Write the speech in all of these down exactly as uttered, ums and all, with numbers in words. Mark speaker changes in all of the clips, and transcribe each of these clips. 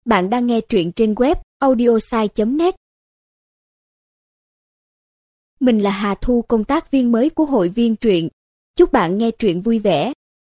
Speaker 1: Bạn đang nghe truyện trên web audiosai chấm net. Mình là Hà Thu, công tác viên mới của hội viên truyện. Chúc bạn nghe truyện vui vẻ.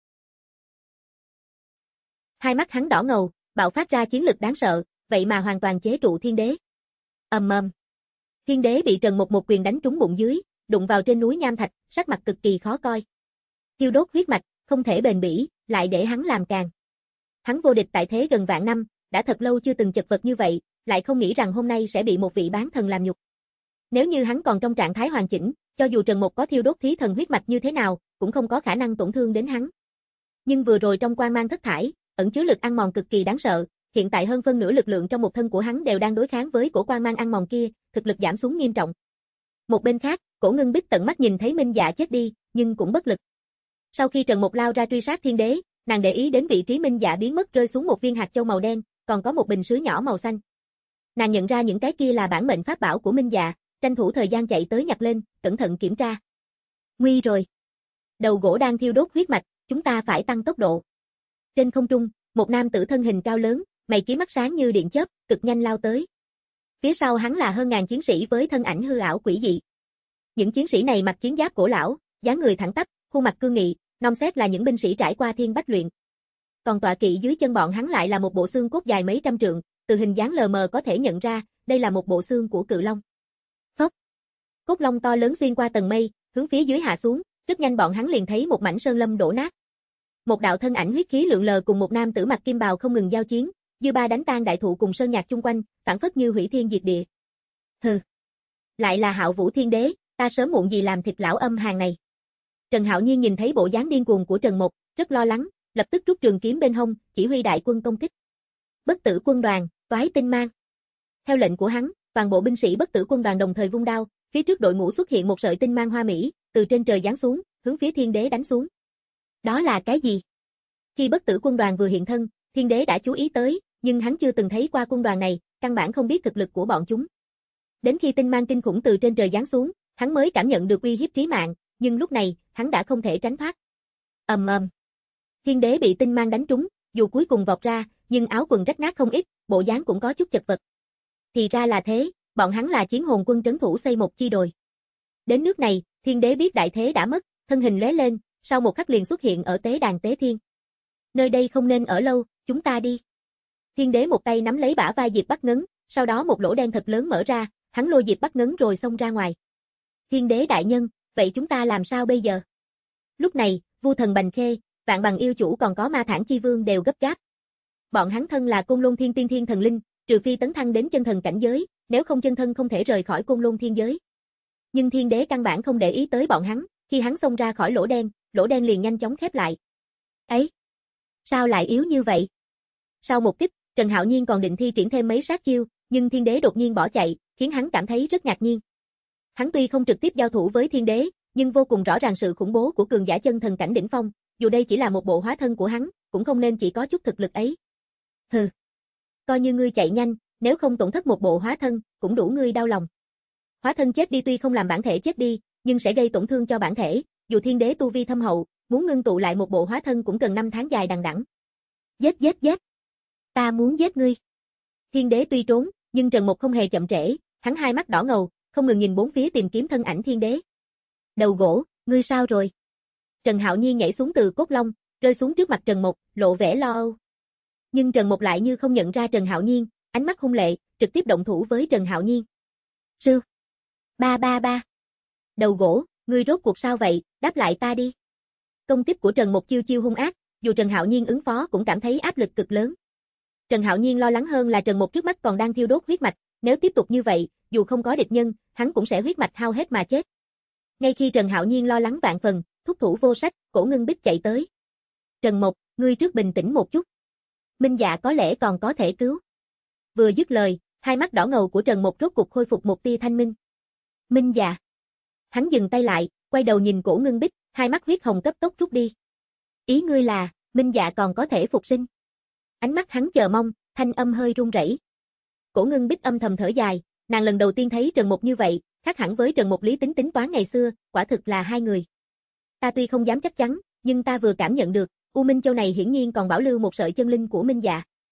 Speaker 2: Hai mắt hắn đỏ ngầu, bạo phát ra chiến lực đáng sợ, vậy mà hoàn toàn chế trụ thiên đế. Ầm ầm. Thiên đế bị Trần Mục một quyền đánh trúng bụng dưới, đụng vào trên núi nham thạch, sắc mặt cực kỳ khó coi. Thiêu đốt huyết mạch, không thể bền bỉ, lại để hắn làm càng. Hắn vô địch tại thế gần vạn năm, đã thật lâu chưa từng chật vật như vậy, lại không nghĩ rằng hôm nay sẽ bị một vị bán thần làm nhục. Nếu như hắn còn trong trạng thái hoàn chỉnh, cho dù Trần Mục có thiêu đốt thí thần huyết mạch như thế nào, cũng không có khả năng tổn thương đến hắn. Nhưng vừa rồi trong quang mang thất thải, ẩn chứa lực ăn mòn cực kỳ đáng sợ, hiện tại hơn phân nửa lực lượng trong một thân của hắn đều đang đối kháng với cổ quang mang ăn mòn kia, thực lực giảm xuống nghiêm trọng. Một bên khác, Cổ Ngân Bích tận mắt nhìn thấy Minh Dạ chết đi, nhưng cũng bất lực. Sau khi Trần Mục lao ra truy sát thiên đế, nàng để ý đến vị trí Minh Dạ biến mất rơi xuống một viên hạt châu màu đen, còn có một bình sứ nhỏ màu xanh. Nàng nhận ra những cái kia là bản mệnh pháp bảo của Minh Dạ, tranh thủ thời gian chạy tới nhặt lên, cẩn thận kiểm tra. Nguy rồi. Đầu gỗ đang thiêu đốt huyết mạch, chúng ta phải tăng tốc độ. Trên không trung, một nam tử thân hình cao lớn, mày kiếm mắt sáng như điện chớp, cực nhanh lao tới. Phía sau hắn là hơn ngàn chiến sĩ với thân ảnh hư ảo quỷ dị. Những chiến sĩ này mặc chiến giáp cổ lão, dáng người thẳng tắp, khuôn mặt cương nghị, nom xét là những binh sĩ trải qua thiên bách luyện. Còn tọa kỵ dưới chân bọn hắn lại là một bộ xương cốt dài mấy trăm trượng, từ hình dáng lờ mờ có thể nhận ra, đây là một bộ xương của cự long. Phốc. Cốt long to lớn xuyên qua tầng mây, hướng phía dưới hạ xuống, rất nhanh bọn hắn liền thấy một mảnh sơn lâm đổ nát. Một đạo thân ảnh huyết khí lượn lờ cùng một nam tử mặc kim bào không ngừng giao chiến, dư ba đánh tan đại thụ cùng sơn nhạc chung quanh, phản phất như hủy thiên diệt địa. Hừ. Lại là Hạo Vũ Thiên Đế, ta sớm muộn gì làm thịt lão âm hàn này. Trần Hạo Nhiên nhìn thấy bộ dáng điên cuồng của Trần Mục, rất lo lắng, lập tức rút trường kiếm bên hông, chỉ huy đại quân công kích. Bất tử quân đoàn, toái tinh mang. Theo lệnh của hắn, toàn bộ binh sĩ bất tử quân đoàn đồng thời vung đao, phía trước đội ngũ xuất hiện một sợi tinh mang hoa mỹ, từ trên trời giáng xuống, hướng phía thiên đế đánh xuống. Đó là cái gì? Khi bất tử quân đoàn vừa hiện thân, thiên đế đã chú ý tới, nhưng hắn chưa từng thấy qua quân đoàn này, căn bản không biết thực lực của bọn chúng. Đến khi tinh mang kinh khủng từ trên trời giáng xuống, hắn mới cảm nhận được uy hiếp trí mạng, nhưng lúc này, hắn đã không thể tránh thoát. Ầm ầm. Thiên đế bị tinh mang đánh trúng, dù cuối cùng vọt ra, nhưng áo quần rách nát không ít, bộ dáng cũng có chút chật vật. Thì ra là thế, bọn hắn là chiến hồn quân trấn thủ xây một chi đồi. Đến nước này, thiên đế biết đại thế đã mất, thân hình lóe lên, sau một khắc liền xuất hiện ở tế đàn tế thiên. Nơi đây không nên ở lâu, chúng ta đi. Thiên đế một tay nắm lấy bả vai Diệp Bắc Ngấn, sau đó một lỗ đen thật lớn mở ra, hắn lôi Diệp Bắc Ngấn rồi xông ra ngoài. Thiên đế đại nhân, vậy chúng ta làm sao bây giờ? Lúc này, Vu Thần Bành Khê, Vạn Bằng yêu chủ còn có Ma Thản Chi Vương đều gấp gáp. Bọn hắn thân là Côn Lôn Thiên Tiên Thiên Thần Linh, trừ phi tấn thăng đến chân thần cảnh giới, nếu không chân thân không thể rời khỏi Côn Lôn Thiên giới. Nhưng thiên đế căn bản không để ý tới bọn hắn, khi hắn xông ra khỏi lỗ đen, lỗ đen liền nhanh chóng khép lại. Ấy, sao lại yếu như vậy? Sau một kích, Trần Hạo Nhiên còn định thi triển thêm mấy sát chiêu, nhưng thiên đế đột nhiên bỏ chạy, khiến hắn cảm thấy rất ngạc nhiên. Hắn tuy không trực tiếp giao thủ với thiên đế, nhưng vô cùng rõ ràng sự khủng bố của cường giả chân thần cảnh đỉnh phong, dù đây chỉ là một bộ hóa thân của hắn, cũng không nên chỉ có chút thực lực ấy. Hừ. Coi như ngươi chạy nhanh, nếu không tổn thất một bộ hóa thân, cũng đủ ngươi đau lòng. Hóa thân chết đi tuy không làm bản thể chết đi, nhưng sẽ gây tổn thương cho bản thể, dù thiên đế tu vi thâm hậu, muốn ngưng tụ lại một bộ hóa thân cũng cần năm tháng dài đằng đẵng. Giết giết giết. Ta muốn giết ngươi. Thiên đế tuy trốn, nhưng Trần Mục không hề chậm trễ, hắn hai mắt đỏ ngầu, không ngừng nhìn bốn phía tìm kiếm thân ảnh thiên đế. Đầu gỗ, ngươi sao rồi? Trần Hạo Nhiên nhảy xuống từ cốt long, rơi xuống trước mặt Trần Mục, lộ vẻ lo âu. Nhưng Trần Mục lại như không nhận ra Trần Hạo Nhiên, ánh mắt hung lệ, trực tiếp động thủ với Trần Hạo Nhiên. Sư. Ba ba ba. Đầu gỗ, ngươi rốt cuộc sao vậy, đáp lại ta đi. Công kích của Trần Mục chiêu chiêu hung ác, dù Trần Hạo Nhiên ứng phó cũng cảm thấy áp lực cực lớn. Trần Hạo Nhiên lo lắng hơn là Trần Mục trước mắt còn đang thiêu đốt huyết mạch, nếu tiếp tục như vậy, dù không có địch nhân, hắn cũng sẽ huyết mạch hao hết mà chết. Ngay khi Trần Hạo Nhiên lo lắng vạn phần, thúc thủ vô sách, Cổ Ngân Bích chạy tới. Trần Mục, ngươi trước bình tĩnh một chút. Minh Dạ có lẽ còn có thể cứu. Vừa dứt lời, hai mắt đỏ ngầu của Trần Mục rốt cục khôi phục một tia thanh minh. Minh Dạ. Hắn dừng tay lại, quay đầu nhìn Cổ Ngân Bích, hai mắt huyết hồng cấp tốc rút đi. Ý ngươi là, Minh Dạ còn có thể phục sinh. Ánh mắt hắn chờ mong, thanh âm hơi run rẩy. Cổ Ngân Bích âm thầm thở dài, nàng lần đầu tiên thấy Trần Mục như vậy, khác hẳn với Trần Mục lý tính tính toán ngày xưa, quả thực là hai người. Ta tuy không dám chắc chắn, nhưng ta vừa cảm nhận được, U Minh Châu này hiển nhiên còn bảo lưu một sợi chân linh của Minh Dạ.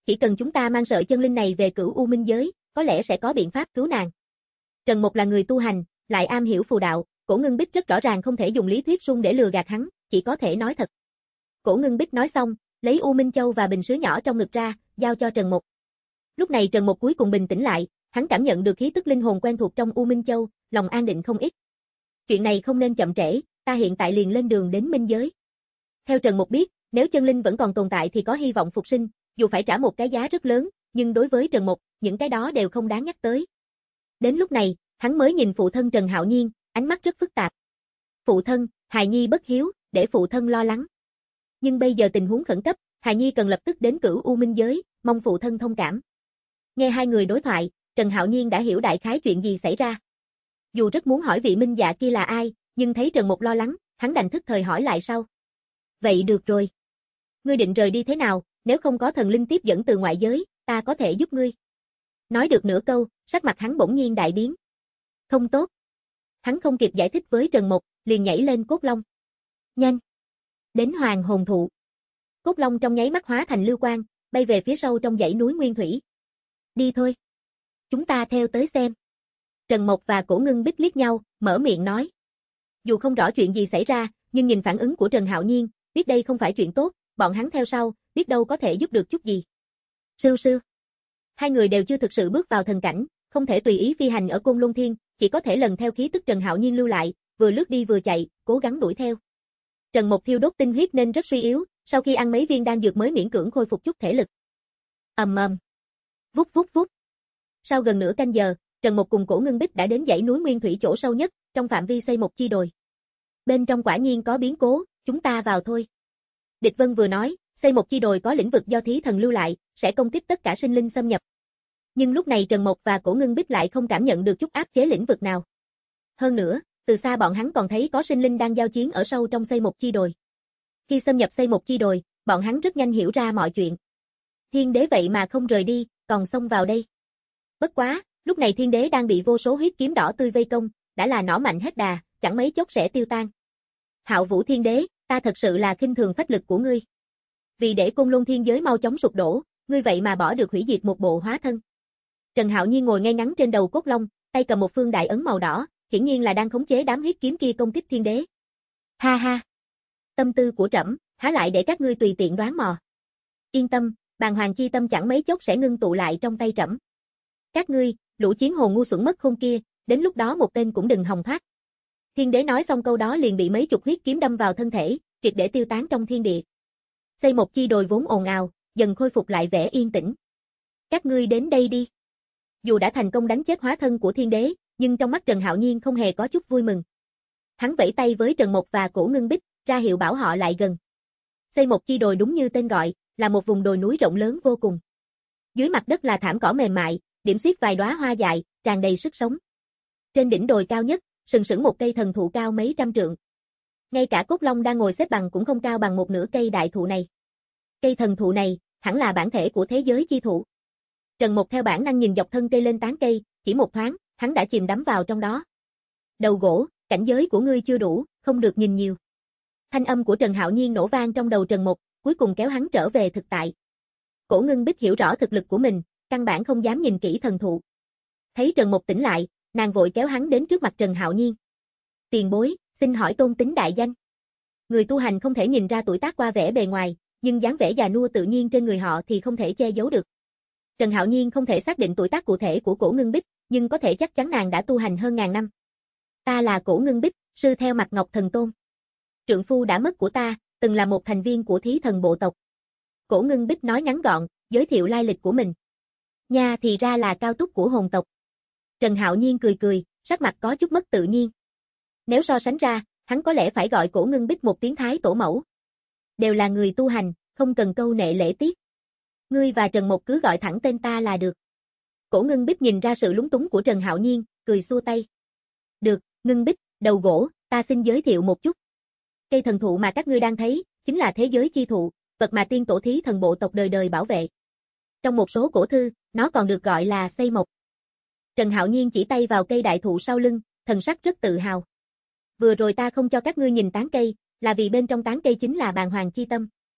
Speaker 2: chỉ cần chúng ta mang sợi chân linh này về Cửu U Minh giới, có lẽ sẽ có biện pháp cứu nàng. Trần Mục là người tu hành, lại am hiểu phù đạo, Cổ Ngưng Bích rất rõ ràng không thể dùng lý thuyết suông để lừa gạt hắn, chỉ có thể nói thật. Cổ Ngưng Bích nói xong, lấy U Minh Châu và bình sứ nhỏ trong ngực ra, giao cho Trần Mục. Lúc này Trần Mục cuối cùng bình tĩnh lại, hắn cảm nhận được khí tức linh hồn quen thuộc trong U Minh Châu, lòng an định không ít. Chuyện này không nên chậm trễ, ta hiện tại liền lên đường đến Minh giới. Theo Trần Mục biết, nếu chân linh vẫn còn tồn tại thì có hy vọng phục sinh, dù phải trả một cái giá rất lớn, nhưng đối với Trần Mục, những cái đó đều không đáng nhắc tới. Đến lúc này, hắn mới nhìn phụ thân Trần Hạo Nhiên, ánh mắt rất phức tạp. Phụ thân, hài nhi bất hiếu, để phụ thân lo lắng. Nhưng bây giờ tình huống khẩn cấp, hài nhi cần lập tức đến Cửu U Minh giới, mong phụ thân thông cảm. Nghe hai người đối thoại, Trần Hạo Nhiên đã hiểu đại khái chuyện gì xảy ra. Dù rất muốn hỏi vị minh dạ kia là ai, nhưng thấy Trần Mục lo lắng, hắn đành thức thời hỏi lại sau. Vậy được rồi. Ngươi định rời đi thế nào, nếu không có thần linh tiếp dẫn từ ngoại giới, ta có thể giúp ngươi. Nói được nửa câu, sắc mặt hắn bỗng nhiên đại biến. Không tốt. Hắn không kịp giải thích với Trần Mục, liền nhảy lên cốt long. Nhanh. Đến Hoàng Hồn Thụ. Cốt long trong nháy mắt hóa thành lưu quang, bay về phía sâu trong dãy núi Nguyên Thủy. Đi thôi. Chúng ta theo tới xem. Trần Mục và Cổ Ngưng Bích liếc nhau, mở miệng nói. Dù không rõ chuyện gì xảy ra, nhưng nhìn phản ứng của Trần Hạo Nhiên, biết đây không phải chuyện tốt, bọn hắn theo sau, biết đâu có thể giúp được chút gì. Sư sư. Hai người đều chưa thực sự bước vào thần cảnh, không thể tùy ý phi hành ở Côn Lôn Thiên, chỉ có thể lần theo khí tức Trần Hạo Nhiên lưu lại, vừa lướt đi vừa chạy, cố gắng đuổi theo. Trần Mục thiêu đốt tinh huyết nên rất suy yếu, sau khi ăn mấy viên đan dược mới miễn cưỡng khôi phục chút thể lực. Ầm ầm. Vút vút vút. Sau gần nửa canh giờ, Trần Mục cùng Cổ Ngưng Bích đã đến dãy núi Nguyên Thủy chỗ sâu nhất, trong phạm vi xây một chi đồi. Bên trong quả nhiên có biến cố, chúng ta vào thôi. Địch Vân vừa nói, xây một chi đồi có lĩnh vực do thí thần lưu lại, sẽ công kích tất cả sinh linh xâm nhập. Nhưng lúc này Trần Mục và Cổ Ngưng Bích lại không cảm nhận được chút áp chế lĩnh vực nào. Hơn nữa, từ xa bọn hắn còn thấy có sinh linh đang giao chiến ở sâu trong xây một chi đồi. Khi xâm nhập xây một chi đồi, bọn hắn rất nhanh hiểu ra mọi chuyện. Thiên đế vậy mà không rời đi, còn xông vào đây. Bất quá, lúc này thiên đế đang bị vô số huyết kiếm đỏ tươi vây công, đã là nỏ mạnh hết đà, chẳng mấy chốc sẽ tiêu tan. Hạo Vũ thiên đế, ta thật sự là khinh thường phách lực của ngươi. Vì để Côn Lôn thiên giới mau chóng sụp đổ, ngươi vậy mà bỏ được hủy diệt một bộ hóa thân. Trần Hạo Nhiên ngồi ngay ngắn trên đầu cốt long, tay cầm một phương đại ấn màu đỏ, hiển nhiên là đang khống chế đám huyết kiếm kia công kích thiên đế. Ha ha. Tâm tư của trẫm, há lại để các ngươi tùy tiện đoán mò. Yên tâm, bàng hoàng chi tâm chẳng mấy chốc sẽ ngưng tụ lại trong tay trẫm. Các ngươi, lũ chiến hồn ngu xuẩn mất khôn kia, đến lúc đó một tên cũng đừng hòng thoát. Thiên đế nói xong câu đó liền bị mấy chục huyết kiếm đâm vào thân thể, triệt để tiêu tán trong thiên địa. Xây một chi đồi vốn ồn ào, dần khôi phục lại vẻ yên tĩnh. Các ngươi đến đây đi. Dù đã thành công đánh chết hóa thân của thiên đế, nhưng trong mắt Trần Hạo Nhiên không hề có chút vui mừng. Hắn vẫy tay với Trần Mục và Cổ Ngưng Bích, ra hiệu bảo họ lại gần. Xây một chi đồi đúng như tên gọi, là một vùng đồi núi rộng lớn vô cùng. Dưới mặt đất là thảm cỏ mềm mại, điểm xuyết vài đóa hoa dại, tràn đầy sức sống. Trên đỉnh đồi cao nhất, sừng sững một cây thần thụ cao mấy trăm trượng. Ngay cả cốt long đang ngồi xếp bằng cũng không cao bằng một nửa cây đại thụ này. Cây thần thụ này, hẳn là bản thể của thế giới chi thụ. Trần Mục theo bản năng nhìn dọc thân cây lên tán cây, chỉ một thoáng, hắn đã chìm đắm vào trong đó. Đầu gỗ, cảnh giới của ngươi chưa đủ, không được nhìn nhiều. Thanh âm của Trần Hạo Nhiên nổ vang trong đầu Trần Mục, cuối cùng kéo hắn trở về thực tại. Cổ Ngưng Bích hiểu rõ thực lực của mình, căn bản không dám nhìn kỹ thần thụ. Thấy Trần Mục tỉnh lại, nàng vội kéo hắn đến trước mặt Trần Hạo Nhiên. Tiền bối, xin hỏi tôn tính đại danh. Người tu hành không thể nhìn ra tuổi tác qua vẻ bề ngoài, nhưng dáng vẻ già nua tự nhiên trên người họ thì không thể che giấu được. Trần Hạo Nhiên không thể xác định tuổi tác cụ thể của Cổ Ngưng Bích, nhưng có thể chắc chắn nàng đã tu hành hơn ngàn năm. Ta là Cổ Ngưng Bích, sư theo Mặt Ngọc Thần Tôn. Trượng phu đã mất của ta, từng là một thành viên của thí thần bộ tộc. Cổ Ngưng Bích nói ngắn gọn, giới thiệu lai lịch của mình. Nha thì ra là cao túc của hồn tộc. Trần Hạo Nhiên cười cười, sắc mặt có chút mất tự nhiên. Nếu so sánh ra, hắn có lẽ phải gọi Cổ Ngưng Bích một tiếng thái tổ mẫu. Đều là người tu hành, không cần câu nệ lễ tiết. Ngươi và Trần Mục cứ gọi thẳng tên ta là được. Cổ Ngưng Bích nhìn ra sự lúng túng của Trần Hạo Nhiên, cười xua tay. Được, Ngưng Bích, đầu gỗ, ta xin giới thiệu một chút. Cây thần thụ mà các ngươi đang thấy, chính là thế giới chi thụ, vật mà tiên tổ thí thần bộ tộc đời đời bảo vệ. Trong một số cổ thư, nó còn được gọi là xây mộc. Trần Hạo Nhiên chỉ tay vào cây đại thụ sau lưng, thần sắc rất tự hào. Vừa rồi ta không cho các ngươi nhìn tán cây, là vì bên trong tán cây chính là bàng hoàng chi tâm.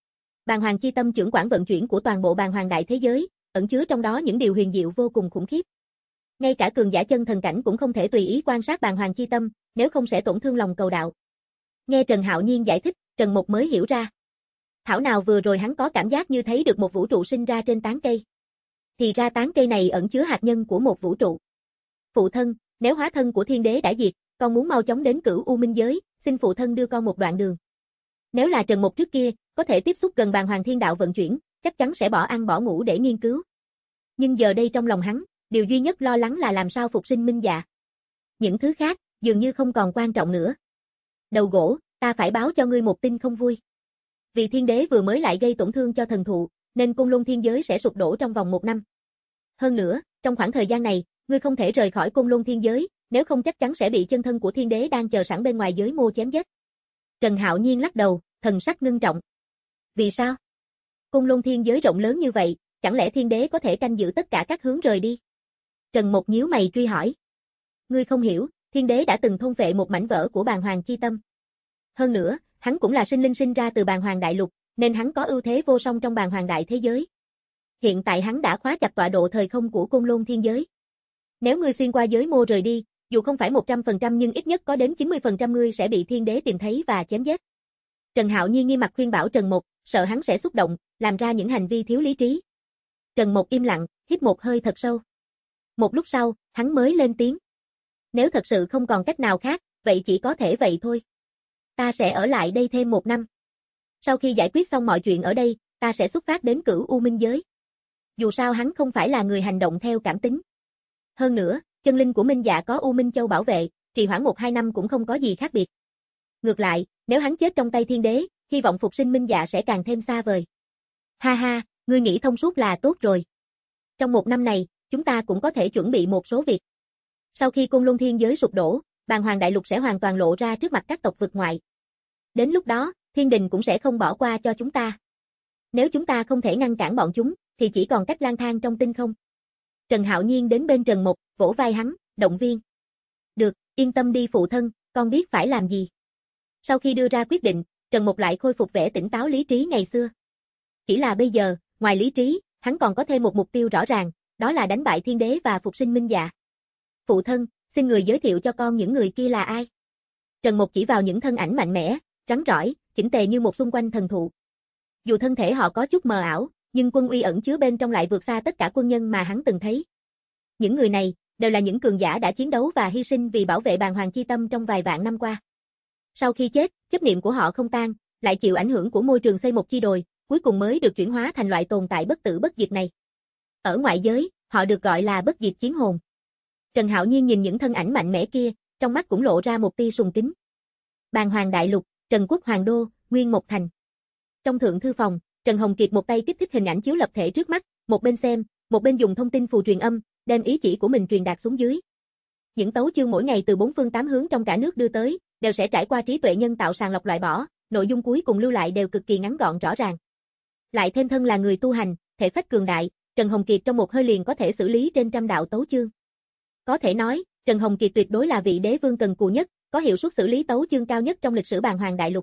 Speaker 2: Bàng hoàng chi tâm trưởng quản vận chuyển của toàn bộ bàng hoàng đại thế giới, ẩn chứa trong đó những điều huyền diệu vô cùng khủng khiếp. Ngay cả cường giả chân thần cảnh cũng không thể tùy ý quan sát bàng hoàng chi tâm, nếu không sẽ tổn thương lòng cầu đạo. Nghe Trần Hạo Nhiên giải thích, Trần Mộc mới hiểu ra. Thảo nào vừa rồi hắn có cảm giác như thấy được một vũ trụ sinh ra trên tán cây. Thì ra tán cây này ẩn chứa hạt nhân của một vũ trụ. Phụ thân, nếu hóa thân của thiên đế đã diệt, con muốn mau chóng đến Cửu U Minh giới, xin phụ thân đưa con một đoạn đường. Nếu là Trần Mộc trước kia, có thể tiếp xúc gần bàng hoàng thiên đạo vận chuyển, chắc chắn sẽ bỏ ăn bỏ ngủ để nghiên cứu. Nhưng giờ đây trong lòng hắn, điều duy nhất lo lắng là làm sao phục sinh Minh Dạ. Những thứ khác, dường như không còn quan trọng nữa. Đầu gỗ, ta phải báo cho ngươi một tin không vui. Vì thiên đế vừa mới lại gây tổn thương cho thần thụ, nên Côn Lôn thiên giới sẽ sụp đổ trong vòng một năm. Hơn nữa, trong khoảng thời gian này, ngươi không thể rời khỏi Côn Lôn thiên giới, nếu không chắc chắn sẽ bị chân thân của thiên đế đang chờ sẵn bên ngoài giới mô chém giết. Trần Hạo Nhiên lắc đầu, thần sắc ngưng trọng. Vì sao? Côn Lôn thiên giới rộng lớn như vậy, chẳng lẽ thiên đế có thể canh giữ tất cả các hướng rời đi? Trần Mộc nhíu mày truy hỏi. Ngươi không hiểu, thiên đế đã từng thôn phệ một mảnh vỡ của bàng hoàng chi tâm. Hơn nữa, hắn cũng là sinh linh sinh ra từ bàng hoàng đại lục, nên hắn có ưu thế vô song trong bàng hoàng đại thế giới. Hiện tại hắn đã khóa chặt tọa độ thời không của Côn Lôn thiên giới. Nếu ngươi xuyên qua giới mô rời đi, dù không phải một trăm phần trăm nhưng ít nhất có đến chín mươi phần trăm ngươi sẽ bị thiên đế tìm thấy và chém giết. Trần Hạo Nhiên nghiêm mặt khuyên bảo Trần Mộc, sợ hắn sẽ xúc động, làm ra những hành vi thiếu lý trí. Trần Mộc im lặng, hít một hơi thật sâu. Một lúc sau, hắn mới lên tiếng. Nếu thật sự không còn cách nào khác, vậy chỉ có thể vậy thôi. Ta sẽ ở lại đây thêm một năm. Sau khi giải quyết xong mọi chuyện ở đây, ta sẽ xuất phát đến Cửu U Minh giới. Dù sao hắn không phải là người hành động theo cảm tính. Hơn nữa, chân linh của Minh Dạ có U Minh Châu bảo vệ, trì hoãn một hai năm cũng không có gì khác biệt. Ngược lại, nếu hắn chết trong tay thiên đế, hy vọng phục sinh Minh Dạ sẽ càng thêm xa vời. Ha ha, ngươi nghĩ thông suốt là tốt rồi. Trong một năm này, chúng ta cũng có thể chuẩn bị một số việc. Sau khi Côn Lôn thiên giới sụp đổ, bàng hoàng đại lục sẽ hoàn toàn lộ ra trước mặt các tộc vực ngoại. Đến lúc đó, thiên đình cũng sẽ không bỏ qua cho chúng ta. Nếu chúng ta không thể ngăn cản bọn chúng, thì chỉ còn cách lang thang trong tinh không. Trần Hạo Nhiên đến bên Trần Mộc, vỗ vai hắn, động viên. Được, yên tâm đi phụ thân, con biết phải làm gì. Sau khi đưa ra quyết định, Trần Mộc lại khôi phục vẻ tỉnh táo lý trí ngày xưa. Chỉ là bây giờ, ngoài lý trí, hắn còn có thêm một mục tiêu rõ ràng, đó là đánh bại thiên đế và phục sinh Minh Dạ. Phụ thân, xin người giới thiệu cho con những người kia là ai? Trần Mộc chỉ vào những thân ảnh mạnh mẽ, rắn rỏi, chỉnh tề như một xung quanh thần thụ. Dù thân thể họ có chút mờ ảo, nhưng quân uy ẩn chứa bên trong lại vượt xa tất cả quân nhân mà hắn từng thấy. Những người này, đều là những cường giả đã chiến đấu và hy sinh vì bảo vệ bàng hoàng chi tâm trong vài vạn năm qua. Sau khi chết, chấp niệm của họ không tan, lại chịu ảnh hưởng của môi trường xây một chi đồi, cuối cùng mới được chuyển hóa thành loại tồn tại bất tử bất diệt này. Ở ngoại giới, họ được gọi là bất diệt chiến hồn. Trần Hạo Nhiên nhìn những thân ảnh mạnh mẽ kia, trong mắt cũng lộ ra một tia sùng kính. Bàng hoàng đại lục, Trần Quốc Hoàng đô, Nguyên Mộc thành. Trong thượng thư phòng, Trần Hồng Kiệt một tay kích thích hình ảnh chiếu lập thể trước mắt, một bên xem, một bên dùng thông tin phù truyền âm, đem ý chỉ của mình truyền đạt xuống dưới. Những tấu chương mỗi ngày từ bốn phương tám hướng trong cả nước đưa tới, đều sẽ trải qua trí tuệ nhân tạo sàng lọc loại bỏ, nội dung cuối cùng lưu lại đều cực kỳ ngắn gọn rõ ràng. Lại thêm thân là người tu hành, thể phách cường đại, Trần Hồng Kiệt trong một hơi liền có thể xử lý trên trăm đạo tấu chương. Có thể nói, Trần Hồng Kiệt tuyệt đối là vị đế vương cần cù nhất, có hiệu suất xử lý tấu chương cao nhất trong lịch sử bàng hoàng đại lục.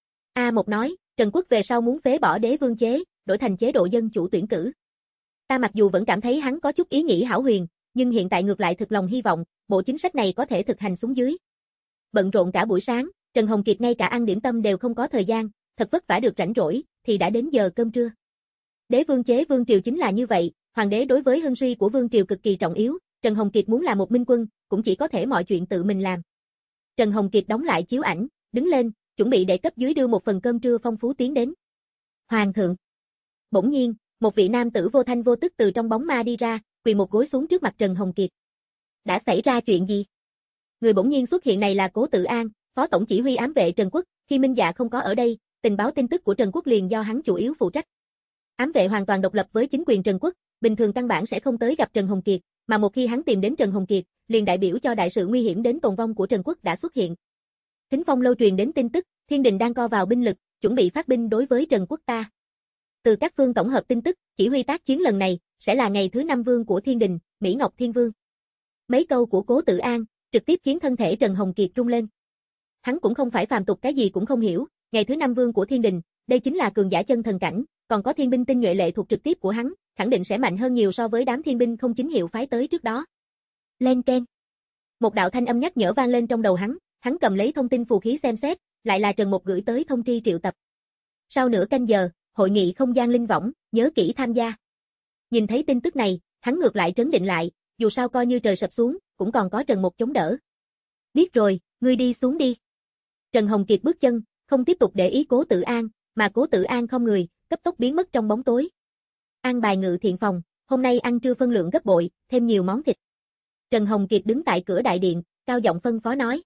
Speaker 2: A Một nói, Trần Quốc về sau muốn phế bỏ đế vương chế, đổi thành chế độ dân chủ tuyển cử. Ta mặc dù vẫn cảm thấy hắn có chút ý nghĩ hão huyền, nhưng hiện tại ngược lại thực lòng hy vọng, bộ chính sách này có thể thực hành xuống dưới. Bận rộn cả buổi sáng, Trần Hồng Kiệt ngay cả ăn điểm tâm đều không có thời gian, thật vất vả được rảnh rỗi, thì đã đến giờ cơm trưa. Đế vương chế vương triều chính là như vậy, hoàng đế đối với hưng suy của vương triều cực kỳ trọng yếu, Trần Hồng Kiệt muốn là một minh quân, cũng chỉ có thể mọi chuyện tự mình làm. Trần Hồng Kiệt đóng lại chiếu ảnh, đứng lên, chuẩn bị để cấp dưới đưa một phần cơm trưa phong phú tiến đến. Hoàng thượng. Bỗng nhiên, một vị nam tử vô thanh vô tức từ trong bóng ma đi ra, quỳ một gối xuống trước mặt Trần Hồng Kiệt. Đã xảy ra chuyện gì? Người bỗng nhiên xuất hiện này là Cố Tự An, phó tổng chỉ huy ám vệ Trần Quốc, khi Minh Dạ không có ở đây, tình báo tin tức của Trần Quốc liền do hắn chủ yếu phụ trách. Ám vệ hoàn toàn độc lập với chính quyền Trần Quốc, bình thường căn bản sẽ không tới gặp Trần Hồng Kiệt, mà một khi hắn tìm đến Trần Hồng Kiệt, liền đại biểu cho đại sự nguy hiểm đến tồn vong của Trần Quốc đã xuất hiện. Thính Phong lâu truyền đến tin tức, Thiên Đình đang co vào binh lực, chuẩn bị phát binh đối với Trần Quốc ta. Từ các phương tổng hợp tin tức, chỉ huy tác chiến lần này sẽ là ngày thứ năm vương của Thiên Đình, Mỹ Ngọc Thiên Vương. Mấy câu của Cố Tự An trực tiếp khiến thân thể Trần Hồng Kiệt rung lên. Hắn cũng không phải phàm tục cái gì cũng không hiểu, ngày thứ năm vương của Thiên Đình, đây chính là cường giả chân thần cảnh, còn có thiên binh tinh nhuệ lệ thuộc trực tiếp của hắn, khẳng định sẽ mạnh hơn nhiều so với đám thiên binh không chính hiệu phái tới trước đó. Len keng. Một đạo thanh âm nhắc nhở vang lên trong đầu hắn, hắn cầm lấy thông tin phù khí xem xét, lại là Trần Mục gửi tới thông tri triệu tập. Sau nửa canh giờ, hội nghị không gian linh võng, nhớ kỹ tham gia. Nhìn thấy tin tức này, hắn ngược lại trấn định lại, dù sao coi như trời sập xuống, cũng còn có Trần Mục chống đỡ. Biết rồi, ngươi đi xuống đi. Trần Hồng Kiệt bước chân, không tiếp tục để ý Cố Tử An, mà Cố Tử An không người, cấp tốc biến mất trong bóng tối. An bài ngự thiện phòng, hôm nay ăn trưa phân lượng gấp bội, thêm nhiều món thịt. Trần Hồng Kiệt đứng tại cửa đại điện, cao giọng phân phó nói.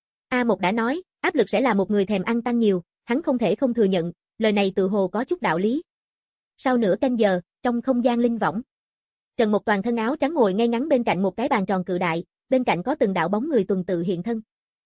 Speaker 2: A Một đã nói, áp lực sẽ là một người thèm ăn tăng nhiều, hắn không thể không thừa nhận, lời này tự hồ có chút đạo lý. Sau nửa canh giờ, trong không gian linh võng, Trần Mục toàn thân áo trắng ngồi ngay ngắn bên cạnh một cái bàn tròn cự đại, bên cạnh có từng đạo bóng người tuần tự hiện thân.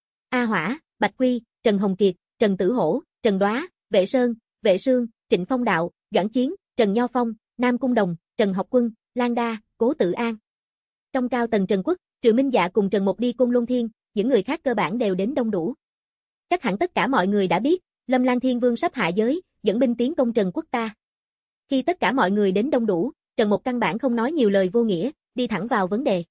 Speaker 2: A Hỏa, Bạch Quy, Trần Hồng Kiệt, Trần Tử Hổ, Trần Đoá, Vệ Sơn, Vệ Sương, Trịnh Phong Đạo, Doãn Chiến, Trần Nho Phong, Nam Cung Đồng, Trần Học Quân, Lan Đa, Cố Tử An. Trong cao tầng Trần Quốc, trừ Minh Dạ cùng Trần Mục đi Côn Luân Thiên, những người khác cơ bản đều đến đông đủ. Chắc hẳn tất cả mọi người đã biết, Lâm Lan Thiên Vương sắp hạ giới, dẫn binh tiến công Trần Quốc ta. Khi tất cả mọi người đến đông đủ, Trần Mục căn bản không nói nhiều lời vô nghĩa, đi thẳng vào vấn đề.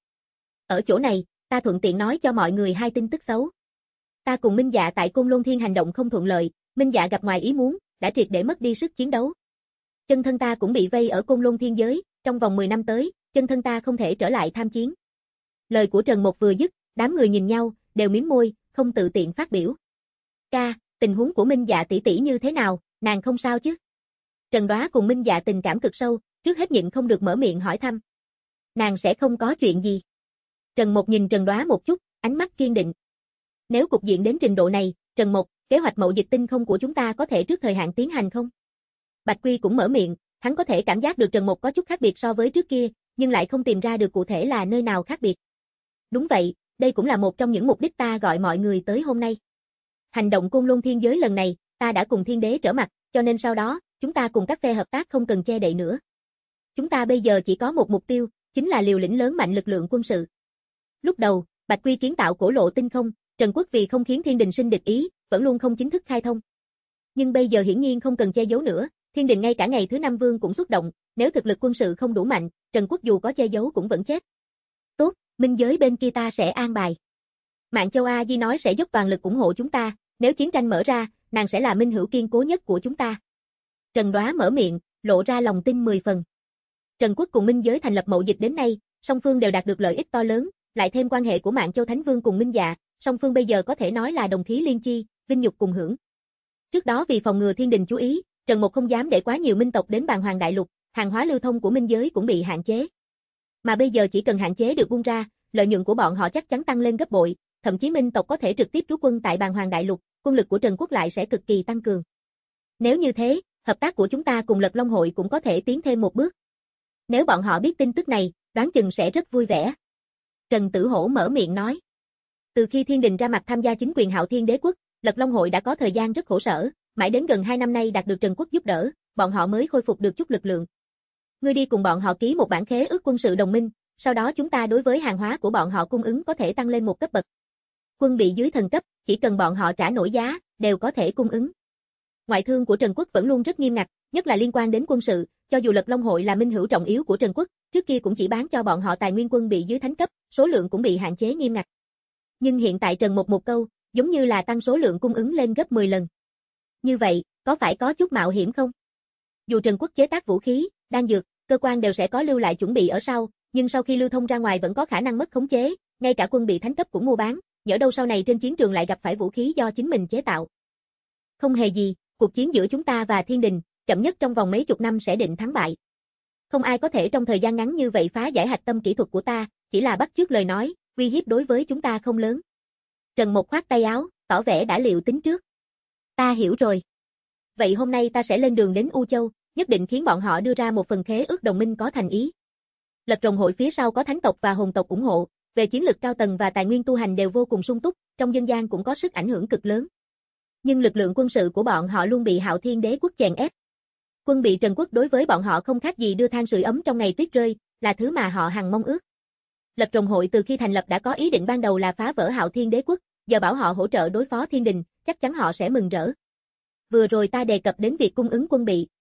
Speaker 2: Ở chỗ này, ta thuận tiện nói cho mọi người hai tin tức xấu. Ta cùng Minh Dạ tại Côn Luân Thiên hành động không thuận lợi, Minh Dạ gặp ngoài ý muốn, đã triệt để mất đi sức chiến đấu. Chân thân ta cũng bị vây ở Côn Luân Thiên giới, trong vòng mười năm tới, chân thân ta không thể trở lại tham chiến. Lời của Trần Mục vừa dứt, đám người nhìn nhau, đều mím môi, không tự tiện phát biểu. Ca, tình huống của Minh Dạ tỷ tỷ như thế nào, nàng không sao chứ? Trần Đoá cùng Minh Dạ tình cảm cực sâu, trước hết nhịn không được mở miệng hỏi thăm. Nàng sẽ không có chuyện gì. Trần Mục nhìn Trần Đoá một chút, ánh mắt kiên định. Nếu cục diện đến trình độ này, Trần Mục, kế hoạch mậu dịch tinh không của chúng ta có thể trước thời hạn tiến hành không? Bạch Quy cũng mở miệng, hắn có thể cảm giác được Trần Mục có chút khác biệt so với trước kia, nhưng lại không tìm ra được cụ thể là nơi nào khác biệt. Đúng vậy, đây cũng là một trong những mục đích ta gọi mọi người tới hôm nay. Hành động Côn Luân Thiên giới lần này, ta đã cùng Thiên Đế trở mặt, cho nên sau đó, chúng ta cùng các phe hợp tác không cần che đậy nữa. Chúng ta bây giờ chỉ có một mục tiêu, chính là liều lĩnh lớn mạnh lực lượng quân sự. Lúc đầu, Bạch Quy kiến tạo cổ lộ tinh không, Trần Quốc vì không khiến Thiên Đình sinh địch ý, vẫn luôn không chính thức khai thông. Nhưng bây giờ hiển nhiên không cần che giấu nữa, Thiên Đình ngay cả ngày thứ năm vương cũng xuất động, nếu thực lực quân sự không đủ mạnh, Trần Quốc dù có che giấu cũng vẫn chết. Tốt, minh giới bên kia ta sẽ an bài. Mạng Châu A Di nói sẽ dốc toàn lực ủng hộ chúng ta, nếu chiến tranh mở ra, nàng sẽ là minh hữu kiên cố nhất của chúng ta. Trần Đoá mở miệng, lộ ra lòng tin mười phần. Trần Quốc cùng minh giới thành lập mậu dịch đến nay, song phương đều đạt được lợi ích to lớn, lại thêm quan hệ của Mạng Châu Thánh Vương cùng Minh Dạ, song phương bây giờ có thể nói là đồng khí liên chi, vinh nhục cùng hưởng. Trước đó vì phòng ngừa Thiên Đình chú ý, Trần Mục không dám để quá nhiều minh tộc đến Bàn Hoàng Đại Lục, hàng hóa lưu thông của minh giới cũng bị hạn chế. Mà bây giờ chỉ cần hạn chế được buông ra, lợi nhuận của bọn họ chắc chắn tăng lên gấp bội, thậm chí minh tộc có thể trực tiếp trú quân tại Bàn Hoàng Đại Lục, quân lực của Trần Quốc lại sẽ cực kỳ tăng cường. Nếu như thế, hợp tác của chúng ta cùng Lật Long hội cũng có thể tiến thêm một bước. Nếu bọn họ biết tin tức này, đoán chừng sẽ rất vui vẻ. Trần Tử Hổ mở miệng nói. Từ khi Thiên Đình ra mặt tham gia chính quyền Hạo Thiên Đế quốc, Lật Long hội đã có thời gian rất khổ sở, mãi đến gần hai năm nay đạt được Trần Quốc giúp đỡ, bọn họ mới khôi phục được chút lực lượng. Ngươi đi cùng bọn họ ký một bản khế ước quân sự đồng minh, sau đó chúng ta đối với hàng hóa của bọn họ cung ứng có thể tăng lên một cấp bậc. Quân bị dưới thần cấp, chỉ cần bọn họ trả nổi giá, đều có thể cung ứng. Ngoại thương của Trần Quốc vẫn luôn rất nghiêm ngặt, nhất là liên quan đến quân sự, cho dù Lật Long hội là minh hữu trọng yếu của Trần Quốc, trước kia cũng chỉ bán cho bọn họ tài nguyên quân bị dưới thánh cấp, số lượng cũng bị hạn chế nghiêm ngặt. Nhưng hiện tại Trần Mục một câu, giống như là tăng số lượng cung ứng lên gấp mười lần. Như vậy, có phải có chút mạo hiểm không? Dù Trần Quốc chế tác vũ khí, đan dược, cơ quan đều sẽ có lưu lại chuẩn bị ở sau, nhưng sau khi lưu thông ra ngoài vẫn có khả năng mất khống chế, ngay cả quân bị thánh cấp cũng mua bán, nhỡ đâu sau này trên chiến trường lại gặp phải vũ khí do chính mình chế tạo. Không hề gì, cuộc chiến giữa chúng ta và Thiên Đình, chậm nhất trong vòng mấy chục năm sẽ định thắng bại. Không ai có thể trong thời gian ngắn như vậy phá giải hạch tâm kỹ thuật của ta, chỉ là bắt chước lời nói, uy hiếp đối với chúng ta không lớn. Trần Mục khoát tay áo, tỏ vẻ đã liệu tính trước. Ta hiểu rồi. Vậy hôm nay ta sẽ lên đường đến U Châu, nhất định khiến bọn họ đưa ra một phần khế ước đồng minh có thành ý. Lật Rồng hội phía sau có thánh tộc và hồn tộc ủng hộ, về chiến lực cao tầng và tài nguyên tu hành đều vô cùng sung túc, trong dân gian cũng có sức ảnh hưởng cực lớn. Nhưng lực lượng quân sự của bọn họ luôn bị Hạo Thiên Đế quốc chèn ép. Quân bị Trần Quốc đối với bọn họ không khác gì đưa than sưởi ấm trong ngày tuyết rơi, là thứ mà họ hằng mong ước. Lật Rồng hội từ khi thành lập đã có ý định ban đầu là phá vỡ Hạo Thiên Đế quốc, giờ bảo họ hỗ trợ đối phó Thiên Đình, chắc chắn họ sẽ mừng rỡ. Vừa rồi ta đề cập đến việc cung ứng quân bị,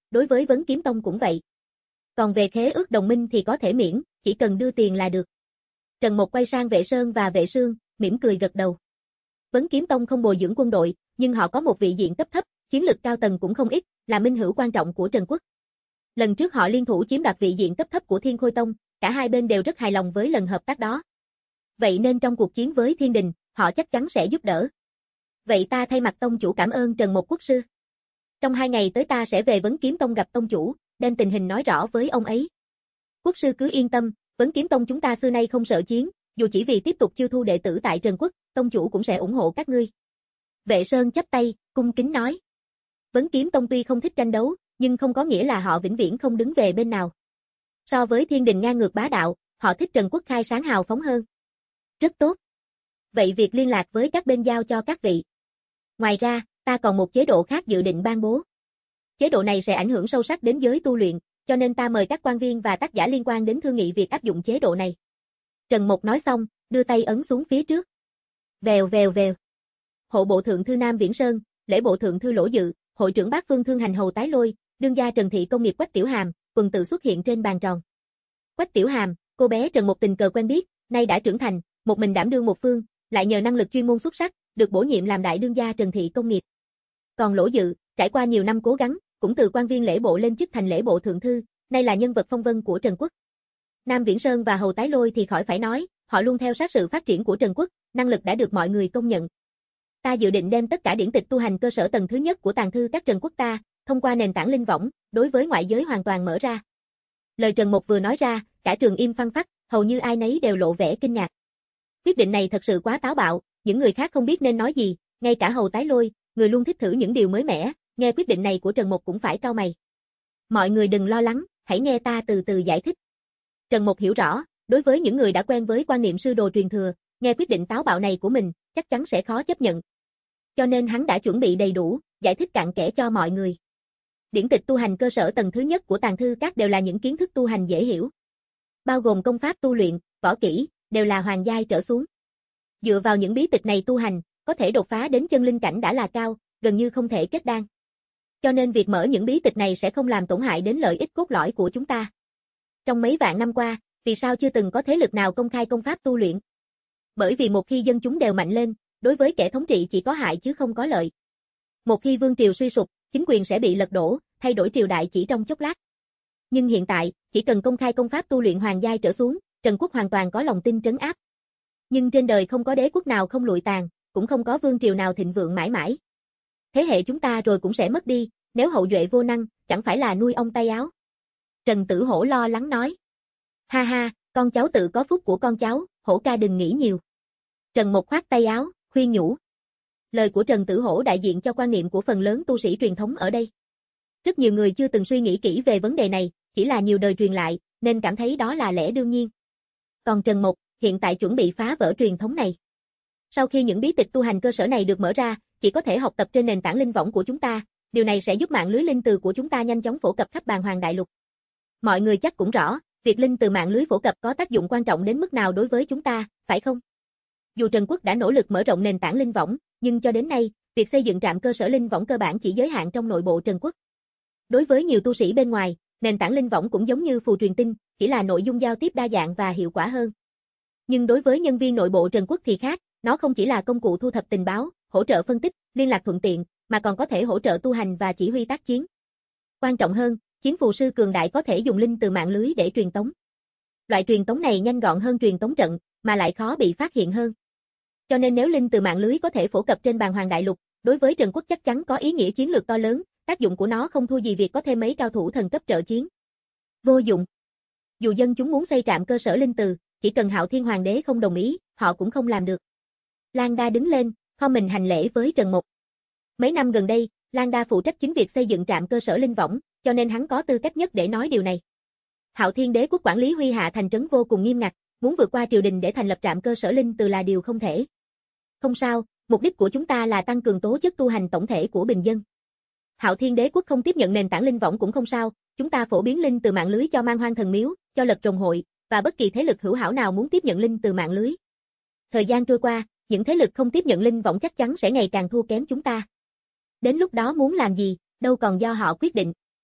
Speaker 2: đối với Vấn Kiếm Tông cũng vậy. Còn về khế ước đồng minh thì có thể miễn, chỉ cần đưa tiền là được. Trần Mộc quay sang Vệ Sơn và Vệ Sương, mỉm cười gật đầu. Vấn Kiếm Tông không bồi dưỡng quân đội, nhưng họ có một vị diện cấp thấp, chiến lực cao tầng cũng không ít, là minh hữu quan trọng của Trần Quốc. Lần trước họ liên thủ chiếm đoạt vị diện cấp thấp của Thiên Khôi Tông, cả hai bên đều rất hài lòng với lần hợp tác đó. Vậy nên trong cuộc chiến với Thiên Đình, họ chắc chắn sẽ giúp đỡ. Vậy ta thay mặt tông chủ cảm ơn Trần Mộc quốc sư. Trong hai ngày tới ta sẽ về Vấn Kiếm Tông gặp tông chủ, đem tình hình nói rõ với ông ấy. Quốc sư cứ yên tâm, Vấn Kiếm Tông chúng ta xưa nay không sợ chiến, dù chỉ vì tiếp tục chiêu thu đệ tử tại Trần Quốc, tông chủ cũng sẽ ủng hộ các ngươi. Vệ Sơn chắp tay, cung kính nói. Vấn Kiếm Tông tuy không thích tranh đấu, nhưng không có nghĩa là họ vĩnh viễn không đứng về bên nào. So với Thiên Đình ngang ngược bá đạo, họ thích Trần Quốc khai sáng hào phóng hơn. Rất tốt. Vậy việc liên lạc với các bên giao cho các vị. Ngoài ra, ta còn một chế độ khác dự định ban bố. Chế độ này sẽ ảnh hưởng sâu sắc đến giới tu luyện, cho nên ta mời các quan viên và tác giả liên quan đến thương nghị việc áp dụng chế độ này. Trần Mộc nói xong, đưa tay ấn xuống phía trước. Vèo vèo vèo. Hộ bộ thượng thư Nam Viễn Sơn, lễ bộ thượng thư Lỗ Dự, hội trưởng Bát Phương Thương Hành Hầu Tái Lôi, đương gia Trần Thị Công nghiệp Quách Tiểu Hàm, tuần tự xuất hiện trên bàn tròn. Quách Tiểu Hàm, cô bé Trần Mộc tình cờ quen biết, nay đã trưởng thành, một mình đảm đương một phương, lại nhờ năng lực chuyên môn xuất sắc, được bổ nhiệm làm đại đương gia Trần Thị Công nghiệp. Còn Lỗ Dự, trải qua nhiều năm cố gắng, cũng từ quan viên lễ bộ lên chức thành lễ bộ thượng thư, nay là nhân vật phong vân của Trần Quốc. Nam Viễn Sơn và Hầu Tái Lôi thì khỏi phải nói, họ luôn theo sát sự phát triển của Trần Quốc, năng lực đã được mọi người công nhận. Ta dự định đem tất cả điển tịch tu hành cơ sở tầng thứ nhất của tàng thư các Trần Quốc ta, thông qua nền tảng linh võng, đối với ngoại giới hoàn toàn mở ra. Lời Trần Mộc vừa nói ra, cả trường im phăng phắc, hầu như ai nấy đều lộ vẻ kinh ngạc. Quyết định này thật sự quá táo bạo, những người khác không biết nên nói gì, ngay cả Hầu Tái Lôi, người luôn thích thử những điều mới mẻ, nghe quyết định này của Trần Mộc cũng phải cau mày. Mọi người đừng lo lắng, hãy nghe ta từ từ giải thích. Trần Mộc hiểu rõ, đối với những người đã quen với quan niệm sư đồ truyền thừa, nghe quyết định táo bạo này của mình, chắc chắn sẽ khó chấp nhận. Cho nên hắn đã chuẩn bị đầy đủ, giải thích cặn kẽ cho mọi người. Điển tịch tu hành cơ sở tầng thứ nhất của tàng thư các đều là những kiến thức tu hành dễ hiểu. Bao gồm công pháp tu luyện, võ kỹ, đều là hoàng giai trở xuống. Dựa vào những bí tịch này tu hành, có thể đột phá đến chân linh cảnh đã là cao, gần như không thể kết đan. Cho nên việc mở những bí tịch này sẽ không làm tổn hại đến lợi ích cốt lõi của chúng ta. Trong mấy vạn năm qua, vì sao chưa từng có thế lực nào công khai công pháp tu luyện? Bởi vì một khi dân chúng đều mạnh lên, đối với kẻ thống trị chỉ có hại chứ không có lợi. Một khi vương triều suy sụp, chính quyền sẽ bị lật đổ, thay đổi triều đại chỉ trong chốc lát. Nhưng hiện tại, chỉ cần công khai công pháp tu luyện hoàng giai trở xuống, Trần Quốc hoàn toàn có lòng tin trấn áp. Nhưng trên đời không có đế quốc nào không lụi tàn, cũng không có vương triều nào thịnh vượng mãi mãi. Thế hệ chúng ta rồi cũng sẽ mất đi, nếu hậu duệ vô năng, chẳng phải là nuôi ong tay áo. Trần Tử Hổ lo lắng nói. Ha ha, con cháu tự có phúc của con cháu, Hổ ca đừng nghĩ nhiều. Trần Mộc khoát tay áo, khuyên nhủ. Lời của Trần Tử Hổ đại diện cho quan niệm của phần lớn tu sĩ truyền thống ở đây. Rất nhiều người chưa từng suy nghĩ kỹ về vấn đề này, chỉ là nhiều đời truyền lại, nên cảm thấy đó là lẽ đương nhiên. Còn Trần Mộc, hiện tại chuẩn bị phá vỡ truyền thống này. Sau khi những bí tịch tu hành cơ sở này được mở ra, chỉ có thể học tập trên nền tảng linh võng của chúng ta, điều này sẽ giúp mạng lưới linh từ của chúng ta nhanh chóng phổ cập khắp bàn hoàng đại lục. Mọi người chắc cũng rõ, việc linh từ mạng lưới phổ cập có tác dụng quan trọng đến mức nào đối với chúng ta, phải không? Dù Trần Quốc đã nỗ lực mở rộng nền tảng linh võng, nhưng cho đến nay, việc xây dựng trạm cơ sở linh võng cơ bản chỉ giới hạn trong nội bộ Trần Quốc. Đối với nhiều tu sĩ bên ngoài, nền tảng linh võng cũng giống như phù truyền tin, chỉ là nội dung giao tiếp đa dạng và hiệu quả hơn. Nhưng đối với nhân viên nội bộ Trần Quốc thì khác, nó không chỉ là công cụ thu thập tình báo, hỗ trợ phân tích, liên lạc thuận tiện, mà còn có thể hỗ trợ tu hành và chỉ huy tác chiến. Quan trọng hơn, chiến phù sư cường đại có thể dùng linh từ mạng lưới để truyền tống. Loại truyền tống này nhanh gọn hơn truyền tống trận, mà lại khó bị phát hiện hơn. Cho nên nếu linh từ mạng lưới có thể phổ cập trên bàn hoàng đại lục, đối với Trần Quốc chắc chắn có ý nghĩa chiến lược to lớn, tác dụng của nó không thua gì việc có thêm mấy cao thủ thần cấp trợ chiến. Vô dụng. Dù dân chúng muốn xây trạm cơ sở linh từ, chỉ cần Hạo Thiên Hoàng đế không đồng ý, họ cũng không làm được. Lan Đa đứng lên, kho mình hành lễ với Trần Mộc. Mấy năm gần đây, Lan Đa phụ trách chính việc xây dựng trạm cơ sở linh võng, cho nên hắn có tư cách nhất để nói điều này. Hạo Thiên đế quốc quản lý Huy Hạ thành trấn vô cùng nghiêm ngặt, muốn vượt qua triều đình để thành lập trạm cơ sở linh từ là điều không thể. Không sao, mục đích của chúng ta là tăng cường tố chất tu hành tổng thể của bình dân. Hạo Thiên đế quốc không tiếp nhận nền tảng linh võng cũng không sao, chúng ta phổ biến linh từ mạng lưới cho Man Hoang thần miếu, cho Lật Rồng hội và bất kỳ thế lực hữu hảo nào muốn tiếp nhận linh từ mạng lưới. Thời gian trôi qua, những thế lực không tiếp nhận linh võng chắc chắn sẽ ngày càng thua kém chúng ta. Đến lúc đó muốn làm gì, đâu còn do họ quyết định.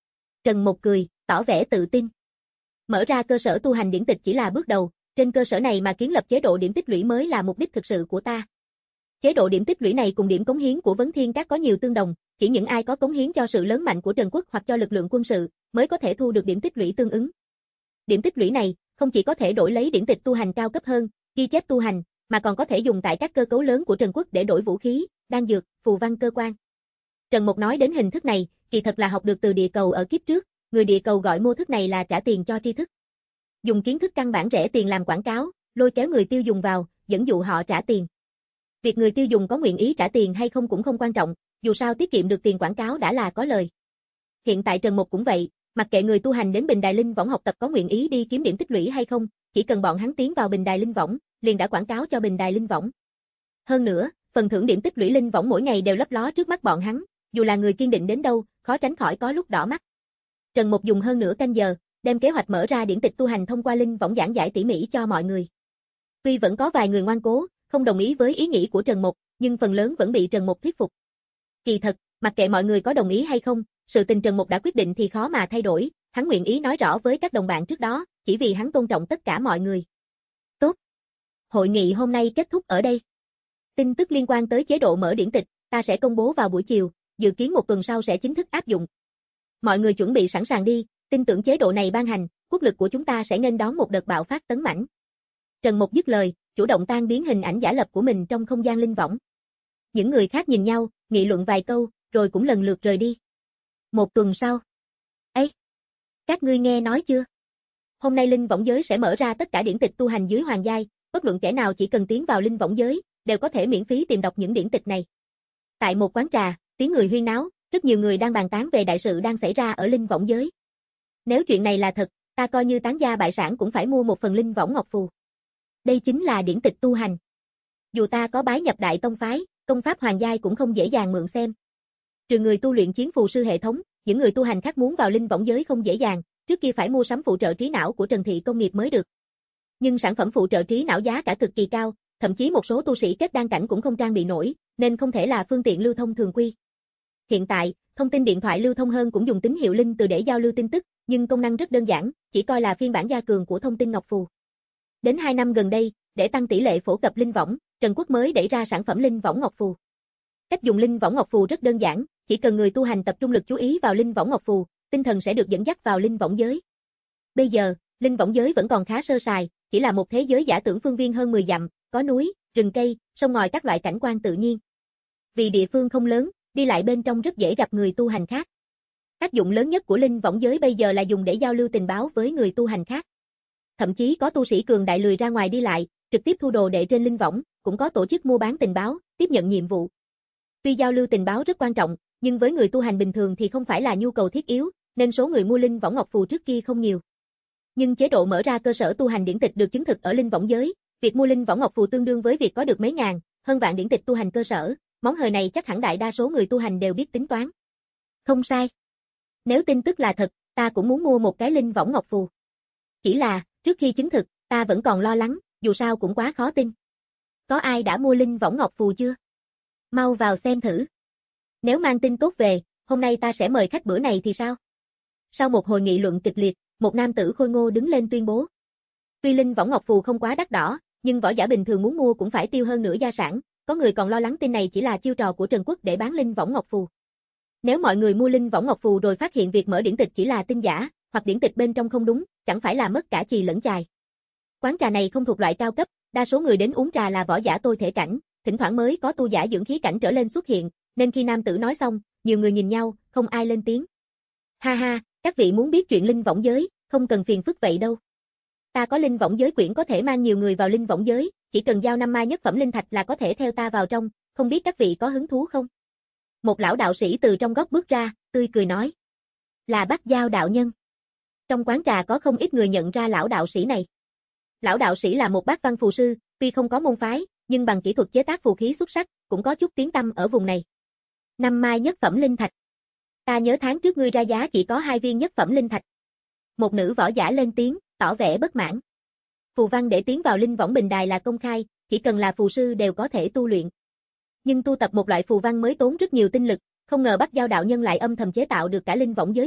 Speaker 2: Trần Mục cười, tỏ vẻ tự tin. Mở ra cơ sở tu hành điển tịch chỉ là bước đầu, trên cơ sở này mà kiến lập chế độ điểm tích lũy mới là mục đích thực sự của ta. Chế độ điểm tích lũy này cùng điểm cống hiến của Vấn Thiên Các có nhiều tương đồng, chỉ những ai có cống hiến cho sự lớn mạnh của Trần Quốc hoặc cho lực lượng quân sự mới có thể thu được điểm tích lũy tương ứng. Điểm tích lũy này không chỉ có thể đổi lấy điển tịch tu hành cao cấp hơn, ghi chép tu hành, mà còn có thể dùng tại các cơ cấu lớn của Trần Quốc để đổi vũ khí, đan dược, phù văn cơ quan. Trần Mục nói đến hình thức này, kỳ thật là học được từ địa cầu ở kiếp trước, người địa cầu gọi mô thức này là trả tiền cho tri thức. Dùng kiến thức căn bản rẻ tiền làm quảng cáo, lôi kéo người tiêu dùng vào, dẫn dụ họ trả tiền. Việc người tiêu dùng có nguyện ý trả tiền hay không cũng không quan trọng, dù sao tiết kiệm được tiền quảng cáo đã là có lời. Hiện tại Trần Mục cũng vậy, mặc kệ người tu hành đến Bình Đài Linh Võng học tập có nguyện ý đi kiếm điểm tích lũy hay không, chỉ cần bọn hắn tiến vào Bình Đài Linh Võng, liền đã quảng cáo cho Bình Đài Linh Võng. Hơn nữa, phần thưởng điểm tích lũy Linh Võng mỗi ngày đều lấp ló trước mắt bọn hắn, dù là người kiên định đến đâu, khó tránh khỏi có lúc đỏ mắt. Trần Mục dùng hơn nửa canh giờ, đem kế hoạch mở ra điển tịch tu hành thông qua Linh Võng giảng giải tỉ mỉ cho mọi người. Tuy vẫn có vài người ngoan cố, không đồng ý với ý nghĩ của Trần Mục, nhưng phần lớn vẫn bị Trần Mục thuyết phục. Kỳ thật, mặc kệ mọi người có đồng ý hay không, sự tình Trần Mục đã quyết định thì khó mà thay đổi, hắn nguyện ý nói rõ với các đồng bạn trước đó, chỉ vì hắn tôn trọng tất cả mọi người. Tốt. Hội nghị hôm nay kết thúc ở đây. Tin tức liên quan tới chế độ mở điển tịch, ta sẽ công bố vào buổi chiều, dự kiến một tuần sau sẽ chính thức áp dụng. Mọi người chuẩn bị sẵn sàng đi, tin tưởng chế độ này ban hành, quốc lực của chúng ta sẽ nghênh đón một đợt bạo phát tấn mãnh. Trần Mục dứt lời, chủ động tan biến hình ảnh giả lập của mình trong không gian linh võng. Những người khác nhìn nhau, nghị luận vài câu, rồi cũng lần lượt rời đi. Một tuần sau. Ê! Các ngươi nghe nói chưa? Hôm nay linh võng giới sẽ mở ra tất cả điển tịch tu hành dưới hoàng giai, bất luận kẻ nào chỉ cần tiến vào linh võng giới, đều có thể miễn phí tìm đọc những điển tịch này. Tại một quán trà, tiếng người huyên náo, rất nhiều người đang bàn tán về đại sự đang xảy ra ở linh võng giới. Nếu chuyện này là thật, ta coi như tán gia bại sản cũng phải mua một phần linh võng ngọc phù. Đây chính là điển tịch tu hành. Dù ta có bái nhập đại tông phái, công pháp hoàng giai cũng không dễ dàng mượn xem. Trừ người tu luyện chiến phù sư hệ thống, những người tu hành khác muốn vào linh võng giới không dễ dàng, trước kia phải mua sắm phụ trợ trí não của Trần Thị Công nghiệp mới được. Nhưng sản phẩm phụ trợ trí não giá cả cực kỳ cao, thậm chí một số tu sĩ kết đan cảnh cũng không trang bị nổi, nên không thể là phương tiện lưu thông thường quy. Hiện tại, thông tin điện thoại lưu thông hơn cũng dùng tín hiệu linh từ để giao lưu tin tức, nhưng công năng rất đơn giản, chỉ coi là phiên bản gia cường của thông tin ngọc phù. Đến hai năm gần đây, để tăng tỷ lệ phổ cập linh võng, Trần Quốc mới đẩy ra sản phẩm linh võng ngọc phù. Cách dùng linh võng ngọc phù rất đơn giản, chỉ cần người tu hành tập trung lực chú ý vào linh võng ngọc phù, tinh thần sẽ được dẫn dắt vào linh võng giới. Bây giờ, linh võng giới vẫn còn khá sơ sài, chỉ là một thế giới giả tưởng phương viên hơn mười dặm, có núi, rừng cây, sông ngòi các loại cảnh quan tự nhiên. Vì địa phương không lớn, đi lại bên trong rất dễ gặp người tu hành khác. Tác dụng lớn nhất của linh võng giới bây giờ là dùng để giao lưu tình báo với người tu hành khác. Thậm chí có tu sĩ cường đại lười ra ngoài đi lại, trực tiếp thu đồ đệ trên linh võng, cũng có tổ chức mua bán tình báo, tiếp nhận nhiệm vụ. Tuy giao lưu tình báo rất quan trọng, nhưng với người tu hành bình thường thì không phải là nhu cầu thiết yếu, nên số người mua linh võng ngọc phù trước kia không nhiều. Nhưng chế độ mở ra cơ sở tu hành điển tịch được chứng thực ở linh võng giới, việc mua linh võng ngọc phù tương đương với việc có được mấy ngàn, hơn vạn điển tịch tu hành cơ sở, món hời này chắc hẳn đại đa số người tu hành đều biết tính toán. Không sai. Nếu tin tức là thật, ta cũng muốn mua một cái linh võng ngọc phù. Chỉ là, trước khi chứng thực, ta vẫn còn lo lắng, dù sao cũng quá khó tin. Có ai đã mua linh võng ngọc phù chưa? Mau vào xem thử. Nếu mang tin tốt về, hôm nay ta sẽ mời khách bữa này thì sao? Sau một hồi nghị luận kịch liệt, một nam tử khôi ngô đứng lên tuyên bố. Tuy linh võng ngọc phù không quá đắt đỏ, nhưng võ giả bình thường muốn mua cũng phải tiêu hơn nửa gia sản, có người còn lo lắng tin này chỉ là chiêu trò của Trần Quốc để bán linh võng ngọc phù. Nếu mọi người mua linh võng ngọc phù rồi phát hiện việc mở điển tịch chỉ là tin giả, hoặc điển tịch bên trong không đúng, chẳng phải là mất cả chì lẫn chài. Quán trà này không thuộc loại cao cấp, đa số người đến uống trà là võ giả tôi thể cảnh, thỉnh thoảng mới có tu giả dưỡng khí cảnh trở lên xuất hiện, nên khi nam tử nói xong, nhiều người nhìn nhau, không ai lên tiếng. Ha ha, các vị muốn biết chuyện linh võng giới, không cần phiền phức vậy đâu. Ta có linh võng giới quyển có thể mang nhiều người vào linh võng giới, chỉ cần giao năm mai nhất phẩm linh thạch là có thể theo ta vào trong, không biết các vị có hứng thú không? Một lão đạo sĩ từ trong góc bước ra, tươi cười nói. Là Bắc Giao đạo nhân. Trong quán trà có không ít người nhận ra lão đạo sĩ này. Lão đạo sĩ là một bác văn phù sư, tuy không có môn phái, nhưng bằng kỹ thuật chế tác phù khí xuất sắc, cũng có chút tiếng tăm ở vùng này. Năm mai nhất phẩm linh thạch. Ta nhớ tháng trước ngươi ra giá chỉ có hai viên nhất phẩm linh thạch. Một nữ võ giả lên tiếng, tỏ vẻ bất mãn. Phù văn để tiến vào linh võng bình đài là công khai, chỉ cần là phù sư đều có thể tu luyện. Nhưng tu tập một loại phù văn mới tốn rất nhiều tinh lực, không ngờ Bắc Giao đạo nhân lại âm thầm chế tạo được cả linh võng giới quyển,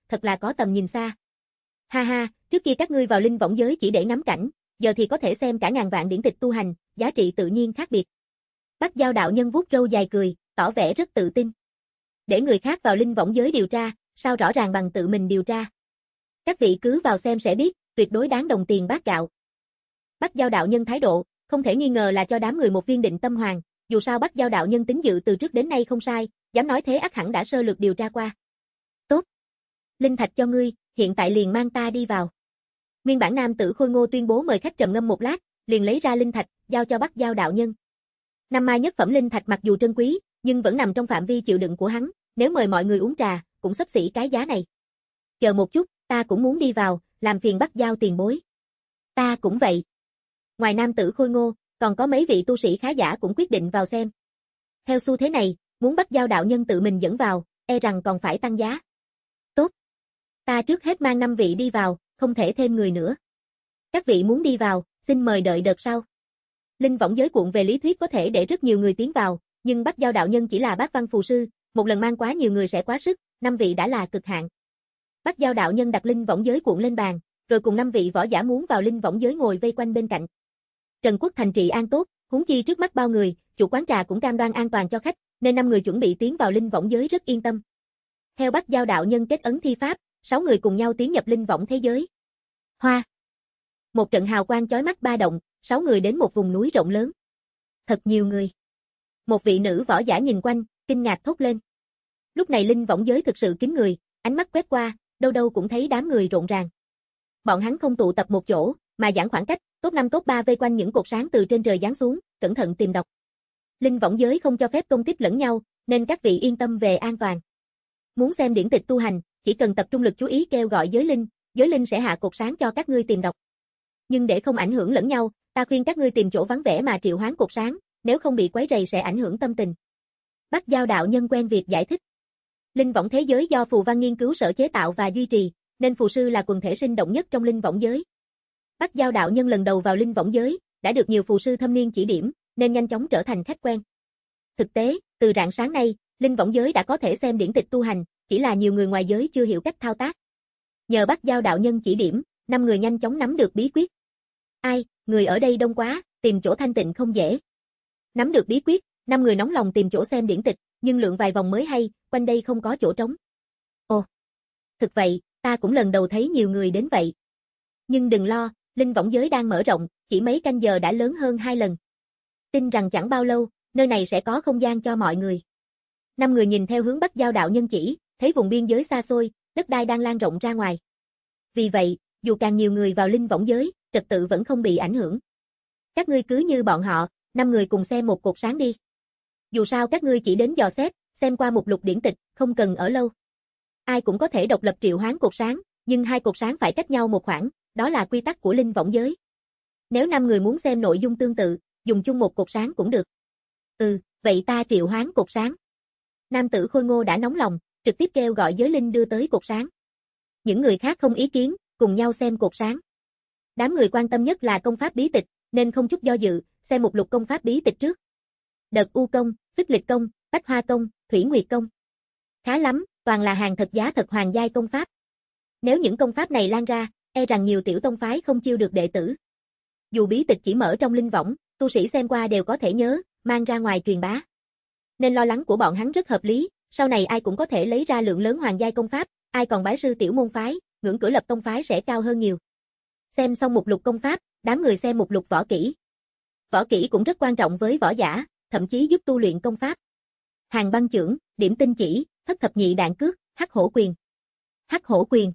Speaker 2: thật là có tầm nhìn xa. Ha ha, trước kia các ngươi vào linh võng giới chỉ để ngắm cảnh, giờ thì có thể xem cả ngàn vạn điển tịch tu hành, giá trị tự nhiên khác biệt. Bắc Giao đạo nhân vuốt râu dài cười, tỏ vẻ rất tự tin. Để người khác vào linh võng giới điều tra, sao rõ ràng bằng tự mình điều tra. Các vị cứ vào xem sẽ biết, tuyệt đối đáng đồng tiền bát gạo. Bắc Giao đạo nhân thái độ, không thể nghi ngờ là cho đám người một viên định tâm hoàng, dù sao Bắc Giao đạo nhân tính dự từ trước đến nay không sai, dám nói thế ắt hẳn đã sơ lược điều tra qua. Tốt. Linh thạch cho ngươi, hiện tại liền mang ta đi vào. Nguyên bản nam tử Khôi Ngô tuyên bố mời khách trầm ngâm một lát, liền lấy ra linh thạch, giao cho Bắc Giao đạo nhân. Năm mai nhất phẩm linh thạch mặc dù trân quý, nhưng vẫn nằm trong phạm vi chịu đựng của hắn, nếu mời mọi người uống trà, cũng xấp xỉ cái giá này. Chờ một chút, ta cũng muốn đi vào, làm phiền Bắc Giao tiền bối. Ta cũng vậy. Ngoài nam tử Khôi Ngô, còn có mấy vị tu sĩ khá giả cũng quyết định vào xem. Theo xu thế này, muốn Bắc Giao đạo nhân tự mình dẫn vào, e rằng còn phải tăng giá. Tốt. Ta trước hết mang năm vị đi vào, không thể thêm người nữa. Các vị muốn đi vào, xin mời đợi đợt sau. Linh võng giới cuộn về lý thuyết có thể để rất nhiều người tiến vào, nhưng Bắc Giao đạo nhân chỉ là bát văn phù sư, một lần mang quá nhiều người sẽ quá sức, năm vị đã là cực hạn. Bắc Giao đạo nhân đặt linh võng giới cuộn lên bàn, rồi cùng năm vị võ giả muốn vào linh võng giới ngồi vây quanh bên cạnh. Trần Quốc thành trị an tốt, huống chi trước mắt bao người, chủ quán trà cũng cam đoan an toàn cho khách, nên năm người chuẩn bị tiến vào linh võng giới rất yên tâm. Theo Bắc Giao đạo nhân kết ấn thi pháp, sáu người cùng nhau tiến nhập linh võng thế giới. Hoa. Một trận hào quang chói mắt ba động, sáu người đến một vùng núi rộng lớn. Thật nhiều người. Một vị nữ võ giả nhìn quanh, kinh ngạc thốt lên. Lúc này linh võng giới thực sự kín người, ánh mắt quét qua, đâu đâu cũng thấy đám người rộn ràng. Bọn hắn không tụ tập một chỗ, mà giãn khoảng cách, top năm top ba vây quanh những cột sáng từ trên trời giáng xuống, cẩn thận tìm đọc. Linh võng giới không cho phép công kích lẫn nhau, nên các vị yên tâm về an toàn. Muốn xem điển tịch tu hành, chỉ cần tập trung lực chú ý kêu gọi giới linh, giới linh sẽ hạ cột sáng cho các ngươi tìm đọc. Nhưng để không ảnh hưởng lẫn nhau, ta khuyên các ngươi tìm chỗ vắng vẻ mà triệu hoán cột sáng, nếu không bị quấy rầy sẽ ảnh hưởng tâm tình. Bắc Giao đạo nhân quen việc giải thích. Linh võng thế giới do phù văn nghiên cứu sở chế tạo và duy trì, nên phù sư là quần thể sinh động nhất trong linh võng giới. Bắc Giao đạo nhân lần đầu vào linh võng giới, đã được nhiều phù sư thâm niên chỉ điểm, nên nhanh chóng trở thành khách quen. Thực tế, từ rạng sáng nay, linh võng giới đã có thể xem điển tịch tu hành, chỉ là nhiều người ngoài giới chưa hiểu cách thao tác. Nhờ Bắc Giao đạo nhân chỉ điểm, năm người nhanh chóng nắm được bí quyết. Ai, người ở đây đông quá, tìm chỗ thanh tịnh không dễ. Nắm được bí quyết, năm người nóng lòng tìm chỗ xem điển tịch, nhưng lượn vài vòng mới hay, quanh đây không có chỗ trống. Ồ, thực vậy, ta cũng lần đầu thấy nhiều người đến vậy. Nhưng đừng lo, linh võng giới đang mở rộng, chỉ mấy canh giờ đã lớn hơn hai lần. Tin rằng chẳng bao lâu, nơi này sẽ có không gian cho mọi người. Năm người nhìn theo hướng Bắc Giao đạo nhân chỉ, thấy vùng biên giới xa xôi, đất đai đang lan rộng ra ngoài. Vì vậy, dù càng nhiều người vào linh võng giới, trật tự vẫn không bị ảnh hưởng. Các ngươi cứ như bọn họ, năm người cùng xem một cột sáng đi. Dù sao các ngươi chỉ đến dò xét, xem qua một lục điển tịch, không cần ở lâu. Ai cũng có thể độc lập triệu hoán cột sáng, nhưng hai cột sáng phải cách nhau một khoảng, đó là quy tắc của linh võng giới. Nếu năm người muốn xem nội dung tương tự, dùng chung một cột sáng cũng được. Ừ, vậy ta triệu hoán cột sáng. Nam tử Khôi Ngô đã nóng lòng, trực tiếp kêu gọi giới linh đưa tới cột sáng. Những người khác không ý kiến, cùng nhau xem cột sáng. Đám người quan tâm nhất là công pháp bí tịch, nên không chút do dự, xem một lục công pháp bí tịch trước. Đợt U công, Phích Lịch công, Bách Hoa công, Thủy Nguyệt công. Khá lắm, toàn là hàng thật giá thật hoàng giai công pháp. Nếu những công pháp này lan ra, e rằng nhiều tiểu tông phái không chiêu được đệ tử. Dù bí tịch chỉ mở trong linh võng, tu sĩ xem qua đều có thể nhớ, mang ra ngoài truyền bá. Nên lo lắng của bọn hắn rất hợp lý, sau này ai cũng có thể lấy ra lượng lớn hoàng giai công pháp, ai còn bái sư tiểu môn phái, ngưỡng cửa lập tông phái sẽ cao hơn nhiều. Xem xong một lục công pháp, đám người xem một lục võ kỹ. Võ kỹ cũng rất quan trọng với võ giả, thậm chí giúp tu luyện công pháp. Hàng băng chưởng, điểm tinh chỉ, thất thập nhị đạn cước, hắc hổ quyền. Hắc hổ quyền.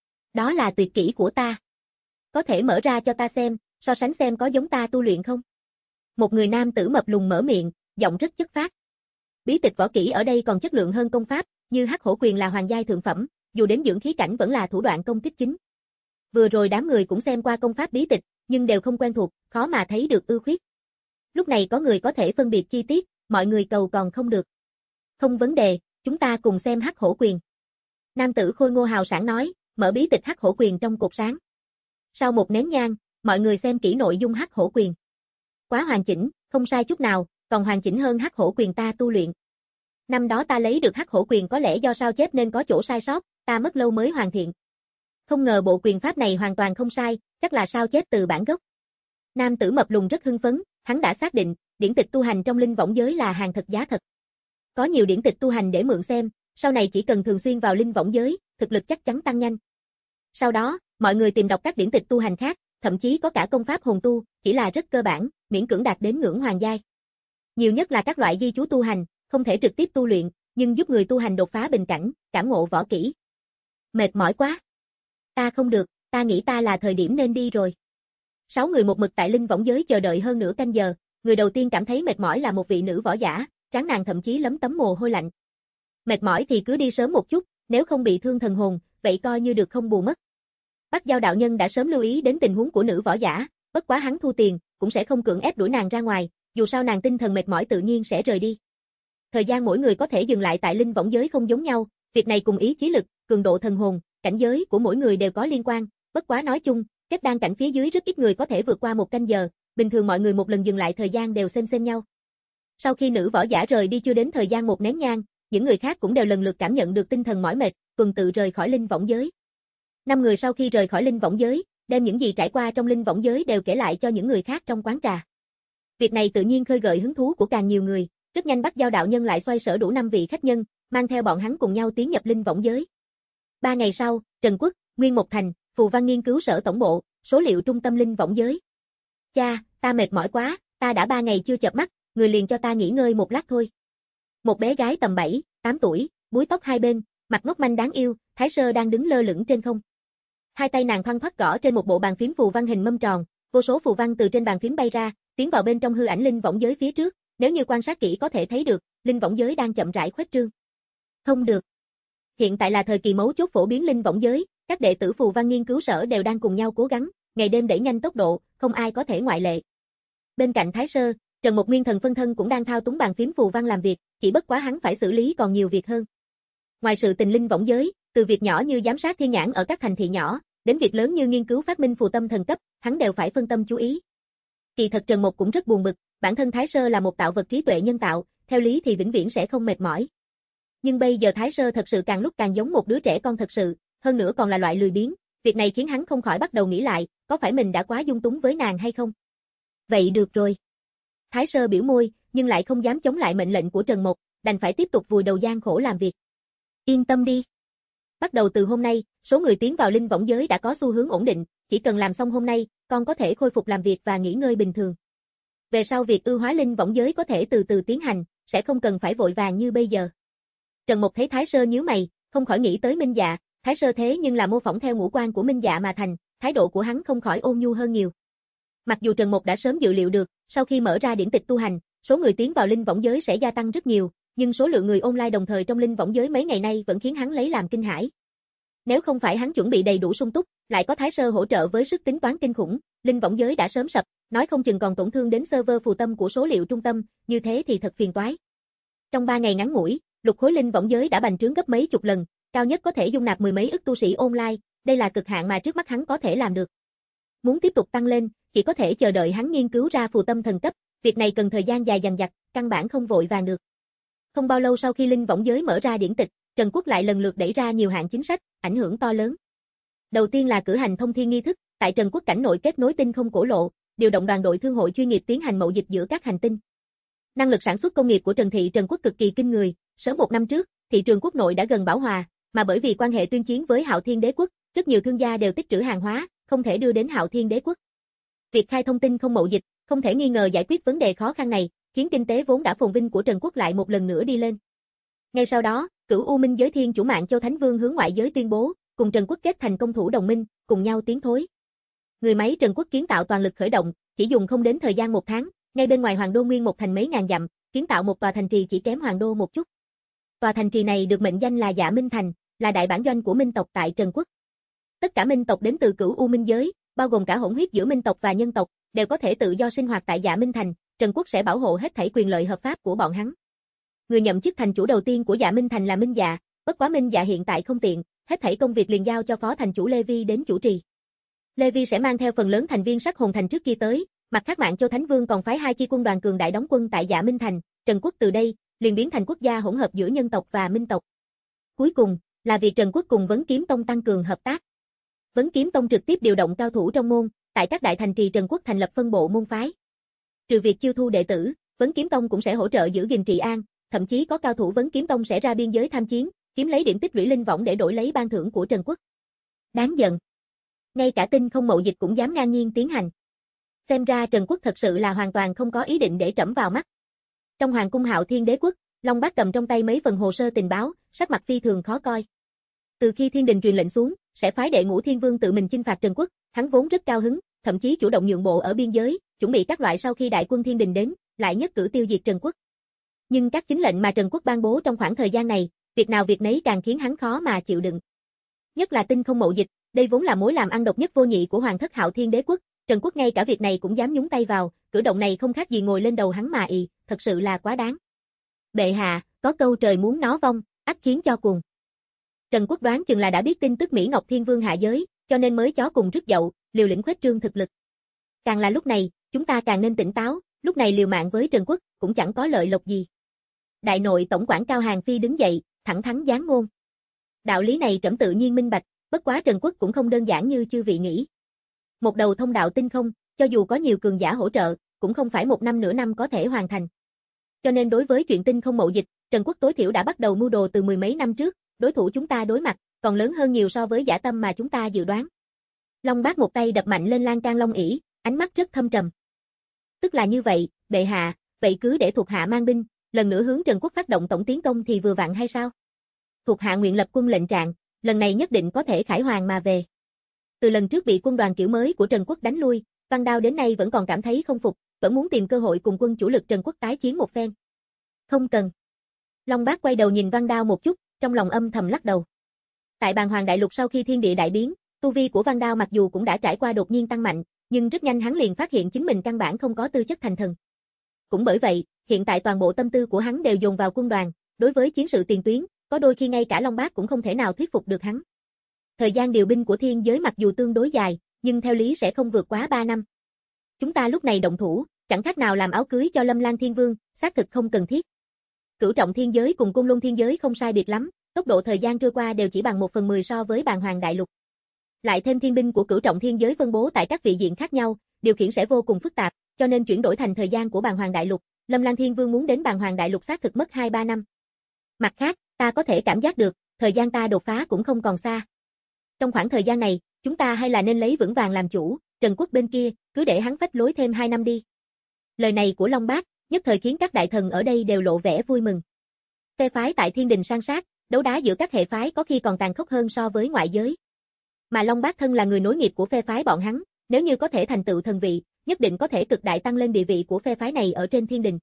Speaker 2: Đó là tuyệt kỹ của ta. Có thể mở ra cho ta xem, so sánh xem có giống ta tu luyện không? Một người nam tử mập lùn mở miệng, giọng rất chất phác. Bí tịch võ kỹ ở đây còn chất lượng hơn công pháp, như hắc hổ quyền là hoàng giai thượng phẩm, dù đến dưỡng khí cảnh vẫn là thủ đoạn công kích chính. Vừa rồi đám người cũng xem qua công pháp bí tịch, nhưng đều không quen thuộc, khó mà thấy được ưu khuyết. Lúc này có người có thể phân biệt chi tiết, mọi người cầu còn không được. Không vấn đề, chúng ta cùng xem hắc hổ quyền. Nam tử Khôi Ngô hào sảng nói, mở bí tịch hắc hổ quyền trong cột sáng. Sau một nén nhang, mọi người xem kỹ nội dung hắc hổ quyền. Quá hoàn chỉnh, không sai chút nào, còn hoàn chỉnh hơn hắc hổ quyền ta tu luyện. Năm đó ta lấy được hắc hổ quyền có lẽ do sao chép nên có chỗ sai sót, ta mất lâu mới hoàn thiện. Không ngờ bộ quyền pháp này hoàn toàn không sai, chắc là sao chép từ bản gốc. Nam tử mập lùn rất hưng phấn, hắn đã xác định, điển tịch tu hành trong linh võng giới là hàng thật giá thật. Có nhiều điển tịch tu hành để mượn xem, sau này chỉ cần thường xuyên vào linh võng giới, thực lực chắc chắn tăng nhanh. Sau đó, mọi người tìm đọc các điển tịch tu hành khác, thậm chí có cả công pháp hồn tu, chỉ là rất cơ bản, miễn cưỡng đạt đến ngưỡng hoàng giai. Nhiều nhất là các loại ghi chú tu hành, không thể trực tiếp tu luyện, nhưng giúp người tu hành đột phá bình cảnh, cảm ngộ võ kỹ. Mệt mỏi quá. Ta không được, ta nghĩ ta là thời điểm nên đi rồi. Sáu người một mực tại linh võng giới chờ đợi hơn nửa canh giờ, người đầu tiên cảm thấy mệt mỏi là một vị nữ võ giả, trán nàng thậm chí lấm tấm mồ hôi lạnh. Mệt mỏi thì cứ đi sớm một chút, nếu không bị thương thần hồn, vậy coi như được không bù mất. Bắc Giao đạo nhân đã sớm lưu ý đến tình huống của nữ võ giả, bất quá hắn thu tiền, cũng sẽ không cưỡng ép đuổi nàng ra ngoài, dù sao nàng tinh thần mệt mỏi tự nhiên sẽ rời đi. Thời gian mỗi người có thể dừng lại tại linh võng giới không giống nhau, việc này cùng ý chí lực, cường độ thần hồn, cảnh giới của mỗi người đều có liên quan, bất quá nói chung, kết đan cảnh phía dưới rất ít người có thể vượt qua một canh giờ, bình thường mọi người một lần dừng lại thời gian đều xem xem nhau. Sau khi nữ võ giả rời đi chưa đến thời gian một nén nhang, những người khác cũng đều lần lượt cảm nhận được tinh thần mỏi mệt, tuần tự rời khỏi linh võng giới. Năm người sau khi rời khỏi linh võng giới, đem những gì trải qua trong linh võng giới đều kể lại cho những người khác trong quán trà. Việc này tự nhiên khơi gợi hứng thú của càng nhiều người, rất nhanh Bắc Giao đạo nhân lại xoay sở đủ năm vị khách nhân, mang theo bọn hắn cùng nhau tiến nhập linh võng giới. Ba ngày sau, Trần Quốc, Nguyên Mộc Thành, Phù Văn nghiên cứu sở tổng bộ, số liệu trung tâm linh võng giới. Cha, ta mệt mỏi quá, ta đã ba ngày chưa chợp mắt, người liền cho ta nghỉ ngơi một lát thôi. Một bé gái tầm bảy, tám tuổi, búi tóc hai bên, mặt ngốc manh đáng yêu, Thái Sơ đang đứng lơ lửng trên không. Hai tay nàng thoăn thoắt gõ trên một bộ bàn phím phù văn hình mâm tròn, vô số phù văn từ trên bàn phím bay ra, tiến vào bên trong hư ảnh linh võng giới phía trước, nếu như quan sát kỹ có thể thấy được, linh võng giới đang chậm rãi khuếch trương. Không được. Hiện tại là thời kỳ mấu chốt phổ biến linh võng giới, các đệ tử phù văn nghiên cứu sở đều đang cùng nhau cố gắng, ngày đêm đẩy nhanh tốc độ, không ai có thể ngoại lệ. Bên cạnh Thái Sơ, Trần Một Nguyên thần phân thân cũng đang thao túng bàn phím phù văn làm việc, chỉ bất quá hắn phải xử lý còn nhiều việc hơn. Ngoài sự tình linh võng giới, từ việc nhỏ như giám sát thiên nhãn ở các thành thị nhỏ, đến việc lớn như nghiên cứu phát minh phù tâm thần cấp, hắn đều phải phân tâm chú ý. Kỳ thật Trần Một cũng rất buồn bực, bản thân Thái Sơ là một tạo vật trí tuệ nhân tạo, theo lý thì vĩnh viễn sẽ không mệt mỏi. Nhưng bây giờ Thái Sơ thật sự càng lúc càng giống một đứa trẻ con thật sự, hơn nữa còn là loại lười biếng, việc này khiến hắn không khỏi bắt đầu nghĩ lại, có phải mình đã quá dung túng với nàng hay không? Vậy được rồi. Thái Sơ biểu môi, nhưng lại không dám chống lại mệnh lệnh của Trần Một, đành phải tiếp tục vùi đầu gian khổ làm việc. Yên tâm đi. Bắt đầu từ hôm nay, số người tiến vào linh võng giới đã có xu hướng ổn định, chỉ cần làm xong hôm nay, con có thể khôi phục làm việc và nghỉ ngơi bình thường. Về sau việc ưu hóa linh võng giới có thể từ từ tiến hành, sẽ không cần phải vội vàng như bây giờ. Trần Mục thấy Thái Sơ nhíu mày, không khỏi nghĩ tới Minh Dạ, Thái Sơ thế nhưng là mô phỏng theo ngũ quan của Minh Dạ mà thành, thái độ của hắn không khỏi ôn nhu hơn nhiều. Mặc dù Trần Mục đã sớm dự liệu được, sau khi mở ra điển tịch tu hành, số người tiến vào linh võng giới sẽ gia tăng rất nhiều, nhưng số lượng người online đồng thời trong linh võng giới mấy ngày nay vẫn khiến hắn lấy làm kinh hãi. Nếu không phải hắn chuẩn bị đầy đủ sung túc, lại có Thái Sơ hỗ trợ với sức tính toán kinh khủng, linh võng giới đã sớm sập, nói không chừng còn tổn thương đến server phù tâm của số liệu trung tâm, như thế thì thật phiền toái. Trong ba ngày ngắn ngủi, lục khối linh võng giới đã bành trướng gấp mấy chục lần, cao nhất có thể dung nạp mười mấy ức tu sĩ online, đây là cực hạn mà trước mắt hắn có thể làm được. Muốn tiếp tục tăng lên, chỉ có thể chờ đợi hắn nghiên cứu ra phù tâm thần cấp, việc này cần thời gian dài dằng dặc, căn bản không vội vàng được. Không bao lâu sau khi linh võng giới mở ra điển tịch, Trần Quốc lại lần lượt đẩy ra nhiều hạng chính sách, ảnh hưởng to lớn. Đầu tiên là cử hành thông thiên nghi thức, tại Trần Quốc cảnh nội kết nối tinh không cổ lộ, điều động đoàn đội thương hội chuyên nghiệp tiến hành mậu dịch giữa các hành tinh. Năng lực sản xuất công nghiệp của Trần thị Trần Quốc cực kỳ kinh người, sớm một năm trước, thị trường quốc nội đã gần bão hòa, mà bởi vì quan hệ tuyên chiến với Hạo Thiên Đế quốc, rất nhiều thương gia đều tích trữ hàng hóa, không thể đưa đến Hạo Thiên Đế quốc. Việc khai thông tin không mậu dịch, không thể nghi ngờ giải quyết vấn đề khó khăn này, khiến kinh tế vốn đã phồn vinh của Trần Quốc lại một lần nữa đi lên. Ngay sau đó, Cửu U Minh giới thiên chủ mạng Châu Thánh Vương hướng ngoại giới tuyên bố, cùng Trần Quốc kết thành công thủ đồng minh, cùng nhau tiến thối. Người máy Trần Quốc kiến tạo toàn lực khởi động, chỉ dùng không đến thời gian một tháng, ngay bên ngoài Hoàng đô Nguyên Mộc Thành mấy ngàn dặm, kiến tạo một tòa thành trì chỉ kém Hoàng đô một chút. Tòa thành trì này được mệnh danh là Dạ Minh Thành, là đại bản doanh của Minh tộc tại Trần Quốc. Tất cả Minh tộc đến từ Cửu U Minh giới, bao gồm cả hỗn huyết giữa Minh tộc và nhân tộc, đều có thể tự do sinh hoạt tại Dạ Minh Thành, Trần Quốc sẽ bảo hộ hết thảy quyền lợi hợp pháp của bọn hắn. Người nhậm chức thành chủ đầu tiên của Dạ Minh Thành là Minh Dạ, bất quá Minh Dạ hiện tại không tiện, hết thảy công việc liền giao cho phó thành chủ Lê Vi đến chủ trì. Lê Vi sẽ mang theo phần lớn thành viên Sắc Hồn Thành trước kia tới, mặt khác Mạng Châu Thánh Vương còn phái hai chi quân đoàn cường đại đóng quân tại Dạ Minh Thành, Trần Quốc từ đây liền biến thành quốc gia hỗn hợp giữa nhân tộc và Minh tộc. Cuối cùng, là việc Trần Quốc cùng Vấn Kiếm Tông tăng cường hợp tác. Vấn Kiếm Tông trực tiếp điều động cao thủ trong môn, tại các đại thành trì Trần Quốc thành lập phân bộ môn phái. Trừ việc chiêu thu đệ tử, Vấn Kiếm Tông cũng sẽ hỗ trợ giữ gìn trị an, thậm chí có cao thủ Vấn Kiếm Tông sẽ ra biên giới tham chiến, kiếm lấy điểm tích lũy linh võng để đổi lấy ban thưởng của Trần Quốc. Đáng giận. Ngay cả Tinh Không Mậu Dịch cũng dám ngang nhiên tiến hành. Xem ra Trần Quốc thật sự là hoàn toàn không có ý định để trẫm vào mắt. Trong Hoàng cung Hạo Thiên Đế Quốc, Long Bác cầm trong tay mấy phần hồ sơ tình báo, sắc mặt phi thường khó coi. Từ khi Thiên Đình truyền lệnh xuống, sẽ phái Đệ Ngũ Thiên Vương tự mình chinh phạt Trần Quốc, hắn vốn rất cao hứng, thậm chí chủ động nhượng bộ ở biên giới, chuẩn bị các loại sau khi đại quân Thiên Đình đến, lại nhất cử tiêu diệt Trần Quốc. Nhưng các chính lệnh mà Trần Quốc ban bố trong khoảng thời gian này, việc nào việc nấy càng khiến hắn khó mà chịu đựng. Nhất là Tinh Không Mậu Dịch, đây vốn là mối làm ăn độc nhất vô nhị của Hoàng thất Hạo Thiên Đế Quốc, Trần Quốc ngay cả việc này cũng dám nhúng tay vào, cử động này không khác gì ngồi lên đầu hắn mà ì, thật sự là quá đáng. Bệ hạ, có câu trời muốn nó vong, ắt khiến cho cùng. Trần Quốc đoán chừng là đã biết tin tức Mỹ Ngọc Thiên Vương hạ giới, cho nên mới chó cùng rước dậu, liều lĩnh khuếch trương thực lực. Càng là lúc này, chúng ta càng nên tỉnh táo, lúc này liều mạng với Trần Quốc, cũng chẳng có lợi lộc gì. Đại nội tổng quản Cao Hàng Phi đứng dậy, thẳng thắn giáng ngôn. Đạo lý này trẫm tự nhiên minh bạch, bất quá Trần Quốc cũng không đơn giản như chư vị nghĩ. Một đầu thông đạo tinh không, cho dù có nhiều cường giả hỗ trợ, cũng không phải một năm nửa năm có thể hoàn thành. Cho nên đối với chuyện Tinh Không Mậu Dịch, Trần Quốc tối thiểu đã bắt đầu mưu đồ từ mười mấy năm trước, đối thủ chúng ta đối mặt, còn lớn hơn nhiều so với dã tâm mà chúng ta dự đoán. Long Bác một tay đập mạnh lên lan can long ỷ, ánh mắt rất thâm trầm. Tức là như vậy, bệ hạ, vậy cứ để thuộc hạ mang binh, lần nữa hướng Trần Quốc phát động tổng tiến công thì vừa vặn hay sao? Thuộc hạ nguyện lập quân lệnh trạng, lần này nhất định có thể khải hoàn mà về. Từ lần trước bị quân đoàn kiểu mới của Trần Quốc đánh lui, Văn Đao đến nay vẫn còn cảm thấy không phục, vẫn muốn tìm cơ hội cùng quân chủ lực Trần Quốc tái chiến một phen. Không cần. Long Bác quay đầu nhìn Văn Đao một chút, trong lòng âm thầm lắc đầu. Tại Bàn Hoàng Đại Lục sau khi thiên địa đại biến, tu vi của Văn Đao mặc dù cũng đã trải qua đột nhiên tăng mạnh, nhưng rất nhanh hắn liền phát hiện chính mình căn bản không có tư chất thành thần. Cũng bởi vậy, hiện tại toàn bộ tâm tư của hắn đều dồn vào quân đoàn, đối với chiến sự tiền tuyến, có đôi khi ngay cả Long Bác cũng không thể nào thuyết phục được hắn. Thời gian điều binh của thiên giới mặc dù tương đối dài, nhưng theo lý sẽ không vượt quá ba năm. Chúng ta lúc này động thủ, chẳng khác nào làm áo cưới cho Lâm Lan Thiên Vương, xác thực không cần thiết. Cửu Trọng Thiên Giới cùng Côn Luân Thiên Giới không sai biệt lắm, tốc độ thời gian trôi qua đều chỉ bằng một phần mười so với Bàn Hoàng Đại Lục. Lại thêm thiên binh của Cửu Trọng Thiên Giới phân bố tại các vị diện khác nhau, điều khiển sẽ vô cùng phức tạp, cho nên chuyển đổi thành thời gian của Bàn Hoàng Đại Lục, Lâm Lan Thiên Vương muốn đến Bàn Hoàng Đại Lục xác thực mất hai ba năm. Mặt khác, ta có thể cảm giác được, thời gian ta đột phá cũng không còn xa. Trong khoảng thời gian này, chúng ta hay là nên lấy vững vàng làm chủ, Trần Quốc bên kia, cứ để hắn phách lối thêm hai năm đi. Lời này của Long Bác, nhất thời khiến các đại thần ở đây đều lộ vẻ vui mừng. Phe phái tại Thiên Đình san sát, đấu đá giữa các hệ phái có khi còn tàn khốc hơn so với ngoại giới. Mà Long Bác thân là người nối nghiệp của phe phái bọn hắn, nếu như có thể thành tựu thần vị, nhất định có thể cực đại tăng lên địa vị của phe phái này ở trên Thiên Đình.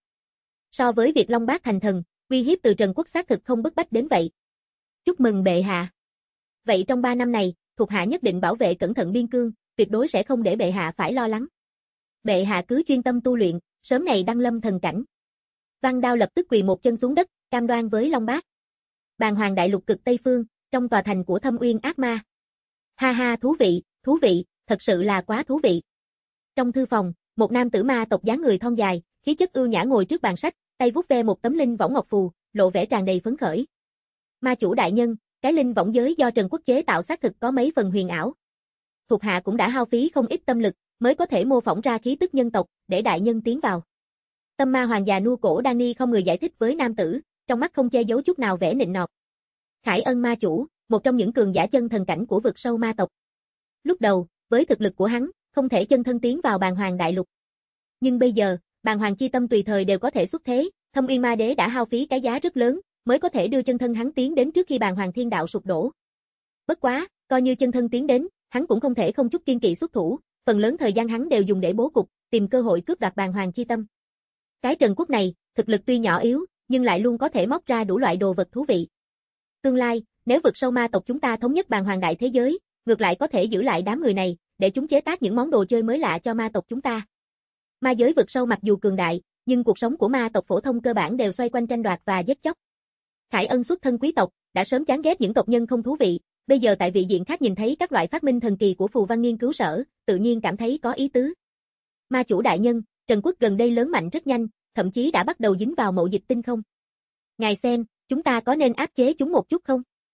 Speaker 2: So với việc Long Bác thành thần, uy hiếp từ Trần Quốc xác thực không bức bách đến vậy. Chúc mừng bệ hạ. Vậy trong ba năm này, thuộc hạ nhất định bảo vệ cẩn thận biên cương, tuyệt đối sẽ không để bệ hạ phải lo lắng. Bệ hạ cứ chuyên tâm tu luyện, sớm ngày đăng lâm thần cảnh. Văn Đao lập tức quỳ một chân xuống đất, cam đoan với Long Bác. Bàn Hoàng Đại Lục cực Tây Phương, trong tòa thành của Thâm Uyên Ác Ma. Ha ha, thú vị, thú vị, thật sự là quá thú vị. Trong thư phòng, một nam tử ma tộc dáng người thon dài, khí chất ưu nhã ngồi trước bàn sách, tay vuốt ve một tấm linh võng ngọc phù, lộ vẻ tràn đầy phấn khởi. Ma chủ đại nhân, cái linh võng giới do Trần Quốc chế tạo xác thực có mấy phần huyền ảo. Thuộc hạ cũng đã hao phí không ít tâm lực, mới có thể mô phỏng ra khí tức nhân tộc, để đại nhân tiến vào. Tâm ma hoàng già nua cổ Danny không người giải thích với nam tử, trong mắt không che giấu chút nào vẻ nịnh nọt. Khải Ân ma chủ, một trong những cường giả chân thần cảnh của vực sâu ma tộc. Lúc đầu, với thực lực của hắn, không thể chân thân tiến vào Bàn Hoàng Đại Lục. Nhưng bây giờ, Bàn Hoàng chi tâm tùy thời đều có thể xuất thế, Thâm Uyên Ma Đế đã hao phí cái giá rất lớn, mới có thể đưa chân thân hắn tiến đến trước khi Bàn Hoàng Thiên Đạo sụp đổ. Bất quá, coi như chân thân tiến đến, hắn cũng không thể không chút kiên kỵ xuất thủ, phần lớn thời gian hắn đều dùng để bố cục, tìm cơ hội cướp đoạt Bàn Hoàng chi tâm. Cái Trần Quốc này, thực lực tuy nhỏ yếu, nhưng lại luôn có thể móc ra đủ loại đồ vật thú vị. Tương lai, nếu vực sâu ma tộc chúng ta thống nhất Bàn Hoàng đại thế giới, ngược lại có thể giữ lại đám người này, để chúng chế tác những món đồ chơi mới lạ cho ma tộc chúng ta. Ma giới vực sâu mặc dù cường đại, nhưng cuộc sống của ma tộc phổ thông cơ bản đều xoay quanh tranh đoạt và giết chóc. Khải Ân xuất thân quý tộc, đã sớm chán ghét những tộc nhân không thú vị, bây giờ tại vị diện khác nhìn thấy các loại phát minh thần kỳ của phù văn nghiên cứu sở, tự nhiên cảm thấy có ý tứ. Ma chủ đại nhân, Trần Quốc gần đây lớn mạnh rất nhanh, thậm chí đã bắt đầu dính vào mậu dịch tinh không. Ngài xem, chúng ta có nên áp chế chúng một chút không?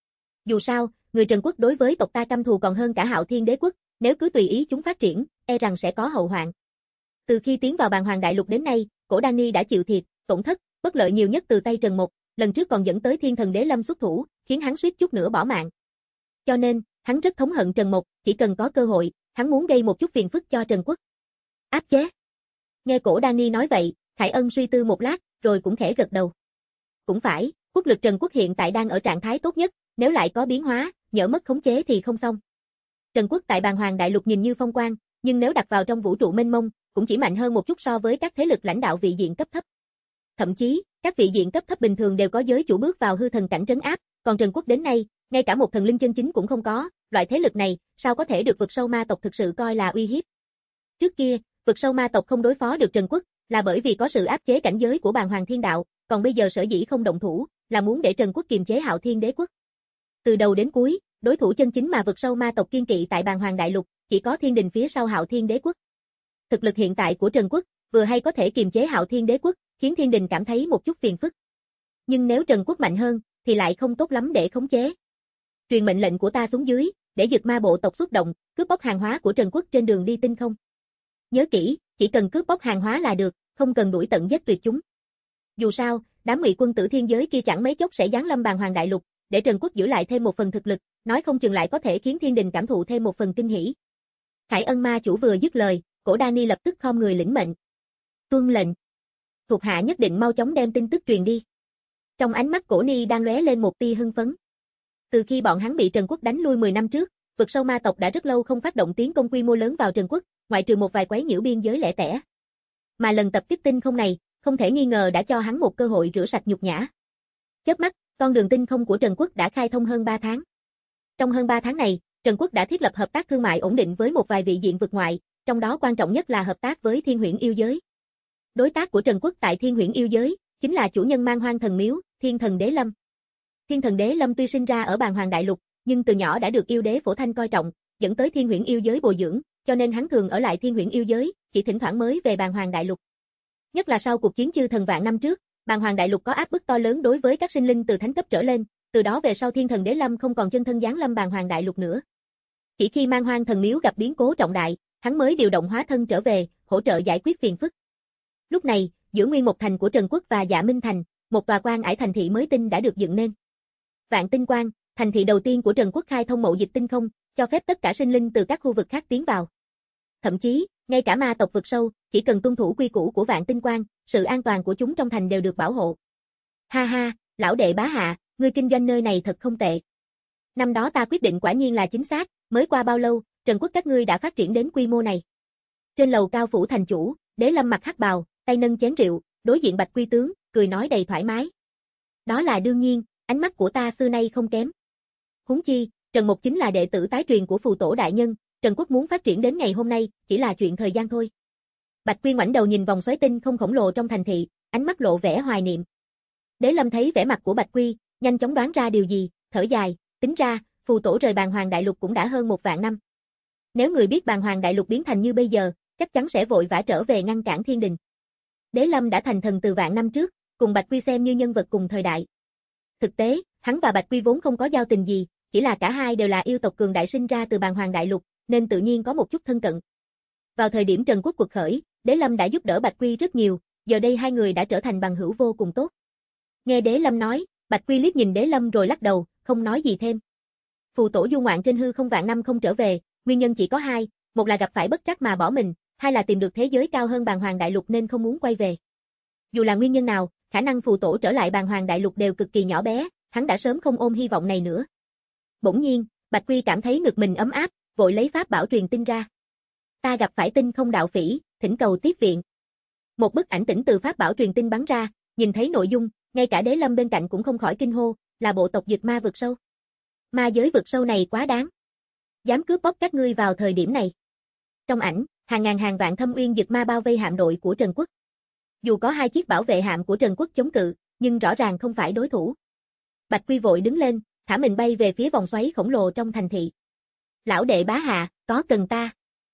Speaker 2: Dù sao, người Trần quốc đối với tộc ta căm thù còn hơn cả Hạo Thiên Đế quốc, nếu cứ tùy ý chúng phát triển, e rằng sẽ có hậu hoạn. Từ khi tiến vào Bàn Hoàng Đại Lục đến nay, Cổ Đan Ni đã chịu thiệt, tổn thất, bất lợi nhiều nhất từ tay Trần Mộc, lần trước còn dẫn tới Thiên Thần Đế Lâm xuất thủ, khiến hắn suýt chút nữa bỏ mạng. Cho nên, hắn rất thống hận Trần Mộc, chỉ cần có cơ hội, hắn muốn gây một chút phiền phức cho Trần quốc. Áp chế. Nghe Cổ Đan Ni nói vậy, Khải Ân suy tư một lát, rồi cũng khẽ gật đầu. Cũng phải, quốc lực Trần quốc hiện tại đang ở trạng thái tốt nhất, nếu lại có biến hóa, nhỡ mất khống chế thì không xong. Trần quốc tại Bàn Hoàng Đại Lục nhìn như phong quang, nhưng nếu đặt vào trong vũ trụ mênh mông, cũng chỉ mạnh hơn một chút so với các thế lực lãnh đạo vị diện cấp thấp. Thậm chí, các vị diện cấp thấp bình thường đều có giới chủ bước vào hư thần cảnh trấn áp, còn Trần quốc đến nay, ngay cả một thần linh chân chính cũng không có, loại thế lực này, sao có thể được vực sâu ma tộc thực sự coi là uy hiếp. Trước kia, vực sâu ma tộc không đối phó được Trần quốc, là bởi vì có sự áp chế cảnh giới của Bàn Hoàng Thiên Đạo, còn bây giờ sở dĩ không động thủ, là muốn để Trần quốc kiềm chế Hạo Thiên Đế quốc. Từ đầu đến cuối, đối thủ chân chính mà vực sâu ma tộc kiên kỵ tại Bàn Hoàng Đại Lục, chỉ có Thiên Đình phía sau Hạo Thiên Đế quốc. Thực lực hiện tại của Trần quốc, vừa hay có thể kiềm chế Hạo Thiên Đế quốc, khiến Thiên Đình cảm thấy một chút phiền phức. Nhưng nếu Trần quốc mạnh hơn, thì lại không tốt lắm để khống chế. Truyền mệnh lệnh của ta xuống dưới, để Dực Ma bộ tộc xuất động, cướp bóc hàng hóa của Trần quốc trên đường đi tinh không. Nhớ kỹ, chỉ cần cướp bóc hàng hóa là được, không cần đuổi tận giết tuyệt chúng. Dù sao, đám ngụy quân tử thiên giới kia chẳng mấy chốc sẽ giáng lâm Bàn Hoàng Đại Lục, để Trần quốc giữ lại thêm một phần thực lực, nói không chừng lại có thể khiến Thiên Đình cảm thụ thêm một phần kinh hỉ. Khải Ân ma chủ vừa dứt lời, Cổ Đan Ni lập tức khom người lĩnh mệnh. Tuân lệnh. Thuộc hạ nhất định mau chóng đem tin tức truyền đi. Trong ánh mắt Cổ Ni đang lóe lên một tia hưng phấn. Từ khi bọn hắn bị Trần quốc đánh lui mười năm trước, vực sâu ma tộc đã rất lâu không phát động tiến công quy mô lớn vào Trần quốc, ngoại trừ một vài quấy nhiễu biên giới lẻ tẻ. Mà lần tập kích tinh không này, không thể nghi ngờ đã cho hắn một cơ hội rửa sạch nhục nhã. Chớp mắt, con đường tinh không của Trần quốc đã khai thông hơn ba tháng. Trong hơn ba tháng này, Trần quốc đã thiết lập hợp tác thương mại ổn định với một vài vị diện vực ngoại, trong đó quan trọng nhất là hợp tác với Thiên Huyễn Yêu Giới. Đối tác của Trần quốc tại Thiên Huyễn Yêu Giới chính là chủ nhân Man Hoang Thần Miếu, Thiên Thần Đế Lâm. Thiên Thần Đế Lâm tuy sinh ra ở Bàn Hoàng Đại Lục, nhưng từ nhỏ đã được yêu đế Phổ Thanh coi trọng, dẫn tới Thiên Huyễn Yêu Giới bồi dưỡng, cho nên hắn thường ở lại Thiên Huyễn Yêu Giới, chỉ thỉnh thoảng mới về Bàn Hoàng Đại Lục. Nhất là sau cuộc chiến chư thần vạn năm trước, Bàn Hoàng Đại Lục có áp bức to lớn đối với các sinh linh từ thánh cấp trở lên, từ đó về sau Thiên Thần Đế Lâm không còn chân thân giáng lâm Bàn Hoàng Đại Lục nữa. Chỉ khi Man Hoang Thần Miếu gặp biến cố trọng đại, hắn mới điều động hóa thân trở về, hỗ trợ giải quyết phiền phức. Lúc này, giữa Nguyên Mộc Thành của Trần quốc và Dạ Minh Thành, một tòa quan ải thành thị mới tinh đã được dựng nên. Vạn Tinh Quan, thành thị đầu tiên của Trần quốc khai thông mậu dịch tinh không, cho phép tất cả sinh linh từ các khu vực khác tiến vào. Thậm chí, ngay cả ma tộc vực sâu, chỉ cần tuân thủ quy củ của Vạn Tinh Quan, sự an toàn của chúng trong thành đều được bảo hộ. Ha ha, lão đệ bá hạ, ngươi kinh doanh nơi này thật không tệ. Năm đó ta quyết định quả nhiên là chính xác, mới qua bao lâu, Trần quốc các ngươi đã phát triển đến quy mô này. Trên lầu cao phủ thành chủ, Đế Lâm mặc hắc bào, tay nâng chén rượu, đối diện Bạch Quy tướng, cười nói đầy thoải mái. Đó là đương nhiên, ánh mắt của ta xưa nay không kém. Huống chi, Trần Mộc chính là đệ tử tái truyền của phù tổ đại nhân, Trần quốc muốn phát triển đến ngày hôm nay, chỉ là chuyện thời gian thôi. Bạch Quy ngoảnh đầu nhìn vòng xoáy tinh không khổng lồ trong thành thị, ánh mắt lộ vẻ hoài niệm. Đế Lâm thấy vẻ mặt của Bạch Quy, nhanh chóng đoán ra điều gì, thở dài, tính ra, phù tổ rời Bàn Hoàng Đại Lục cũng đã hơn một vạn năm. Nếu người biết Bàn Hoàng Đại Lục biến thành như bây giờ, chắc chắn sẽ vội vã trở về ngăn cản Thiên Đình. Đế Lâm đã thành thần từ vạn năm trước, cùng Bạch Quy xem như nhân vật cùng thời đại. Thực tế, hắn và Bạch Quy vốn không có giao tình gì, chỉ là cả hai đều là yêu tộc cường đại sinh ra từ Bàn Hoàng Đại Lục, nên tự nhiên có một chút thân cận. Vào thời điểm Trần quốc cuộc khởi, Đế Lâm đã giúp đỡ Bạch Quy rất nhiều, giờ đây hai người đã trở thành bằng hữu vô cùng tốt. Nghe Đế Lâm nói, Bạch Quy liếc nhìn Đế Lâm rồi lắc đầu, không nói gì thêm. Phù tổ du ngoạn trên hư không vạn năm không trở về, nguyên nhân chỉ có hai, một là gặp phải bất trắc mà bỏ mình, hai là tìm được thế giới cao hơn Bàn Hoàng Đại Lục nên không muốn quay về. Dù là nguyên nhân nào, khả năng phù tổ trở lại Bàn Hoàng Đại Lục đều cực kỳ nhỏ bé, hắn đã sớm không ôm hy vọng này nữa. Bỗng nhiên, Bạch Quy cảm thấy ngực mình ấm áp, vội lấy pháp bảo truyền tin ra. Ta gặp phải tinh không đạo phỉ, thỉnh cầu tiếp viện. Một bức ảnh tĩnh từ pháp bảo truyền tin bắn ra, nhìn thấy nội dung, ngay cả Đế Lâm bên cạnh cũng không khỏi kinh hô, là bộ tộc Dực Ma vực sâu. Ma giới vực sâu này quá đáng. Dám cướp bóc các ngươi vào thời điểm này. Trong ảnh, hàng ngàn hàng vạn thâm uyên Dực Ma bao vây hạm đội của Trần quốc. Dù có hai chiếc bảo vệ hạm của Trần quốc chống cự, nhưng rõ ràng không phải đối thủ. Bạch Quy vội đứng lên, thả mình bay về phía vòng xoáy khổng lồ trong thành thị. Lão đệ bá hạ, có cần ta?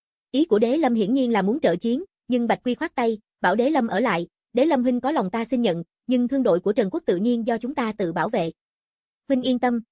Speaker 2: Ý của Đế Lâm hiển nhiên là muốn trợ chiến, nhưng Bạch Quy khoát tay, bảo Đế Lâm ở lại, Đế Lâm huynh có lòng ta xin nhận, nhưng thương đội của Trần quốc tự nhiên do chúng ta tự bảo vệ. Huynh yên tâm,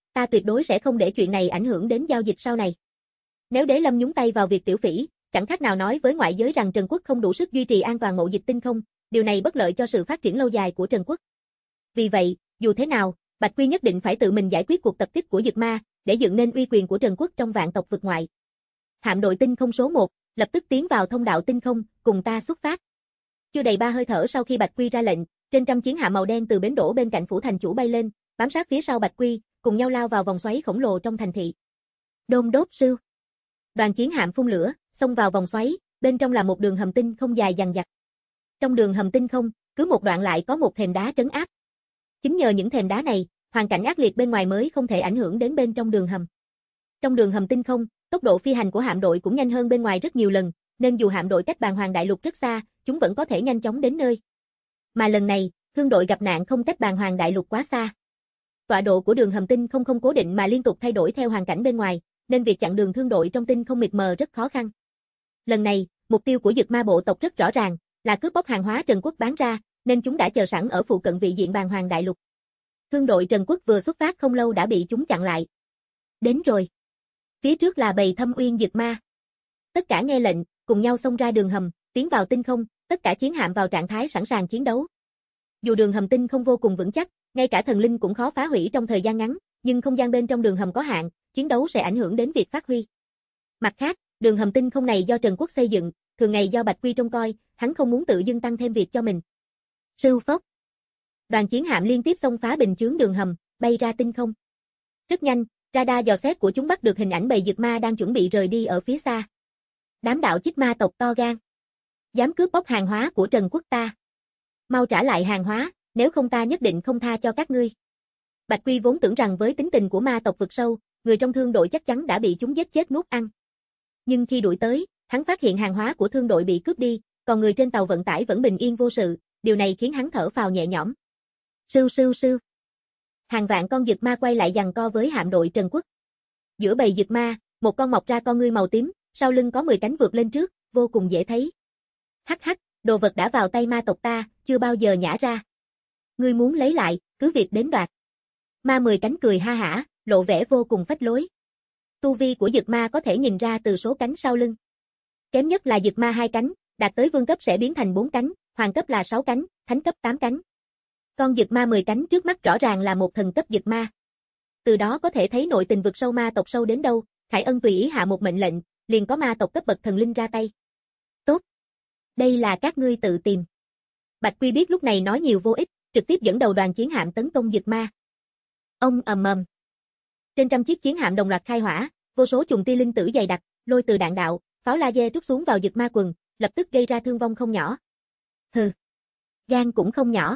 Speaker 2: ta tuyệt đối sẽ không để chuyện này ảnh hưởng đến giao dịch sau này. Nếu Đế Lâm nhúng tay vào việc tiểu phỉ, chẳng khác nào nói với ngoại giới rằng Trần Quốc không đủ sức duy trì an toàn mậu dịch tinh không, điều này bất lợi cho sự phát triển lâu dài của Trần Quốc. Vì vậy, dù thế nào, Bạch Quy nhất định phải tự mình giải quyết cuộc tập kích của Dực Ma, để dựng nên uy quyền của Trần Quốc trong vạn tộc vực ngoại. Hạm đội tinh không số một, lập tức tiến vào thông đạo tinh không, cùng ta xuất phát. Chưa đầy ba hơi thở sau khi Bạch Quy ra lệnh, trên trăm chiến hạm màu đen từ bến đổ bên cạnh phủ thành chủ bay lên, bám sát phía sau Bạch Quy, cùng nhau lao vào vòng xoáy khổng lồ trong thành thị. Đôn đốt sưu. Đoàn chiến hạm phun lửa, xông vào vòng xoáy, bên trong là một đường hầm tinh không dài dằng dặc. Trong đường hầm tinh không, cứ một đoạn lại có một thềm đá trấn áp. Chính nhờ những thềm đá này, hoàn cảnh ác liệt bên ngoài mới không thể ảnh hưởng đến bên trong đường hầm. Trong đường hầm tinh không, tốc độ phi hành của hạm đội cũng nhanh hơn bên ngoài rất nhiều lần, nên dù hạm đội cách Bàng Hoàng Đại Lục rất xa, chúng vẫn có thể nhanh chóng đến nơi. Mà lần này, thương đội gặp nạn không cách Bàng Hoàng Đại Lục quá xa. Tọa độ của đường hầm tinh không không cố định mà liên tục thay đổi theo hoàn cảnh bên ngoài, nên việc chặn đường thương đội trong tinh không mịt mờ rất khó khăn. Lần này, mục tiêu của Dực Ma bộ tộc rất rõ ràng, là cướp bóc hàng hóa Trần Quốc bán ra, nên chúng đã chờ sẵn ở phụ cận vị diện Bàng Hoàng Đại Lục. Thương đội Trần Quốc vừa xuất phát không lâu đã bị chúng chặn lại. Đến rồi. Phía trước là bầy Thâm Uyên Dực Ma. Tất cả nghe lệnh, cùng nhau xông ra đường hầm, tiến vào tinh không, tất cả chiến hạm vào trạng thái sẵn sàng chiến đấu. Dù đường hầm tinh không vô cùng vững chắc, ngay cả thần linh cũng khó phá hủy trong thời gian ngắn, nhưng không gian bên trong đường hầm có hạn, chiến đấu sẽ ảnh hưởng đến việc phát huy. Mặt khác, đường hầm tinh không này do Trần Quốc xây dựng, thường ngày do Bạch Quy trông coi, hắn không muốn tự dưng tăng thêm việc cho mình. Sưu phốc. Đoàn chiến hạm liên tiếp xông phá bình chướng đường hầm, bay ra tinh không. Rất nhanh, radar dò xét của chúng bắt được hình ảnh bầy Dực Ma đang chuẩn bị rời đi ở phía xa. Đám đạo chích ma tộc to gan. Dám cướp bóc hàng hóa của Trần Quốc ta. Mau trả lại hàng hóa, nếu không ta nhất định không tha cho các ngươi. Bạch Quy vốn tưởng rằng với tính tình của ma tộc vực sâu, người trong thương đội chắc chắn đã bị chúng giết chết nuốt ăn. Nhưng khi đuổi tới, hắn phát hiện hàng hóa của thương đội bị cướp đi, còn người trên tàu vận tải vẫn bình yên vô sự, điều này khiến hắn thở phào nhẹ nhõm. Sưu sưu sưu. Hàng vạn con Dực Ma quay lại giằng co với hạm đội Trần Quốc. Giữa bầy Dực Ma, một con mọc ra con ngươi màu tím, sau lưng có mười cánh vượt lên trước, vô cùng dễ thấy. Hắc hắc, đồ vật đã vào tay ma tộc ta, chưa bao giờ nhả ra. Ngươi muốn lấy lại, cứ việc đến đoạt. Ma mười cánh cười ha hả, lộ vẻ vô cùng phách lối. Tu vi của Dực Ma có thể nhìn ra từ số cánh sau lưng. Kém nhất là Dực Ma hai cánh, đạt tới vương cấp sẽ biến thành bốn cánh, hoàng cấp là sáu cánh, thánh cấp tám cánh. Con Dực Ma mười cánh trước mắt rõ ràng là một thần cấp Dực Ma. Từ đó có thể thấy nội tình vực sâu ma tộc sâu đến đâu, Khải Ân tùy ý hạ một mệnh lệnh, liền có ma tộc cấp bậc thần linh ra tay. Tốt. Đây là các ngươi tự tìm. Bạch Quy biết lúc này nói nhiều vô ích, trực tiếp dẫn đầu đoàn chiến hạm tấn công Dực Ma. Ông ầm ầm. Trên trăm chiếc chiến hạm đồng loạt khai hỏa, vô số chùm tia linh tử dày đặc, lôi từ đạn đạo, pháo laser trút xuống vào Dực Ma quần, lập tức gây ra thương vong không nhỏ. Hừ. Gan cũng không nhỏ.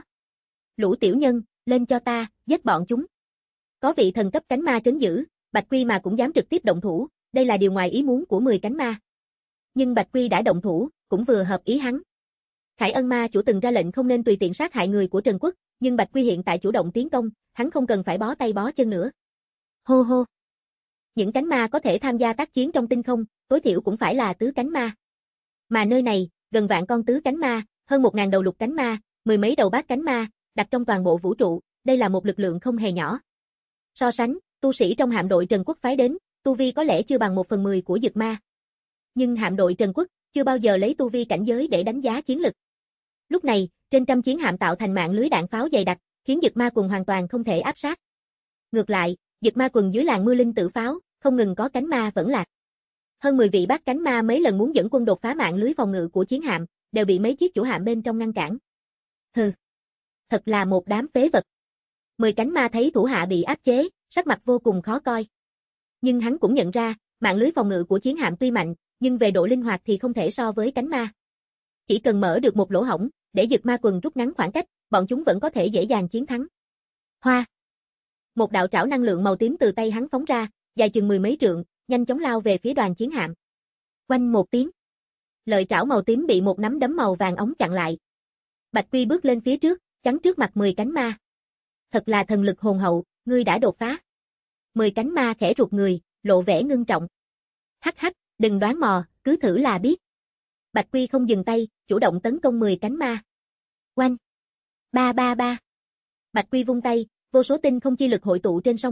Speaker 2: Lũ tiểu nhân, lên cho ta, giết bọn chúng. Có vị thần cấp cánh ma trấn giữ, Bạch Quy mà cũng dám trực tiếp động thủ, đây là điều ngoài ý muốn của mười cánh ma. Nhưng Bạch Quy đã động thủ, cũng vừa hợp ý hắn. Khải Ân ma chủ từng ra lệnh không nên tùy tiện sát hại người của Trần Quốc, nhưng Bạch Quy hiện tại chủ động tiến công, hắn không cần phải bó tay bó chân nữa. Hô hô. Những cánh ma có thể tham gia tác chiến trong tinh không, tối thiểu cũng phải là tứ cánh ma. Mà nơi này, gần vạn con tứ cánh ma, hơn một ngàn đầu lục cánh ma, mười mấy đầu bát cánh ma, đặt trong toàn bộ vũ trụ, đây là một lực lượng không hề nhỏ. So sánh, tu sĩ trong hạm đội Trần Quốc phái đến, tu vi có lẽ chưa bằng một phần mười của Dực Ma. Nhưng hạm đội Trần Quốc chưa bao giờ lấy tu vi cảnh giới để đánh giá chiến lực. Lúc này, trên trăm chiến hạm tạo thành mạng lưới đạn pháo dày đặc, khiến Dực Ma quần hoàn toàn không thể áp sát. Ngược lại, Dực Ma quần dưới làn mưa linh tử pháo, không ngừng có cánh ma vẫn lạc. Hơn mười vị bát cánh ma mấy lần muốn dẫn quân đột phá mạng lưới phòng ngự của chiến hạm, đều bị mấy chiếc chủ hạm bên trong ngăn cản. Hừ, thật là một đám phế vật. Mười cánh ma thấy thủ hạ bị áp chế, sắc mặt vô cùng khó coi. Nhưng hắn cũng nhận ra, mạng lưới phòng ngự của chiến hạm tuy mạnh, nhưng về độ linh hoạt thì không thể so với cánh ma. Chỉ cần mở được một lỗ hổng, để Dực Ma quần rút ngắn khoảng cách, bọn chúng vẫn có thể dễ dàng chiến thắng. Hoa. Một đạo trảo năng lượng màu tím từ tay hắn phóng ra, dài chừng mười mấy trượng, nhanh chóng lao về phía đoàn chiến hạm. Oanh một tiếng. Lợi trảo màu tím bị một nắm đấm màu vàng óng chặn lại. Bạch Quy bước lên phía trước, chắn trước mặt mười cánh ma. Thật là thần lực hồn hậu, ngươi đã đột phá. Mười cánh ma khẽ rụt người, lộ vẻ ngưng trọng. Hắc hắc, đừng đoán mò, cứ thử là biết. Bạch Quy không dừng tay, chủ động tấn công mười cánh ma. Oanh. Ba ba ba. Bạch Quy vung tay, vô số tinh không chi lực hội tụ trên song quyền,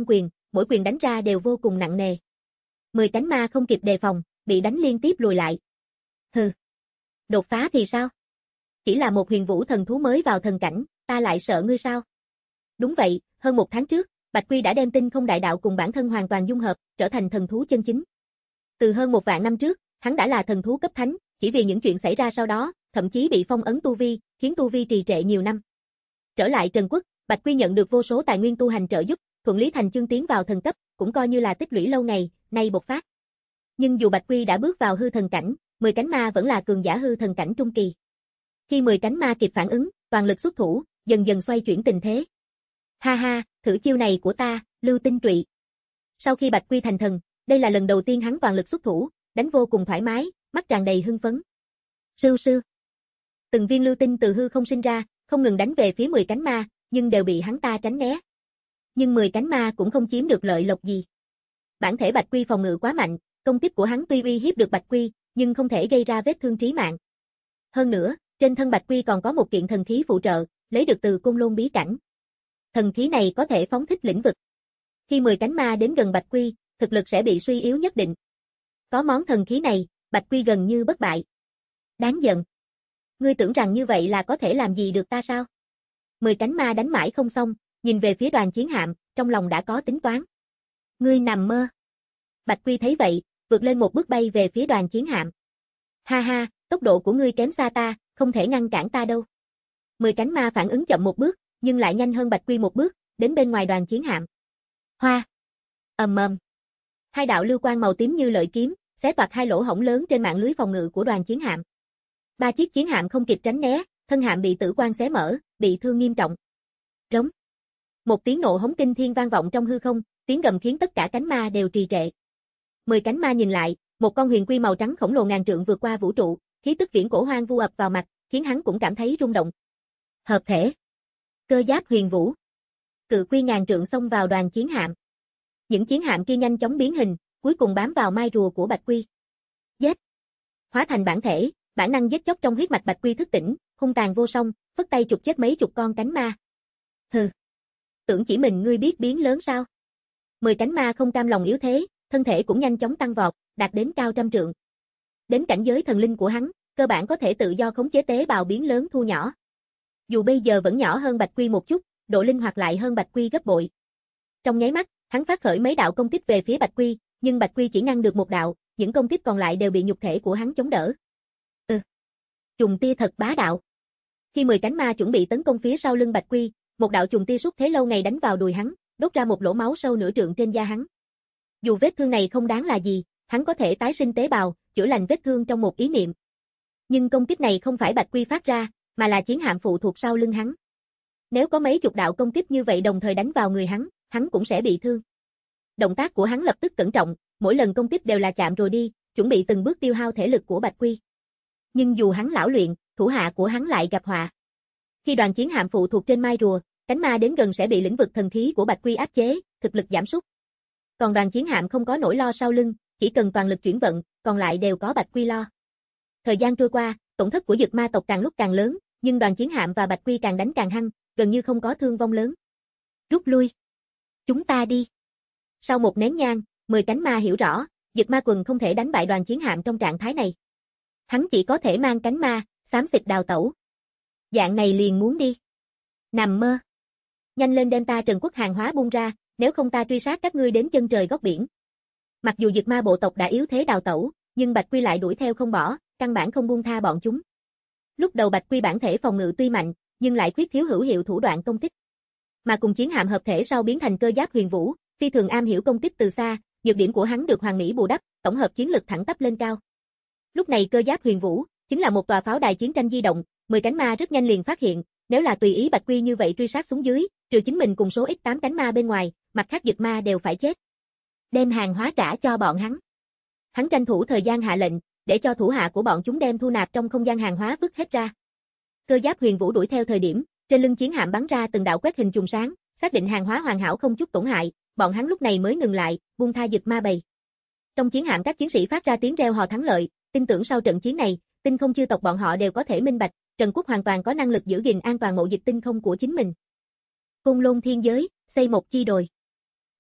Speaker 2: mỗi quyền đánh ra đều vô cùng nặng nề. Mười cánh ma không kịp đề phòng, bị đánh liên tiếp lùi lại. Hừ. Đột phá thì sao? Chỉ là một huyền vũ thần thú mới vào thần cảnh, ta lại sợ ngươi sao? Đúng vậy, hơn một tháng trước, Bạch Quy đã đem tinh không đại đạo cùng bản thân hoàn toàn dung hợp, trở thành thần thú chân chính. Từ hơn một vạn năm trước, hắn đã là thần thú cấp thánh, chỉ vì những chuyện xảy ra sau đó, thậm chí bị phong ấn tu vi, khiến tu vi trì trệ nhiều năm. Trở lại Trần Quốc, Bạch Quy nhận được vô số tài nguyên tu hành trợ giúp, thuận lý thành chương tiến vào thần cấp, cũng coi như là tích lũy lâu ngày, nay bộc phát. Nhưng dù Bạch Quy đã bước vào hư thần cảnh, mười cánh ma vẫn là cường giả hư thần cảnh trung kỳ. Khi mười cánh ma kịp phản ứng, toàn lực xuất thủ, dần dần xoay chuyển tình thế. Ha ha, thử chiêu này của ta, lưu tinh trụy. Sau khi Bạch Quy thành thần, đây là lần đầu tiên hắn toàn lực xuất thủ, đánh vô cùng thoải mái, mắt tràn đầy hưng phấn. Sưu sưu. Từng viên lưu tinh từ hư không sinh ra, không ngừng đánh về phía mười cánh ma, nhưng đều bị hắn ta tránh né. Nhưng mười cánh ma cũng không chiếm được lợi lộc gì. Bản thể Bạch Quy phòng ngự quá mạnh, công kích của hắn tuy uy hiếp được Bạch Quy, nhưng không thể gây ra vết thương trí mạng. Hơn nữa, trên thân Bạch Quy còn có một kiện thần khí phụ trợ, lấy được từ Côn Lôn bí cảnh. Thần khí này có thể phóng thích lĩnh vực. Khi mười cánh ma đến gần Bạch Quy, thực lực sẽ bị suy yếu nhất định. Có món thần khí này, Bạch Quy gần như bất bại. Đáng giận. Ngươi tưởng rằng như vậy là có thể làm gì được ta sao? Mười cánh ma đánh mãi không xong, nhìn về phía Đoàn Chiến Hạm, trong lòng đã có tính toán. Ngươi nằm mơ. Bạch Quy thấy vậy, vượt lên một bước bay về phía Đoàn Chiến Hạm. Ha ha, tốc độ của ngươi kém xa ta, không thể ngăn cản ta đâu. Mười cánh ma phản ứng chậm một bước, nhưng lại nhanh hơn Bạch Quy một bước, đến bên ngoài Đoàn Chiến Hạm. Hoa. Ầm ầm. Hai đạo lưu quang màu tím như lợi kiếm, xé toạc hai lỗ hổng lớn trên mạng lưới phòng ngự của Đoàn Chiến Hạm. Ba chiếc chiến hạm không kịp tránh né, thân hạm bị tử quang xé mở, bị thương nghiêm trọng. Rống. Một tiếng nộ hống kinh thiên vang vọng trong hư không, tiếng gầm khiến tất cả cánh ma đều trì trệ. Mười cánh ma nhìn lại, một con huyền quy màu trắng khổng lồ ngàn trượng vượt qua vũ trụ, khí tức viễn cổ hoang vu ập vào mặt, khiến hắn cũng cảm thấy rung động. Hợp thể. Cơ giáp huyền vũ. Cự quy ngàn trượng xông vào Đoàn Chiến Hạm. Những chiến hạm kia nhanh chóng biến hình, cuối cùng bám vào mai rùa của Bạch Quy. Giết. Hóa thành bản thể, bản năng giết chóc trong huyết mạch Bạch Quy thức tỉnh, hung tàn vô song, phất tay chụp chết mấy chục con cánh ma. Hừ. Tưởng chỉ mình ngươi biết biến lớn sao? Mười cánh ma không cam lòng yếu thế, thân thể cũng nhanh chóng tăng vọt, đạt đến cao trăm trượng. Đến cảnh giới thần linh của hắn, cơ bản có thể tự do khống chế tế bào biến lớn thu nhỏ. Dù bây giờ vẫn nhỏ hơn Bạch Quy một chút, độ linh hoạt lại hơn Bạch Quy gấp bội. Trong nháy mắt, hắn phát khởi mấy đạo công kích về phía Bạch Quy, nhưng Bạch Quy chỉ ngăn được một đạo, những công kích còn lại đều bị nhục thể của hắn chống đỡ. Ừ. Trùng tia thật bá đạo. Khi mười cánh ma chuẩn bị tấn công phía sau lưng Bạch Quy, một đạo trùng tia xúc thế lâu ngày đánh vào đùi hắn, đốt ra một lỗ máu sâu nửa trượng trên da hắn. Dù vết thương này không đáng là gì, hắn có thể tái sinh tế bào, chữa lành vết thương trong một ý niệm. Nhưng công kích này không phải Bạch Quy phát ra, mà là chiến hạm phụ thuộc sau lưng hắn. Nếu có mấy chục đạo công kích như vậy đồng thời đánh vào người hắn, hắn cũng sẽ bị thương. Động tác của hắn lập tức cẩn trọng, mỗi lần công kích đều là chạm rồi đi, chuẩn bị từng bước tiêu hao thể lực của Bạch Quy. Nhưng dù hắn lão luyện, thủ hạ của hắn lại gặp họa. Khi đoàn chiến hạm phụ thuộc trên mai rùa, cánh ma đến gần sẽ bị lĩnh vực thần khí của Bạch Quy áp chế, thực lực giảm sút. Còn đoàn chiến hạm không có nỗi lo sau lưng, chỉ cần toàn lực chuyển vận, còn lại đều có Bạch Quy lo. Thời gian trôi qua, tổn thất của Dực Ma tộc càng lúc càng lớn, nhưng đoàn chiến hạm và Bạch Quy càng đánh càng hăng, gần như không có thương vong lớn. Rút lui. Chúng ta đi. Sau một nén nhang, mười cánh ma hiểu rõ, Dực Ma quần không thể đánh bại đoàn chiến hạm trong trạng thái này. Hắn chỉ có thể mang cánh ma, xám xịt đào tẩu. Dạng này liền muốn đi. Nằm mơ. Nhanh lên đem ta Trần Quốc hàng hóa buông ra, nếu không ta truy sát các ngươi đến chân trời góc biển. Mặc dù Dực Ma bộ tộc đã yếu thế đào tẩu, nhưng Bạch Quy lại đuổi theo không bỏ, căn bản không buông tha bọn chúng. Lúc đầu Bạch Quy bản thể phòng ngự tuy mạnh, nhưng lại khuyết thiếu hữu hiệu thủ đoạn công kích. Mà cùng chiến hạm hợp thể sau biến thành cơ giáp huyền vũ, phi thường am hiểu công kích từ xa, nhược điểm của hắn được hoàn mỹ bù đắp, tổng hợp chiến lực thẳng tắp lên cao. Lúc này cơ giáp huyền vũ chính là một tòa pháo đài chiến tranh di động, mười cánh ma rất nhanh liền phát hiện, nếu là tùy ý Bạch Quy như vậy truy sát xuống dưới, trừ chính mình cùng số ít tám cánh ma bên ngoài, mặt khác Dực Ma đều phải chết. Đem hàng hóa trả cho bọn hắn. Hắn tranh thủ thời gian hạ lệnh, để cho thủ hạ của bọn chúng đem thu nạp trong không gian hàng hóa vứt hết ra. Cơ giáp huyền vũ đuổi theo thời điểm, trên lưng chiến hạm bắn ra từng đạo quét hình trùng sáng, xác định hàng hóa hoàn hảo không chút tổn hại, bọn hắn lúc này mới ngừng lại, buông tha Dực Ma bầy. Trong chiến hạm các chiến sĩ phát ra tiếng reo hò thắng lợi, tin tưởng sau trận chiến này, tinh không chư tộc bọn họ đều có thể minh bạch, Trần Quốc hoàn toàn có năng lực giữ gìn an toàn mậu dịch tinh không của chính mình. Côn Lôn thiên giới, xây một chi đồi.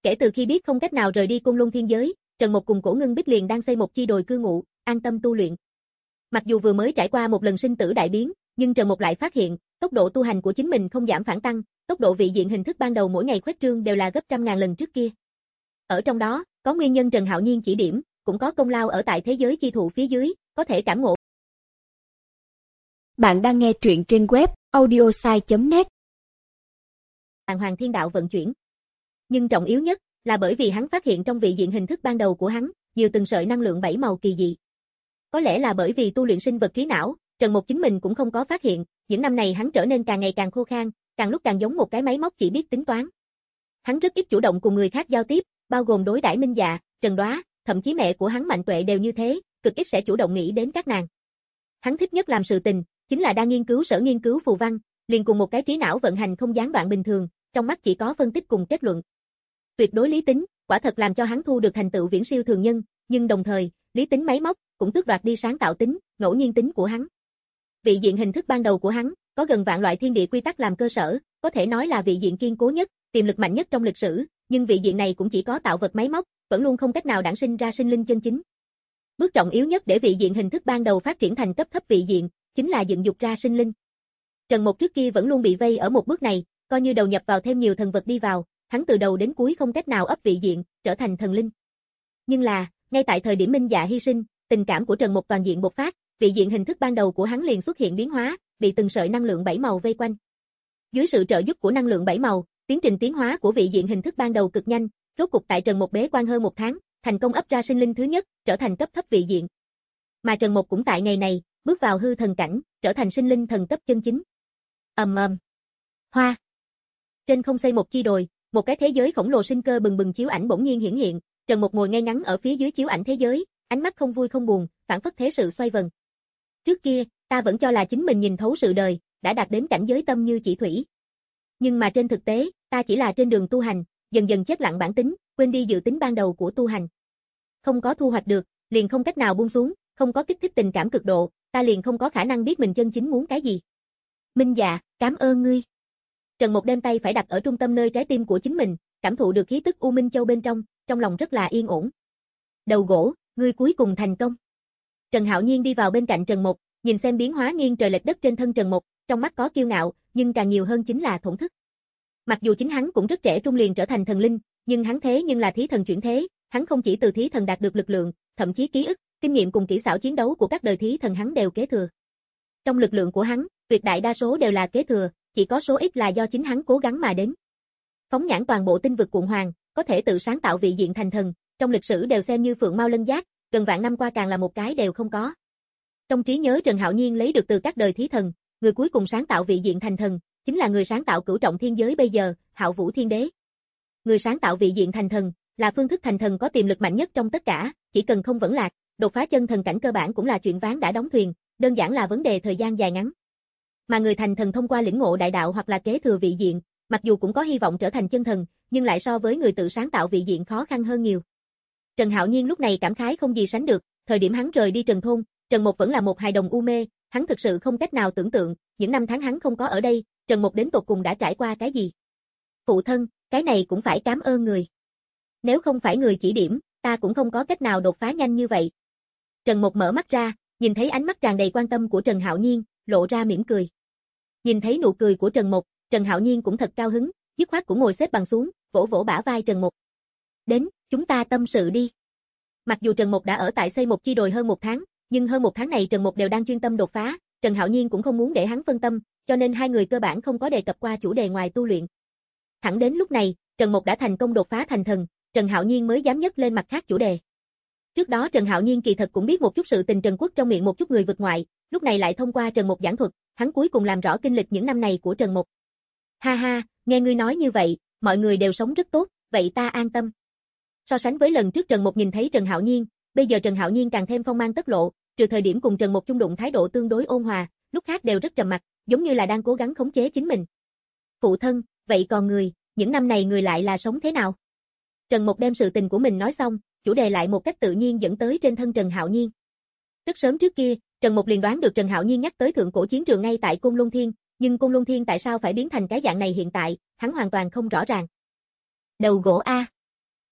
Speaker 2: Kể từ khi biết không cách nào rời đi Côn Luân Thiên Giới, Trần Mục cùng Cổ Ngưng Bích liền đang xây một chi đồi cư ngụ, an tâm tu luyện. Mặc dù vừa mới trải qua một lần sinh tử đại biến, nhưng Trần Mục lại phát hiện, tốc độ tu hành của chính mình không giảm phản tăng, tốc độ vị diện hình thức ban đầu mỗi ngày khuếch trương đều là gấp trăm ngàn lần trước kia. Ở trong đó, có nguyên nhân Trần Hạo Nhiên chỉ điểm, cũng có công lao ở tại thế giới chi thụ phía dưới, có thể cảm ngộ.
Speaker 1: Bạn đang nghe truyện trên web audiosai chấm net.
Speaker 2: Hoàng Thiên Đạo vận chuyển. Nhưng trọng yếu nhất là bởi vì hắn phát hiện trong vị diện hình thức ban đầu của hắn, nhiều từng sợi năng lượng bảy màu kỳ dị. Có lẽ là bởi vì tu luyện sinh vật trí não, Trần Mục chính mình cũng không có phát hiện, những năm này hắn trở nên càng ngày càng khô khan, càng lúc càng giống một cái máy móc chỉ biết tính toán. Hắn rất ít chủ động cùng người khác giao tiếp, bao gồm đối đãi Minh Dạ, Trần Đoá, thậm chí mẹ của hắn Mạnh Tuệ đều như thế, cực ít sẽ chủ động nghĩ đến các nàng. Hắn thích nhất làm sự tình, chính là đang nghiên cứu sở nghiên cứu phù văn, liền cùng một cái trí não vận hành không gián đoạn bình thường, trong mắt chỉ có phân tích cùng kết luận. Tuyệt đối lý tính, quả thật làm cho hắn thu được thành tựu viễn siêu thường nhân, nhưng đồng thời, lý tính máy móc cũng tước đoạt đi sáng tạo tính, ngẫu nhiên tính của hắn. Vị diện hình thức ban đầu của hắn có gần vạn loại thiên địa quy tắc làm cơ sở, có thể nói là vị diện kiên cố nhất, tiềm lực mạnh nhất trong lịch sử, nhưng vị diện này cũng chỉ có tạo vật máy móc, vẫn luôn không cách nào đản sinh ra sinh linh chân chính. Bước trọng yếu nhất để vị diện hình thức ban đầu phát triển thành cấp thấp vị diện, chính là dựng dục ra sinh linh. Trần Mục trước kia vẫn luôn bị vây ở một bước này, coi như đầu nhập vào thêm nhiều thần vật đi vào, hắn từ đầu đến cuối không cách nào ấp vị diện, trở thành thần linh. Nhưng là, ngay tại thời điểm Minh Dạ hy sinh, tình cảm của Trần Mục toàn diện bộc phát, vị diện hình thức ban đầu của hắn liền xuất hiện biến hóa, bị từng sợi năng lượng bảy màu vây quanh. Dưới sự trợ giúp của năng lượng bảy màu, tiến trình tiến hóa của vị diện hình thức ban đầu cực nhanh, rốt cục tại Trần Mục bế quan hơn một tháng, thành công ấp ra sinh linh thứ nhất, trở thành cấp thấp vị diện. Mà Trần Mục cũng tại ngày này, bước vào hư thần cảnh, trở thành sinh linh thần cấp chân chính. Ầm ầm. Hoa. Trên không xây một chi đồi, một cái thế giới khổng lồ sinh cơ bừng bừng chiếu ảnh bỗng nhiên hiển hiện, Trần Mục ngồi ngay ngắn ở phía dưới chiếu ảnh thế giới, ánh mắt không vui không buồn, phản phất thế sự xoay vần. Trước kia, ta vẫn cho là chính mình nhìn thấu sự đời, đã đạt đến cảnh giới tâm như chỉ thủy. Nhưng mà trên thực tế, ta chỉ là trên đường tu hành, dần dần chết lặng bản tính, quên đi dự tính ban đầu của tu hành. Không có thu hoạch được, liền không cách nào buông xuống, không có kích thích tình cảm cực độ, ta liền không có khả năng biết mình chân chính muốn cái gì. Minh Dạ, cảm ơn ngươi. Trần Mục đem tay phải đặt ở trung tâm nơi trái tim của chính mình, cảm thụ được khí tức U Minh Châu bên trong, trong lòng rất là yên ổn. Đầu gỗ, ngươi cuối cùng thành công. Trần Hạo Nhiên đi vào bên cạnh Trần Mục, nhìn xem biến hóa nghiêng trời lệch đất trên thân Trần Mục, trong mắt có kiêu ngạo, nhưng càng nhiều hơn chính là thổn thức. Mặc dù chính hắn cũng rất trẻ trung liền trở thành thần linh, nhưng hắn thế nhưng là thí thần chuyển thế, hắn không chỉ từ thí thần đạt được lực lượng, thậm chí ký ức, kinh nghiệm cùng kỹ xảo chiến đấu của các đời thí thần hắn đều kế thừa. Trong lực lượng của hắn, tuyệt đại đa số đều là kế thừa, chỉ có số ít là do chính hắn cố gắng mà đến. Phóng nhãn toàn bộ tinh vực cuộn hoàng, có thể tự sáng tạo vị diện thành thần, trong lịch sử đều xem như phượng mao lân giác, gần vạn năm qua càng là một cái đều không có. Trong trí nhớ Trần Hạo Nhiên lấy được từ các đời thí thần, người cuối cùng sáng tạo vị diện thành thần, chính là người sáng tạo cửu trọng thiên giới bây giờ, Hạo Vũ Thiên Đế. Người sáng tạo vị diện thành thần, là phương thức thành thần có tiềm lực mạnh nhất trong tất cả, chỉ cần không vẫn lạc, đột phá chân thần cảnh cơ bản cũng là chuyện ván đã đóng thuyền, đơn giản là vấn đề thời gian dài ngắn. Mà người thành thần thông qua lĩnh ngộ đại đạo hoặc là kế thừa vị diện, mặc dù cũng có hy vọng trở thành chân thần, nhưng lại so với người tự sáng tạo vị diện khó khăn hơn nhiều. Trần Hạo Nhiên lúc này cảm khái không gì sánh được, thời điểm hắn rời đi Trần Thôn, Trần Mục vẫn là một hài đồng u mê, hắn thực sự không cách nào tưởng tượng, những năm tháng hắn không có ở đây, Trần Mục đến tột cùng đã trải qua cái gì. Phụ thân, cái này cũng phải cảm ơn người. Nếu không phải người chỉ điểm, ta cũng không có cách nào đột phá nhanh như vậy. Trần Mục mở mắt ra, nhìn thấy ánh mắt tràn đầy quan tâm của Trần Hạo Nhiên, lộ ra mỉm cười. Nhìn thấy nụ cười của Trần Mục, Trần Hạo Nhiên cũng thật cao hứng, dứt khoát cũng ngồi xếp bằng xuống, vỗ vỗ bả vai Trần Mục. Đến, chúng ta tâm sự đi. Mặc dù Trần Mục đã ở tại xây một chi đồi hơn một tháng, nhưng hơn một tháng này Trần Mục đều đang chuyên tâm đột phá, Trần Hạo Nhiên cũng không muốn để hắn phân tâm, cho nên hai người cơ bản không có đề cập qua chủ đề ngoài tu luyện. Thẳng đến lúc này, Trần Mục đã thành công đột phá thành thần, Trần Hạo Nhiên mới dám nhấc lên mặt khác chủ đề. Trước đó Trần Hạo Nhiên kỳ thật cũng biết một chút sự tình Trần Quốc trong miệng một chút người vực ngoại, lúc này lại thông qua Trần Mục giảng thuật, hắn cuối cùng làm rõ kinh lịch những năm này của Trần Mục. Ha ha, nghe ngươi nói như vậy, mọi người đều sống rất tốt, vậy ta an tâm. So sánh với lần trước Trần Mục nhìn thấy Trần Hạo Nhiên, bây giờ Trần Hạo Nhiên càng thêm phong mang tất lộ, trừ thời điểm cùng Trần Mục chung đụng thái độ tương đối ôn hòa, lúc khác đều rất trầm mặc, giống như là đang cố gắng khống chế chính mình. Phụ thân, vậy còn người, những năm này người lại là sống thế nào? Trần Mục đem sự tình của mình nói xong, chủ đề lại một cách tự nhiên dẫn tới trên thân Trần Hạo Nhiên. Rất sớm trước kia, Trần Mục liền đoán được Trần Hạo Nhiên nhắc tới thượng cổ chiến trường ngay tại Côn Luân Thiên, nhưng Côn Luân Thiên tại sao phải biến thành cái dạng này hiện tại, hắn hoàn toàn không rõ ràng. Đầu gỗ A.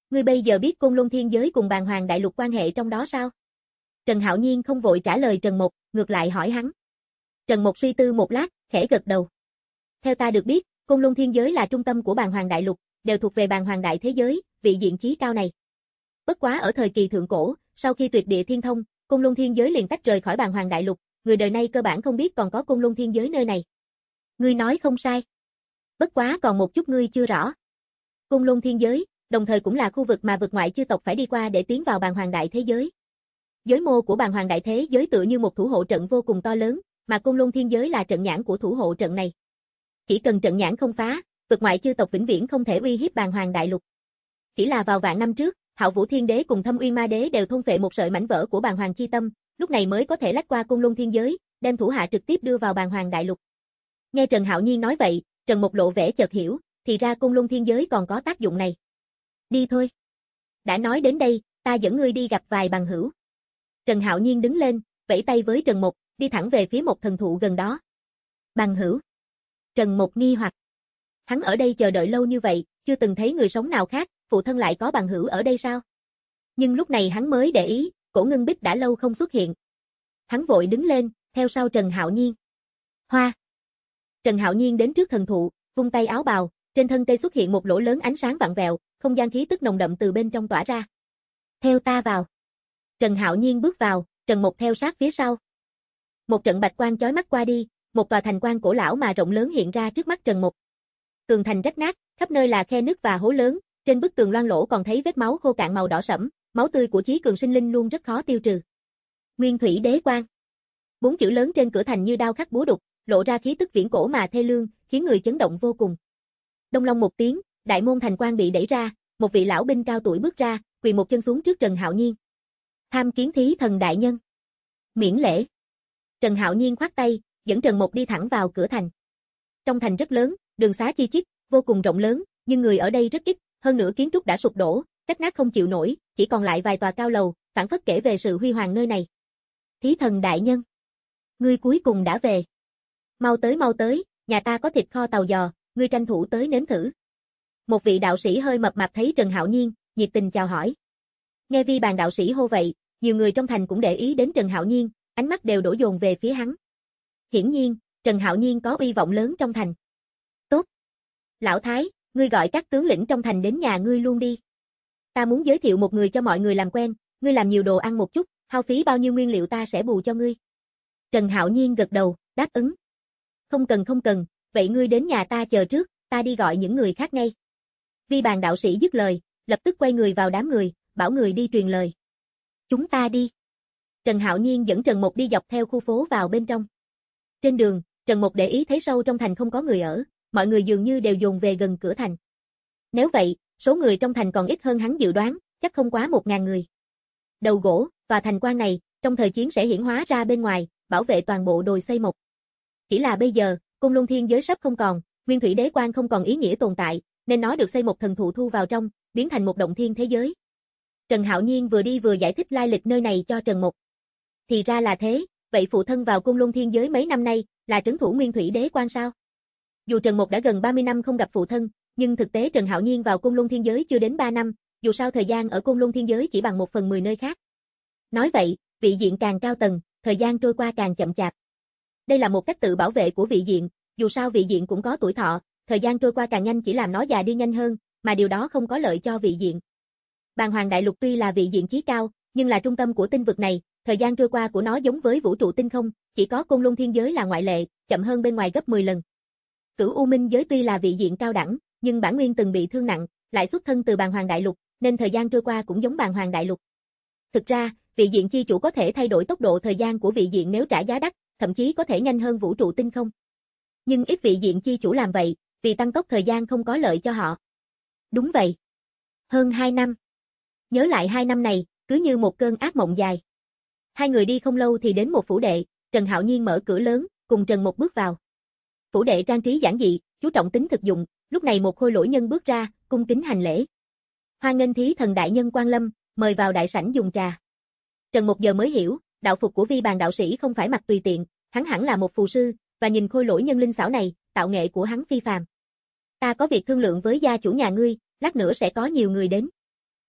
Speaker 2: Ngươi bây giờ biết Côn Luân Thiên Giới cùng Bàn Hoàng Đại Lục quan hệ trong đó sao? Trần Hạo Nhiên không vội trả lời Trần Mục, ngược lại hỏi hắn. Trần Mục suy tư một lát, khẽ gật đầu. Theo ta được biết, Côn Luân Thiên Giới là trung tâm của Bàn Hoàng Đại Lục, đều thuộc về Bàn Hoàng Đại Thế Giới, vị diện chí cao này. Bất quá ở thời kỳ thượng cổ, sau khi tuyệt địa thiên thông, Côn Luân Thiên Giới liền tách rời khỏi Bàn Hoàng Đại Lục, người đời nay cơ bản không biết còn có Côn Luân Thiên Giới nơi này. Ngươi nói không sai. Bất quá còn một chút ngươi chưa rõ. Côn Luân Thiên Giới, đồng thời cũng là khu vực mà vực ngoại chư tộc phải đi qua để tiến vào Bàn Hoàng Đại Thế Giới. Giới mô của Bàn Hoàng Đại Thế Giới tựa như một thủ hộ trận vô cùng to lớn, mà Côn Luân Thiên Giới là trận nhãn của thủ hộ trận này. Chỉ cần trận nhãn không phá, vực ngoại chư tộc vĩnh viễn không thể uy hiếp Bàn Hoàng Đại Lục. Chỉ là vào vạn năm trước, Hạo Vũ Thiên Đế cùng Thâm Uyên Ma Đế đều thôn phệ một sợi mảnh vỡ của Bàn Hoàng chi tâm, lúc này mới có thể lách qua Côn Luân Thiên Giới, đem thủ hạ trực tiếp đưa vào Bàn Hoàng Đại Lục. Nghe Trần Hạo Nhiên nói vậy, Trần Mục lộ vẻ chợt hiểu, thì ra Côn Luân Thiên Giới còn có tác dụng này. Đi thôi. Đã nói đến đây, ta dẫn ngươi đi gặp vài bằng hữu. Trần Hạo Nhiên đứng lên, vẫy tay với Trần Mục, đi thẳng về phía một thần thụ gần đó. Bằng hữu. Trần Mục nghi hoặc. Hắn ở đây chờ đợi lâu như vậy, chưa từng thấy người sống nào khác, phụ thân lại có bằng hữu ở đây sao? Nhưng lúc này hắn mới để ý, Cổ Ngân Bích đã lâu không xuất hiện. Hắn vội đứng lên, theo sau Trần Hạo Nhiên. Hoa. Trần Hạo Nhiên đến trước thần thụ, vung tay áo bào, trên thân cây xuất hiện một lỗ lớn ánh sáng vặn vẹo, không gian khí tức nồng đậm từ bên trong tỏa ra. Theo ta vào. Trần Hạo Nhiên bước vào, Trần Mục theo sát phía sau. Một trận bạch quang chói mắt qua đi, một tòa thành quan cổ lão mà rộng lớn hiện ra trước mắt Trần Mục. Tường thành rách nát, khắp nơi là khe nứt và hố lớn, trên bức tường loang lỗ còn thấy vết máu khô cạn màu đỏ sẫm, máu tươi của chí cường sinh linh luôn rất khó tiêu trừ. Nguyên Thủy Đế Quan. Bốn chữ lớn trên cửa thành như đao khắc búa đục, lộ ra khí tức viễn cổ mà thê lương, khiến người chấn động vô cùng. Đông long một tiếng, đại môn thành quan bị đẩy ra, một vị lão binh cao tuổi bước ra, quỳ một chân xuống trước Trần Hạo Nhiên. Tham kiến thí thần đại nhân. Miễn lễ. Trần Hạo Nhiên khoát tay, dẫn Trần Mục đi thẳng vào cửa thành. Trong thành rất lớn, đường xá chi chít, vô cùng rộng lớn, nhưng người ở đây rất ít, hơn nữa kiến trúc đã sụp đổ, rách nát không chịu nổi, chỉ còn lại vài tòa cao lầu, phản phất kể về sự huy hoàng nơi này. Thí thần đại nhân, ngươi cuối cùng đã về. Mau tới mau tới, nhà ta có thịt kho tàu giò, ngươi tranh thủ tới nếm thử. Một vị đạo sĩ hơi mập mạp thấy Trần Hạo Nhiên, nhiệt tình chào hỏi. Nghe Vi Bàn đạo sĩ hô vậy, nhiều người trong thành cũng để ý đến Trần Hạo Nhiên, ánh mắt đều đổ dồn về phía hắn. Hiển nhiên, Trần Hạo Nhiên có uy vọng lớn trong thành. Tốt. Lão Thái, ngươi gọi các tướng lĩnh trong thành đến nhà ngươi luôn đi. Ta muốn giới thiệu một người cho mọi người làm quen, ngươi làm nhiều đồ ăn một chút, hao phí bao nhiêu nguyên liệu ta sẽ bù cho ngươi. Trần Hạo Nhiên gật đầu, đáp ứng. Không cần không cần, vậy ngươi đến nhà ta chờ trước, ta đi gọi những người khác ngay. Vi Bàn đạo sĩ dứt lời, lập tức quay người vào đám người, bảo người đi truyền lời. Chúng ta đi. Trần Hạo Nhiên dẫn Trần Mục đi dọc theo khu phố vào bên trong. Trên đường, Trần Mục để ý thấy sâu trong thành không có người ở, mọi người dường như đều dồn về gần cửa thành. Nếu vậy, số người trong thành còn ít hơn hắn dự đoán, chắc không quá một ngàn người. Đầu gỗ, tòa thành quan này, trong thời chiến sẽ hiển hóa ra bên ngoài, bảo vệ toàn bộ đồi xây mộc. Chỉ là bây giờ, Côn Luân Thiên Giới sắp không còn, Nguyên Thủy Đế Quan không còn ý nghĩa tồn tại, nên nó được xây một thần thụ thu vào trong, biến thành một động thiên thế giới. Trần Hạo Nhiên vừa đi vừa giải thích lai lịch nơi này cho Trần Mục. Thì ra là thế, vậy phụ thân vào Côn Luân Thiên Giới mấy năm nay, là trấn thủ Nguyên Thủy Đế Quan sao? Dù Trần Mục đã gần ba mươi năm không gặp phụ thân, nhưng thực tế Trần Hạo Nhiên vào Côn Luân Thiên Giới chưa đến ba năm, dù sao thời gian ở Côn Luân Thiên Giới chỉ bằng một phần mười nơi khác. Nói vậy, vị diện càng cao tầng, thời gian trôi qua càng chậm chạp. Đây là một cách tự bảo vệ của vị diện, dù sao vị diện cũng có tuổi thọ, thời gian trôi qua càng nhanh chỉ làm nó già đi nhanh hơn, mà điều đó không có lợi cho vị diện. Bàn Hoàng Đại Lục tuy là vị diện chí cao, nhưng là trung tâm của tinh vực này, thời gian trôi qua của nó giống với vũ trụ tinh không, chỉ có Côn Luân Thiên Giới là ngoại lệ, chậm hơn bên ngoài gấp mười lần. Cửu U Minh Giới tuy là vị diện cao đẳng, nhưng bản nguyên từng bị thương nặng, lại xuất thân từ Bàn Hoàng Đại Lục, nên thời gian trôi qua cũng giống Bàn Hoàng Đại Lục. Thực ra, vị diện chi chủ có thể thay đổi tốc độ thời gian của vị diện nếu trả giá đắt, thậm chí có thể nhanh hơn vũ trụ tinh không. Nhưng ít vị diện chi chủ làm vậy, vì tăng tốc thời gian không có lợi cho họ. Đúng vậy. Hơn hai năm. Nhớ lại hai năm này, cứ như một cơn ác mộng dài. Hai người đi không lâu thì đến một phủ đệ, Trần Hạo Nhiên mở cửa lớn, cùng Trần Mục bước vào. Phủ đệ trang trí giản dị, chú trọng tính thực dụng, lúc này một khôi lỗi nhân bước ra, cung kính hành lễ. Hoan nghênh thí thần đại nhân quan lâm, mời vào đại sảnh dùng trà. Trần Mục giờ mới hiểu, đạo phục của Vi Bàn đạo sĩ không phải mặc tùy tiện, hắn hẳn là một phù sư, và nhìn khôi lỗi nhân linh xảo này, tạo nghệ của hắn phi phàm. Ta có việc thương lượng với gia chủ nhà ngươi, lát nữa sẽ có nhiều người đến.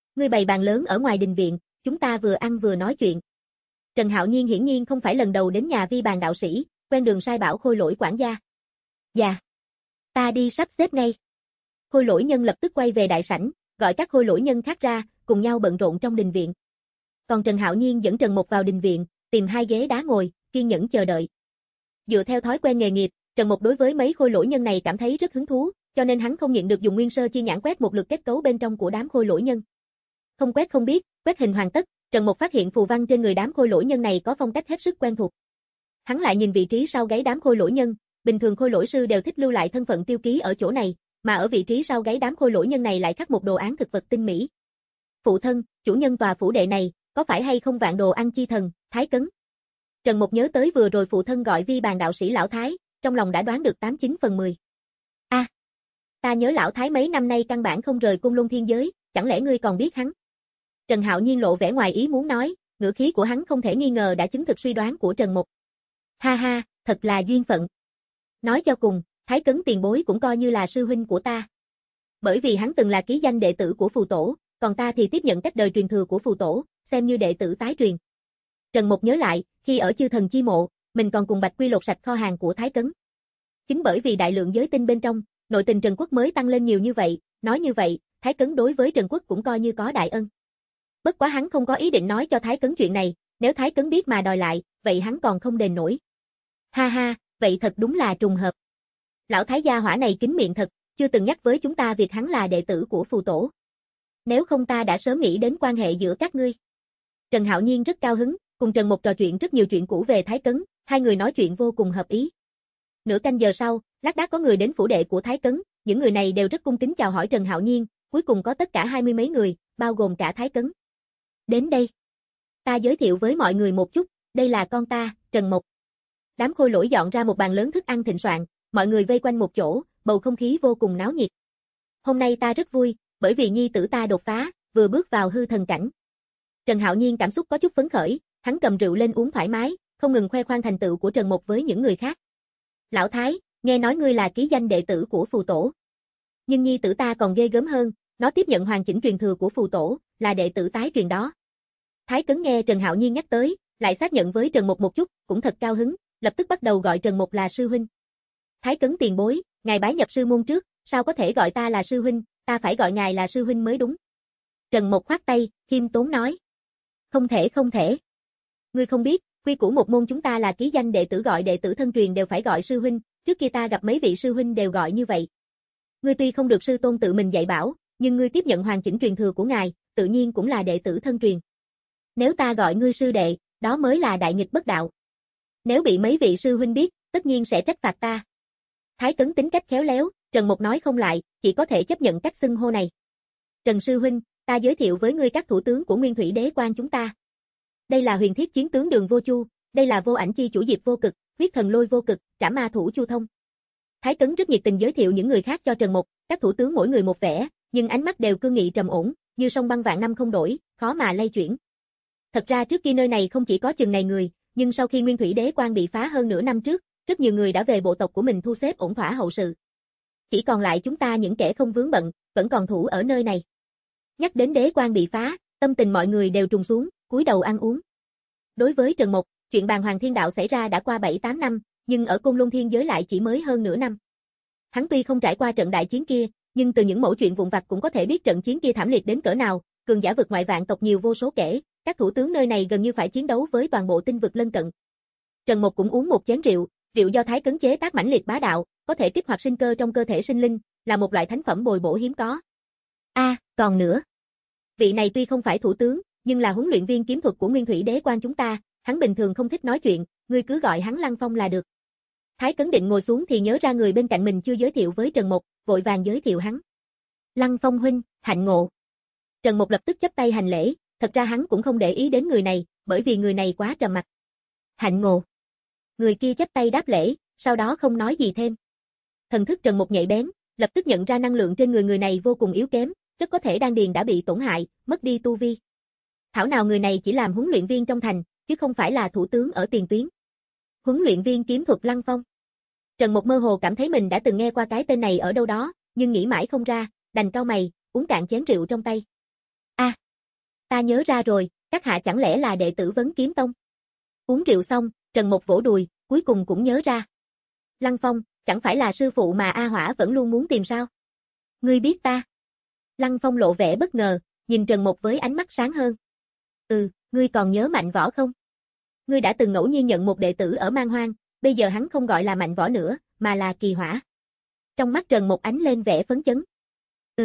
Speaker 2: Ngươi bày bàn lớn ở ngoài đình viện, chúng ta vừa ăn vừa nói chuyện. Trần Hạo Nhiên hiển nhiên không phải lần đầu đến nhà vi bàn đạo sĩ, quen đường sai bảo Khôi Lỗi quản gia. Dạ. Ta đi sắp xếp ngay. Khôi Lỗi nhân lập tức quay về đại sảnh, gọi các khôi lỗi nhân khác ra, cùng nhau bận rộn trong đình viện. Còn Trần Hạo Nhiên dẫn Trần Mục vào đình viện, tìm hai ghế đá ngồi, kiên nhẫn chờ đợi. Dựa theo thói quen nghề nghiệp, Trần Mục đối với mấy khôi lỗi nhân này cảm thấy rất hứng thú, cho nên hắn không nhịn được dùng nguyên sơ chi nhãn quét một lượt kết cấu bên trong của đám khôi lỗi nhân. Không quét không biết, quét hình hoàn tất, Trần Mục phát hiện phù văn trên người đám khôi lỗi nhân này có phong cách hết sức quen thuộc. Hắn lại nhìn vị trí sau gáy đám khôi lỗi nhân, bình thường khôi lỗi sư đều thích lưu lại thân phận tiêu ký ở chỗ này, mà ở vị trí sau gáy đám khôi lỗi nhân này lại khắc một đồ án thực vật tinh mỹ. Phụ thân, chủ nhân tòa phủ đệ này, có phải hay không Vạn Đồ Ăn Chi Thần, Thái Cấn? Trần Mục nhớ tới vừa rồi phụ thân gọi vi bàn đạo sĩ lão Thái, trong lòng đã đoán được tám chín phần mười. A, à, ta nhớ lão Thái mấy năm nay căn bản không rời Côn Lôn Thiên Giới, chẳng lẽ ngươi còn biết hắn? Trần Hạo Nhiên lộ vẻ ngoài ý muốn nói, ngữ khí của hắn không thể nghi ngờ đã chứng thực suy đoán của Trần Mục. Ha ha, thật là duyên phận. Nói cho cùng, Thái Cấn tiền bối cũng coi như là sư huynh của ta. Bởi vì hắn từng là ký danh đệ tử của phù tổ, còn ta thì tiếp nhận cách đời truyền thừa của phù tổ, xem như đệ tử tái truyền. Trần Mục nhớ lại, khi ở Chư Thần Chi Mộ, mình còn cùng Bạch Quy lột sạch kho hàng của Thái Cấn. Chính bởi vì đại lượng giới tinh bên trong, nội tình Trần Quốc mới tăng lên nhiều như vậy, nói như vậy, Thái Cấn đối với Trần Quốc cũng coi như có đại ân. Bất quá hắn không có ý định nói cho Thái Cấn chuyện này, nếu Thái Cấn biết mà đòi lại, vậy hắn còn không đền nổi. Ha ha, vậy thật đúng là trùng hợp. Lão Thái gia hỏa này kín miệng thật, chưa từng nhắc với chúng ta việc hắn là đệ tử của phù tổ. Nếu không ta đã sớm nghĩ đến quan hệ giữa các ngươi. Trần Hạo Nhiên rất cao hứng, cùng Trần Mục trò chuyện rất nhiều chuyện cũ về Thái Cấn, hai người nói chuyện vô cùng hợp ý. Nửa canh giờ sau, lác đác có người đến phủ đệ của Thái Cấn, những người này đều rất cung kính chào hỏi Trần Hạo Nhiên, cuối cùng có tất cả hai mươi mấy người, bao gồm cả Thái Cấn. Đến đây. Ta giới thiệu với mọi người một chút, đây là con ta, Trần Mục. Đám khôi lỗi dọn ra một bàn lớn thức ăn thịnh soạn, mọi người vây quanh một chỗ, bầu không khí vô cùng náo nhiệt. Hôm nay ta rất vui, bởi vì nhi tử ta đột phá, vừa bước vào hư thần cảnh. Trần Hạo Nhiên cảm xúc có chút phấn khởi, hắn cầm rượu lên uống thoải mái, không ngừng khoe khoang thành tựu của Trần Mục với những người khác. Lão Thái, nghe nói ngươi là ký danh đệ tử của phù tổ. Nhưng nhi tử ta còn ghê gớm hơn, nó tiếp nhận hoàn chỉnh truyền thừa của phù tổ, là đệ tử tái truyền đó. Thái Cấn nghe Trần Hạo Nhiên nhắc tới, lại xác nhận với Trần Mục một chút, cũng thật cao hứng, lập tức bắt đầu gọi Trần Mục là sư huynh. Thái Cấn tiền bối, ngài bái nhập sư môn trước, sao có thể gọi ta là sư huynh, ta phải gọi ngài là sư huynh mới đúng. Trần Mục khoát tay, khiêm tốn nói. Không thể không thể. Ngươi không biết, quy củ một môn chúng ta là ký danh đệ tử gọi đệ tử thân truyền đều phải gọi sư huynh, trước kia ta gặp mấy vị sư huynh đều gọi như vậy. Ngươi tuy không được sư tôn tự mình dạy bảo, nhưng ngươi tiếp nhận hoàn chỉnh truyền thừa của ngài, tự nhiên cũng là đệ tử thân truyền. Nếu ta gọi ngươi sư đệ, đó mới là đại nghịch bất đạo. Nếu bị mấy vị sư huynh biết, tất nhiên sẽ trách phạt ta. Thái Cấn tính cách khéo léo, Trần Mục nói không lại, chỉ có thể chấp nhận cách xưng hô này. Trần sư huynh, ta giới thiệu với ngươi các thủ tướng của Nguyên Thủy Đế Quan chúng ta. Đây là Huyền Thiết Chiến tướng Đường Vô Chu, đây là Vô Ảnh Chi chủ Diệp Vô Cực, Huyết Thần Lôi Vô Cực, Trảm Ma thủ Chu Thông. Thái Cấn rất nhiệt tình giới thiệu những người khác cho Trần Mục, các thủ tướng mỗi người một vẻ, nhưng ánh mắt đều cương nghị trầm ổn, như sông băng vạn năm không đổi, khó mà lay chuyển. Thật ra trước kia nơi này không chỉ có chừng này người, nhưng sau khi Nguyên Thủy Đế Quan bị phá hơn nửa năm trước, rất nhiều người đã về bộ tộc của mình thu xếp ổn thỏa hậu sự. Chỉ còn lại chúng ta những kẻ không vướng bận, vẫn còn thủ ở nơi này. Nhắc đến đế quan bị phá, tâm tình mọi người đều trùng xuống, cúi đầu ăn uống. Đối với Trần Mục, chuyện Bàn Hoàng Thiên Đạo xảy ra đã qua bảy tám năm, nhưng ở Côn Lôn Thiên Giới lại chỉ mới hơn nửa năm. Hắn tuy không trải qua trận đại chiến kia, nhưng từ những mẩu chuyện vụn vặt cũng có thể biết trận chiến kia thảm liệt đến cỡ nào, cường giả vực ngoại vạn tộc nhiều vô số kể, các thủ tướng nơi này gần như phải chiến đấu với toàn bộ tinh vực lân cận. Trần Mục cũng uống một chén rượu, rượu do Thái Cấn chế tác mãnh liệt bá đạo, có thể kích hoạt sinh cơ trong cơ thể sinh linh, là một loại thánh phẩm bồi bổ hiếm có. A, à, còn nữa. Vị này tuy không phải thủ tướng, nhưng là huấn luyện viên kiếm thuật của Nguyên Thủy Đế Quan chúng ta, hắn bình thường không thích nói chuyện, ngươi cứ gọi hắn Lăng Phong là được. Thái Cấn định ngồi xuống thì nhớ ra người bên cạnh mình chưa giới thiệu với Trần Mục, vội vàng giới thiệu hắn. Lăng Phong huynh, hạnh ngộ. Trần Mục lập tức chắp tay hành lễ, thật ra hắn cũng không để ý đến người này, bởi vì người này quá trầm mặc. Hạnh ngộ. Người kia chắp tay đáp lễ, sau đó không nói gì thêm. Thần thức Trần Mục nhạy bén, lập tức nhận ra năng lượng trên người người này vô cùng yếu kém, rất có thể đan điền đã bị tổn hại, mất đi tu vi. Thảo nào người này chỉ làm huấn luyện viên trong thành, chứ không phải là thủ tướng ở tiền tuyến. Huấn luyện viên kiếm thuật Lăng Phong. Trần Mục mơ hồ cảm thấy mình đã từng nghe qua cái tên này ở đâu đó, nhưng nghĩ mãi không ra, đành cau mày, uống cạn chén rượu trong tay. A, à, Ta nhớ ra rồi, các hạ chẳng lẽ là đệ tử Vấn Kiếm Tông? Uống rượu xong, Trần Mộc vỗ đùi, cuối cùng cũng nhớ ra. Lăng Phong, chẳng phải là sư phụ mà A Hỏa vẫn luôn muốn tìm sao? Ngươi biết ta? Lăng Phong lộ vẻ bất ngờ, nhìn Trần Mộc với ánh mắt sáng hơn. Ừ, ngươi còn nhớ Mạnh Võ không? Ngươi đã từng ngẫu nhiên nhận một đệ tử ở Man Hoang, bây giờ hắn không gọi là Mạnh Võ nữa, mà là Kỳ Hỏa. Trong mắt Trần Mộc ánh lên vẻ phấn chấn. Ừ.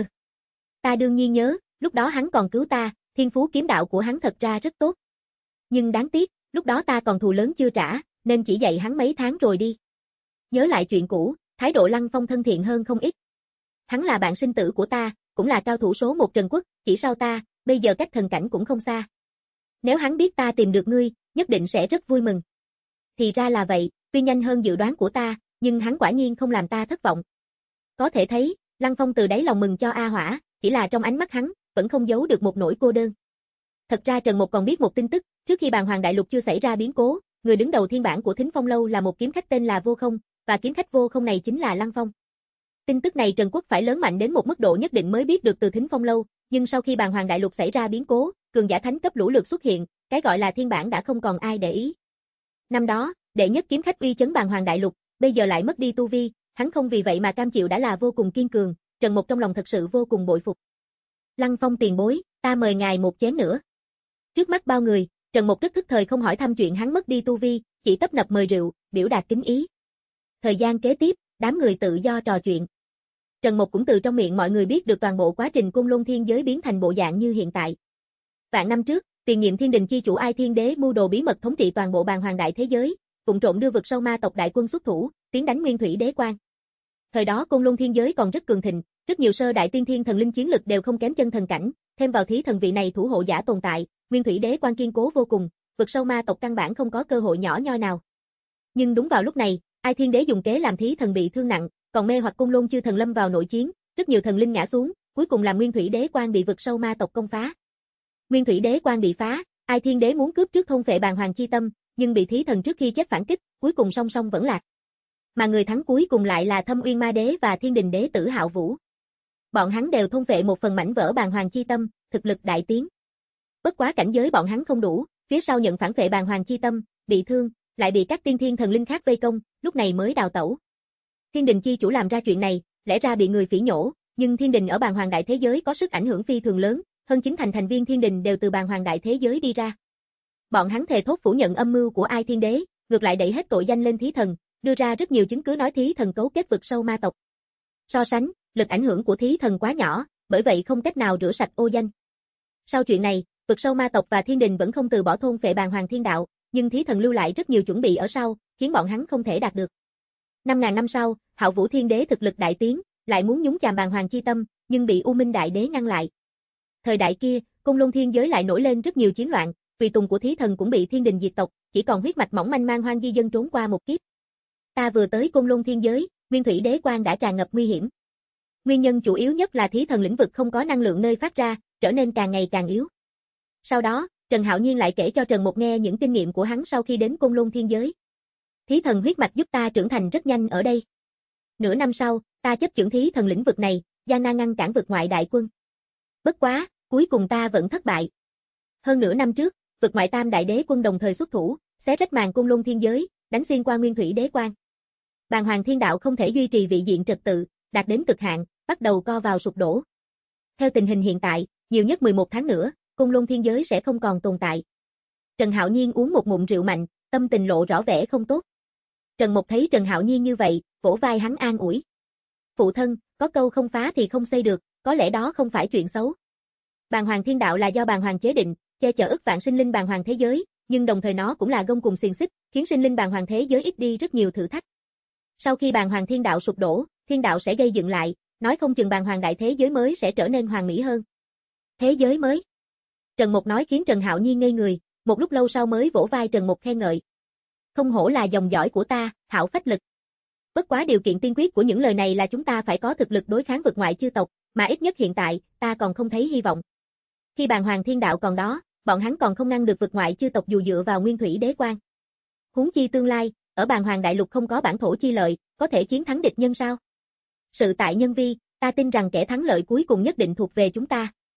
Speaker 2: Ta đương nhiên nhớ, lúc đó hắn còn cứu ta, thiên phú kiếm đạo của hắn thật ra rất tốt. Nhưng đáng tiếc, lúc đó ta còn thù lớn chưa trả, nên chỉ dạy hắn mấy tháng rồi đi. Nhớ lại chuyện cũ, thái độ Lăng Phong thân thiện hơn không ít. Hắn là bạn sinh tử của ta, cũng là cao thủ số một Trần Quốc, chỉ sau ta, bây giờ cách thần cảnh cũng không xa. Nếu hắn biết ta tìm được ngươi, nhất định sẽ rất vui mừng. Thì ra là vậy, tuy nhanh hơn dự đoán của ta, nhưng hắn quả nhiên không làm ta thất vọng. Có thể thấy, Lăng Phong từ đáy lòng mừng cho A Hỏa, chỉ là trong ánh mắt hắn, vẫn không giấu được một nỗi cô đơn. Thật ra Trần Mộc còn biết một tin tức, trước khi Bàn Hoàng Đại Lục chưa xảy ra biến cố, người đứng đầu thiên bản của Thính Phong Lâu là một kiếm khách tên là Vô Không, và kiếm khách Vô Không này chính là Lăng Phong. Tin tức này Trần Quốc phải lớn mạnh đến một mức độ nhất định mới biết được từ Thính Phong Lâu, nhưng sau khi Bàn Hoàng Đại Lục xảy ra biến cố, cường giả thánh cấp lũ lượt xuất hiện, cái gọi là thiên bản đã không còn ai để ý. Năm đó, đệ nhất kiếm khách uy chấn Bàn Hoàng Đại Lục, bây giờ lại mất đi tu vi, hắn không vì vậy mà cam chịu đã là vô cùng kiên cường, Trần Mộc trong lòng thật sự vô cùng bội phục. Lăng Phong tiền bối, ta mời ngài một chén nữa. Trước mắt bao người, Trần Mộc rất thức thời không hỏi thăm chuyện hắn mất đi tu vi, chỉ tấp nập mời rượu, biểu đạt kính ý. Thời gian kế tiếp, đám người tự do trò chuyện. Trần Mộc cũng từ trong miệng mọi người biết được toàn bộ quá trình Côn Lôn Thiên Giới biến thành bộ dạng như hiện tại. Vạn năm trước, tiền nhiệm Thiên Đình chi chủ Ai Thiên Đế mưu đồ bí mật thống trị toàn bộ Bàn Hoàng Đại thế giới, vụng trộm đưa vực sâu ma tộc đại quân xuất thủ, tiến đánh Nguyên Thủy Đế Quan. Thời đó Côn Lôn Thiên Giới còn rất cường thịnh, rất nhiều sơ đại tiên thiên thần linh chiến lực đều không kém chân thần cảnh, thêm vào thí thần vị này thủ hộ giả tồn tại, Nguyên Thủy Đế Quan kiên cố vô cùng, vực sâu ma tộc căn bản không có cơ hội nhỏ nhoi nào. Nhưng đúng vào lúc này, Ai Thiên Đế dùng kế làm thí thần bị thương nặng, còn mê hoặc Côn Lôn chư thần lâm vào nội chiến, rất nhiều thần linh ngã xuống, cuối cùng làm Nguyên Thủy Đế Quan bị vực sâu ma tộc công phá. Nguyên Thủy Đế Quan bị phá, Ai Thiên Đế muốn cướp trước thôn phệ Bàn Hoàng chi tâm, nhưng bị thí thần trước khi chết phản kích, cuối cùng song song vẫn lạc. Mà người thắng cuối cùng lại là Thâm Uyên Ma Đế và Thiên Đình Đế tử Hạo Vũ. Bọn hắn đều thôn phệ một phần mảnh vỡ Bàn Hoàng chi tâm, thực lực đại tiến. Bất quá cảnh giới bọn hắn không đủ, phía sau nhận phản phệ Bàn Hoàng chi tâm, bị thương, lại bị các tiên thiên thần linh khác vây công, lúc này mới đào tẩu. Thiên Đình chi chủ làm ra chuyện này, lẽ ra bị người phỉ nhổ, nhưng Thiên Đình ở Bàn Hoàng Đại thế giới có sức ảnh hưởng phi thường lớn, hơn chín thành thành viên Thiên Đình đều từ Bàn Hoàng Đại thế giới đi ra. Bọn hắn thề thốt phủ nhận âm mưu của Ai Thiên Đế, ngược lại đẩy hết tội danh lên thí thần, đưa ra rất nhiều chứng cứ nói thí thần cấu kết vực sâu ma tộc. So sánh, lực ảnh hưởng của thí thần quá nhỏ, bởi vậy không cách nào rửa sạch ô danh. Sau chuyện này, vực sâu ma tộc và Thiên Đình vẫn không từ bỏ thôn phệ Bàn Hoàng Thiên Đạo, nhưng thí thần lưu lại rất nhiều chuẩn bị ở sau, khiến bọn hắn không thể đạt được. Năm ngàn năm sau, Hạo Vũ Thiên Đế thực lực đại tiến, lại muốn nhúng chàm Bàn Hoàng chi tâm, nhưng bị U Minh Đại Đế ngăn lại. Thời đại kia, Côn Lôn Thiên Giới lại nổi lên rất nhiều chiến loạn, tùy tùng của thí thần cũng bị Thiên Đình diệt tộc, chỉ còn huyết mạch mỏng manh mang hoang di dân trốn qua một kiếp. Ta vừa tới Côn Lôn Thiên Giới, Nguyên Thủy Đế Quan đã tràn ngập nguy hiểm. Nguyên nhân chủ yếu nhất là thí thần lĩnh vực không có năng lượng nơi phát ra, trở nên càng ngày càng yếu. Sau đó, Trần Hạo Nhiên lại kể cho Trần Mộc nghe những kinh nghiệm của hắn sau khi đến Côn Lôn Thiên Giới. Thí thần huyết mạch giúp ta trưởng thành rất nhanh ở đây. Nửa năm sau, ta chấp chưởng thí thần lĩnh vực này, gian nan ngăn cản vực ngoại đại quân. Bất quá, cuối cùng ta vẫn thất bại. Hơn nửa năm trước, vực ngoại tam đại đế quân đồng thời xuất thủ, xé rách màn Côn Lôn Thiên Giới, đánh xuyên qua Nguyên Thủy Đế Quan. Bàn Hoàng Thiên Đạo không thể duy trì vị diện trật tự, đạt đến cực hạn, bắt đầu co vào sụp đổ. Theo tình hình hiện tại, nhiều nhất mười một tháng nữa, Côn Lôn Thiên Giới sẽ không còn tồn tại. Trần Hạo Nhiên uống một ngụm rượu mạnh, tâm tình lộ rõ vẻ không tốt. Trần Mộc thấy Trần Hạo Nhiên như vậy, vỗ vai hắn an ủi. Phụ thân, có câu không phá thì không xây được, có lẽ đó không phải chuyện xấu. Bàn Hoàng Thiên Đạo là do Bàn Hoàng chế định, che chở ức vạn sinh linh Bàn Hoàng thế giới, nhưng đồng thời nó cũng là gông cùng xiềng xích, khiến sinh linh Bàn Hoàng thế giới ít đi rất nhiều thử thách. Sau khi Bàn Hoàng Thiên Đạo sụp đổ, Thiên Đạo sẽ gây dựng lại, nói không chừng Bàn Hoàng Đại thế giới mới sẽ trở nên hoàn mỹ hơn. Thế giới mới? Trần Mộc nói khiến Trần Hạo Nhiên ngây người, một lúc lâu sau mới vỗ vai Trần Mộc khen ngợi. Không hổ là dòng dõi của ta, hảo phách lực. Bất quá điều kiện tiên quyết của những lời này là chúng ta phải có thực lực đối kháng vực ngoại chư tộc, mà ít nhất hiện tại, ta còn không thấy hy vọng. Khi Bàn Hoàng Thiên Đạo còn đó, bọn hắn còn không ngăn được vực ngoại chư tộc dù dựa vào Nguyên Thủy Đế Quan. Huống chi tương lai, ở Bàn Hoàng Đại Lục không có bản thổ chi lợi, có thể chiến thắng địch nhân sao? Sự tại nhân vi, ta tin rằng kẻ thắng lợi cuối cùng nhất định thuộc về chúng ta.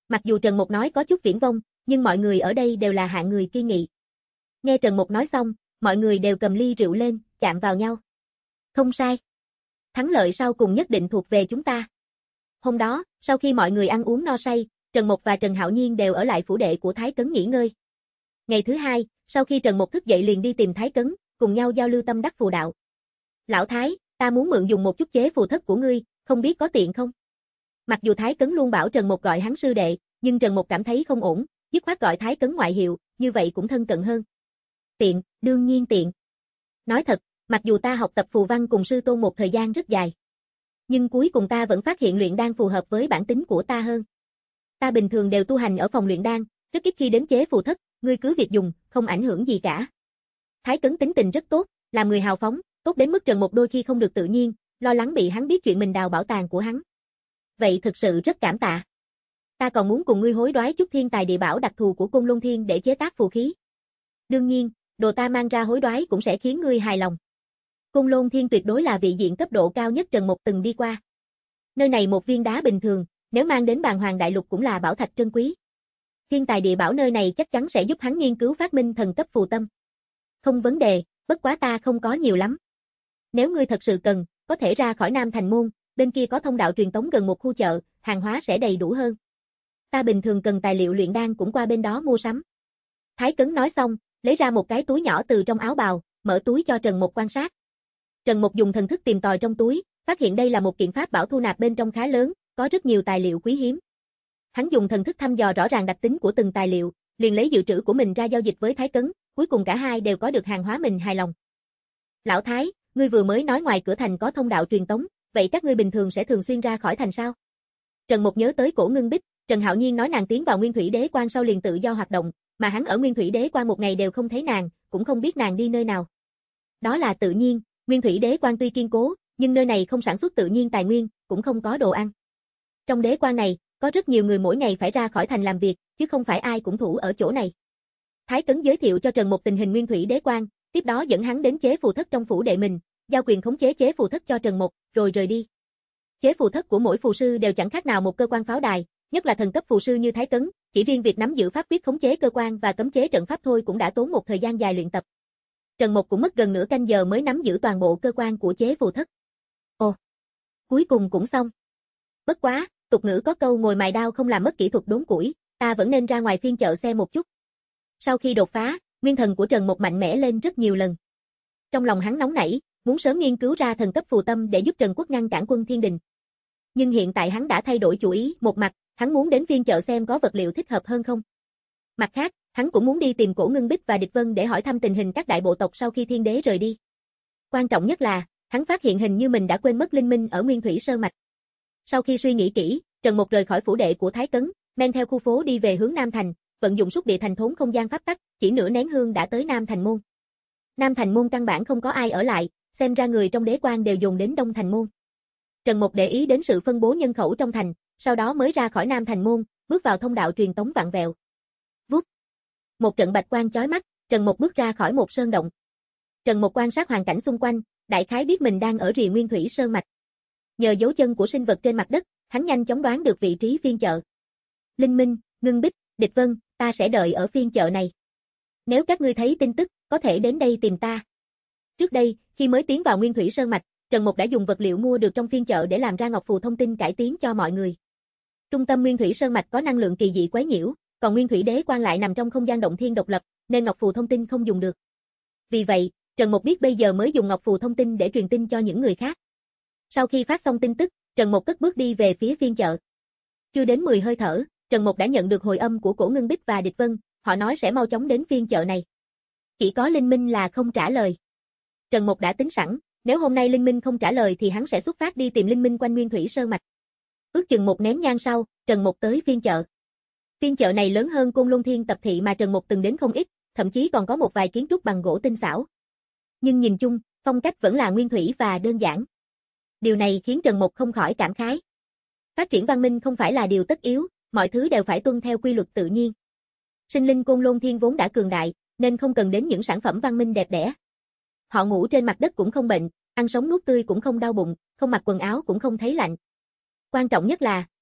Speaker 2: Mặc dù Trần Mục nói có chút viển vông, nhưng mọi người ở đây đều là hạng người kiên nghị. Nghe Trần Mục nói xong, mọi người đều cầm ly rượu lên, chạm vào nhau. Không sai. Thắng lợi sau cùng nhất định thuộc về chúng ta. Hôm đó, sau khi mọi người ăn uống no say, Trần Mục và Trần Hạo Nhiên đều ở lại phủ đệ của Thái Cấn nghỉ ngơi. Ngày thứ hai, sau khi Trần Mục thức dậy liền đi tìm Thái Cấn, cùng nhau giao lưu tâm đắc phù đạo. Lão Thái, ta muốn mượn dùng một chút chế phù thất của ngươi, không biết có tiện không? Mặc dù Thái Cấn luôn bảo Trần Mục gọi hắn sư đệ, nhưng Trần Mục cảm thấy không ổn, dứt khoát gọi Thái Cấn ngoại hiệu, như vậy cũng thân cận hơn. Tiện, đương nhiên tiện. Nói thật, mặc dù ta học tập phù văn cùng sư tôn một thời gian rất dài, nhưng cuối cùng ta vẫn phát hiện luyện đan phù hợp với bản tính của ta hơn. Ta bình thường đều tu hành ở phòng luyện đan, rất ít khi đến chế phù thất, ngươi cứ việc dùng, không ảnh hưởng gì cả. Thái Cấn tính tình rất tốt, làm người hào phóng, tốt đến mức Trần Mục đôi khi không được tự nhiên, lo lắng bị hắn biết chuyện mình đào bảo tàng của hắn. Vậy thực sự rất cảm tạ. Ta còn muốn cùng ngươi hối đoái chút thiên tài địa bảo đặc thù của Côn Lôn Thiên để chế tác phù khí. Đương nhiên, đồ ta mang ra hối đoái cũng sẽ khiến ngươi hài lòng. Côn Lôn Thiên tuyệt đối là vị diện cấp độ cao nhất Trần Mục từng đi qua. Nơi này một viên đá bình thường, nếu mang đến Bàn Hoàng Đại Lục cũng là bảo thạch trân quý. Thiên tài địa bảo nơi này chắc chắn sẽ giúp hắn nghiên cứu phát minh thần cấp phù tâm. Không vấn đề, bất quá ta không có nhiều lắm. Nếu ngươi thật sự cần, có thể ra khỏi Nam Thành Môn, bên kia có thông đạo truyền tống gần một khu chợ, hàng hóa sẽ đầy đủ hơn. Ta bình thường cần tài liệu luyện đan cũng qua bên đó mua sắm. Thái Cấn nói xong, lấy ra một cái túi nhỏ từ trong áo bào, mở túi cho Trần Mục quan sát. Trần Mục dùng thần thức tìm tòi trong túi, phát hiện đây là một kiện pháp bảo thu nạp bên trong khá lớn, có rất nhiều tài liệu quý hiếm. Hắn dùng thần thức thăm dò rõ ràng đặc tính của từng tài liệu, liền lấy dự trữ của mình ra giao dịch với Thái Cấn, cuối cùng cả hai đều có được hàng hóa mình hài lòng. Lão Thái, ngươi vừa mới nói ngoài cửa thành có thông đạo truyền tống, vậy các ngươi bình thường sẽ thường xuyên ra khỏi thành sao? Trần Mục nhớ tới Cổ Ngưng Bích, Trần Hạo Nhiên nói nàng tiến vào Nguyên Thủy Đế Quan sau liền tự do hoạt động, mà hắn ở Nguyên Thủy Đế Quan một ngày đều không thấy nàng, cũng không biết nàng đi nơi nào. Đó là tự nhiên, Nguyên Thủy Đế Quan tuy kiên cố, nhưng nơi này không sản xuất tự nhiên tài nguyên, cũng không có đồ ăn. Trong đế quan này, có rất nhiều người mỗi ngày phải ra khỏi thành làm việc, chứ không phải ai cũng thủ ở chỗ này. Thái Cấn giới thiệu cho Trần Mục tình hình Nguyên Thủy Đế Quan, tiếp đó dẫn hắn đến chế phù thất trong phủ đệ mình, giao quyền khống chế chế phù thất cho Trần Mục, rồi rời đi. Chế phù thất của mỗi phù sư đều chẳng khác nào một cơ quan pháo đài, nhất là thần cấp phù sư như Thái Cấn, chỉ riêng việc nắm giữ pháp quyết khống chế cơ quan và cấm chế trận pháp thôi cũng đã tốn một thời gian dài luyện tập. Trần Mục cũng mất gần nửa canh giờ mới nắm giữ toàn bộ cơ quan của chế phù thất. Ồ, cuối cùng cũng xong. Bất quá, tục ngữ có câu ngồi mài đao không làm mất kỹ thuật đốn củi, ta vẫn nên ra ngoài phiên chợ xem một chút. Sau khi đột phá, nguyên thần của Trần Mục mạnh mẽ lên rất nhiều lần. Trong lòng hắn nóng nảy, muốn sớm nghiên cứu ra thần cấp phù tâm để giúp Trần Quốc ngăn cản quân Thiên Đình. Nhưng hiện tại hắn đã thay đổi chủ ý, một mặt, hắn muốn đến phiên chợ xem có vật liệu thích hợp hơn không. Mặt khác, hắn cũng muốn đi tìm Cổ Ngưng Bích và Địch Vân để hỏi thăm tình hình các đại bộ tộc sau khi Thiên Đế rời đi. Quan trọng nhất là, hắn phát hiện hình như mình đã quên mất linh minh ở Nguyên Thủy Sơn Mạch. Sau khi suy nghĩ kỹ, Trần Mục rời khỏi phủ đệ của Thái Cấn, men theo khu phố đi về hướng Nam Thành, vận dụng xúc địa thành thốn không gian pháp tắc, chỉ nửa nén hương đã tới Nam Thành Môn. Nam Thành Môn căn bản không có ai ở lại, xem ra người trong đế quan đều dồn đến Đông Thành Môn. Trần Mục để ý đến sự phân bố nhân khẩu trong thành, sau đó mới ra khỏi Nam Thành Môn, bước vào thông đạo truyền tống vặn vẹo. Vút. Một trận bạch quang chói mắt, Trần Mục bước ra khỏi một sơn động. Trần Mục quan sát hoàn cảnh xung quanh, đại khái biết mình đang ở rìa Nguyên Thủy Sơn Mạch. Nhờ dấu chân của sinh vật trên mặt đất, hắn nhanh chóng đoán được vị trí phiên chợ. Linh Minh, Ngưng Bích, Địch Vân, ta sẽ đợi ở phiên chợ này. Nếu các ngươi thấy tin tức, có thể đến đây tìm ta. Trước đây, khi mới tiến vào Nguyên Thủy Sơn Mạch, Trần Mục đã dùng vật liệu mua được trong phiên chợ để làm ra ngọc phù thông tin cải tiến cho mọi người. Trung tâm Nguyên Thủy Sơn Mạch có năng lượng kỳ dị quấy nhiễu, còn Nguyên Thủy Đế Quan lại nằm trong không gian động thiên độc lập, nên ngọc phù thông tin không dùng được. Vì vậy, Trần Mục biết bây giờ mới dùng ngọc phù thông tin để truyền tin cho những người khác. Sau khi phát xong tin tức, Trần Mục cất bước đi về phía phiên chợ. Chưa đến mười hơi thở, Trần Mục đã nhận được hồi âm của Cổ Ngưng Bích và Địch Vân, họ nói sẽ mau chóng đến phiên chợ này. Chỉ có Linh Minh là không trả lời. Trần Mục đã tính sẵn, nếu hôm nay Linh Minh không trả lời thì hắn sẽ xuất phát đi tìm Linh Minh quanh Nguyên Thủy Sơn Mạch. Ước chừng một nén nhang sau, Trần Mục tới phiên chợ. Phiên chợ này lớn hơn Côn Lôn Thiên tập thị mà Trần Mục từng đến không ít, thậm chí còn có một vài kiến trúc bằng gỗ tinh xảo. Nhưng nhìn chung, phong cách vẫn là nguyên thủy và đơn giản. Điều này khiến Trần Mục không khỏi cảm khái. Phát triển văn minh không phải là điều tất yếu, mọi thứ đều phải tuân theo quy luật tự nhiên. Sinh linh Côn Lôn Thiên vốn đã cường đại, nên không cần đến những sản phẩm văn minh đẹp đẽ. Họ ngủ trên mặt đất cũng không bệnh, ăn sống nuốt tươi cũng không đau bụng, không mặc quần áo cũng không thấy lạnh. Quan trọng nhất là,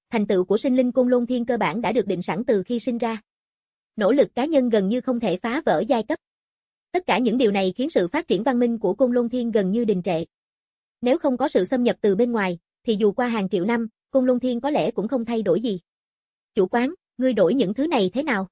Speaker 2: thành tựu của sinh linh Côn Lôn Thiên cơ bản đã được định sẵn từ khi sinh ra. Nỗ lực cá nhân gần như không thể phá vỡ giai cấp. Tất cả những điều này khiến sự phát triển văn minh của Côn Lôn Thiên gần như đình trệ. Nếu không có sự xâm nhập từ bên ngoài, thì dù qua hàng triệu năm, Côn Lôn Thiên có lẽ cũng không thay đổi gì. Chủ quán, ngươi đổi những thứ này thế nào?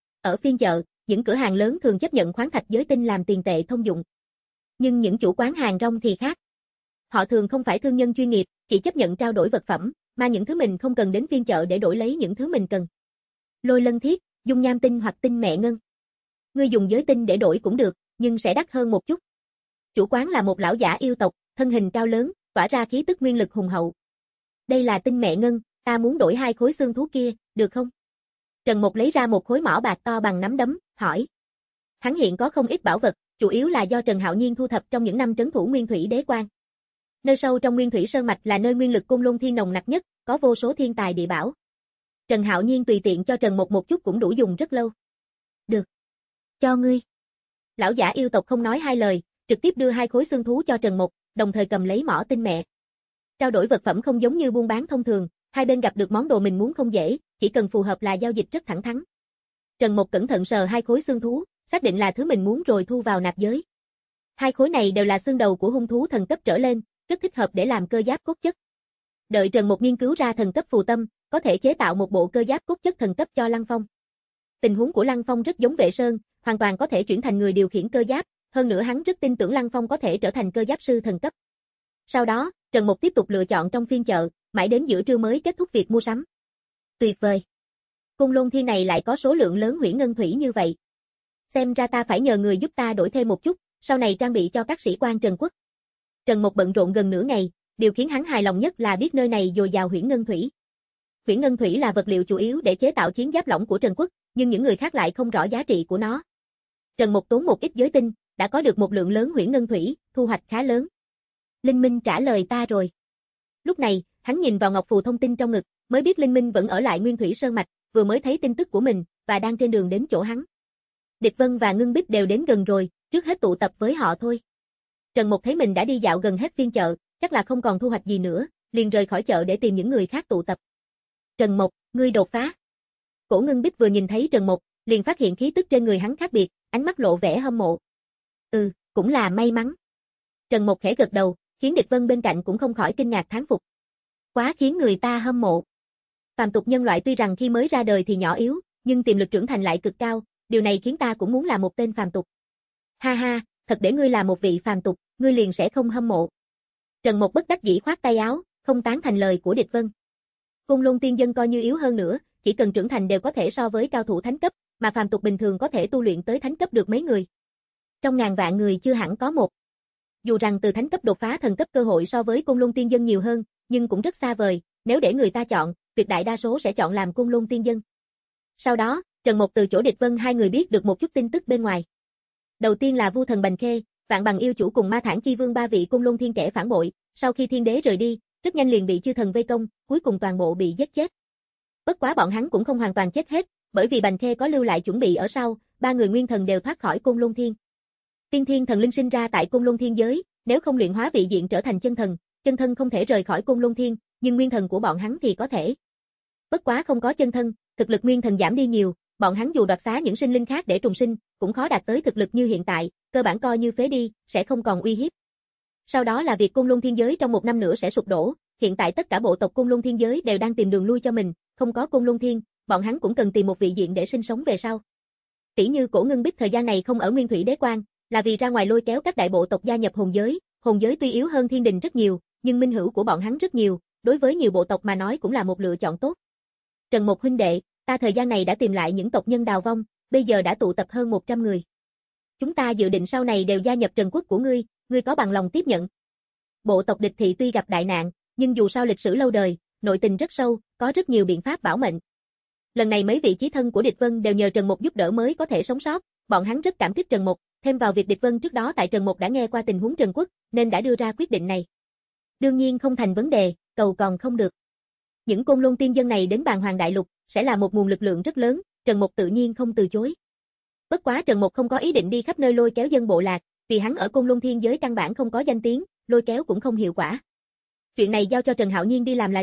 Speaker 2: Ở phiên chợ, những cửa hàng lớn thường chấp nhận khoáng thạch giới tinh làm tiền tệ thông dụng. Nhưng những chủ quán hàng rong thì khác. Họ thường không phải thương nhân chuyên nghiệp, chỉ chấp nhận trao đổi vật phẩm, mà những thứ mình không cần đến phiên chợ để đổi lấy những thứ mình cần. Lôi lân thiết, dung nham tinh hoặc tinh mẹ ngân. Ngươi dùng giới tinh để đổi cũng được, nhưng sẽ đắt hơn một chút. Chủ quán là một lão giả yêu tộc, thân hình cao lớn, tỏa ra khí tức nguyên lực hùng hậu. Đây là tinh mẹ ngân, ta muốn đổi hai khối xương thú kia, được không? Trần Mục lấy ra một khối mỏ bạc to bằng nắm đấm, hỏi. Hắn hiện có không ít bảo vật, chủ yếu là do Trần Hạo Nhiên thu thập trong những năm trấn thủ Nguyên Thủy Đế Quan. Nơi sâu trong Nguyên Thủy Sơn Mạch là nơi nguyên lực Côn Lôn Thiên nồng nặc nhất, có vô số thiên tài địa bảo. Trần Hạo Nhiên tùy tiện cho Trần Mục một chút cũng đủ dùng rất lâu. Được. Cho ngươi. Lão giả yêu tộc không nói hai lời, trực tiếp đưa hai khối xương thú cho Trần Mục, đồng thời cầm lấy mỏ tinh mẹ. Trao đổi vật phẩm không giống như buôn bán thông thường, hai bên gặp được món đồ mình muốn không dễ, chỉ cần phù hợp là giao dịch rất thẳng thắn. Trần Mục cẩn thận sờ hai khối xương thú, xác định là thứ mình muốn rồi thu vào nạp giới. Hai khối này đều là xương đầu của hung thú thần cấp trở lên, rất thích hợp để làm cơ giáp cốt chất. Đợi Trần Mục nghiên cứu ra thần cấp phù tâm, có thể chế tạo một bộ cơ giáp cốt chất thần cấp cho Lăng Phong. Tình huống của Lăng Phong rất giống Vệ Sơn, hoàn toàn có thể chuyển thành người điều khiển cơ giáp, hơn nữa hắn rất tin tưởng Lăng Phong có thể trở thành cơ giáp sư thần cấp. Sau đó, Trần Mục tiếp tục lựa chọn trong phiên chợ, mãi đến giữa trưa mới kết thúc việc mua sắm. Tuyệt vời. Côn Lôn Thiên này lại có số lượng lớn huyễn ngân thủy như vậy. Xem ra ta phải nhờ người giúp ta đổi thêm một chút, sau này trang bị cho các sĩ quan Trần Quốc. Trần Mục bận rộn gần nửa ngày, điều khiến hắn hài lòng nhất là biết nơi này dồi dào huyễn ngân thủy. Huyễn ngân thủy là vật liệu chủ yếu để chế tạo chiến giáp lỏng của Trần Quốc, nhưng những người khác lại không rõ giá trị của nó. Trần Mục tốn một ít giới tinh, đã có được một lượng lớn huyễn ngân thủy, thu hoạch khá lớn. Linh Minh trả lời ta rồi. Lúc này, hắn nhìn vào ngọc phù thông tin trong ngực, mới biết Linh Minh vẫn ở lại Nguyên Thủy Sơn Mạch, vừa mới thấy tin tức của mình, và đang trên đường đến chỗ hắn. Địch Vân và Ngưng Bích đều đến gần rồi, trước hết tụ tập với họ thôi. Trần Mục thấy mình đã đi dạo gần hết phiên chợ, chắc là không còn thu hoạch gì nữa, liền rời khỏi chợ để tìm những người khác tụ tập. Trần Mục, ngươi đột phá. Cổ Ngưng Bích vừa nhìn thấy Trần Mục, liền phát hiện khí tức trên người hắn khác biệt, ánh mắt lộ vẻ hâm mộ. Ừ, cũng là may mắn. Trần Mục khẽ gật đầu, khiến Địch Vân bên cạnh cũng không khỏi kinh ngạc thán phục. Quá khiến người ta hâm mộ. Phàm tục nhân loại tuy rằng khi mới ra đời thì nhỏ yếu, nhưng tiềm lực trưởng thành lại cực cao, điều này khiến ta cũng muốn là một tên phàm tục. Ha ha, thật để ngươi là một vị phàm tục, ngươi liền sẽ không hâm mộ. Trần Mục bất đắc dĩ khoát tay áo, không tán thành lời của Địch Vân. Côn Lôn tiên dân coi như yếu hơn nữa, chỉ cần trưởng thành đều có thể so với cao thủ thánh cấp, mà phàm tục bình thường có thể tu luyện tới thánh cấp được mấy người. Trong ngàn vạn người chưa hẳn có một. Dù rằng từ thánh cấp đột phá thần cấp cơ hội so với Côn Lôn tiên dân nhiều hơn, nhưng cũng rất xa vời, nếu để người ta chọn, tuyệt đại đa số sẽ chọn làm Côn Lôn tiên dân. Sau đó, Trần Mục từ chỗ Địch Vân hai người biết được một chút tin tức bên ngoài. Đầu tiên là Vu Thần Bành Khê, Vạn Bằng yêu chủ cùng Ma Thản Chi Vương ba vị Côn Lôn thiên kẻ phản bội, sau khi thiên đế rời đi, rất nhanh liền bị chư thần vây công, cuối cùng toàn bộ bị giết chết. Bất quá bọn hắn cũng không hoàn toàn chết hết, bởi vì Bành Khê có lưu lại chuẩn bị ở sau, ba người nguyên thần đều thoát khỏi Côn Lôn Thiên. Tiên thiên thần linh sinh ra tại Côn Lôn Thiên giới, nếu không luyện hóa vị diện trở thành chân thần, chân thân không thể rời khỏi Côn Lôn Thiên, nhưng nguyên thần của bọn hắn thì có thể. Bất quá không có chân thân, thực lực nguyên thần giảm đi nhiều, bọn hắn dù đoạt xá những sinh linh khác để trùng sinh, cũng khó đạt tới thực lực như hiện tại, cơ bản coi như phế đi, sẽ không còn uy hiếp. Sau đó là việc Côn Lôn Thiên giới trong một năm nữa sẽ sụp đổ, hiện tại tất cả bộ tộc Côn Lôn Thiên giới đều đang tìm đường lui cho mình, không có Côn Lôn Thiên, bọn hắn cũng cần tìm một vị diện để sinh sống về sau. Tỷ như Cổ Ngưng Bích thời gian này không ở Nguyên Thủy Đế Quan, là vì ra ngoài lôi kéo các đại bộ tộc gia nhập hồn giới, hồn giới tuy yếu hơn thiên đình rất nhiều, nhưng minh hữu của bọn hắn rất nhiều, đối với nhiều bộ tộc mà nói cũng là một lựa chọn tốt. Trần Mục huynh đệ, ta thời gian này đã tìm lại những tộc nhân đào vong, bây giờ đã tụ tập hơn một trăm người. Chúng ta dự định sau này đều gia nhập Trần Quốc của ngươi, ngươi có bằng lòng tiếp nhận? Bộ tộc địch thị tuy gặp đại nạn, nhưng dù sao lịch sử lâu đời, nội tình rất sâu, có rất nhiều biện pháp bảo mệnh. Lần này mấy vị chí thân của Địch Vân đều nhờ Trần Mục giúp đỡ mới có thể sống sót, bọn hắn rất cảm kích Trần Mục, thêm vào việc Địch Vân trước đó tại Trần Mục đã nghe qua tình huống Trần Quốc, nên đã đưa ra quyết định này. Đương nhiên không thành vấn đề, cầu còn không được. Những Côn Lôn tiên dân này đến Bàn Hoàng Đại Lục sẽ là một nguồn lực lượng rất lớn, Trần Mục tự nhiên không từ chối. Bất quá Trần Mục không có ý định đi khắp nơi lôi kéo dân bộ lạc, vì hắn ở Côn Lôn Thiên giới căn bản không có danh tiếng, lôi kéo cũng không hiệu quả. Chuyện này giao cho Trần Hạo Nhiên đi làm là được,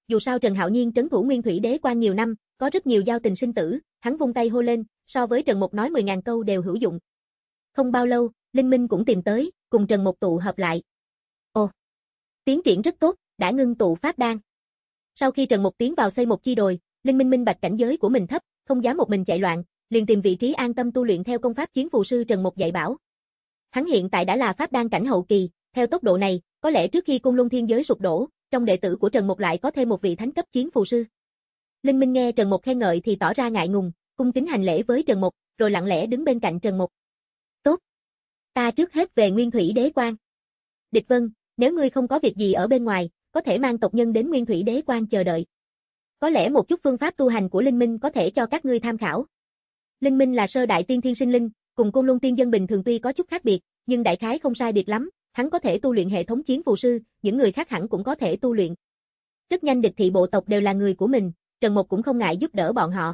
Speaker 2: dù sao Trần Hạo Nhiên trấn thủ Nguyên Thủy Đế Quan nhiều năm, có rất nhiều giao tình sinh tử, hắn vung tay hô lên, so với Trần Mục nói mười ngàn câu đều hữu dụng. Không bao lâu, Linh Minh cũng tìm tới, cùng Trần Mục tụ hợp lại. Ồ, tiến triển rất tốt, đã ngưng tụ pháp đan. Sau khi Trần Mục tiến vào xây một chi đồi, Linh Minh minh bạch cảnh giới của mình thấp, không dám một mình chạy loạn, liền tìm vị trí an tâm tu luyện theo công pháp chiến phù sư Trần Mục dạy bảo. Hắn hiện tại đã là pháp đan cảnh hậu kỳ, theo tốc độ này, có lẽ trước khi Côn Luân Thiên Giới sụp đổ, trong đệ tử của Trần Mục lại có thêm một vị thánh cấp chiến phù sư. Linh Minh nghe Trần Mục khen ngợi thì tỏ ra ngại ngùng, cung kính hành lễ với Trần Mục, rồi lặng lẽ đứng bên cạnh Trần Mục. Tốt, ta trước hết về Nguyên Thủy Đế Quan. Địch Vân, nếu ngươi không có việc gì ở bên ngoài, có thể mang tộc nhân đến Nguyên Thủy Đế Quan chờ đợi. Có lẽ một chút phương pháp tu hành của Linh Minh có thể cho các ngươi tham khảo. Linh Minh là sơ đại tiên thiên sinh linh, cùng Côn Luân tiên dân bình thường tuy có chút khác biệt, nhưng đại khái không sai biệt lắm, hắn có thể tu luyện hệ thống chiến phù sư, những người khác hẳn cũng có thể tu luyện. Rất nhanh địch thị bộ tộc đều là người của mình, Trần Mục cũng không ngại giúp đỡ bọn họ.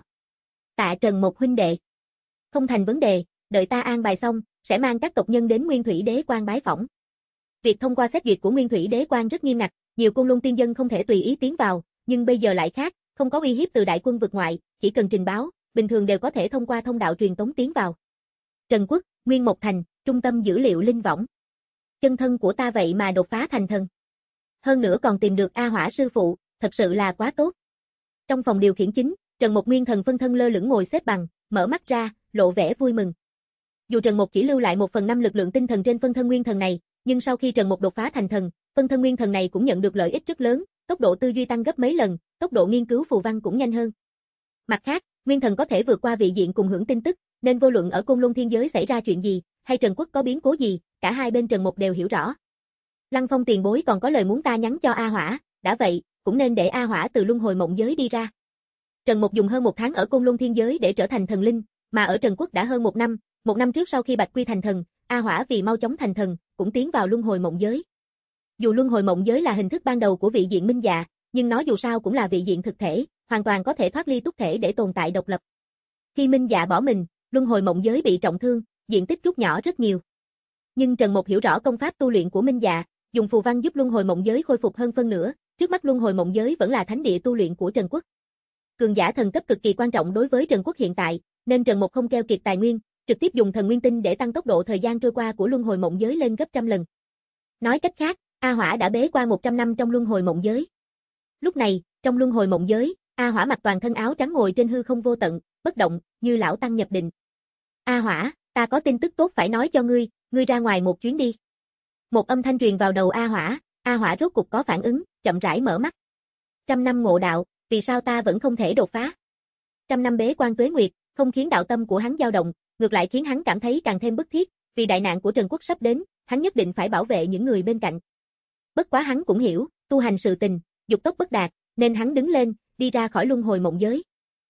Speaker 2: Tạ Trần Mục huynh đệ. Không thành vấn đề, đợi ta an bài xong, sẽ mang các tộc nhân đến Nguyên Thủy Đế Quan bái phỏng. Việc thông qua xét duyệt của Nguyên Thủy Đế Quan rất nghiêm ngặt, nhiều Côn Luân tiên dân không thể tùy ý tiến vào, nhưng bây giờ lại khác, không có uy hiếp từ đại quân vực ngoại, chỉ cần trình báo, bình thường đều có thể thông qua thông đạo truyền tống tiến vào. Trần Quốc, Nguyên Mộc Thành, trung tâm dữ liệu linh võng. Chân thân của ta vậy mà đột phá thành thần. Hơn nữa còn tìm được A Hỏa sư phụ, thật sự là quá tốt. Trong phòng điều khiển chính, Trần Mục nguyên thần phân thân lơ lửng ngồi xếp bằng, mở mắt ra, lộ vẻ vui mừng. Dù Trần Mục chỉ lưu lại một phần năm lực lượng tinh thần trên phân thân nguyên thần này, nhưng sau khi Trần Mục đột phá thành thần, phân thân nguyên thần này cũng nhận được lợi ích rất lớn, tốc độ tư duy tăng gấp mấy lần, tốc độ nghiên cứu phù văn cũng nhanh hơn. Mặt khác, nguyên thần có thể vượt qua vị diện cùng hưởng tin tức, nên vô luận ở Côn Luân Thiên Giới xảy ra chuyện gì, hay Trần Quốc có biến cố gì, cả hai bên Trần Mục đều hiểu rõ. Lăng Phong tiền bối còn có lời muốn ta nhắn cho A Hỏa, đã vậy, cũng nên để A Hỏa từ luân hồi mộng giới đi ra. Trần Mục dùng hơn một tháng ở Côn Luân Thiên Giới để trở thành thần linh, mà ở Trần Quốc đã hơn một năm, một năm trước sau khi Bạch Quy thành thần, A Hỏa vì mau chóng thành thần, cũng tiến vào luân hồi mộng giới. Dù luân hồi mộng giới là hình thức ban đầu của vị diện minh dạ, nhưng nó dù sao cũng là vị diện thực thể, hoàn toàn có thể thoát ly túc thể để tồn tại độc lập. Khi minh dạ bỏ mình, luân hồi mộng giới bị trọng thương, diện tích rút nhỏ rất nhiều. Nhưng Trần Mục hiểu rõ công pháp tu luyện của minh dạ, dùng phù văn giúp luân hồi mộng giới khôi phục hơn phân nửa, trước mắt luân hồi mộng giới vẫn là thánh địa tu luyện của Trần Quốc. Cường giả thần cấp cực kỳ quan trọng đối với Trần Quốc hiện tại, nên Trần Mục không keo kiệt tài nguyên, trực tiếp dùng thần nguyên tinh để tăng tốc độ thời gian trôi qua của luân hồi mộng giới lên gấp trăm lần. Nói cách khác, A Hỏa đã bế quan một trăm năm trong luân hồi mộng giới. Lúc này, trong luân hồi mộng giới, A Hỏa mặc toàn thân áo trắng ngồi trên hư không vô tận, bất động, như lão tăng nhập định. A Hỏa, ta có tin tức tốt phải nói cho ngươi, ngươi ra ngoài một chuyến đi. Một âm thanh truyền vào đầu A Hỏa, A Hỏa rốt cục có phản ứng, chậm rãi mở mắt. Trăm năm ngộ đạo, vì sao ta vẫn không thể đột phá? Trăm năm bế quan tuế nguyệt, không khiến đạo tâm của hắn dao động, ngược lại khiến hắn cảm thấy càng thêm bức thiết, vì đại nạn của Trần Quốc sắp đến, hắn nhất định phải bảo vệ những người bên cạnh. Bất quá hắn cũng hiểu, tu hành sự tình, dục tốc bất đạt, nên hắn đứng lên, đi ra khỏi luân hồi mộng giới.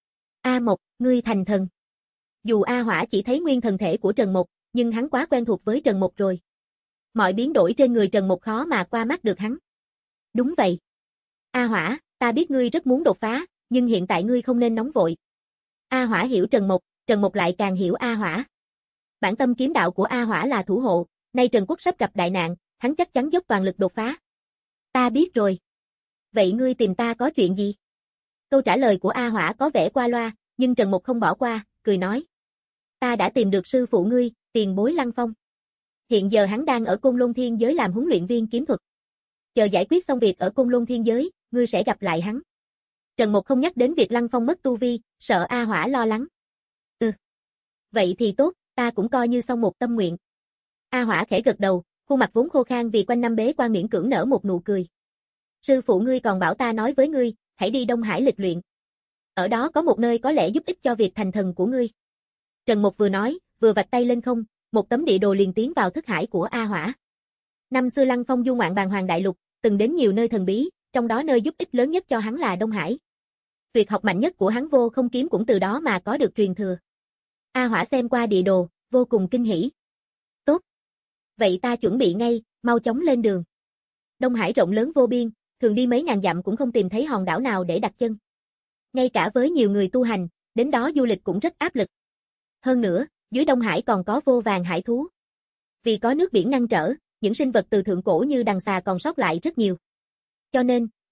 Speaker 2: A Mộc, ngươi thành thần. Dù A Hỏa chỉ thấy nguyên thần thể của Trần Mục, nhưng hắn quá quen thuộc với Trần Mục rồi. Mọi biến đổi trên người Trần Mục khó mà qua mắt được hắn. Đúng vậy. A Hỏa, ta biết ngươi rất muốn đột phá, nhưng hiện tại ngươi không nên nóng vội. A Hỏa hiểu Trần Mục, Trần Mục lại càng hiểu A Hỏa. Bản tâm kiếm đạo của A Hỏa là thủ hộ, nay Trần Quốc sắp gặp đại nạn, hắn chắc chắn dốc toàn lực đột phá. Ta biết rồi. Vậy ngươi tìm ta có chuyện gì? Câu trả lời của A Hỏa có vẻ qua loa, nhưng Trần Mục không bỏ qua, cười nói. Ta đã tìm được sư phụ ngươi, tiền bối Lăng Phong. Hiện giờ hắn đang ở Côn Luân Thiên Giới làm huấn luyện viên kiếm thuật. Chờ giải quyết xong việc ở Côn Luân Thiên Giới, ngươi sẽ gặp lại hắn. Trần Mục không nhắc đến việc Lăng Phong mất tu vi, sợ A Hỏa lo lắng. Ừ. Vậy thì tốt, ta cũng coi như xong một tâm nguyện. A Hỏa khẽ gật đầu, khuôn mặt vốn khô khan vì quanh năm bế quan miễn cưỡng nở một nụ cười. Sư phụ ngươi còn bảo ta nói với ngươi, hãy đi Đông Hải lịch luyện. Ở đó có một nơi có lẽ giúp ích cho việc thành thần của ngươi. Trần Mục vừa nói, vừa vạch tay lên không, một tấm địa đồ liền tiến vào thức hải của A Hỏa. Năm xưa Lăng Phong du ngoạn Bàn Hoàng Đại Lục, từng đến nhiều nơi thần bí, trong đó nơi giúp ích lớn nhất cho hắn là Đông Hải. Tuyệt học mạnh nhất của hắn Vô Không kiếm cũng từ đó mà có được truyền thừa. A Hỏa xem qua địa đồ, vô cùng kinh hỉ. Tốt. Vậy ta chuẩn bị ngay, mau chóng lên đường. Đông Hải rộng lớn vô biên, thường đi mấy ngàn dặm cũng không tìm thấy hòn đảo nào để đặt chân. Ngay cả với nhiều người tu hành, đến đó du lịch cũng rất áp lực. Hơn nữa, dưới Đông Hải còn có vô vàn hải thú. Vì có nước biển ngăn trở, những sinh vật từ thượng cổ như đằng xà còn sót lại rất nhiều. Cho nên,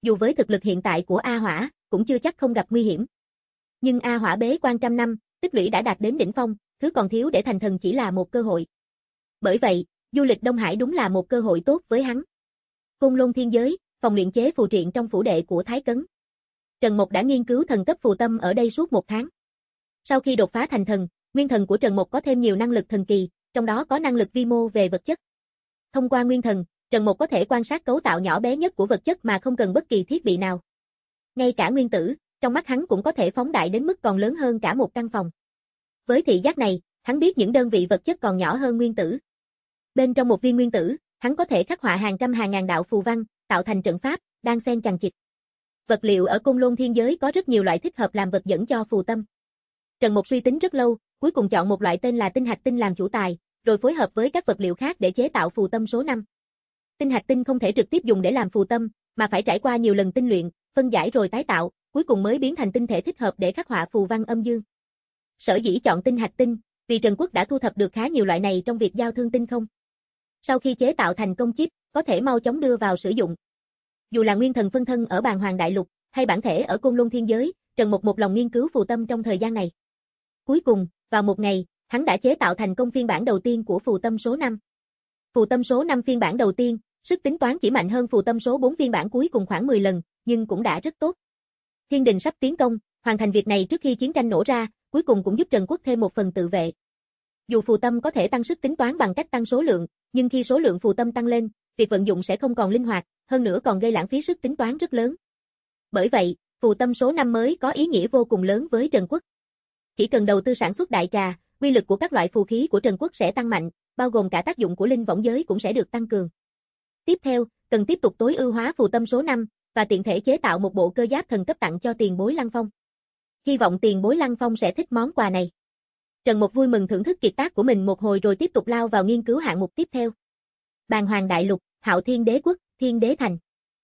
Speaker 2: Dù với thực lực hiện tại của A Hỏa, cũng chưa chắc không gặp nguy hiểm. Nhưng A Hỏa bế quan trăm năm, tích lũy đã đạt đến đỉnh phong, thứ còn thiếu để thành thần chỉ là một cơ hội. Bởi vậy, du lịch Đông Hải đúng là một cơ hội tốt với hắn. Côn Lôn Thiên Giới, phòng luyện chế phù triện trong phủ đệ của Thái Cấn. Trần Mộc đã nghiên cứu thần cấp phù tâm ở đây suốt một tháng. Sau khi đột phá thành thần, nguyên thần của Trần Mộc có thêm nhiều năng lực thần kỳ, trong đó có năng lực vi mô về vật chất. Thông qua nguyên thần, Trần Mộc có thể quan sát cấu tạo nhỏ bé nhất của vật chất mà không cần bất kỳ thiết bị nào. Ngay cả nguyên tử, trong mắt hắn cũng có thể phóng đại đến mức còn lớn hơn cả một căn phòng. Với thị giác này, hắn biết những đơn vị vật chất còn nhỏ hơn nguyên tử. Bên trong một viên nguyên tử, hắn có thể khắc họa hàng trăm hàng ngàn đạo phù văn, tạo thành trận pháp, đan xen chằng chịt. Vật liệu ở Côn Lôn Thiên Giới có rất nhiều loại thích hợp làm vật dẫn cho phù tâm. Trần Mộc suy tính rất lâu, cuối cùng chọn một loại tên là tinh hạch tinh làm chủ tài, rồi phối hợp với các vật liệu khác để chế tạo phù tâm số năm. Tinh hạch tinh không thể trực tiếp dùng để làm phù tâm, mà phải trải qua nhiều lần tinh luyện, phân giải rồi tái tạo, cuối cùng mới biến thành tinh thể thích hợp để khắc họa phù văn âm dương. Sở dĩ chọn tinh hạch tinh, vì Trần Quốc đã thu thập được khá nhiều loại này trong việc giao thương tinh không. Sau khi chế tạo thành công chip, có thể mau chóng đưa vào sử dụng. Dù là nguyên thần phân thân ở Bàn Hoàng Đại Lục, hay bản thể ở Côn Lôn Thiên Giới, Trần Mộc một lòng nghiên cứu phù tâm trong thời gian này. Cuối cùng, vào một ngày, hắn đã chế tạo thành công phiên bản đầu tiên của phù tâm số năm. Phù tâm số năm phiên bản đầu tiên, sức tính toán chỉ mạnh hơn phù tâm số bốn phiên bản cuối cùng khoảng mười lần, nhưng cũng đã rất tốt. Thiên đình sắp tiến công, hoàn thành việc này trước khi chiến tranh nổ ra, cuối cùng cũng giúp Trần Quốc thêm một phần tự vệ. Dù phù tâm có thể tăng sức tính toán bằng cách tăng số lượng, nhưng khi số lượng phù tâm tăng lên, việc vận dụng sẽ không còn linh hoạt, hơn nữa còn gây lãng phí sức tính toán rất lớn. Bởi vậy, phù tâm số năm mới có ý nghĩa vô cùng lớn với Trần Quốc. Chỉ cần đầu tư sản xuất đại trà, uy lực của các loại phù khí của Trần Quốc sẽ tăng mạnh, bao gồm cả tác dụng của linh võng giới cũng sẽ được tăng cường. Tiếp theo, cần tiếp tục tối ưu hóa phù tâm số năm, và tiện thể chế tạo một bộ cơ giáp thần cấp tặng cho tiền bối Lăng Phong. Hy vọng tiền bối Lăng Phong sẽ thích món quà này. Trần Mộc vui mừng thưởng thức kiệt tác của mình một hồi rồi tiếp tục lao vào nghiên cứu hạng mục tiếp theo. Bàn Hoàng Đại Lục, Hạo Thiên Đế Quốc, Thiên Đế Thành.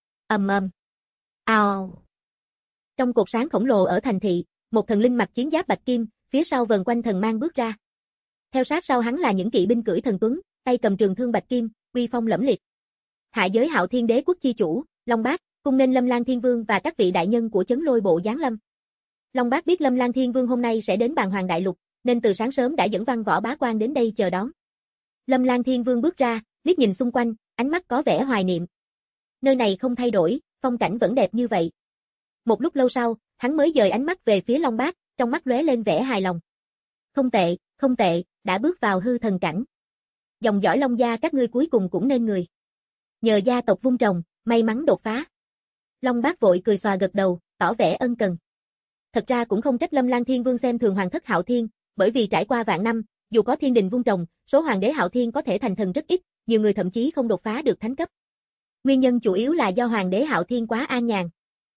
Speaker 2: Ầm ầm. Ào. Trong cột sáng khổng lồ ở thành thị, một thần linh mặc chiến giáp bạch kim, phía sau vần quanh thần mang bước ra. Theo sát sau hắn là những kỵ binh cưỡi thần tuấn, tay cầm trường thương bạch kim, uy phong lẫm liệt. Hạ giới Hạo Thiên Đế Quốc chi chủ, Long Bác, cung nghênh Lâm Lang Thiên Vương và các vị đại nhân của Chấn Lôi Bộ giáng lâm. Long Bác biết Lâm Lang Thiên Vương hôm nay sẽ đến Bàn Hoàng Đại Lục, nên từ sáng sớm đã dẫn văn võ bá quan đến đây chờ đón. Lâm Lang Thiên Vương bước ra, liếc nhìn xung quanh, ánh mắt có vẻ hoài niệm. Nơi này không thay đổi, phong cảnh vẫn đẹp như vậy. Một lúc lâu sau, hắn mới dời ánh mắt về phía Long Bác, trong mắt lóe lên vẻ hài lòng. Không tệ, không tệ, đã bước vào hư thần cảnh. Dòng dõi Long gia các ngươi cuối cùng cũng nên người. Nhờ gia tộc vun trồng, may mắn đột phá. Long Bác vội cười xòa gật đầu, tỏ vẻ ân cần. Thật ra cũng không trách Lâm Lang Thiên Vương xem thường hoàng thất Hạo Thiên, bởi vì trải qua vạn năm, dù có thiên đình vun trồng, số hoàng đế Hạo Thiên có thể thành thần rất ít, nhiều người thậm chí không đột phá được thánh cấp. Nguyên nhân chủ yếu là do hoàng đế Hạo Thiên quá an nhàn.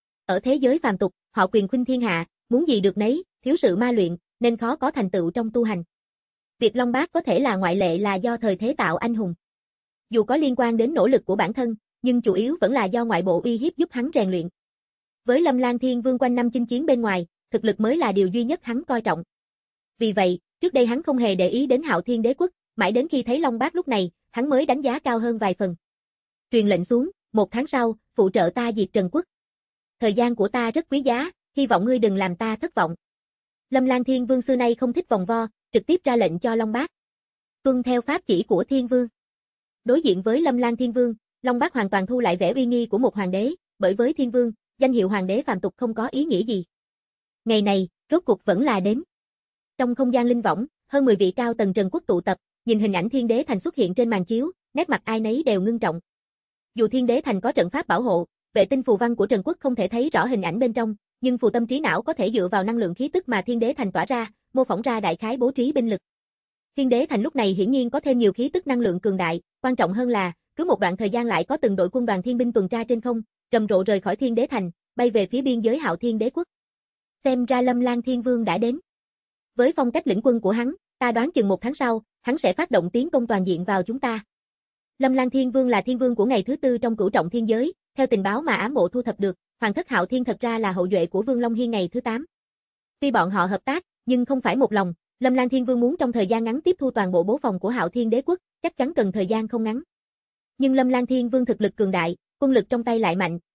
Speaker 2: Ở thế giới phàm tục, họ quyền khuynh thiên hạ, muốn gì được nấy, thiếu sự ma luyện, nên khó có thành tựu trong tu hành. Việc Long Bác có thể là ngoại lệ là do thời thế tạo anh hùng. Dù có liên quan đến nỗ lực của bản thân, nhưng chủ yếu vẫn là do ngoại bộ uy hiếp giúp hắn rèn luyện. Với Lâm Lang Thiên Vương quanh năm chinh chiến bên ngoài, thực lực mới là điều duy nhất hắn coi trọng. Vì vậy, trước đây hắn không hề để ý đến Hạo Thiên Đế Quốc, mãi đến khi thấy Long Bác lúc này, hắn mới đánh giá cao hơn vài phần. Truyền lệnh xuống, một tháng sau, phụ trợ ta diệt Trần Quốc. Thời gian của ta rất quý giá, hy vọng ngươi đừng làm ta thất vọng. Lâm Lang Thiên Vương xưa nay không thích vòng vo, trực tiếp ra lệnh cho Long Bác. Tuân theo pháp chỉ của Thiên Vương. Đối diện với Lâm Lang Thiên Vương, Long Bác hoàn toàn thu lại vẻ uy nghi của một hoàng đế, bởi với Thiên Vương, danh hiệu hoàng đế phàm tục không có ý nghĩa gì. Ngày này, rốt cuộc vẫn là đến. Trong không gian linh võng, hơn mười vị cao tầng Trần Quốc tụ tập, nhìn hình ảnh Thiên Đế Thành xuất hiện trên màn chiếu, nét mặt ai nấy đều ngưng trọng. Dù Thiên Đế Thành có trận pháp bảo hộ, vệ tinh phù văn của Trần Quốc không thể thấy rõ hình ảnh bên trong, nhưng phù tâm trí não có thể dựa vào năng lượng khí tức mà Thiên Đế Thành tỏa ra, mô phỏng ra đại khái bố trí binh lực. Thiên Đế Thành lúc này hiển nhiên có thêm nhiều khí tức năng lượng cường đại, quan trọng hơn là, cứ một đoạn thời gian lại có từng đội quân đoàn thiên binh tuần tra trên không, rầm rộ rời khỏi Thiên Đế Thành, bay về phía biên giới Hạo Thiên Đế Quốc. Xem ra Lâm Lang Thiên Vương đã đến. Với phong cách lĩnh quân của hắn, ta đoán chừng một tháng sau, hắn sẽ phát động tiến công toàn diện vào chúng ta. Lâm Lang Thiên Vương là thiên vương của ngày thứ tư trong cửu trọng thiên giới, theo tình báo mà ám bộ thu thập được, hoàng thất Hạo Thiên thật ra là hậu duệ của Vương Long Hiên ngày thứ tám. Tuy bọn họ hợp tác, nhưng không phải một lòng, Lâm Lang Thiên Vương muốn trong thời gian ngắn tiếp thu toàn bộ bố phòng của Hạo Thiên Đế Quốc, chắc chắn cần thời gian không ngắn. Nhưng Lâm Lang Thiên Vương thực lực cường đại, quân lực trong tay lại mạnh,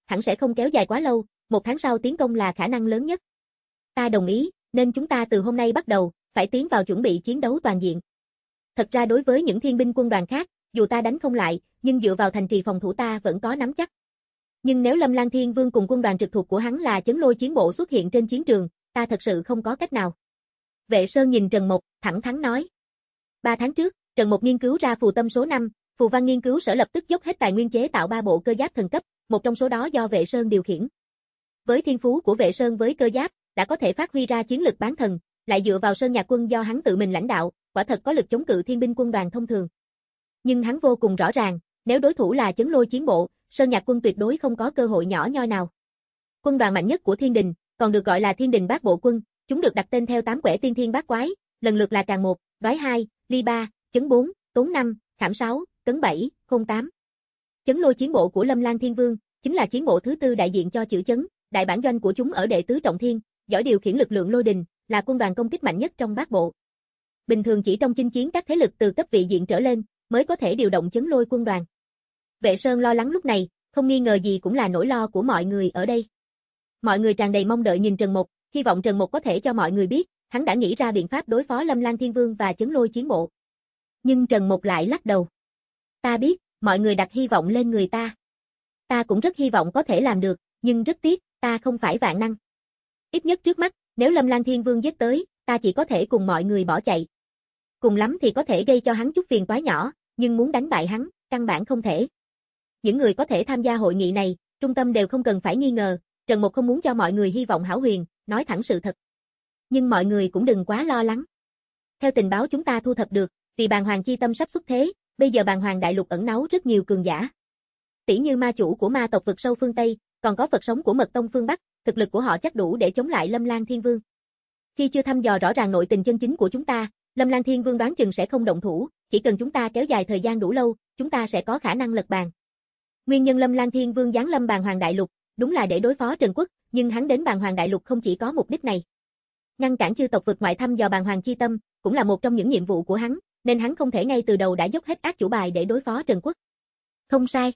Speaker 2: hẳn sẽ không kéo dài quá lâu, một tháng sau tiến công là khả năng lớn nhất. Ta đồng ý, nên chúng ta từ hôm nay bắt đầu, phải tiến vào chuẩn bị chiến đấu toàn diện. Thật ra đối với những thiên binh quân đoàn khác, dù ta đánh không lại, nhưng dựa vào thành trì phòng thủ ta vẫn có nắm chắc. Nhưng nếu Lâm Lang Thiên Vương cùng quân đoàn trực thuộc của hắn là Chấn Lôi chiến bộ xuất hiện trên chiến trường, ta thật sự không có cách nào. Vệ Sơn nhìn Trần Mộc, thẳng thắn nói. Ba tháng trước, Trần Mộc nghiên cứu ra phù tâm số năm, phù văn nghiên cứu sở lập tức dốc hết tài nguyên chế tạo ba bộ cơ giáp thần cấp, một trong số đó do Vệ Sơn điều khiển. Với thiên phú của Vệ Sơn với cơ giáp, đã có thể phát huy ra chiến lực bán thần, lại dựa vào Sơn Nhạc quân do hắn tự mình lãnh đạo, quả thật có lực chống cự thiên binh quân đoàn thông thường. Nhưng hắn vô cùng rõ ràng, nếu đối thủ là Chấn Lôi chiến bộ, Sơn Nhạc quân tuyệt đối không có cơ hội nhỏ nhoi nào. Quân đoàn mạnh nhất của Thiên Đình, còn được gọi là Thiên Đình Bát Bộ quân, chúng được đặt tên theo tám quẻ tiên thiên bát quái, lần lượt là Tràng một, Đoái hai, Ly ba, Chấn bốn, Tốn năm, Khảm sáu, Cấn bảy, Khôn tám. Chấn Lôi chiến bộ của Lâm Lang Thiên Vương chính là chiến bộ thứ tư đại diện cho chữ chấn, đại bản doanh của chúng ở đệ tứ trọng thiên, giỏi điều khiển lực lượng lôi đình, là quân đoàn công kích mạnh nhất trong bát bộ. Bình thường chỉ trong chinh chiến các thế lực từ cấp vị diện trở lên mới có thể điều động Chấn Lôi quân đoàn. Vệ Sơn lo lắng lúc này, không nghi ngờ gì cũng là nỗi lo của mọi người ở đây. Mọi người tràn đầy mong đợi nhìn Trần Mộc, hy vọng Trần Mộc có thể cho mọi người biết, hắn đã nghĩ ra biện pháp đối phó Lâm Lang Thiên Vương và Chấn Lôi chiến bộ. Nhưng Trần Mộc lại lắc đầu. Ta biết, mọi người đặt hy vọng lên người ta. Ta cũng rất hy vọng có thể làm được, nhưng rất tiếc, ta không phải vạn năng. Ít nhất trước mắt, nếu Lâm Lang Thiên Vương giết tới, ta chỉ có thể cùng mọi người bỏ chạy. Cùng lắm thì có thể gây cho hắn chút phiền toái nhỏ, nhưng muốn đánh bại hắn, căn bản không thể. Những người có thể tham gia hội nghị này, trung tâm đều không cần phải nghi ngờ, Trần Mộc không muốn cho mọi người hy vọng hão huyền, nói thẳng sự thật. Nhưng mọi người cũng đừng quá lo lắng. Theo tình báo chúng ta thu thập được, vì Bàng Hoàng chi tâm sắp xuất thế, bây giờ Bàng Hoàng đại lục ẩn náu rất nhiều cường giả. Tỷ như ma chủ của ma tộc vực sâu phương Tây, còn có Phật sống của Mật Tông phương Bắc, thực lực của họ chắc đủ để chống lại Lâm Lang Thiên Vương. Khi chưa thăm dò rõ ràng nội tình chân chính của chúng ta, Lâm Lang Thiên Vương đoán chừng sẽ không động thủ, chỉ cần chúng ta kéo dài thời gian đủ lâu, chúng ta sẽ có khả năng lật bàn. Nguyên nhân Lâm Lang Thiên Vương giáng lâm Bàng Hoàng đại lục, đúng là để đối phó Trần Quốc, nhưng hắn đến Bàng Hoàng đại lục không chỉ có mục đích này. Ngăn cản chư tộc vượt ngoại thăm dò Bàng Hoàng chi tâm, cũng là một trong những nhiệm vụ của hắn, nên hắn không thể ngay từ đầu đã dốc hết ác chủ bài để đối phó Trần Quốc. Không sai.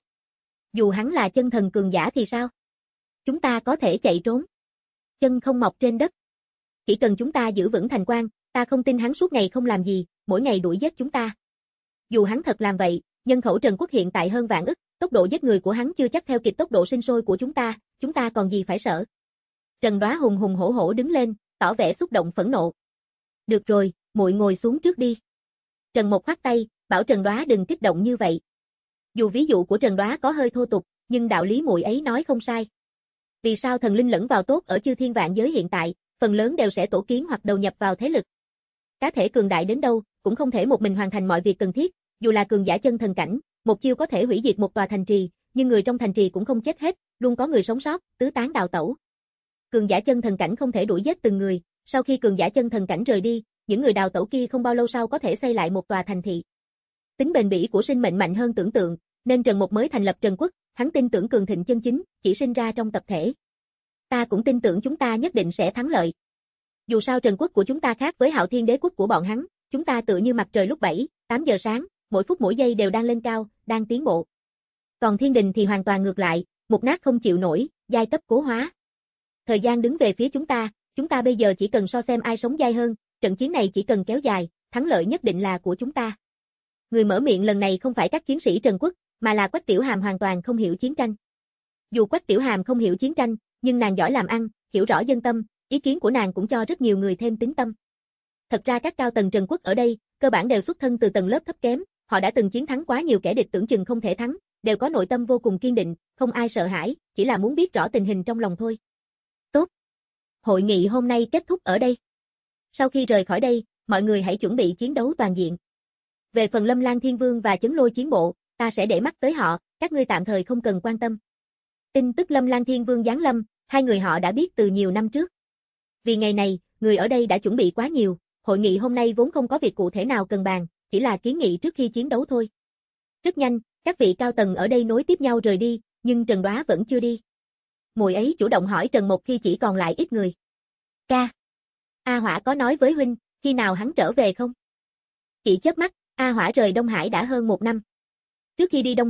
Speaker 2: Dù hắn là chân thần cường giả thì sao? Chúng ta có thể chạy trốn. Chân không mọc trên đất. Chỉ cần chúng ta giữ vững thành quan, ta không tin hắn suốt ngày không làm gì, mỗi ngày đuổi giết chúng ta. Dù hắn thật làm vậy, nhân khẩu Trần Quốc hiện tại hơn vạn ức, tốc độ giết người của hắn chưa chắc theo kịp tốc độ sinh sôi của chúng ta, chúng ta còn gì phải sợ. Trần Đoá hùng hùng hổ hổ đứng lên, tỏ vẻ xúc động phẫn nộ. Được rồi, muội ngồi xuống trước đi. Trần Mộc khoát tay, bảo Trần Đoá đừng kích động như vậy. Dù ví dụ của Trần Đoá có hơi thô tục, nhưng đạo lý muội ấy nói không sai. Vì sao thần linh lẫn vào tốt ở chư thiên vạn giới hiện tại, phần lớn đều sẽ tổ kiến hoặc đầu nhập vào thế lực. Cá thể cường đại đến đâu, cũng không thể một mình hoàn thành mọi việc cần thiết, dù là cường giả chân thần cảnh, một chiêu có thể hủy diệt một tòa thành trì, nhưng người trong thành trì cũng không chết hết, luôn có người sống sót, tứ tán đào tẩu. Cường giả chân thần cảnh không thể đuổi giết từng người, sau khi cường giả chân thần cảnh rời đi, những người đào tẩu kia không bao lâu sau có thể xây lại một tòa thành thị. Tính bền bỉ của sinh mệnh mạnh hơn tưởng tượng, nên Trần Mộc mới thành lập Trần Quốc, hắn tin tưởng cường thịnh chân chính, chỉ sinh ra trong tập thể. Ta cũng tin tưởng chúng ta nhất định sẽ thắng lợi. Dù sao Trần Quốc của chúng ta khác với Hạo Thiên Đế quốc của bọn hắn, chúng ta tựa như mặt trời lúc bảy, tám giờ sáng, mỗi phút mỗi giây đều đang lên cao, đang tiến bộ. Còn Thiên Đình thì hoàn toàn ngược lại, mục nát không chịu nổi, giai cấp cố hóa. Thời gian đứng về phía chúng ta, chúng ta bây giờ chỉ cần so xem ai sống dai hơn, trận chiến này chỉ cần kéo dài, thắng lợi nhất định là của chúng ta. Người mở miệng lần này không phải các chiến sĩ Trần Quốc, mà là Quách Tiểu Hàm hoàn toàn không hiểu chiến tranh. Dù Quách Tiểu Hàm không hiểu chiến tranh, nhưng nàng giỏi làm ăn, hiểu rõ dân tâm, ý kiến của nàng cũng cho rất nhiều người thêm tín tâm. Thật ra các cao tầng Trần Quốc ở đây, cơ bản đều xuất thân từ tầng lớp thấp kém, họ đã từng chiến thắng quá nhiều kẻ địch tưởng chừng không thể thắng, đều có nội tâm vô cùng kiên định, không ai sợ hãi, chỉ là muốn biết rõ tình hình trong lòng thôi. Tốt. Hội nghị hôm nay kết thúc ở đây. Sau khi rời khỏi đây, mọi người hãy chuẩn bị chiến đấu toàn diện. Về phần Lâm Lang Thiên Vương và Chấn Lôi chiến bộ, ta sẽ để mắt tới họ, các ngươi tạm thời không cần quan tâm. Tin tức Lâm Lang Thiên Vương giáng lâm, hai người họ đã biết từ nhiều năm trước. Vì ngày này, người ở đây đã chuẩn bị quá nhiều, hội nghị hôm nay vốn không có việc cụ thể nào cần bàn, chỉ là kiến nghị trước khi chiến đấu thôi. Rất nhanh, các vị cao tầng ở đây nối tiếp nhau rời đi, nhưng Trần Đoá vẫn chưa đi. Muội ấy chủ động hỏi Trần Mộc khi chỉ còn lại ít người. Ca, A Hỏa có nói với huynh, khi nào hắn trở về không? Chỉ chớp mắt, A Hỏa rời Đông Hải đã hơn một năm. Trước khi đi Đông Hải,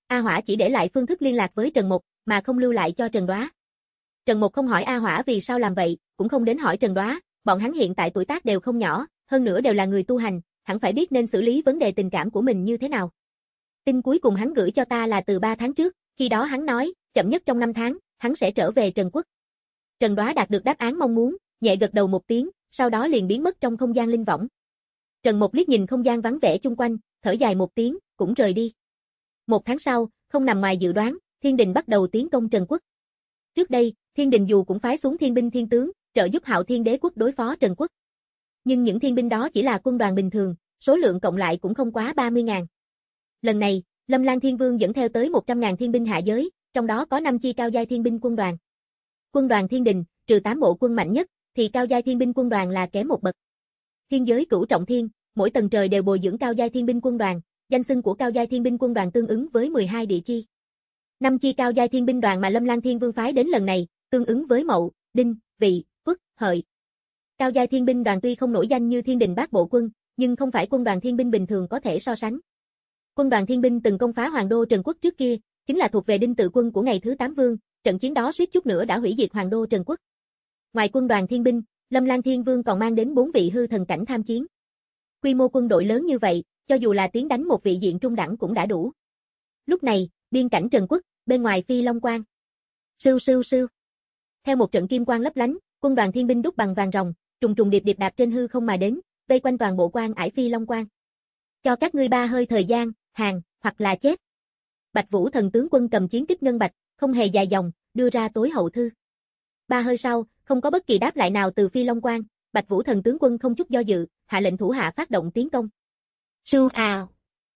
Speaker 2: A Hỏa chỉ để lại phương thức liên lạc với Trần Mục, mà không lưu lại cho Trần Đoá. Trần Mục không hỏi A Hỏa vì sao làm vậy, cũng không đến hỏi Trần Đoá, bọn hắn hiện tại tuổi tác đều không nhỏ, hơn nữa đều là người tu hành, hẳn phải biết nên xử lý vấn đề tình cảm của mình như thế nào. Tin cuối cùng hắn gửi cho ta là từ ba tháng trước, khi đó hắn nói, chậm nhất trong năm tháng, hắn sẽ trở về Trần Quốc. Trần Đoá đạt được đáp án mong muốn, nhẹ gật đầu một tiếng, sau đó liền biến mất trong không gian linh võng. Trần Mục liếc nhìn không gian vắng vẻ chung quanh, thở dài một tiếng, cũng rời đi. Một tháng sau, không nằm ngoài dự đoán, Thiên Đình bắt đầu tiến công Trần Quốc. Trước đây, Thiên Đình dù cũng phái xuống thiên binh thiên tướng, trợ giúp Hạo Thiên Đế quốc đối phó Trần Quốc. Nhưng những thiên binh đó chỉ là quân đoàn bình thường, số lượng cộng lại cũng không quá ba mươi ngàn. Lần này, Lâm Lan Thiên Vương dẫn theo tới một trăm ngàn thiên binh hạ giới, trong đó có năm chi cao giai thiên binh quân đoàn. Quân đoàn Thiên Đình, trừ tám bộ quân mạnh nhất, thì cao giai thiên binh quân đoàn là kém một bậc. Thiên giới cửu trọng thiên, mỗi tầng trời đều bồi dưỡng cao giai thiên binh quân đoàn, danh xưng của cao giai thiên binh quân đoàn tương ứng với mười hai địa chi. Năm chi cao giai thiên binh đoàn mà Lâm Lan Thiên Vương phái đến lần này, tương ứng với Mậu, Đinh, Vị, Tuất, Hợi. Cao giai thiên binh đoàn tuy không nổi danh như Thiên Đình Bát Bộ quân, nhưng không phải quân đoàn thiên binh bình thường có thể so sánh. Quân đoàn thiên binh từng công phá Hoàng đô Trần Quốc trước kia, chính là thuộc về Đinh Tự quân của ngày thứ tám vương, trận chiến đó suýt chút nữa đã hủy diệt Hoàng đô Trần Quốc. Ngoài quân đoàn thiên binh, Lâm Lan Thiên Vương còn mang đến bốn vị hư thần cảnh tham chiến. Quy mô quân đội lớn như vậy, cho dù là tiến đánh một vị diện trung đẳng cũng đã đủ. Lúc này, biên cảnh Trần Quốc, bên ngoài Phi Long Quan. Sưu sưu sưu. Theo một trận kim quang lấp lánh, quân đoàn thiên binh đúc bằng vàng ròng, trùng trùng điệp điệp đạp trên hư không mà đến, vây quanh toàn bộ quan ải Phi Long Quan. Cho các ngươi ba hơi thời gian, hàng, hoặc là chết. Bạch Vũ thần tướng quân cầm chiến kích ngân bạch, không hề dài dòng, đưa ra tối hậu thư. Ba hơi sau, không có bất kỳ đáp lại nào từ Phi Long Quan, Bạch Vũ thần tướng quân không chút do dự, hạ lệnh thủ hạ phát động tiến công. Sưu ào.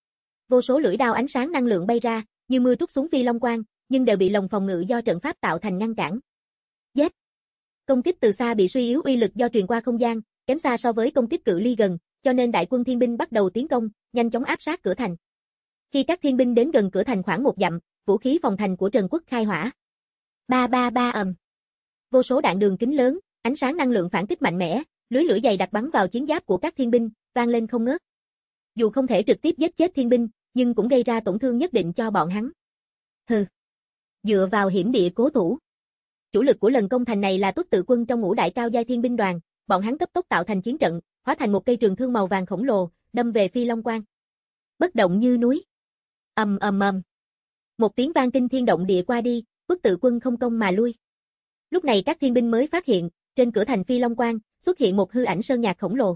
Speaker 2: Vô số lưỡi đao ánh sáng năng lượng bay ra, như mưa trút xuống Phi Long Quan, nhưng đều bị lồng phòng ngự do trận pháp tạo thành ngăn cản. Giết. Công kích từ xa bị suy yếu uy lực do truyền qua không gian, kém xa so với công kích cự ly gần, cho nên đại quân thiên binh bắt đầu tiến công, nhanh chóng áp sát cửa thành. Khi các thiên binh đến gần cửa thành khoảng một dặm, vũ khí phòng thành của Trần Quốc khai hỏa. Ba ba ba ầm. Vô số đạn đường kính lớn, ánh sáng năng lượng phản kích mạnh mẽ, lưới lửa dày đặc bắn vào chiến giáp của các thiên binh, vang lên không ngớt. Dù không thể trực tiếp giết chết thiên binh, nhưng cũng gây ra tổn thương nhất định cho bọn hắn. Hừ. Dựa vào hiểm địa cố thủ. Chủ lực của lần công thành này là Tuất Tự quân trong ngũ đại cao giai thiên binh đoàn, bọn hắn cấp tốc tạo thành chiến trận, hóa thành một cây trường thương màu vàng khổng lồ, đâm về Phi Long Quan. Bất động như núi. Ầm ầm ầm. Một tiếng vang kinh thiên động địa qua đi, Tuất Tự quân không công mà lui. Lúc này các thiên binh mới phát hiện, trên cửa thành Phi Long Quan xuất hiện một hư ảnh sơn nhạc khổng lồ.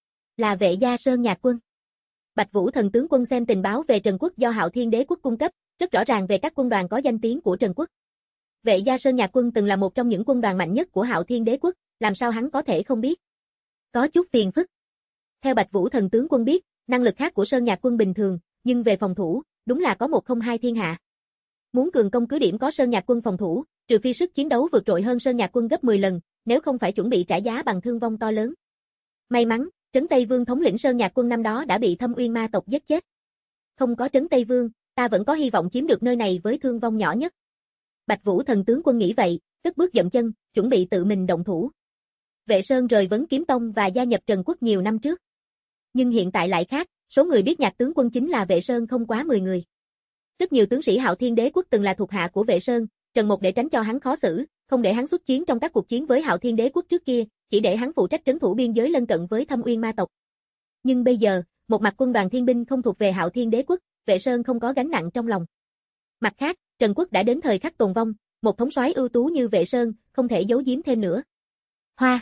Speaker 2: Là Vệ gia Sơn Nhạc quân. Bạch Vũ thần tướng quân xem tình báo về Trần Quốc do Hạo Thiên Đế quốc cung cấp, rất rõ ràng về các quân đoàn có danh tiếng của Trần Quốc. Vệ gia Sơn Nhạc quân từng là một trong những quân đoàn mạnh nhất của Hạo Thiên Đế quốc, làm sao hắn có thể không biết? Có chút phiền phức. Theo Bạch Vũ thần tướng quân biết, năng lực khác của Sơn Nhạc quân bình thường, nhưng về phòng thủ, đúng là có một không hai thiên hạ. Muốn cường công cứ điểm có Sơn Nhạc quân phòng thủ, trừ phi sức chiến đấu vượt trội hơn Sơn Nhạc quân gấp mười lần, nếu không phải chuẩn bị trả giá bằng thương vong to lớn. May mắn, Trấn Tây Vương thống lĩnh Sơn Nhạc quân năm đó đã bị Thâm Uyên ma tộc giết chết. Không có Trấn Tây Vương, ta vẫn có hy vọng chiếm được nơi này với thương vong nhỏ nhất. Bạch Vũ thần tướng quân nghĩ vậy, cất bước dậm chân, chuẩn bị tự mình động thủ. Vệ Sơn rời Vấn Kiếm Tông và gia nhập Trần Quốc nhiều năm trước. Nhưng hiện tại lại khác, số người biết Nhạc tướng quân chính là Vệ Sơn không quá mười người. Rất nhiều tướng sĩ Hạo Thiên Đế quốc từng là thuộc hạ của Vệ Sơn, Trần Mục để tránh cho hắn khó xử, không để hắn xuất chiến trong các cuộc chiến với Hạo Thiên Đế quốc trước kia, chỉ để hắn phụ trách trấn thủ biên giới lân cận với Thâm Uyên ma tộc. Nhưng bây giờ, một mặt quân đoàn thiên binh không thuộc về Hạo Thiên Đế quốc, Vệ Sơn không có gánh nặng trong lòng. Mặt khác, Trần Quốc đã đến thời khắc tồn vong, một thống soái ưu tú như Vệ Sơn, không thể giấu giếm thêm nữa. Hoa.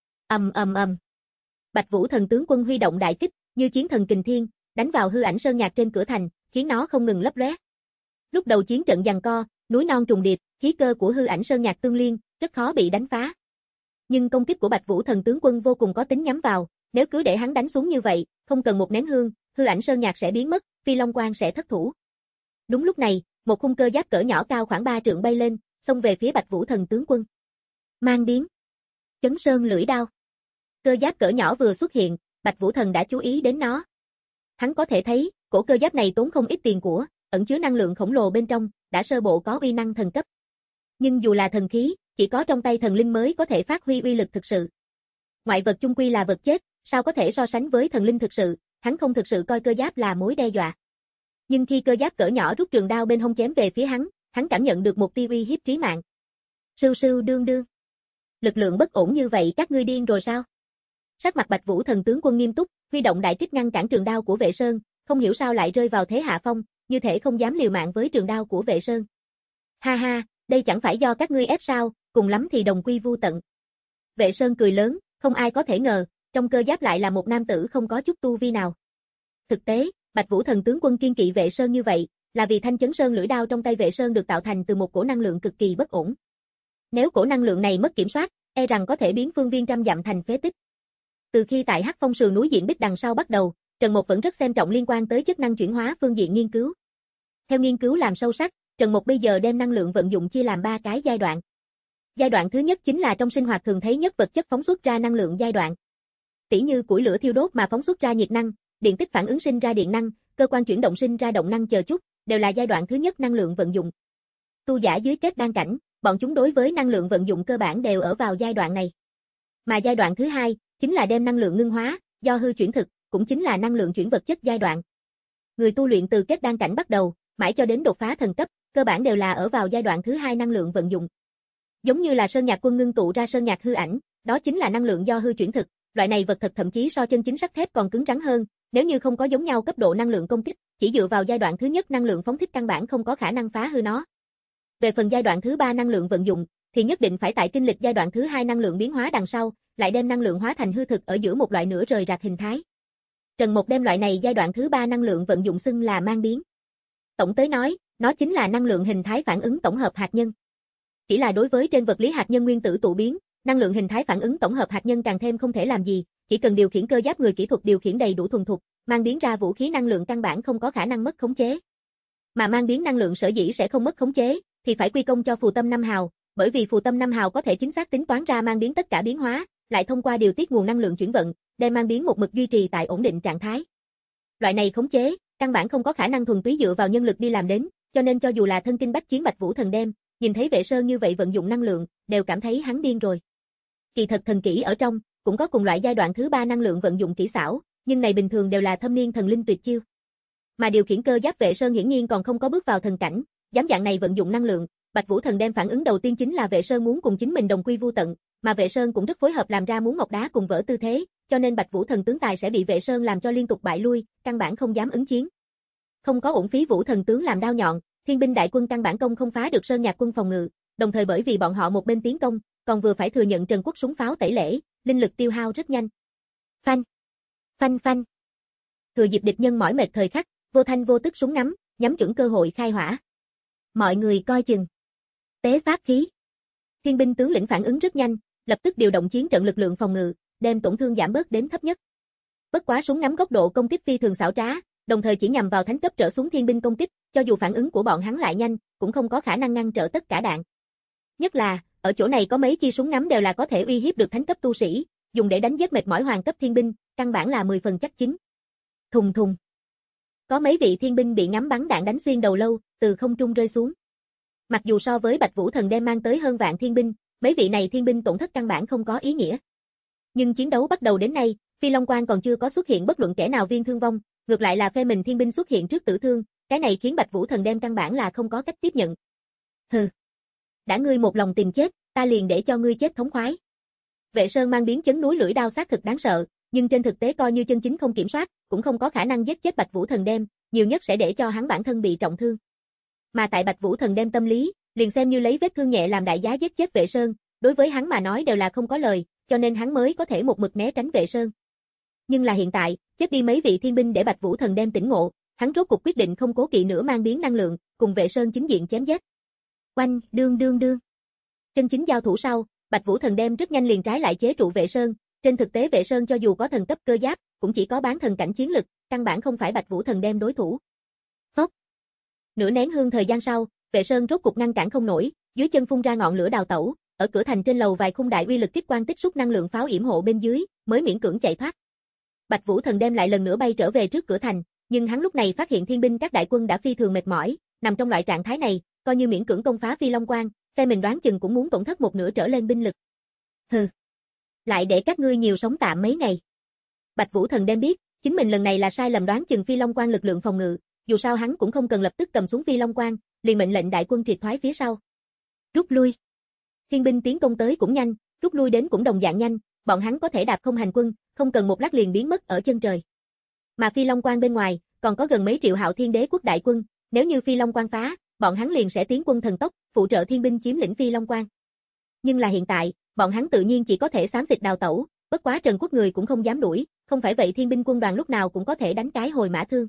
Speaker 2: Ầm ầm ầm. Bạch Vũ thần tướng quân huy động đại kích, như chiến thần kình thiên, đánh vào hư ảnh sơn nhạc trên cửa thành, khiến nó không ngừng lấp lóe. Lúc đầu chiến trận giằng co, núi non trùng điệp, khí cơ của hư ảnh sơn nhạc tương liên, rất khó bị đánh phá. Nhưng công kích của Bạch Vũ thần tướng quân vô cùng có tính nhắm vào, nếu cứ để hắn đánh xuống như vậy, không cần một nén hương, hư ảnh sơn nhạc sẽ biến mất, Phi Long Quan sẽ thất thủ. Đúng lúc này, một khung cơ giáp cỡ nhỏ cao khoảng ba trượng bay lên, xông về phía Bạch Vũ thần tướng quân. Mang biến. Chấn sơn lưỡi đao. Cơ giáp cỡ nhỏ vừa xuất hiện, Bạch Vũ thần đã chú ý đến nó. Hắn có thể thấy, cổ cơ giáp này tốn không ít tiền của, ẩn chứa năng lượng khổng lồ bên trong, đã sơ bộ có uy năng thần cấp. Nhưng dù là thần khí, chỉ có trong tay thần linh mới có thể phát huy uy lực thực sự. Ngoại vật chung quy là vật chết, sao có thể so sánh với thần linh thực sự, hắn không thực sự coi cơ giáp là mối đe dọa. Nhưng khi cơ giáp cỡ nhỏ rút trường đao bên hông chém về phía hắn, hắn cảm nhận được một tia uy hiếp trí mạng. Sưu sưu đương đương. Lực lượng bất ổn như vậy các ngươi điên rồi sao? Sắc mặt Bạch Vũ thần tướng quân nghiêm túc, huy động đại kích ngăn cản trường đao của Vệ Sơn, không hiểu sao lại rơi vào thế hạ phong, như thể không dám liều mạng với trường đao của Vệ Sơn. Ha ha, đây chẳng phải do các ngươi ép sao, cùng lắm thì đồng quy vu tận. Vệ Sơn cười lớn, không ai có thể ngờ, trong cơ giáp lại là một nam tử không có chút tu vi nào. Thực tế, Bạch Vũ thần tướng quân kiên kỵ Vệ Sơn như vậy, là vì thanh chấn sơn lưỡi đao trong tay Vệ Sơn được tạo thành từ một cổ năng lượng cực kỳ bất ổn. Nếu cổ năng lượng này mất kiểm soát, e rằng có thể biến phương viên trăm dặm thành phế tích. Từ khi tại Hắc Phong sườn núi diện bích đằng sau bắt đầu, Trần Mộc vẫn rất xem trọng liên quan tới chức năng chuyển hóa phương diện nghiên cứu. Theo nghiên cứu làm sâu sắc, Trần Mộc bây giờ đem năng lượng vận dụng chia làm ba cái giai đoạn. Giai đoạn thứ nhất chính là trong sinh hoạt thường thấy nhất vật chất phóng xuất ra năng lượng giai đoạn. Tỉ như củi lửa thiêu đốt mà phóng xuất ra nhiệt năng, điện tích phản ứng sinh ra điện năng, cơ quan chuyển động sinh ra động năng chờ chút, đều là giai đoạn thứ nhất năng lượng vận dụng. Tu giả dưới kết đan cảnh, bọn chúng đối với năng lượng vận dụng cơ bản đều ở vào giai đoạn này. Mà giai đoạn thứ hai chính là đem năng lượng ngưng hóa, do hư chuyển thực, cũng chính là năng lượng chuyển vật chất giai đoạn. Người tu luyện từ kết đan cảnh bắt đầu, mãi cho đến đột phá thần cấp, cơ bản đều là ở vào giai đoạn thứ hai năng lượng vận dụng. Giống như là Sơn Nhạc Quân ngưng tụ ra Sơn Nhạc hư ảnh, đó chính là năng lượng do hư chuyển thực, loại này vật thật thậm chí so chân chính sắt thép còn cứng rắn hơn, nếu như không có giống nhau cấp độ năng lượng công kích, chỉ dựa vào giai đoạn thứ nhất năng lượng phóng thích căn bản không có khả năng phá hư nó. Về phần giai đoạn thứ ba năng lượng vận dụng, thì nhất định phải tại kinh lịch giai đoạn thứ hai năng lượng biến hóa đằng sau, lại đem năng lượng hóa thành hư thực ở giữa một loại nửa rời rạc hình thái. Trần Mộc đem loại này giai đoạn thứ ba năng lượng vận dụng xưng là mang biến. Tổng tới nói, nó chính là năng lượng hình thái phản ứng tổng hợp hạt nhân. Chỉ là đối với trên vật lý hạt nhân nguyên tử tụ biến, năng lượng hình thái phản ứng tổng hợp hạt nhân càng thêm không thể làm gì, chỉ cần điều khiển cơ giáp người kỹ thuật điều khiển đầy đủ thuần thục, mang biến ra vũ khí năng lượng căn bản không có khả năng mất khống chế. Mà mang biến năng lượng sở dĩ sẽ không mất khống chế, thì phải quy công cho phù tâm năm hào, bởi vì phù tâm năm hào có thể chính xác tính toán ra mang biến tất cả biến hóa, lại thông qua điều tiết nguồn năng lượng chuyển vận, đem mang biến một mực duy trì tại ổn định trạng thái. Loại này khống chế, căn bản không có khả năng thuần túy dựa vào nhân lực đi làm đến, cho nên cho dù là thân kinh bách chiến Bạch Vũ thần đem, nhìn thấy Vệ Sơn như vậy vận dụng năng lượng, đều cảm thấy hắn điên rồi. Kỳ thật thần kỹ ở trong, cũng có cùng loại giai đoạn thứ ba năng lượng vận dụng kỹ xảo, nhưng này bình thường đều là thâm niên thần linh tuyệt chiêu. Mà điều khiển cơ giáp Vệ Sơn hiển nhiên còn không có bước vào thần cảnh, dám dạng này vận dụng năng lượng, Bạch Vũ thần đem phản ứng đầu tiên chính là Vệ Sơn muốn cùng chính mình đồng quy vu tận, mà Vệ Sơn cũng rất phối hợp làm ra muốn ngọc đá cùng vỡ tư thế, cho nên Bạch Vũ thần tướng tài sẽ bị Vệ Sơn làm cho liên tục bại lui, căn bản không dám ứng chiến. Không có uổng phí Vũ thần tướng làm đao nhọn, Thiên binh đại quân căn bản công không phá được Sơn Nhạc quân phòng ngự, đồng thời bởi vì bọn họ một bên tiến công, còn vừa phải thừa nhận Trần Quốc súng pháo tẩy lễ, linh lực tiêu hao rất nhanh. Phanh, phanh phanh. Thừa dịp địch nhân mỏi mệt thời khắc, vô thanh vô tức súng ngắm, nhắm chuẩn cơ hội khai hỏa. Mọi người coi chừng. Tế pháp khí. Thiên binh tướng lĩnh phản ứng rất nhanh, lập tức điều động chiến trận lực lượng phòng ngự, đem tổn thương giảm bớt đến thấp nhất. Bất quá súng ngắm góc độ công kích phi thường xảo trá, đồng thời chỉ nhằm vào thánh cấp trở xuống thiên binh công kích, cho dù phản ứng của bọn hắn lại nhanh, cũng không có khả năng ngăn trở tất cả đạn. Nhất là, ở chỗ này có mấy chi súng ngắm đều là có thể uy hiếp được thánh cấp tu sĩ, dùng để đánh giết mệt mỏi hoàng cấp thiên binh, căn bản là mười phần chắc chín. Thùng thùng. Có mấy vị thiên binh bị ngắm bắn đạn đánh xuyên đầu lâu, từ không trung rơi xuống. Mặc dù so với Bạch Vũ thần đem mang tới hơn vạn thiên binh, mấy vị này thiên binh tổn thất căn bản không có ý nghĩa. Nhưng chiến đấu bắt đầu đến nay, Phi Long Quan còn chưa có xuất hiện bất luận kẻ nào viên thương vong, ngược lại là phe mình thiên binh xuất hiện trước tử thương, cái này khiến Bạch Vũ thần đem căn bản là không có cách tiếp nhận. Hừ. Đã ngươi một lòng tìm chết, ta liền để cho ngươi chết thống khoái. Vệ Sơn mang biến chấn núi lưỡi đao xác thực đáng sợ, nhưng trên thực tế coi như chân chính không kiểm soát, cũng không có khả năng giết chết Bạch Vũ thần đem, nhiều nhất sẽ để cho hắn bản thân bị trọng thương. Mà tại Bạch Vũ thần đem tâm lý, liền xem như lấy vết thương nhẹ làm đại giá giết chết Vệ Sơn, đối với hắn mà nói đều là không có lời, cho nên hắn mới có thể một mực né tránh Vệ Sơn. Nhưng là hiện tại, chết đi mấy vị thiên binh để Bạch Vũ thần đem tỉnh ngộ, hắn rốt cuộc quyết định không cố kỵ nữa mang biến năng lượng, cùng Vệ Sơn chính diện chém giết. Oanh, đương đương đương. Chân chính giao thủ sau, Bạch Vũ thần đem rất nhanh liền trái lại chế trụ Vệ Sơn, trên thực tế Vệ Sơn cho dù có thần cấp cơ giáp, cũng chỉ có bán thần cảnh chiến lực, căn bản không phải Bạch Vũ thần đem đối thủ. Phốc. Nửa nén hương thời gian sau, Vệ Sơn rốt cục ngăn cản không nổi, dưới chân phun ra ngọn lửa đào tẩu, ở cửa thành trên lầu vài khung đại uy lực kích quang tích xúc năng lượng pháo yểm hộ bên dưới, mới miễn cưỡng chạy thoát. Bạch Vũ thần đem lại lần nữa bay trở về trước cửa thành, nhưng hắn lúc này phát hiện thiên binh các đại quân đã phi thường mệt mỏi, nằm trong loại trạng thái này, coi như miễn cưỡng công phá Phi Long Quan, phe mình đoán chừng cũng muốn tổn thất một nửa trở lên binh lực. Hừ, lại để các ngươi nhiều sống tạm mấy ngày. Bạch Vũ thần đem biết, chính mình lần này là sai lầm đoán chừng Phi Long Quan lực lượng phòng ngự, dù sao hắn cũng không cần lập tức cầm xuống Phi Long Quan, liền mệnh lệnh đại quân triệt thoái phía sau. Rút lui. Thiên binh tiến công tới cũng nhanh, rút lui đến cũng đồng dạng nhanh, bọn hắn có thể đạp không hành quân, không cần một lát liền biến mất ở chân trời. Mà Phi Long Quan bên ngoài, còn có gần mấy triệu Hạo Thiên Đế quốc đại quân, nếu như Phi Long Quan phá, bọn hắn liền sẽ tiến quân thần tốc, phụ trợ thiên binh chiếm lĩnh Phi Long Quan. Nhưng là hiện tại, bọn hắn tự nhiên chỉ có thể xám xịt đào tẩu, bất quá Trần Quốc người cũng không dám đuổi, không phải vậy thiên binh quân đoàn lúc nào cũng có thể đánh cái hồi mã thương.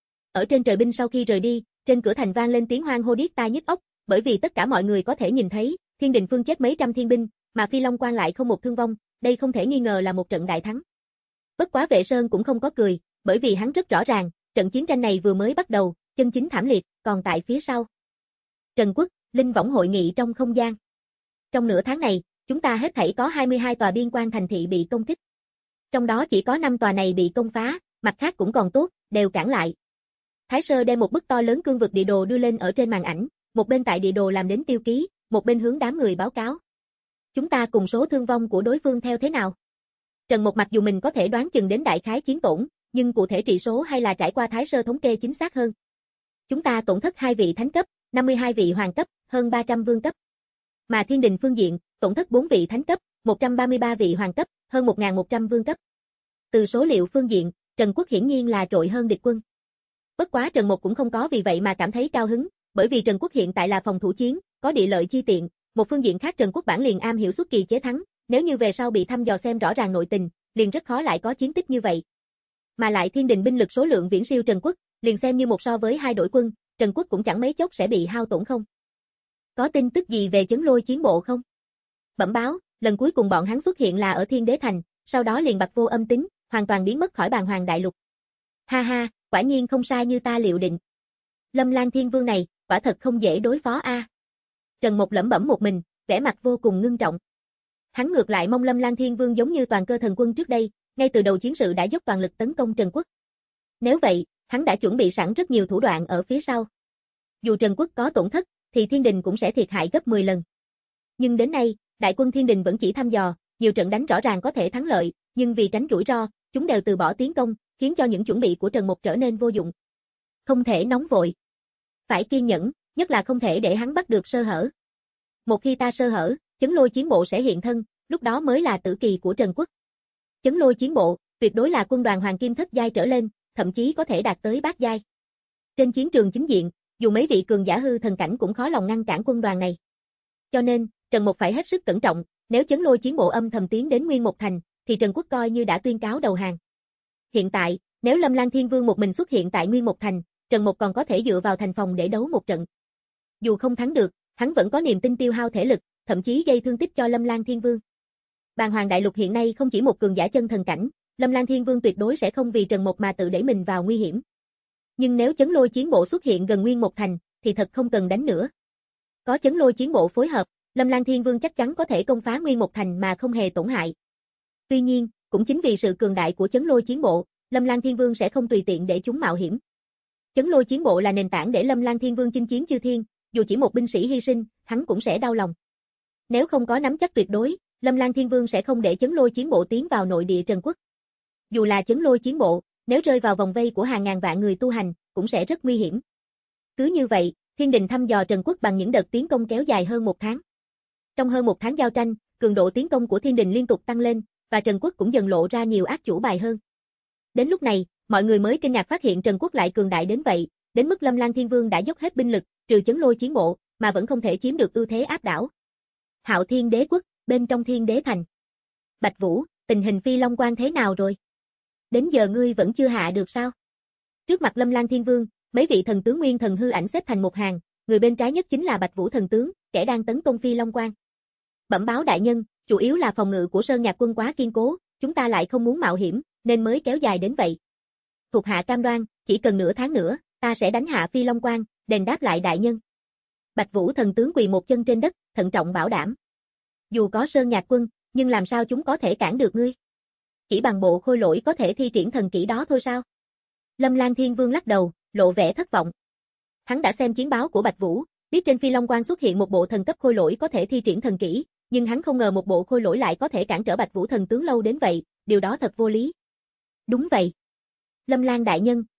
Speaker 2: Ở trên trời binh sau khi rời đi, trên cửa thành vang lên tiếng hoan hô điếc tai nhức óc, bởi vì tất cả mọi người có thể nhìn thấy, Thiên Đình Phương chết mấy trăm thiên binh, mà Phi Long Quan lại không một thương vong, đây không thể nghi ngờ là một trận đại thắng. Bất quá Vệ Sơn cũng không có cười, bởi vì hắn rất rõ ràng, trận chiến tranh này vừa mới bắt đầu, chân chính thảm liệt, còn tại phía sau. Trần Quốc, Linh Võng hội nghị trong không gian. Trong nửa tháng này, chúng ta hết thảy có hai mươi hai tòa biên quan thành thị bị công kích. Trong đó chỉ có năm tòa này bị công phá, mặt khác cũng còn tốt, đều cản lại. Thái Sơ đem một bức to lớn cương vực địa đồ đưa lên ở trên màn ảnh, một bên tại địa đồ làm đến tiêu ký, một bên hướng đám người báo cáo. Chúng ta cùng số thương vong của đối phương theo thế nào? Trần Mục mặc dù mình có thể đoán chừng đến đại khái chiến tổn, nhưng cụ thể trị số hay là trải qua Thái Sơ thống kê chính xác hơn. Chúng ta tổn thất hai vị thánh cấp, năm mươi hai vị hoàng cấp, hơn ba trăm vương cấp. Mà Thiên Đình phương diện, tổn thất bốn vị thánh cấp, một trăm ba mươi ba vị hoàng cấp, hơn một nghìn một trăm vương cấp. Từ số liệu phương diện, Trần Quốc hiển nhiên là trội hơn địch quân. Bất quá Trần Mục cũng không có vì vậy mà cảm thấy cao hứng, bởi vì Trần Quốc hiện tại là phòng thủ chiến, có địa lợi chi tiện, một phương diện khác Trần Quốc bản liền am hiểu xuất kỳ chế thắng, nếu như về sau bị thăm dò xem rõ ràng nội tình, liền rất khó lại có chiến tích như vậy. Mà lại Thiên Đình binh lực số lượng viễn siêu Trần Quốc, liền xem như một so với hai đội quân, Trần Quốc cũng chẳng mấy chốc sẽ bị hao tổn không. Có tin tức gì về Chấn Lôi chiến bộ không? Bẩm báo, lần cuối cùng bọn hắn xuất hiện là ở Thiên Đế Thành, sau đó liền bặt vô âm tính, hoàn toàn biến mất khỏi bàn hoàng đại lục. Ha ha, quả nhiên không sai như ta liệu định. Lâm Lan Thiên Vương này, quả thật không dễ đối phó a. À. Trần Mục lẩm bẩm một mình, vẻ mặt vô cùng ngưng trọng. Hắn ngược lại mong Lâm Lan Thiên Vương giống như toàn cơ thần quân trước đây, ngay từ đầu chiến sự đã dốc toàn lực tấn công Trần Quốc. Nếu vậy, hắn đã chuẩn bị sẵn rất nhiều thủ đoạn ở phía sau. Dù Trần Quốc có tổn thất, thì Thiên Đình cũng sẽ thiệt hại gấp mười lần. Nhưng đến nay, đại quân Thiên Đình vẫn chỉ thăm dò, nhiều trận đánh rõ ràng có thể thắng lợi, nhưng vì tránh rủi ro, chúng đều từ bỏ tiến công, khiến cho những chuẩn bị của Trần Mục trở nên vô dụng. Không thể nóng vội. Phải kiên nhẫn, nhất là không thể để hắn bắt được sơ hở. Một khi ta sơ hở, Chấn Lôi chiến bộ sẽ hiện thân, lúc đó mới là tử kỳ của Trần Quốc. Chấn Lôi chiến bộ, tuyệt đối là quân đoàn hoàng kim thất giai trở lên, thậm chí có thể đạt tới bát giai. Trên chiến trường chính diện, dù mấy vị cường giả hư thần cảnh cũng khó lòng ngăn cản quân đoàn này. Cho nên, Trần Mục phải hết sức cẩn trọng, nếu Chấn Lôi chiến bộ âm thầm tiến đến Nguyên Một Thành, thì Trần Quốc coi như đã tuyên cáo đầu hàng. Hiện tại, nếu Lâm Lan Thiên Vương một mình xuất hiện tại Nguyên Một Thành, Trần Mục còn có thể dựa vào thành phòng để đấu một trận. Dù không thắng được, hắn vẫn có niềm tin tiêu hao thể lực, thậm chí gây thương tích cho Lâm Lan Thiên Vương. Bàn Hoàng Đại Lục hiện nay không chỉ một cường giả chân thần cảnh, Lâm Lan Thiên Vương tuyệt đối sẽ không vì Trần Mục mà tự đẩy mình vào nguy hiểm. Nhưng nếu Chấn Lôi chiến bộ xuất hiện gần Nguyên Một Thành, thì thật không cần đánh nữa. Có Chấn Lôi chiến bộ phối hợp, Lâm Lan Thiên Vương chắc chắn có thể công phá Nguyên Một Thành mà không hề tổn hại. Tuy nhiên, cũng chính vì sự cường đại của Chấn Lôi chiến bộ, Lâm Lan Thiên Vương sẽ không tùy tiện để chúng mạo hiểm. Chấn Lôi chiến bộ là nền tảng để Lâm Lan Thiên Vương chinh chiến chư thiên, dù chỉ một binh sĩ hy sinh, hắn cũng sẽ đau lòng. Nếu không có nắm chắc tuyệt đối, Lâm Lan Thiên Vương sẽ không để Chấn Lôi chiến bộ tiến vào nội địa Trần Quốc. Dù là Chấn Lôi chiến bộ, nếu rơi vào vòng vây của hàng ngàn vạn người tu hành, cũng sẽ rất nguy hiểm. Cứ như vậy, Thiên Đình thăm dò Trần Quốc bằng những đợt tiến công kéo dài hơn một tháng. Trong hơn một tháng giao tranh, cường độ tiến công của Thiên Đình liên tục tăng lên, và Trần Quốc cũng dần lộ ra nhiều ác chủ bài hơn. Đến lúc này, mọi người mới kinh ngạc phát hiện Trần Quốc lại cường đại đến vậy, đến mức Lâm Lan Thiên Vương đã dốc hết binh lực, trừ Chấn Lôi chiến bộ, mà vẫn không thể chiếm được ưu thế áp đảo. Hạo Thiên Đế quốc, bên trong Thiên Đế Thành. Bạch Vũ, tình hình Phi Long Quan thế nào rồi? Đến giờ ngươi vẫn chưa hạ được sao? Trước mặt Lâm Lan Thiên Vương, mấy vị thần tướng nguyên thần hư ảnh xếp thành một hàng, người bên trái nhất chính là Bạch Vũ thần tướng, kẻ đang tấn công Phi Long Quan. Bẩm báo đại nhân, chủ yếu là phòng ngự của Sơn Nhạc quân quá kiên cố, chúng ta lại không muốn mạo hiểm, nên mới kéo dài đến vậy. Thuộc hạ cam đoan, chỉ cần nửa tháng nữa, ta sẽ đánh hạ Phi Long Quan, đền đáp lại đại nhân. Bạch Vũ thần tướng quỳ một chân trên đất, thận trọng bảo đảm. Dù có Sơn Nhạc quân, nhưng làm sao chúng có thể cản được ngươi? Chỉ bằng bộ khôi lỗi có thể thi triển thần kỹ đó thôi sao? Lâm Lan Thiên Vương lắc đầu, lộ vẻ thất vọng. Hắn đã xem chiến báo của Bạch Vũ, biết trên Phi Long Quan xuất hiện một bộ thần cấp khôi lỗi có thể thi triển thần kỹ, nhưng hắn không ngờ một bộ khôi lỗi lại có thể cản trở Bạch Vũ thần tướng lâu đến vậy, điều đó thật vô lý. Đúng vậy. Lâm Lan đại nhân,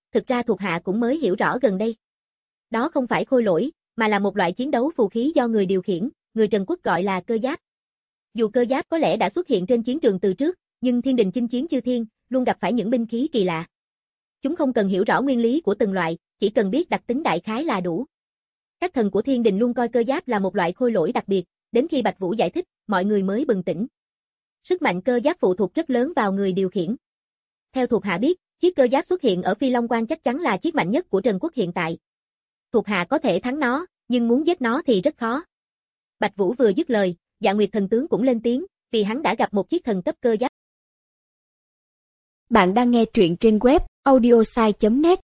Speaker 2: thực ra thuộc hạ cũng mới hiểu rõ gần đây. Đó không phải khôi lỗi, mà là một loại chiến đấu phù khí do người điều khiển, người Trần Quốc gọi là cơ giáp. Dù cơ giáp có lẽ đã xuất hiện trên chiến trường từ trước, nhưng thiên đình chinh chiến chư thiên, luôn gặp phải những binh khí kỳ lạ. Chúng không cần hiểu rõ nguyên lý của từng loại, chỉ cần biết đặc tính đại khái là đủ. Các thần của thiên đình luôn coi cơ giáp là một loại khôi lỗi đặc biệt, đến khi Bạch Vũ giải thích, mọi người mới bừng tỉnh. Sức mạnh cơ giáp phụ thuộc rất lớn vào người điều khiển. Theo thuộc hạ biết, chiếc cơ giáp xuất hiện ở Phi Long Quan chắc chắn là chiếc mạnh nhất của Trần Quốc hiện tại. Thuộc hạ có thể thắng nó, nhưng muốn giết nó thì rất khó. Bạch Vũ vừa dứt lời, Dạ Nguyệt thần tướng cũng lên tiếng, vì hắn đã gặp một chiếc thần cấp cơ giáp.
Speaker 1: Bạn đang nghe truyện trên web audiosai chấm net.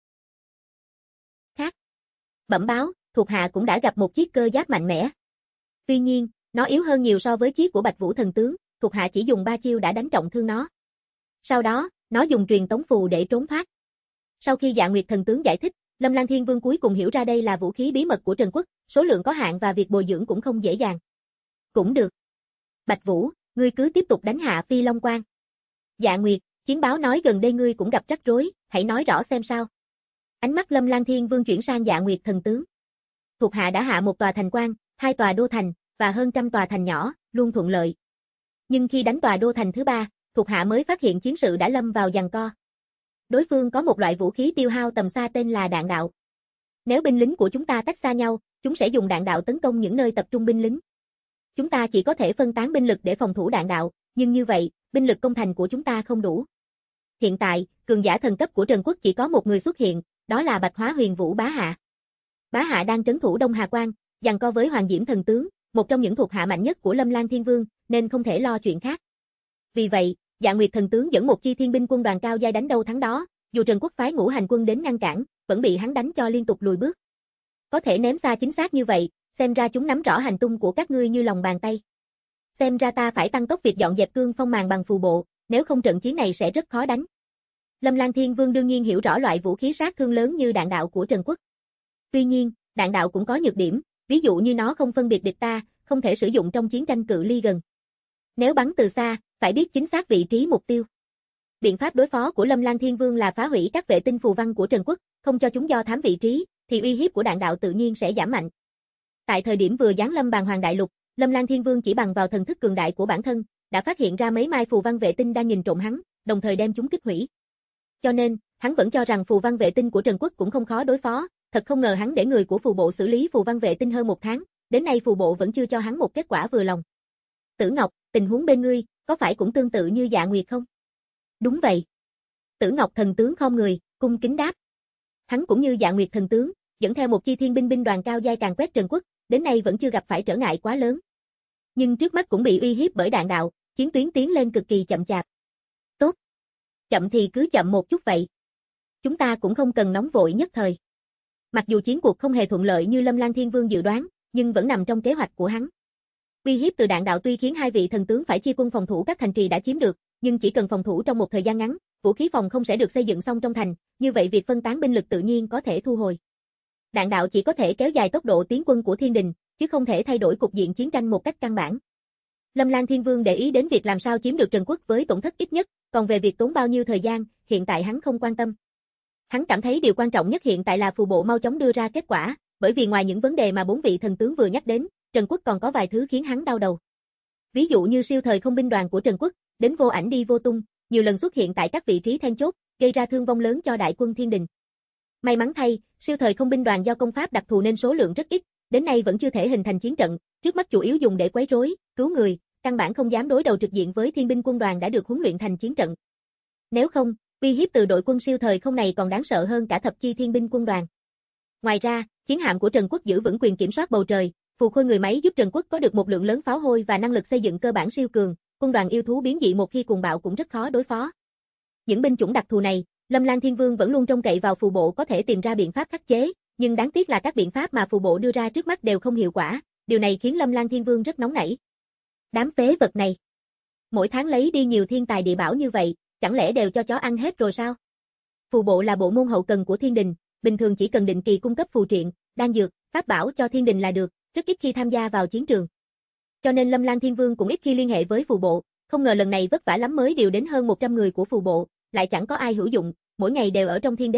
Speaker 2: Khác. Bẩm báo, thuộc hạ cũng đã gặp một chiếc cơ giáp mạnh mẽ. Tuy nhiên, nó yếu hơn nhiều so với chiếc của Bạch Vũ thần tướng, thuộc hạ chỉ dùng ba chiêu đã đánh trọng thương nó. Sau đó, nó dùng truyền tống phù để trốn thoát. Sau khi Dạ Nguyệt thần tướng giải thích, Lâm Lang Thiên Vương cuối cùng hiểu ra đây là vũ khí bí mật của Trần Quốc, số lượng có hạn và việc bồi dưỡng cũng không dễ dàng. Cũng được. Bạch Vũ, ngươi cứ tiếp tục đánh hạ Phi Long Quan. Dạ Nguyệt, chiến báo nói gần đây ngươi cũng gặp rắc rối, hãy nói rõ xem sao. Ánh mắt Lâm Lang Thiên Vương chuyển sang Dạ Nguyệt thần tướng. Thuộc hạ đã hạ một tòa thành quan, hai tòa đô thành, và hơn trăm tòa thành nhỏ, luôn thuận lợi. Nhưng khi đánh tòa đô thành thứ ba, thuộc hạ mới phát hiện chiến sự đã lâm vào giằng co. Đối phương có một loại vũ khí tiêu hao tầm xa tên là đạn đạo. Nếu binh lính của chúng ta tách xa nhau, chúng sẽ dùng đạn đạo tấn công những nơi tập trung binh lính. Chúng ta chỉ có thể phân tán binh lực để phòng thủ đạn đạo, nhưng như vậy, binh lực công thành của chúng ta không đủ. Hiện tại, cường giả thần cấp của Trần Quốc chỉ có một người xuất hiện, đó là Bạch Hóa Huyền Vũ Bá Hạ. Bá Hạ đang trấn thủ Đông Hà Quan, giằng co với Hoàng Diễm thần tướng, một trong những thuộc hạ mạnh nhất của Lâm Lang Thiên Vương, nên không thể lo chuyện khác. Vì vậy, Dạ Nguyệt thần tướng dẫn một chi thiên binh quân đoàn cao giai đánh đâu thắng đó, dù Trần Quốc phái Ngũ Hành quân đến ngăn cản, vẫn bị hắn đánh cho liên tục lùi bước. Có thể ném xa chính xác như vậy, xem ra chúng nắm rõ hành tung của các ngươi như lòng bàn tay. Xem ra ta phải tăng tốc việc dọn dẹp cương phong màn bằng phù bộ, nếu không trận chiến này sẽ rất khó đánh. Lâm Lang Thiên Vương đương nhiên hiểu rõ loại vũ khí sát thương lớn như đạn đạo của Trần Quốc. Tuy nhiên, đạn đạo cũng có nhược điểm, ví dụ như nó không phân biệt địch ta, không thể sử dụng trong chiến tranh cự ly gần. Nếu bắn từ xa, phải biết chính xác vị trí mục tiêu. Biện pháp đối phó của Lâm Lang Thiên Vương là phá hủy các vệ tinh phù văn của Trần Quốc, không cho chúng do thám vị trí, thì uy hiếp của đạn đạo tự nhiên sẽ giảm mạnh. Tại thời điểm vừa giáng lâm Bàn Hoàng Đại Lục, Lâm Lang Thiên Vương chỉ bằng vào thần thức cường đại của bản thân, đã phát hiện ra mấy mai phù văn vệ tinh đang nhìn trộm hắn, đồng thời đem chúng kích hủy. Cho nên, hắn vẫn cho rằng phù văn vệ tinh của Trần Quốc cũng không khó đối phó, thật không ngờ hắn để người của phù bộ xử lý phù văn vệ tinh hơn một tháng, đến nay phù bộ vẫn chưa cho hắn một kết quả vừa lòng. Tử Ngọc, tình huống bên ngươi, có phải cũng tương tự như Dạ Nguyệt không? Đúng vậy. Tử Ngọc thần tướng khom người, cung kính đáp. Hắn cũng như Dạ Nguyệt thần tướng, dẫn theo một chi thiên binh binh đoàn cao giai càn quét Trần Quốc, đến nay vẫn chưa gặp phải trở ngại quá lớn. Nhưng trước mắt cũng bị uy hiếp bởi đạn đạo, chiến tuyến tiến lên cực kỳ chậm chạp. Tốt. Chậm thì cứ chậm một chút vậy. Chúng ta cũng không cần nóng vội nhất thời. Mặc dù chiến cuộc không hề thuận lợi như Lâm Lang Thiên Vương dự đoán, nhưng vẫn nằm trong kế hoạch của hắn. Uy hiếp từ đạn đạo tuy khiến hai vị thần tướng phải chia quân phòng thủ các thành trì đã chiếm được, nhưng chỉ cần phòng thủ trong một thời gian ngắn, vũ khí phòng không sẽ được xây dựng xong trong thành, như vậy việc phân tán binh lực tự nhiên có thể thu hồi. Đạn đạo chỉ có thể kéo dài tốc độ tiến quân của thiên đình, chứ không thể thay đổi cục diện chiến tranh một cách căn bản. Lâm Lang Thiên Vương để ý đến việc làm sao chiếm được Trần Quốc với tổn thất ít nhất, còn về việc tốn bao nhiêu thời gian, hiện tại hắn không quan tâm. Hắn cảm thấy điều quan trọng nhất hiện tại là phù bộ mau chóng đưa ra kết quả, bởi vì ngoài những vấn đề mà bốn vị thần tướng vừa nhắc đến, Trần Quốc còn có vài thứ khiến hắn đau đầu. Ví dụ như siêu thời không binh đoàn của Trần Quốc, đến vô ảnh đi vô tung, nhiều lần xuất hiện tại các vị trí then chốt, gây ra thương vong lớn cho đại quân thiên đình. May mắn thay, siêu thời không binh đoàn do công pháp đặc thù nên số lượng rất ít, đến nay vẫn chưa thể hình thành chiến trận, trước mắt chủ yếu dùng để quấy rối, cứu người, căn bản không dám đối đầu trực diện với thiên binh quân đoàn đã được huấn luyện thành chiến trận. Nếu không, uy hiếp từ đội quân siêu thời không này còn đáng sợ hơn cả thập chi thiên binh quân đoàn. Ngoài ra, chiến hạm của Trần Quốc giữ vững quyền kiểm soát bầu trời, phù khôi người máy giúp Trần Quốc có được một lượng lớn pháo hôi và năng lực xây dựng cơ bản siêu cường, quân đoàn yêu thú biến dị một khi cuồng bạo cũng rất khó đối phó. Những binh chủng đặc thù này, Lâm Lang Thiên Vương vẫn luôn trông cậy vào phù bộ có thể tìm ra biện pháp khắc chế, nhưng đáng tiếc là các biện pháp mà phù bộ đưa ra trước mắt đều không hiệu quả, điều này khiến Lâm Lang Thiên Vương rất nóng nảy. Đám phế vật này, mỗi tháng lấy đi nhiều thiên tài địa bảo như vậy, chẳng lẽ đều cho chó ăn hết rồi sao? Phù bộ là bộ môn hậu cần của thiên đình, bình thường chỉ cần định kỳ cung cấp phù triện, đan dược, pháp bảo cho thiên đình là được, rất ít khi tham gia vào chiến trường. Cho nên Lâm Lang Thiên Vương cũng ít khi liên hệ với phù bộ, không ngờ lần này vất vả lắm mới điều đến hơn một trăm người của phù bộ, lại chẳng có ai hữu dụng, mỗi ngày đều ở trong Thiên Đế Thành,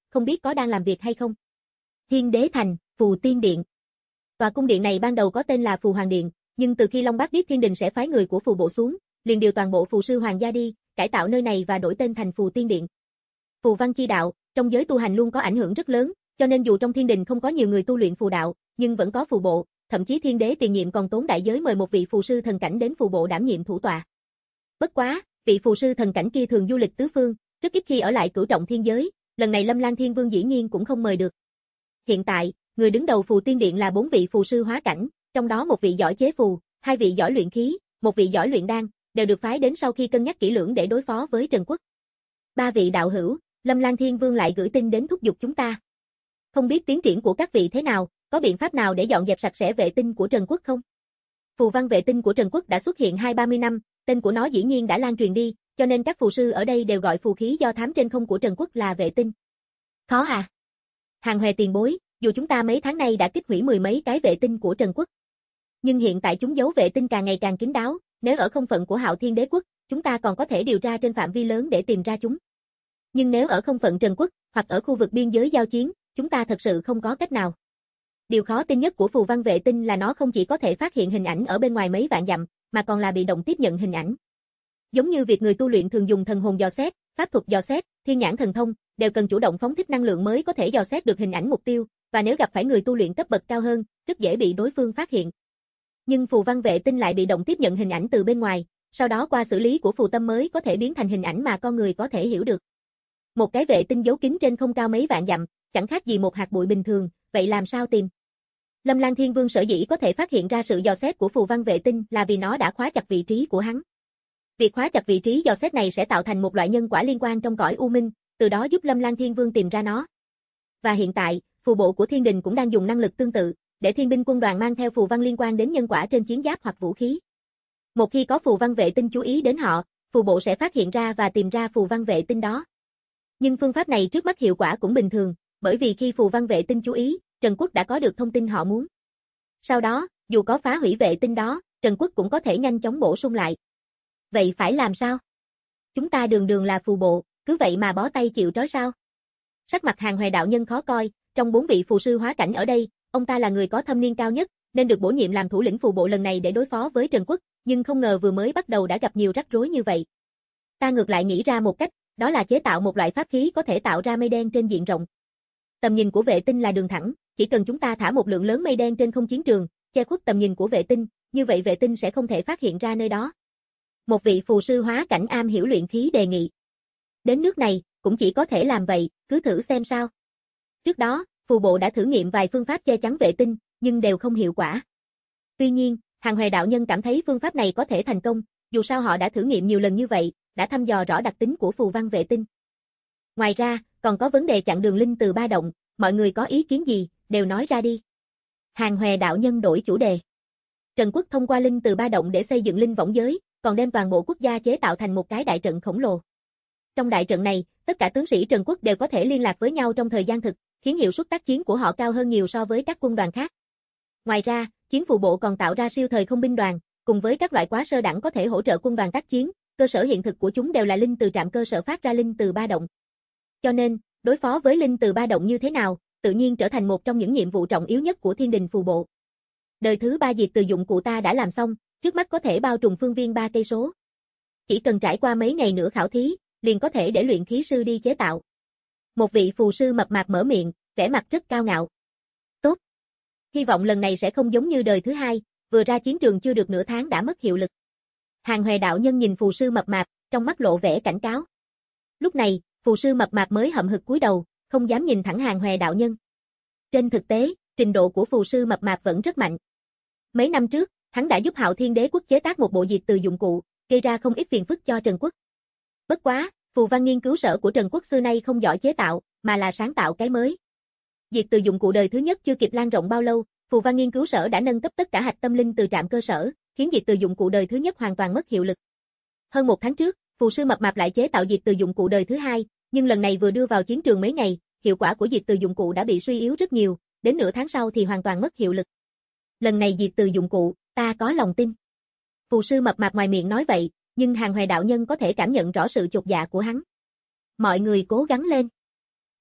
Speaker 2: không biết có đang làm việc hay không. Thiên Đế Thành, Phù Tiên Điện. Tòa cung điện này ban đầu có tên là Phù Hoàng Điện, nhưng từ khi Long Bác biết Thiên Đình sẽ phái người của phù bộ xuống, liền điều toàn bộ phù sư hoàng gia đi, cải tạo nơi này và đổi tên thành Phù Tiên Điện. Phù văn chi đạo, trong giới tu hành luôn có ảnh hưởng rất lớn, cho nên dù trong Thiên Đình không có nhiều người tu luyện phù đạo, nhưng vẫn có phù bộ, thậm chí Thiên Đế tiền nhiệm còn tốn đại giới mời một vị phù sư thần cảnh đến phù bộ đảm nhiệm thủ tọa. Bất quá, vị phù sư thần cảnh kia thường du lịch tứ phương, rất ít khi ở lại cửu trọng thiên giới, lần này Lâm Lang Thiên Vương dĩ nhiên cũng không mời được. Hiện tại, người đứng đầu Phù Tiên Điện là bốn vị phù sư hóa cảnh, trong đó một vị giỏi chế phù, hai vị giỏi luyện khí, một vị giỏi luyện đan, đều được phái đến sau khi cân nhắc kỹ lưỡng để đối phó với Trần Quốc. Ba vị đạo hữu, Lâm Lang Thiên Vương lại gửi tin đến thúc giục chúng ta. Không biết tiến triển của các vị thế nào, có biện pháp nào để dọn dẹp sạch sẽ vệ tinh của Trần Quốc không? Phù văn vệ tinh của Trần Quốc đã xuất hiện hai ba mươi năm, tên của nó dĩ nhiên đã lan truyền đi, cho nên các phù sư ở đây đều gọi phù khí do thám trên không của Trần Quốc là vệ tinh. Khó à? Hàng Huệ tiền bối, dù chúng ta mấy tháng nay đã kích hủy mười mấy cái vệ tinh của Trần Quốc, nhưng hiện tại chúng giấu vệ tinh càng ngày càng kín đáo, nếu ở không phận của Hạo Thiên Đế Quốc, chúng ta còn có thể điều tra trên phạm vi lớn để tìm ra chúng. Nhưng nếu ở không phận Trần Quốc, hoặc ở khu vực biên giới giao chiến, chúng ta thật sự không có cách nào. Điều khó tin nhất của phù văn vệ tinh là nó không chỉ có thể phát hiện hình ảnh ở bên ngoài mấy vạn dặm, mà còn là bị động tiếp nhận hình ảnh. Giống như việc người tu luyện thường dùng thần hồn dò xét, pháp thuật dò xét, thiên nhãn thần thông, đều cần chủ động phóng thích năng lượng mới có thể dò xét được hình ảnh mục tiêu, và nếu gặp phải người tu luyện cấp bậc cao hơn, rất dễ bị đối phương phát hiện. Nhưng phù văn vệ tinh lại bị động tiếp nhận hình ảnh từ bên ngoài, sau đó qua xử lý của phù tâm mới có thể biến thành hình ảnh mà con người có thể hiểu được. Một cái vệ tinh giấu kín trên không cao mấy vạn dặm, chẳng khác gì một hạt bụi bình thường, vậy làm sao tìm? Lâm Lang Thiên Vương sở dĩ có thể phát hiện ra sự dò xét của phù văn vệ tinh là vì nó đã khóa chặt vị trí của hắn. Việc khóa chặt vị trí dò xét này sẽ tạo thành một loại nhân quả liên quan trong cõi u minh, từ đó giúp Lâm Lang Thiên Vương tìm ra nó. Và hiện tại, phù bộ của Thiên Đình cũng đang dùng năng lực tương tự, để thiên binh quân đoàn mang theo phù văn liên quan đến nhân quả trên chiến giáp hoặc vũ khí. Một khi có phù văn vệ tinh chú ý đến họ, phù bộ sẽ phát hiện ra và tìm ra phù văn vệ tinh đó. Nhưng phương pháp này trước mắt hiệu quả cũng bình thường, bởi vì khi phù văn vệ tinh chú ý, Trần Quốc đã có được thông tin họ muốn. Sau đó, dù có phá hủy vệ tinh đó, Trần Quốc cũng có thể nhanh chóng bổ sung lại. Vậy phải làm sao? Chúng ta đường đường là phù bộ, cứ vậy mà bó tay chịu trói sao? Sắc mặt Hàng Huệ đạo nhân khó coi, trong bốn vị phù sư hóa cảnh ở đây, ông ta là người có thâm niên cao nhất, nên được bổ nhiệm làm thủ lĩnh phù bộ lần này để đối phó với Trần Quốc, nhưng không ngờ vừa mới bắt đầu đã gặp nhiều rắc rối như vậy. Ta ngược lại nghĩ ra một cách, đó là chế tạo một loại pháp khí có thể tạo ra mây đen trên diện rộng. Tầm nhìn của vệ tinh là đường thẳng, chỉ cần chúng ta thả một lượng lớn mây đen trên không chiến trường, che khuất tầm nhìn của vệ tinh, như vậy vệ tinh sẽ không thể phát hiện ra nơi đó. Một vị phù sư hóa cảnh am hiểu luyện khí đề nghị. Đến nước này, cũng chỉ có thể làm vậy, cứ thử xem sao. Trước đó, phù bộ đã thử nghiệm vài phương pháp che chắn vệ tinh, nhưng đều không hiệu quả. Tuy nhiên, Hàng Huệ đạo nhân cảm thấy phương pháp này có thể thành công, dù sao họ đã thử nghiệm nhiều lần như vậy, đã thăm dò rõ đặc tính của phù văn vệ tinh. Ngoài ra, còn có vấn đề chặn đường linh từ ba động, mọi người có ý kiến gì, đều nói ra đi. Hàng Huệ đạo nhân đổi chủ đề. Trần Quốc thông qua linh từ ba động để xây dựng linh võng giới, còn đem toàn bộ quốc gia chế tạo thành một cái đại trận khổng lồ. Trong đại trận này, tất cả tướng sĩ Trần Quốc đều có thể liên lạc với nhau trong thời gian thực, khiến hiệu suất tác chiến của họ cao hơn nhiều so với các quân đoàn khác. Ngoài ra, chiến phù bộ còn tạo ra siêu thời không binh đoàn, cùng với các loại quá sơ đẳng có thể hỗ trợ quân đoàn tác chiến, cơ sở hiện thực của chúng đều là linh từ trạm cơ sở phát ra linh từ ba động. Cho nên, đối phó với linh từ ba động như thế nào, tự nhiên trở thành một trong những nhiệm vụ trọng yếu nhất của Thiên Đình phù bộ. Đời thứ ba diệt từ dụng cụ ta đã làm xong, trước mắt có thể bao trùm phương viên ba cây số. Chỉ cần trải qua mấy ngày nữa khảo thí, liền có thể để luyện khí sư đi chế tạo. Một vị phù sư mập mạp mở miệng, vẻ mặt rất cao ngạo. Tốt. Hy vọng lần này sẽ không giống như đời thứ hai, vừa ra chiến trường chưa được nửa tháng đã mất hiệu lực. Hàng Huệ đạo nhân nhìn phù sư mập mạp, trong mắt lộ vẻ cảnh cáo. Lúc này, phù sư mập mạp mới hậm hực cúi đầu, không dám nhìn thẳng Hàng Huệ đạo nhân. Trên thực tế, trình độ của phù sư mập mạp vẫn rất mạnh. Mấy năm trước, hắn đã giúp Hạo Thiên Đế Quốc chế tác một bộ diệt từ dụng cụ, gây ra không ít phiền phức cho Trần Quốc. Bất quá, phù văn nghiên cứu sở của Trần Quốc xưa nay không giỏi chế tạo, mà là sáng tạo cái mới. Diệt từ dụng cụ đời thứ nhất chưa kịp lan rộng bao lâu, phù văn nghiên cứu sở đã nâng cấp tất cả hạch tâm linh từ trạm cơ sở, khiến diệt từ dụng cụ đời thứ nhất hoàn toàn mất hiệu lực. Hơn một tháng trước, phù sư mập mạp lại chế tạo diệt từ dụng cụ đời thứ hai, nhưng lần này vừa đưa vào chiến trường mấy ngày, hiệu quả của diệt từ dụng cụ đã bị suy yếu rất nhiều, đến nửa tháng sau thì hoàn toàn mất hiệu lực. Lần này diệt từ dụng cụ, ta có lòng tin. Phù sư mập mạp ngoài miệng nói vậy, nhưng Hàng Huệ đạo nhân có thể cảm nhận rõ sự chột dạ của hắn. Mọi người cố gắng lên.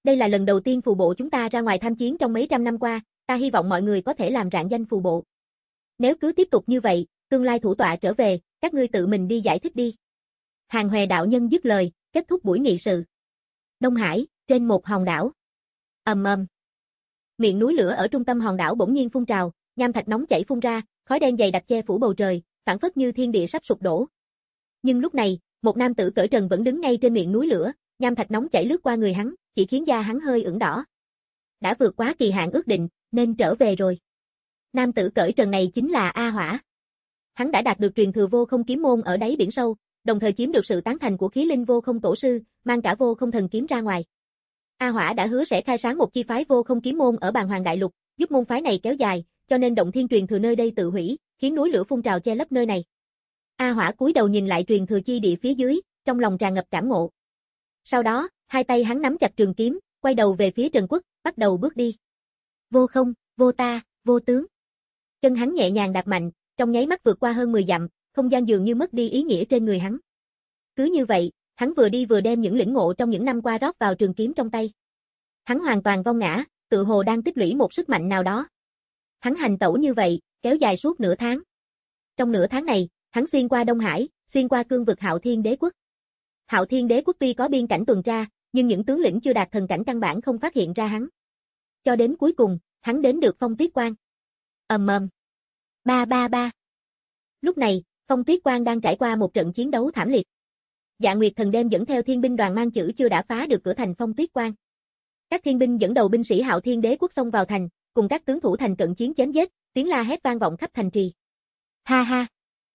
Speaker 2: Đây là lần đầu tiên phù bộ chúng ta ra ngoài tham chiến trong mấy trăm năm qua, ta hy vọng mọi người có thể làm rạng danh phù bộ. Nếu cứ tiếp tục như vậy, tương lai thủ tọa trở về, các ngươi tự mình đi giải thích đi. Hàng Huệ đạo nhân dứt lời, kết thúc buổi nghị sự. Đông Hải, trên một hòn đảo. Ầm ầm. Miệng núi lửa ở trung tâm hòn đảo bỗng nhiên phun trào, nham thạch nóng chảy phun ra, khói đen dày đặc che phủ bầu trời, phảng phất như thiên địa sắp sụp đổ. Nhưng lúc này, một nam tử cởi trần vẫn đứng ngay trên miệng núi lửa, nham thạch nóng chảy lướt qua người hắn, chỉ khiến da hắn hơi ửng đỏ. Đã vượt quá kỳ hạn ước định, nên trở về rồi. Nam tử cởi trần này chính là A Hỏa. Hắn đã đạt được truyền thừa vô không kiếm môn ở đáy biển sâu, đồng thời chiếm được sự tán thành của khí linh vô không tổ sư, mang cả vô không thần kiếm ra ngoài. A Hỏa đã hứa sẽ khai sáng một chi phái vô không kiếm môn ở Bàn Hoàng Đại Lục, giúp môn phái này kéo dài, cho nên động thiên truyền thừa nơi đây tự hủy, khiến núi lửa phun trào che lấp nơi này. A Hỏa cúi đầu nhìn lại truyền thừa chi địa phía dưới, trong lòng tràn ngập cảm ngộ. Sau đó, hai tay hắn nắm chặt trường kiếm, quay đầu về phía Trần Quốc, bắt đầu bước đi. Vô không, vô ta, vô tướng. Chân hắn nhẹ nhàng đạp mạnh, trong nháy mắt vượt qua hơn mười dặm, không gian dường như mất đi ý nghĩa trên người hắn. Cứ như vậy, hắn vừa đi vừa đem những lĩnh ngộ trong những năm qua rót vào trường kiếm trong tay. Hắn hoàn toàn vong ngã, tự hồ đang tích lũy một sức mạnh nào đó. Hắn hành tẩu như vậy, kéo dài suốt nửa tháng. Trong nửa tháng này, hắn xuyên qua Đông Hải, xuyên qua cương vực Hạo Thiên Đế Quốc. Hạo Thiên Đế Quốc tuy có biên cảnh tuần tra, nhưng những tướng lĩnh chưa đạt thần cảnh căn bản không phát hiện ra hắn. Cho đến cuối cùng, hắn đến được Phong Tuyết Quan. Ầm ầm. Ba ba ba. Lúc này, Phong Tuyết Quan đang trải qua một trận chiến đấu thảm liệt. Dạ Nguyệt Thần đem dẫn theo thiên binh đoàn mang chữ chưa đã phá được cửa thành Phong Tuyết Quan. Các thiên binh dẫn đầu binh sĩ Hạo Thiên Đế Quốc xông vào thành, cùng các tướng thủ thành cận chiến chém giết, tiếng la hét vang vọng khắp thành trì. Ha ha.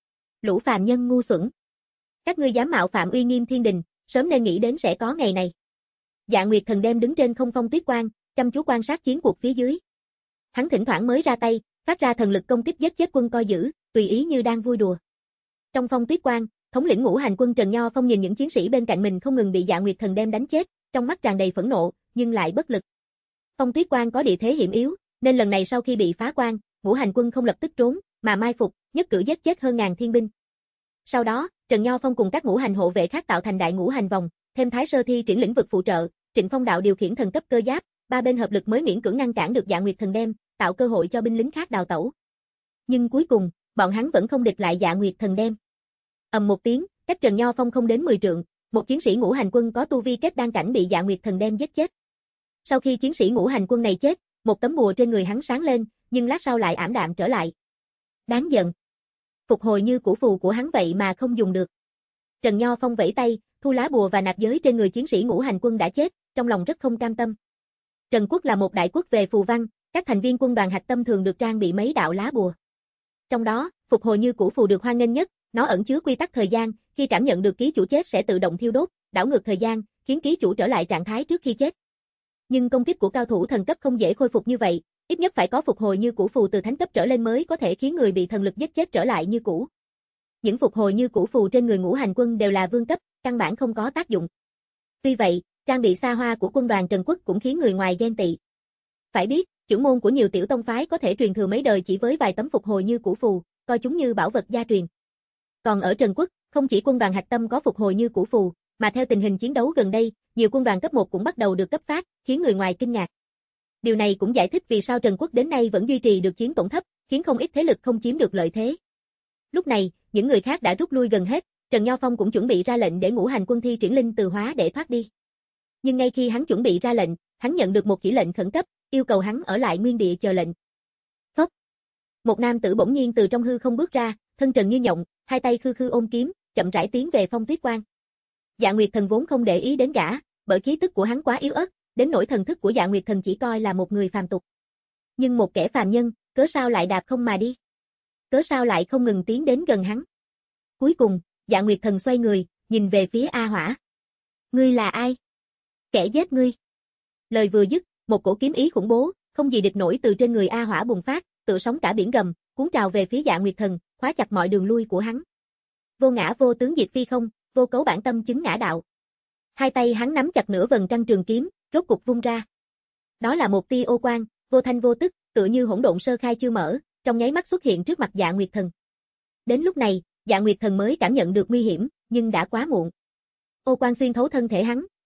Speaker 2: Lũ phàm nhân ngu xuẩn. Các ngươi dám mạo phạm uy nghiêm thiên đình, sớm nên nghĩ đến sẽ có ngày này. Dạ Nguyệt Thần đem đứng trên không Phong Tuyết Quan, chăm chú quan sát chiến cuộc phía dưới. Hắn thỉnh thoảng mới ra tay, phát ra thần lực công kích giết chết quân coi giữ, tùy ý như đang vui đùa. Trong Phong Tuyết Quan, thống lĩnh ngũ hành quân Trần Nho Phong nhìn những chiến sĩ bên cạnh mình không ngừng bị Dạ Nguyệt Thần đem đánh chết, trong mắt tràn đầy phẫn nộ, nhưng lại bất lực. Phong Tuyết Quan có địa thế hiểm yếu, nên lần này sau khi bị phá quan, ngũ hành quân không lập tức trốn, mà mai phục, nhất cử giết chết hơn ngàn thiên binh. Sau đó, Trần Nho Phong cùng các ngũ hành hộ vệ khác tạo thành đại ngũ hành vòng, thêm Thái Sơ Thi triển lĩnh vực phụ trợ, Trịnh Phong đạo điều khiển thần cấp cơ giáp, ba bên hợp lực mới miễn cưỡng ngăn cản được Dạ Nguyệt Thần đem, tạo cơ hội cho binh lính khác đào tẩu. Nhưng cuối cùng, bọn hắn vẫn không địch lại Dạ Nguyệt Thần đem. Ầm một tiếng, cách Trần Nho Phong không đến mười trượng, một chiến sĩ ngũ hành quân có tu vi kết đan cảnh bị Dạ Nguyệt Thần đem giết chết. Sau khi chiến sĩ ngũ hành quân này chết, một tấm bùa trên người hắn sáng lên, nhưng lát sau lại ảm đạm trở lại. Đáng giận. Phục hồi như củ phù của hắn vậy mà không dùng được. Trần Nho Phong vẫy tay, thu lá bùa và nạp giới trên người chiến sĩ ngũ hành quân đã chết, trong lòng rất không cam tâm. Trần Quốc là một đại quốc về phù văn, các thành viên quân đoàn hạch tâm thường được trang bị mấy đạo lá bùa. Trong đó, phục hồi như củ phù được hoan nghênh nhất, nó ẩn chứa quy tắc thời gian, khi cảm nhận được ký chủ chết sẽ tự động thiêu đốt, đảo ngược thời gian, khiến ký chủ trở lại trạng thái trước khi chết. Nhưng công kích của cao thủ thần cấp không dễ khôi phục như vậy, ít nhất phải có phục hồi như củ phù từ thánh cấp trở lên mới có thể khiến người bị thần lực giết chết trở lại như cũ. Những phục hồi như củ phù trên người ngũ hành quân đều là vương cấp, căn bản không có tác dụng. Tuy vậy, trang bị xa hoa của quân đoàn Trần Quốc cũng khiến người ngoài ghen tị. Phải biết, trưởng môn của nhiều tiểu tông phái có thể truyền thừa mấy đời chỉ với vài tấm phục hồi như củ phù, coi chúng như bảo vật gia truyền. Còn ở Trần Quốc, không chỉ quân đoàn hạch tâm có phục hồi như củ phù, mà theo tình hình chiến đấu gần đây, nhiều quân đoàn cấp một cũng bắt đầu được cấp phát, khiến người ngoài kinh ngạc. Điều này cũng giải thích vì sao Trần Quốc đến nay vẫn duy trì được chiến tổn thấp, khiến không ít thế lực không chiếm được lợi thế. Lúc này, những người khác đã rút lui gần hết, Trần Nho Phong cũng chuẩn bị ra lệnh để ngũ hành quân thi triển linh từ hóa để thoát đi. Nhưng ngay khi hắn chuẩn bị ra lệnh, hắn nhận được một chỉ lệnh khẩn cấp, yêu cầu hắn ở lại nguyên địa chờ lệnh. Phốc. Một nam tử bỗng nhiên từ trong hư không bước ra, thân trần như nhộng, hai tay khư khư ôm kiếm, chậm rãi tiến về Phong Tuyết Quan. Dạ Nguyệt Thần vốn không để ý đến gã, bởi khí tức của hắn quá yếu ớt, đến nỗi thần thức của Dạ Nguyệt Thần chỉ coi là một người phàm tục. Nhưng một kẻ phàm nhân, cớ sao lại đạp không mà đi? Cớ sao lại không ngừng tiến đến gần hắn? Cuối cùng, Dạ Nguyệt Thần xoay người, nhìn về phía A Hỏa. Ngươi là ai? Kẻ giết ngươi. Lời vừa dứt, một cổ kiếm ý khủng bố, không gì địch nổi từ trên người A Hỏa bùng phát, tựa sóng cả biển gầm, cuốn trào về phía Dạ Nguyệt Thần, khóa chặt mọi đường lui của hắn. Vô ngã vô tướng diệt phi không, vô cấu bản tâm chứng ngã đạo. Hai tay hắn nắm chặt nửa vầng trăng trường kiếm, rốt cục vung ra. Đó là một tia ô quang, vô thanh vô tức, tựa như hỗn độn sơ khai chưa mở, trong nháy mắt xuất hiện trước mặt Dạ Nguyệt Thần. Đến lúc này, Dạ Nguyệt Thần mới cảm nhận được nguy hiểm, nhưng đã quá muộn. Ô quang xuyên thấu thân thể hắn,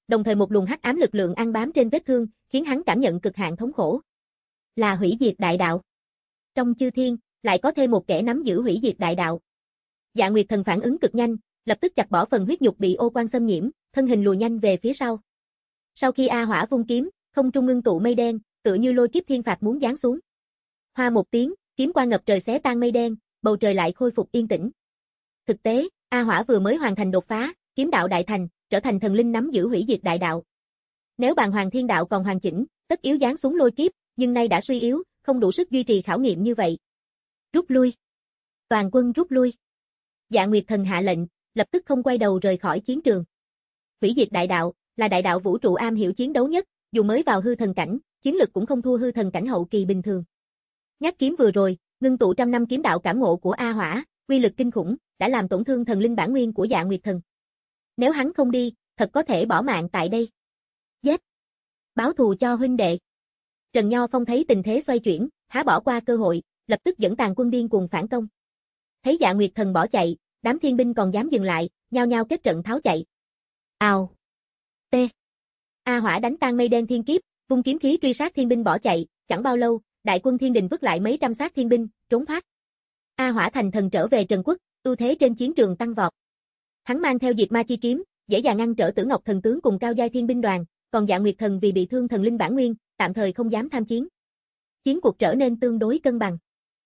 Speaker 2: đồng thời một luồng hắc ám lực lượng ăn bám trên vết thương, khiến hắn cảm nhận cực hạn thống khổ. Là hủy diệt đại đạo. Trong chư thiên, lại có thêm một kẻ nắm giữ hủy diệt đại đạo. Dạ Nguyệt Thần phản ứng cực nhanh, lập tức chặt bỏ phần huyết nhục bị ô quan xâm nhiễm, thân hình lùi nhanh về phía sau. Sau khi A Hỏa vung kiếm, không trung ngưng tụ mây đen, tựa như lôi kiếp thiên phạt muốn giáng xuống. Hoa một tiếng, kiếm quang ngập trời xé tan mây đen, bầu trời lại khôi phục yên tĩnh. Thực tế, A Hỏa vừa mới hoàn thành đột phá, kiếm đạo đại thành, trở thành thần linh nắm giữ hủy diệt đại đạo. Nếu bàn hoàng thiên đạo còn hoàn chỉnh, tất yếu giáng xuống lôi kiếp, nhưng nay đã suy yếu, không đủ sức duy trì khảo nghiệm như vậy. Rút lui. Toàn quân rút lui. Dạ Nguyệt Thần hạ lệnh, lập tức không quay đầu rời khỏi chiến trường. Hủy diệt đại đạo là đại đạo vũ trụ am hiểu chiến đấu nhất, dù mới vào hư thần cảnh, chiến lực cũng không thua hư thần cảnh hậu kỳ bình thường. Nhát kiếm vừa rồi, ngưng tụ trăm năm kiếm đạo cảm ngộ của A Hỏa, uy lực kinh khủng, đã làm tổn thương thần linh bản nguyên của Dạ Nguyệt Thần. Nếu hắn không đi, thật có thể bỏ mạng tại đây. Giết! Báo thù cho huynh đệ. Trần Nho Phong thấy tình thế xoay chuyển, há bỏ qua cơ hội, lập tức dẫn tàn quân điên cuồng phản công. Thấy Dạ Nguyệt Thần bỏ chạy, đám thiên binh còn dám dừng lại, nhao nhao kết trận tháo chạy. Ào! T. A Hỏa đánh tan mây đen thiên kiếp, vung kiếm khí truy sát thiên binh bỏ chạy, chẳng bao lâu, đại quân thiên đình vứt lại mấy trăm xác thiên binh, trốn thoát. A Hỏa thành thần trở về Trần Quốc, ưu thế trên chiến trường tăng vọt. Hắn mang theo Diệt Ma chi kiếm, dễ dàng ngăn trở Tử Ngọc thần tướng cùng cao giai thiên binh đoàn, còn Dạ Nguyệt Thần vì bị thương thần linh bản nguyên, tạm thời không dám tham chiến. Chiến cuộc trở nên tương đối cân bằng.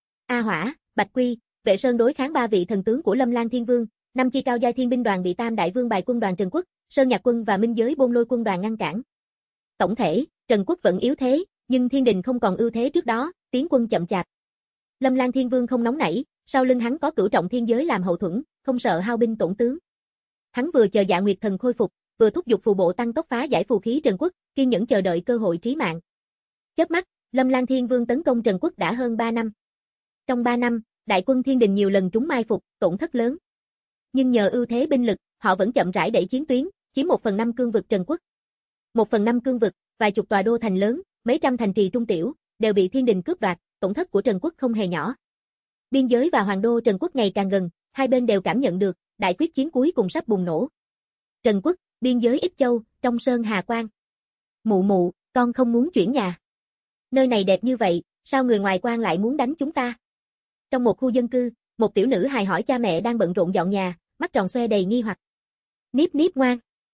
Speaker 2: A Hỏa, Bạch Quy, Vệ Sơn đối kháng ba vị thần tướng của Lâm Lan Thiên Vương, năm chi cao giai thiên binh đoàn bị Tam Đại Vương bài quân đoàn Trần Quốc, Sơn Nhạc quân và Minh Giới Bôn Lôi quân đoàn ngăn cản. Tổng thể, Trần Quốc vẫn yếu thế, nhưng Thiên Đình không còn ưu thế trước đó, tiến quân chậm chạp. Lâm Lan Thiên Vương không nóng nảy, sau lưng hắn có Cửu Trọng Thiên Giới làm hậu thuẫn, không sợ hao binh tổn tướng. Hắn vừa chờ Dạ Nguyệt Thần khôi phục, vừa thúc giục phù bộ tăng tốc phá giải phù khí Trần Quốc, kiên nhẫn chờ đợi cơ hội trí mạng. Chớp mắt, Lâm Lan Thiên Vương tấn công Trần Quốc đã hơn ba năm. Trong ba năm, đại quân Thiên Đình nhiều lần trúng mai phục, tổn thất lớn. Nhưng nhờ ưu thế binh lực, họ vẫn chậm rãi đẩy chiến tuyến, chiếm một phần năm cương vực Trần Quốc. Một phần năm cương vực, vài chục tòa đô thành lớn, mấy trăm thành trì trung tiểu, đều bị Thiên Đình cướp đoạt, tổn thất của Trần Quốc không hề nhỏ. Biên giới và hoàng đô Trần Quốc ngày càng gần, hai bên đều cảm nhận được, đại quyết chiến cuối cùng sắp bùng nổ. Trần Quốc, biên giới Ích Châu, trong sơn Hà Quan. Mụ mụ, con không muốn chuyển nhà. Nơi này đẹp như vậy, sao người ngoài quan lại muốn đánh chúng ta? Trong một khu dân cư, một tiểu nữ hài hỏi cha mẹ đang bận rộn dọn nhà, mắt tròn xoe đầy nghi hoặc. Niếp niếp ngoan.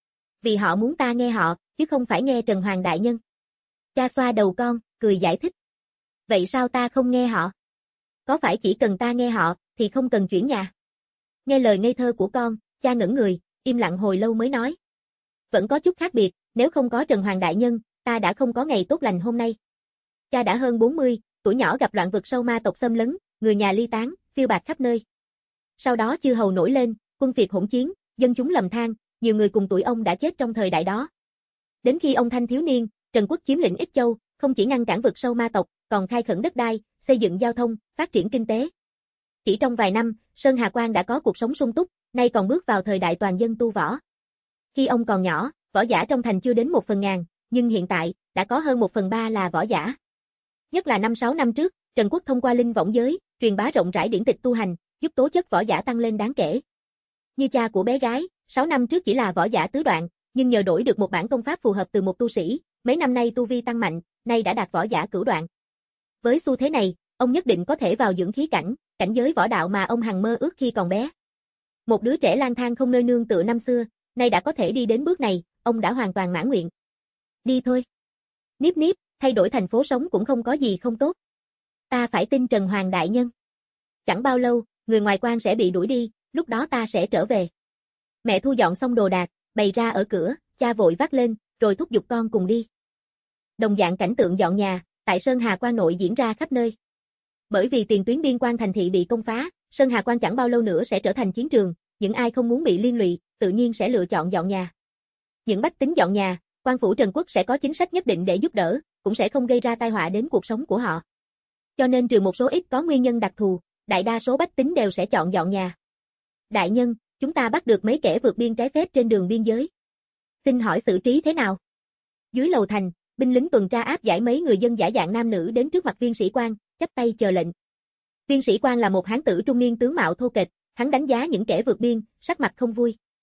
Speaker 2: Vì họ muốn ta nghe họ, chứ không phải nghe Trần Hoàng đại nhân. Cha xoa đầu con, cười giải thích. Vậy sao ta không nghe họ? Có phải chỉ cần ta nghe họ, thì không cần chuyển nhà? Nghe lời ngây thơ của con, cha ngẩn người, im lặng hồi lâu mới nói. Vẫn có chút khác biệt, nếu không có Trần Hoàng đại nhân, ta đã không có ngày tốt lành hôm nay. Cha đã hơn bốn mươi, tuổi nhỏ gặp loạn vực sâu ma tộc xâm lấn, người nhà ly tán, phiêu bạt khắp nơi. Sau đó chư hầu nổi lên, quân phiệt hỗn chiến, dân chúng lầm than, nhiều người cùng tuổi ông đã chết trong thời đại đó. Đến khi ông thanh thiếu niên, Trần Quốc chiếm lĩnh Ích Châu, không chỉ ngăn cản vực sâu ma tộc, còn khai khẩn đất đai, xây dựng giao thông, phát triển kinh tế. Chỉ trong vài năm, Sơn Hà Quan đã có cuộc sống sung túc, nay còn bước vào thời đại toàn dân tu võ. Khi ông còn nhỏ, võ giả trong thành chưa đến một phần ngàn, nhưng hiện tại, đã có hơn một phần ba là võ giả. Nhất là năm sáu năm trước, Trần Quốc thông qua linh võng giới, truyền bá rộng rãi điển tịch tu hành, giúp tố chất võ giả tăng lên đáng kể. Như cha của bé gái, sáu năm trước chỉ là võ giả tứ đoạn, nhưng nhờ đổi được một bản công pháp phù hợp từ một tu sĩ, mấy năm nay tu vi tăng mạnh, nay đã đạt võ giả cửu đoạn. Với xu thế này, ông nhất định có thể vào dưỡng khí cảnh, cảnh giới võ đạo mà ông hằng mơ ước khi còn bé. Một đứa trẻ lang thang không nơi nương tựa năm xưa, nay đã có thể đi đến bước này, ông đã hoàn toàn mãn nguyện. Đi thôi. Niếp niếp, thay đổi thành phố sống cũng không có gì không tốt. Ta phải tin Trần Hoàng đại nhân. Chẳng bao lâu, người ngoài quan sẽ bị đuổi đi, lúc đó ta sẽ trở về. Mẹ thu dọn xong đồ đạc, bày ra ở cửa, cha vội vác lên, rồi thúc giục con cùng đi. Đồng dạng cảnh tượng dọn nhà, tại Sơn Hà Quan nội diễn ra khắp nơi. Bởi vì tiền tuyến biên quan thành thị bị công phá, Sơn Hà Quan chẳng bao lâu nữa sẽ trở thành chiến trường, những ai không muốn bị liên lụy, tự nhiên sẽ lựa chọn dọn nhà. Những bách tính dọn nhà, quan phủ Trần Quốc sẽ có chính sách nhất định để giúp đỡ, cũng sẽ không gây ra tai họa đến cuộc sống của họ. Cho nên trừ một số ít có nguyên nhân đặc thù, đại đa số bách tính đều sẽ chọn dọn nhà. Đại nhân, chúng ta bắt được mấy kẻ vượt biên trái phép trên đường biên giới. Xin hỏi xử trí thế nào? Dưới lầu thành, binh lính tuần tra áp giải mấy người dân giả dạng nam nữ đến trước mặt viên sĩ quan, chắp tay chờ lệnh. Viên sĩ quan là một hán tử trung niên tướng mạo thô kệch, hắn đánh giá những kẻ vượt biên, sắc mặt không vui.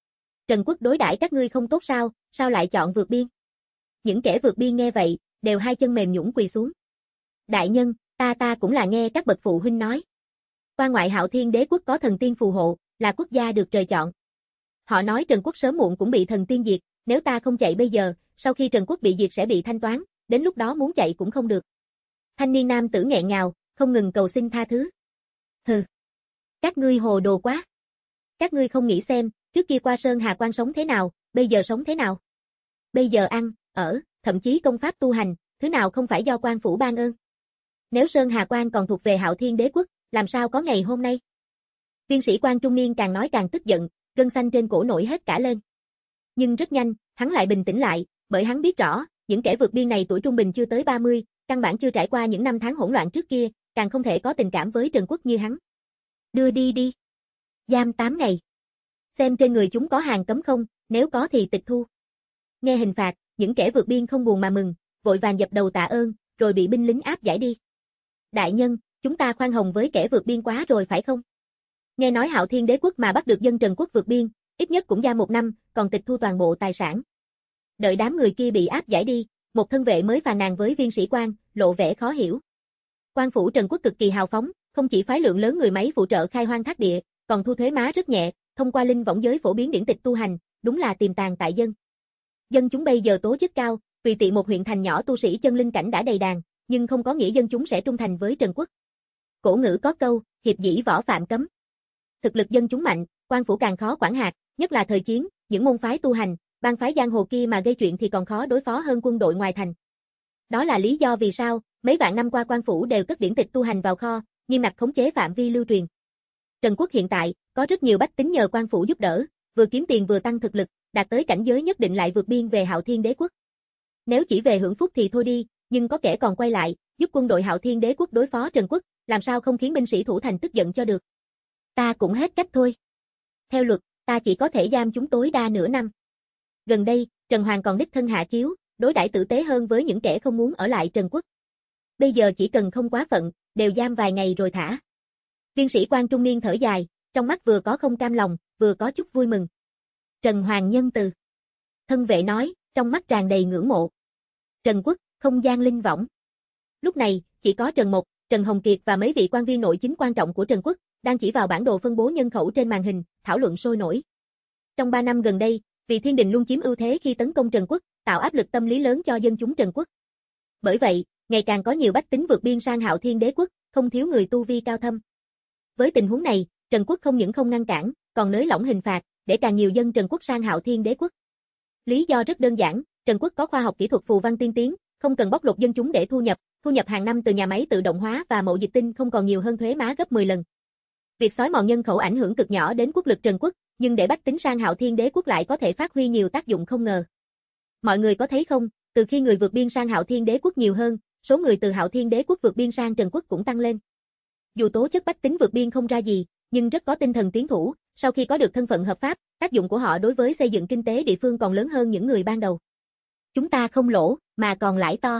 Speaker 2: Trần Quốc đối đãi các ngươi không tốt sao, sao lại chọn vượt biên? Những kẻ vượt biên nghe vậy, đều hai chân mềm nhũn quỳ xuống. Đại nhân, ta ta cũng là nghe các bậc phụ huynh nói. Qua ngoại Hạo Thiên Đế quốc có thần tiên phù hộ, là quốc gia được trời chọn. Họ nói Trần Quốc sớm muộn cũng bị thần tiên diệt, nếu ta không chạy bây giờ, sau khi Trần Quốc bị diệt sẽ bị thanh toán, đến lúc đó muốn chạy cũng không được. Thanh niên nam tử nghẹn ngào, không ngừng cầu xin tha thứ. Hừ, các ngươi hồ đồ quá. Các ngươi không nghĩ xem, trước kia qua Sơn Hà Quan sống thế nào, bây giờ sống thế nào. Bây giờ ăn, ở, thậm chí công pháp tu hành, thứ nào không phải do quan phủ ban ơn. Nếu Sơn Hà Quan còn thuộc về Hạo Thiên Đế quốc, làm sao có ngày hôm nay? Viên sĩ quan trung niên càng nói càng tức giận, gân xanh trên cổ nổi hết cả lên. Nhưng rất nhanh, hắn lại bình tĩnh lại, bởi hắn biết rõ, những kẻ vượt biên này tuổi trung bình chưa tới ba mươi, căn bản chưa trải qua những năm tháng hỗn loạn trước kia, càng không thể có tình cảm với Trần Quốc như hắn. Đưa đi đi. Giam tám ngày. Xem trên người chúng có hàng cấm không, nếu có thì tịch thu. Nghe hình phạt, những kẻ vượt biên không buồn mà mừng, vội vàng dập đầu tạ ơn, rồi bị binh lính áp giải đi. Đại nhân, chúng ta khoan hồng với kẻ vượt biên quá rồi phải không? Nghe nói Hạo Thiên Đế quốc mà bắt được dân Trần Quốc vượt biên, ít nhất cũng giam một năm, còn tịch thu toàn bộ tài sản. Đợi đám người kia bị áp giải đi, một thân vệ mới phàn nàn với viên sĩ quan, lộ vẻ khó hiểu. Quan phủ Trần Quốc cực kỳ hào phóng, không chỉ phái lượng lớn người máy phụ trợ khai hoang thác địa, còn thu thuế má rất nhẹ, thông qua linh võng giới phổ biến điển tịch tu hành, đúng là tiềm tàng tại dân. Dân chúng bây giờ tố chức cao, tùy tiện một huyện thành nhỏ tu sĩ chân linh cảnh đã đầy đàn, nhưng không có nghĩa dân chúng sẽ trung thành với Trần Quốc. Cổ ngữ có câu, hiệp dĩ võ phạm cấm. Thực lực dân chúng mạnh, quan phủ càng khó quản hạt, nhất là thời chiến, những môn phái tu hành, bang phái giang hồ kia mà gây chuyện thì còn khó đối phó hơn quân đội ngoài thành. Đó là lý do vì sao, mấy vạn năm qua quan phủ đều cất điển tịch tu hành vào kho, nghiêm ngặt khống chế phạm vi lưu truyền. Trần Quốc hiện tại, có rất nhiều bách tính nhờ quan phủ giúp đỡ, vừa kiếm tiền vừa tăng thực lực, đạt tới cảnh giới nhất định lại vượt biên về Hạo Thiên Đế quốc. Nếu chỉ về hưởng phúc thì thôi đi, nhưng có kẻ còn quay lại, giúp quân đội Hạo Thiên Đế quốc đối phó Trần Quốc, làm sao không khiến binh sĩ thủ thành tức giận cho được. Ta cũng hết cách thôi. Theo luật, ta chỉ có thể giam chúng tối đa nửa năm. Gần đây, Trần Hoàng còn đích thân hạ chiếu, đối đãi tử tế hơn với những kẻ không muốn ở lại Trần Quốc. Bây giờ chỉ cần không quá phận, đều giam vài ngày rồi thả. Viên sĩ quan trung niên thở dài, trong mắt vừa có không cam lòng, vừa có chút vui mừng. Trần Hoàng nhân từ. Thân vệ nói, trong mắt tràn đầy ngưỡng mộ. Trần Quốc, không gian linh võng. Lúc này, chỉ có Trần Mộc, Trần Hồng Kiệt và mấy vị quan viên nội chính quan trọng của Trần Quốc, đang chỉ vào bản đồ phân bố nhân khẩu trên màn hình, thảo luận sôi nổi. Trong ba năm gần đây, vì Thiên Đình luôn chiếm ưu thế khi tấn công Trần Quốc, tạo áp lực tâm lý lớn cho dân chúng Trần Quốc. Bởi vậy, ngày càng có nhiều bách tính vượt biên sang Hạo Thiên Đế quốc, không thiếu người tu vi cao thâm. Với tình huống này, Trần Quốc không những không ngăn cản, còn nới lỏng hình phạt, để càng nhiều dân Trần Quốc sang Hạo Thiên Đế quốc. Lý do rất đơn giản, Trần Quốc có khoa học kỹ thuật phù văn tiên tiến, không cần bóc lột dân chúng để thu nhập, thu nhập hàng năm từ nhà máy tự động hóa và mậu dịch tinh không còn nhiều hơn thuế má gấp mười lần. Việc xói mòn nhân khẩu ảnh hưởng cực nhỏ đến quốc lực Trần Quốc, nhưng để bách tính sang Hạo Thiên Đế quốc lại có thể phát huy nhiều tác dụng không ngờ. Mọi người có thấy không, từ khi người vượt biên sang Hạo Thiên Đế quốc nhiều hơn, số người từ Hạo Thiên Đế quốc vượt biên sang Trần Quốc cũng tăng lên. Dù tố chất bách tính vượt biên không ra gì, nhưng rất có tinh thần tiến thủ, sau khi có được thân phận hợp pháp, tác dụng của họ đối với xây dựng kinh tế địa phương còn lớn hơn những người ban đầu. Chúng ta không lỗ, mà còn lãi to.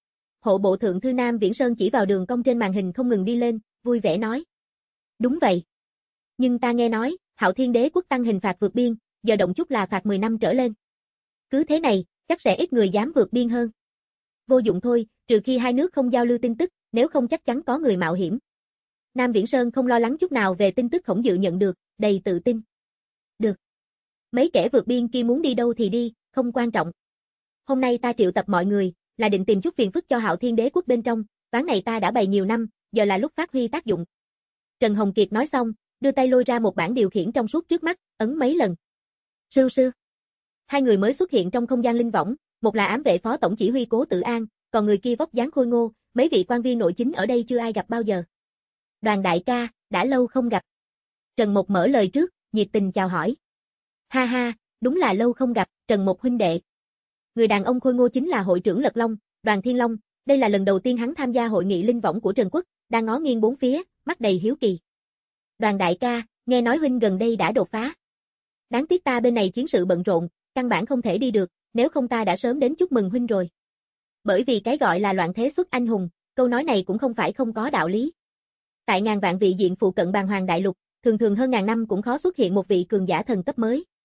Speaker 2: Hộ bộ thượng thư Nam Viễn Sơn chỉ vào đường cong trên màn hình không ngừng đi lên, vui vẻ nói. Đúng vậy. Nhưng ta nghe nói, Hạo Thiên Đế quốc tăng hình phạt vượt biên, giờ động chút là phạt mười năm trở lên. Cứ thế này, chắc sẽ ít người dám vượt biên hơn. Vô dụng thôi, trừ khi hai nước không giao lưu tin tức, nếu không chắc chắn có người mạo hiểm. Nam Viễn Sơn không lo lắng chút nào về tin tức Khổng Dự nhận được, đầy tự tin. Được. Mấy kẻ vượt biên kia muốn đi đâu thì đi, không quan trọng. Hôm nay ta triệu tập mọi người, là định tìm chút phiền phức cho Hạo Thiên Đế quốc bên trong, ván này ta đã bày nhiều năm, giờ là lúc phát huy tác dụng. Trần Hồng Kiệt nói xong, đưa tay lôi ra một bảng điều khiển trong suốt trước mắt, ấn mấy lần. Sưu sưu. Hai người mới xuất hiện trong không gian linh võng, một là ám vệ phó tổng chỉ huy Cố Tự An, còn người kia vóc dáng khôi ngô, mấy vị quan viên nội chính ở đây chưa ai gặp bao giờ. Đoàn đại ca, đã lâu không gặp. Trần Mộc mở lời trước, nhiệt tình chào hỏi. Ha ha, đúng là lâu không gặp, Trần Mộc huynh đệ. Người đàn ông khôi ngô chính là hội trưởng Lật Long, Đoàn Thiên Long, đây là lần đầu tiên hắn tham gia hội nghị linh võng của Trần Quốc, đang ngó nghiêng bốn phía, mắt đầy hiếu kỳ. Đoàn đại ca, nghe nói huynh gần đây đã đột phá. Đáng tiếc ta bên này chiến sự bận rộn, căn bản không thể đi được, nếu không ta đã sớm đến chúc mừng huynh rồi. Bởi vì cái gọi là loạn thế xuất anh hùng, câu nói này cũng không phải không có đạo lý. Tại ngàn vạn vị diện phụ cận Bàn Hoàng đại lục, thường thường hơn ngàn năm cũng khó xuất hiện một vị cường giả thần cấp mới.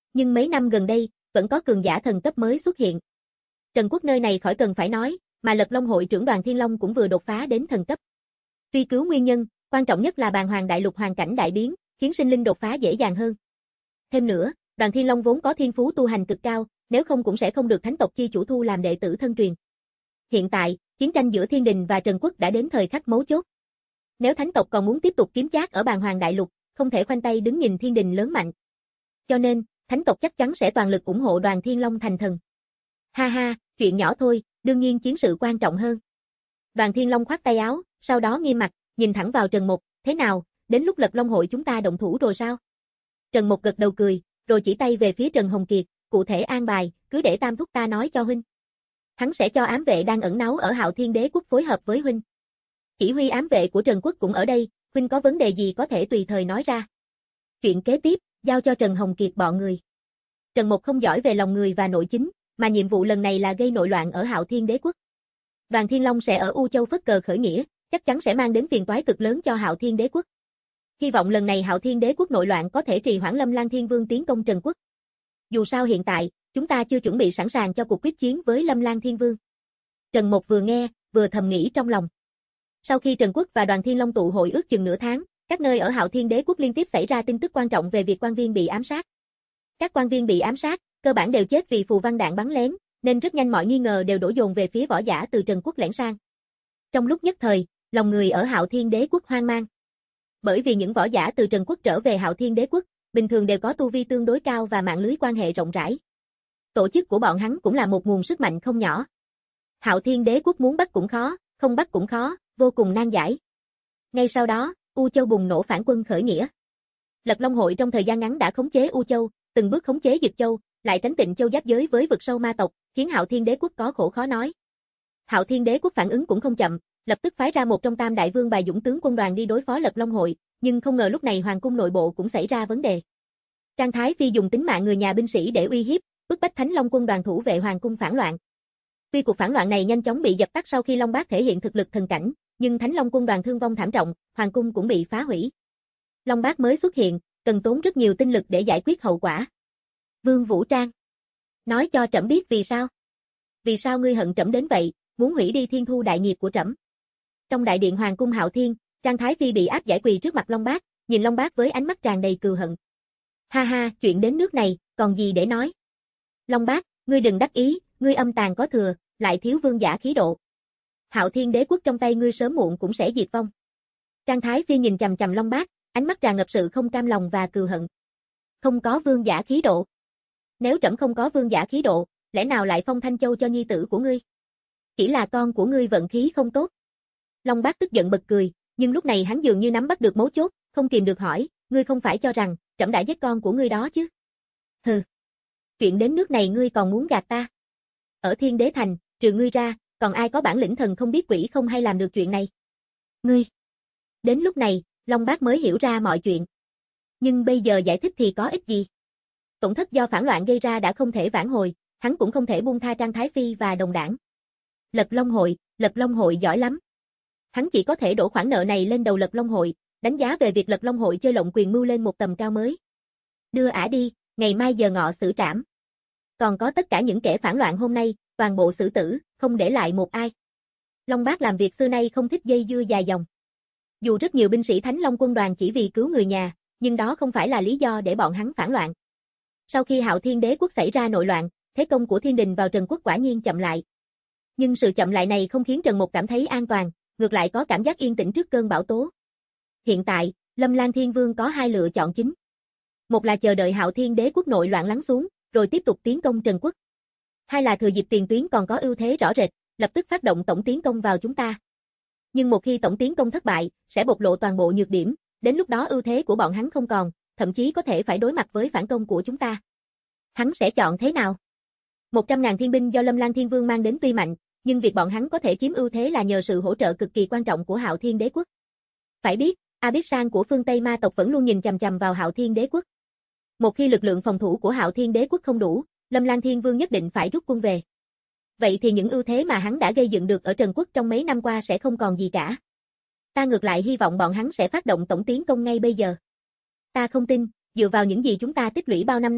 Speaker 2: Nhưng mấy năm gần đây, vẫn có cường giả thần cấp mới xuất hiện. Trần Quốc nơi này khỏi cần phải nói, mà Lật Long hội trưởng Đoàn Thiên Long cũng vừa đột phá đến thần cấp. Truy cứu nguyên nhân, quan trọng nhất là Bàn Hoàng Đại Lục hoàn cảnh đại biến, khiến sinh linh đột phá dễ dàng hơn. Thêm nữa, Đoàn Thiên Long vốn có thiên phú tu hành cực cao, nếu không cũng sẽ không được thánh tộc chi chủ thu làm đệ tử thân truyền. Hiện tại, chiến tranh giữa Thiên Đình và Trần Quốc đã đến thời khắc mấu chốt. Nếu thánh tộc còn muốn tiếp tục kiếm chác ở Bàn Hoàng Đại Lục, không thể khoanh tay đứng nhìn Thiên Đình lớn mạnh. Cho nên, thánh tộc chắc chắn sẽ toàn lực ủng hộ Đoàn Thiên Long thành thần. Ha ha, chuyện nhỏ thôi, đương nhiên chiến sự quan trọng hơn. Đoàn Thiên Long khoát tay áo, sau đó nghiêm mặt, nhìn thẳng vào Trần Mục, thế nào, đến lúc Lật Long hội chúng ta động thủ rồi sao? Trần Mục gật đầu cười, rồi chỉ tay về phía Trần Hồng Kiệt, cụ thể an bài, cứ để Tam thúc ta nói cho huynh. Hắn sẽ cho ám vệ đang ẩn náu ở Hạo Thiên Đế quốc phối hợp với huynh. Chỉ huy ám vệ của Trần Quốc cũng ở đây, huynh có vấn đề gì có thể tùy thời nói ra. Chuyện kế tiếp, giao cho Trần Hồng Kiệt bọn người. Trần Mục không giỏi về lòng người và nội chính, mà nhiệm vụ lần này là gây nội loạn ở Hạo Thiên Đế quốc. Đoàn Thiên Long sẽ ở U Châu phất cờ khởi nghĩa, chắc chắn sẽ mang đến phiền toái cực lớn cho Hạo Thiên Đế quốc. Hy vọng lần này Hạo Thiên Đế quốc nội loạn có thể trì hoãn Lâm Lan Thiên Vương tiến công Trần Quốc. Dù sao hiện tại, chúng ta chưa chuẩn bị sẵn sàng cho cuộc quyết chiến với Lâm Lan Thiên Vương. Trần Mục vừa nghe, vừa thầm nghĩ trong lòng. Sau khi Trần Quốc và Đoàn Thiên Long tụ hội ước chừng nửa tháng, các nơi ở Hạo Thiên Đế quốc liên tiếp xảy ra tin tức quan trọng về việc quan viên bị ám sát. Các quan viên bị ám sát, cơ bản đều chết vì phù văn đạn bắn lén, nên rất nhanh mọi nghi ngờ đều đổ dồn về phía võ giả từ Trần Quốc lẻn sang. Trong lúc nhất thời, lòng người ở Hạo Thiên Đế quốc hoang mang. Bởi vì những võ giả từ Trần Quốc trở về Hạo Thiên Đế quốc, bình thường đều có tu vi tương đối cao và mạng lưới quan hệ rộng rãi. Tổ chức của bọn hắn cũng là một nguồn sức mạnh không nhỏ. Hạo Thiên Đế quốc muốn bắt cũng khó, không bắt cũng khó, vô cùng nan giải. Ngay sau đó, U Châu bùng nổ phản quân khởi nghĩa. Lật Long hội trong thời gian ngắn đã khống chế U Châu, từng bước khống chế Dực Châu, lại tránh Tịnh Châu giáp giới với vực sâu ma tộc, khiến Hạo Thiên Đế quốc có khổ khó nói. Hạo Thiên Đế quốc phản ứng cũng không chậm, lập tức phái ra một trong Tam Đại Vương bài dũng tướng quân đoàn đi đối phó Lật Long hội, nhưng không ngờ lúc này hoàng cung nội bộ cũng xảy ra vấn đề. Trang Thái Phi dùng tính mạng người nhà binh sĩ để uy hiếp, bức bách Thánh Long quân đoàn thủ vệ hoàng cung phản loạn. Tuy cuộc phản loạn này nhanh chóng bị dập tắt sau khi Long Bác thể hiện thực lực thần cảnh, nhưng Thánh Long quân đoàn thương vong thảm trọng, hoàng cung cũng bị phá hủy. Long Bác mới xuất hiện, cần tốn rất nhiều tinh lực để giải quyết hậu quả. Vương Vũ Trang, nói cho trẫm biết vì sao? Vì sao ngươi hận trẫm đến vậy, muốn hủy đi thiên thu đại nghiệp của trẫm? Trong đại điện hoàng cung Hạo Thiên, Trang Thái Phi bị áp giải quỳ trước mặt Long Bác, nhìn Long Bác với ánh mắt tràn đầy cừu hận. Ha ha, chuyện đến nước này, còn gì để nói? Long Bác, ngươi đừng đắc ý, ngươi âm tàn có thừa, lại thiếu vương giả khí độ. Hạo Thiên Đế quốc trong tay ngươi sớm muộn cũng sẽ diệt vong. Trang Thái Phi nhìn chằm chằm Long Bác, ánh mắt tràn ngập sự không cam lòng và cừu hận. Không có vương giả khí độ. Nếu trẫm không có vương giả khí độ, lẽ nào lại phong Thanh Châu cho nhi tử của ngươi? Chỉ là con của ngươi vận khí không tốt. Long Bác tức giận bật cười, nhưng lúc này hắn dường như nắm bắt được mấu chốt, không kìm được hỏi, ngươi không phải cho rằng trẫm đã giết con của ngươi đó chứ? Hừ. Chuyện đến nước này ngươi còn muốn gạt ta? Ở Thiên Đế thành, trừ ngươi ra, còn ai có bản lĩnh thần không biết quỷ không hay làm được chuyện này? Ngươi. Đến lúc này, Long Bác mới hiểu ra mọi chuyện. Nhưng bây giờ giải thích thì có ích gì? Tổn thất do phản loạn gây ra đã không thể vãn hồi, hắn cũng không thể buông tha Trang Thái Phi và đồng đảng. Lật Long hội, Lật Long hội giỏi lắm. Hắn chỉ có thể đổ khoản nợ này lên đầu Lật Long hội, đánh giá về việc Lật Long hội chơi lộng quyền mưu lên một tầm cao mới. Đưa ả đi, ngày mai giờ ngọ xử trảm. Còn có tất cả những kẻ phản loạn hôm nay, toàn bộ xử tử, không để lại một ai. Long Bác làm việc xưa nay không thích dây dưa dài dòng. Dù rất nhiều binh sĩ Thánh Long quân đoàn chỉ vì cứu người nhà, nhưng đó không phải là lý do để bọn hắn phản loạn. Sau khi Hạo Thiên Đế quốc xảy ra nội loạn, thế công của Thiên Đình vào Trần Quốc quả nhiên chậm lại. Nhưng sự chậm lại này không khiến Trần Mục cảm thấy an toàn, ngược lại có cảm giác yên tĩnh trước cơn bão tố. Hiện tại, Lâm Lan Thiên Vương có hai lựa chọn chính. Một là chờ đợi Hạo Thiên Đế quốc nội loạn lắng xuống, rồi tiếp tục tiến công Trần Quốc. Hai là thừa dịp tiền tuyến còn có ưu thế rõ rệt, lập tức phát động tổng tiến công vào chúng ta. Nhưng một khi tổng tiến công thất bại, sẽ bộc lộ toàn bộ nhược điểm, đến lúc đó ưu thế của bọn hắn không còn, thậm chí có thể phải đối mặt với phản công của chúng ta. Hắn sẽ chọn thế nào? một trăm ngàn thiên binh do Lâm Lan Thiên Vương mang đến tuy mạnh, nhưng việc bọn hắn có thể chiếm ưu thế là nhờ sự hỗ trợ cực kỳ quan trọng của Hạo Thiên Đế quốc. Phải biết, Abissan của phương Tây ma tộc vẫn luôn nhìn chằm chằm vào Hạo Thiên Đế quốc. Một khi lực lượng phòng thủ của Hạo Thiên Đế quốc không đủ, Lâm Lan Thiên Vương nhất định phải rút quân về. Vậy thì những ưu thế mà hắn đã gây dựng được ở Trần Quốc trong mấy năm qua sẽ không còn gì cả. Ta ngược lại hy vọng bọn hắn sẽ phát động tổng tiến công ngay bây giờ. Ta không tin, dựa vào những gì chúng ta tích lũy bao năm nay,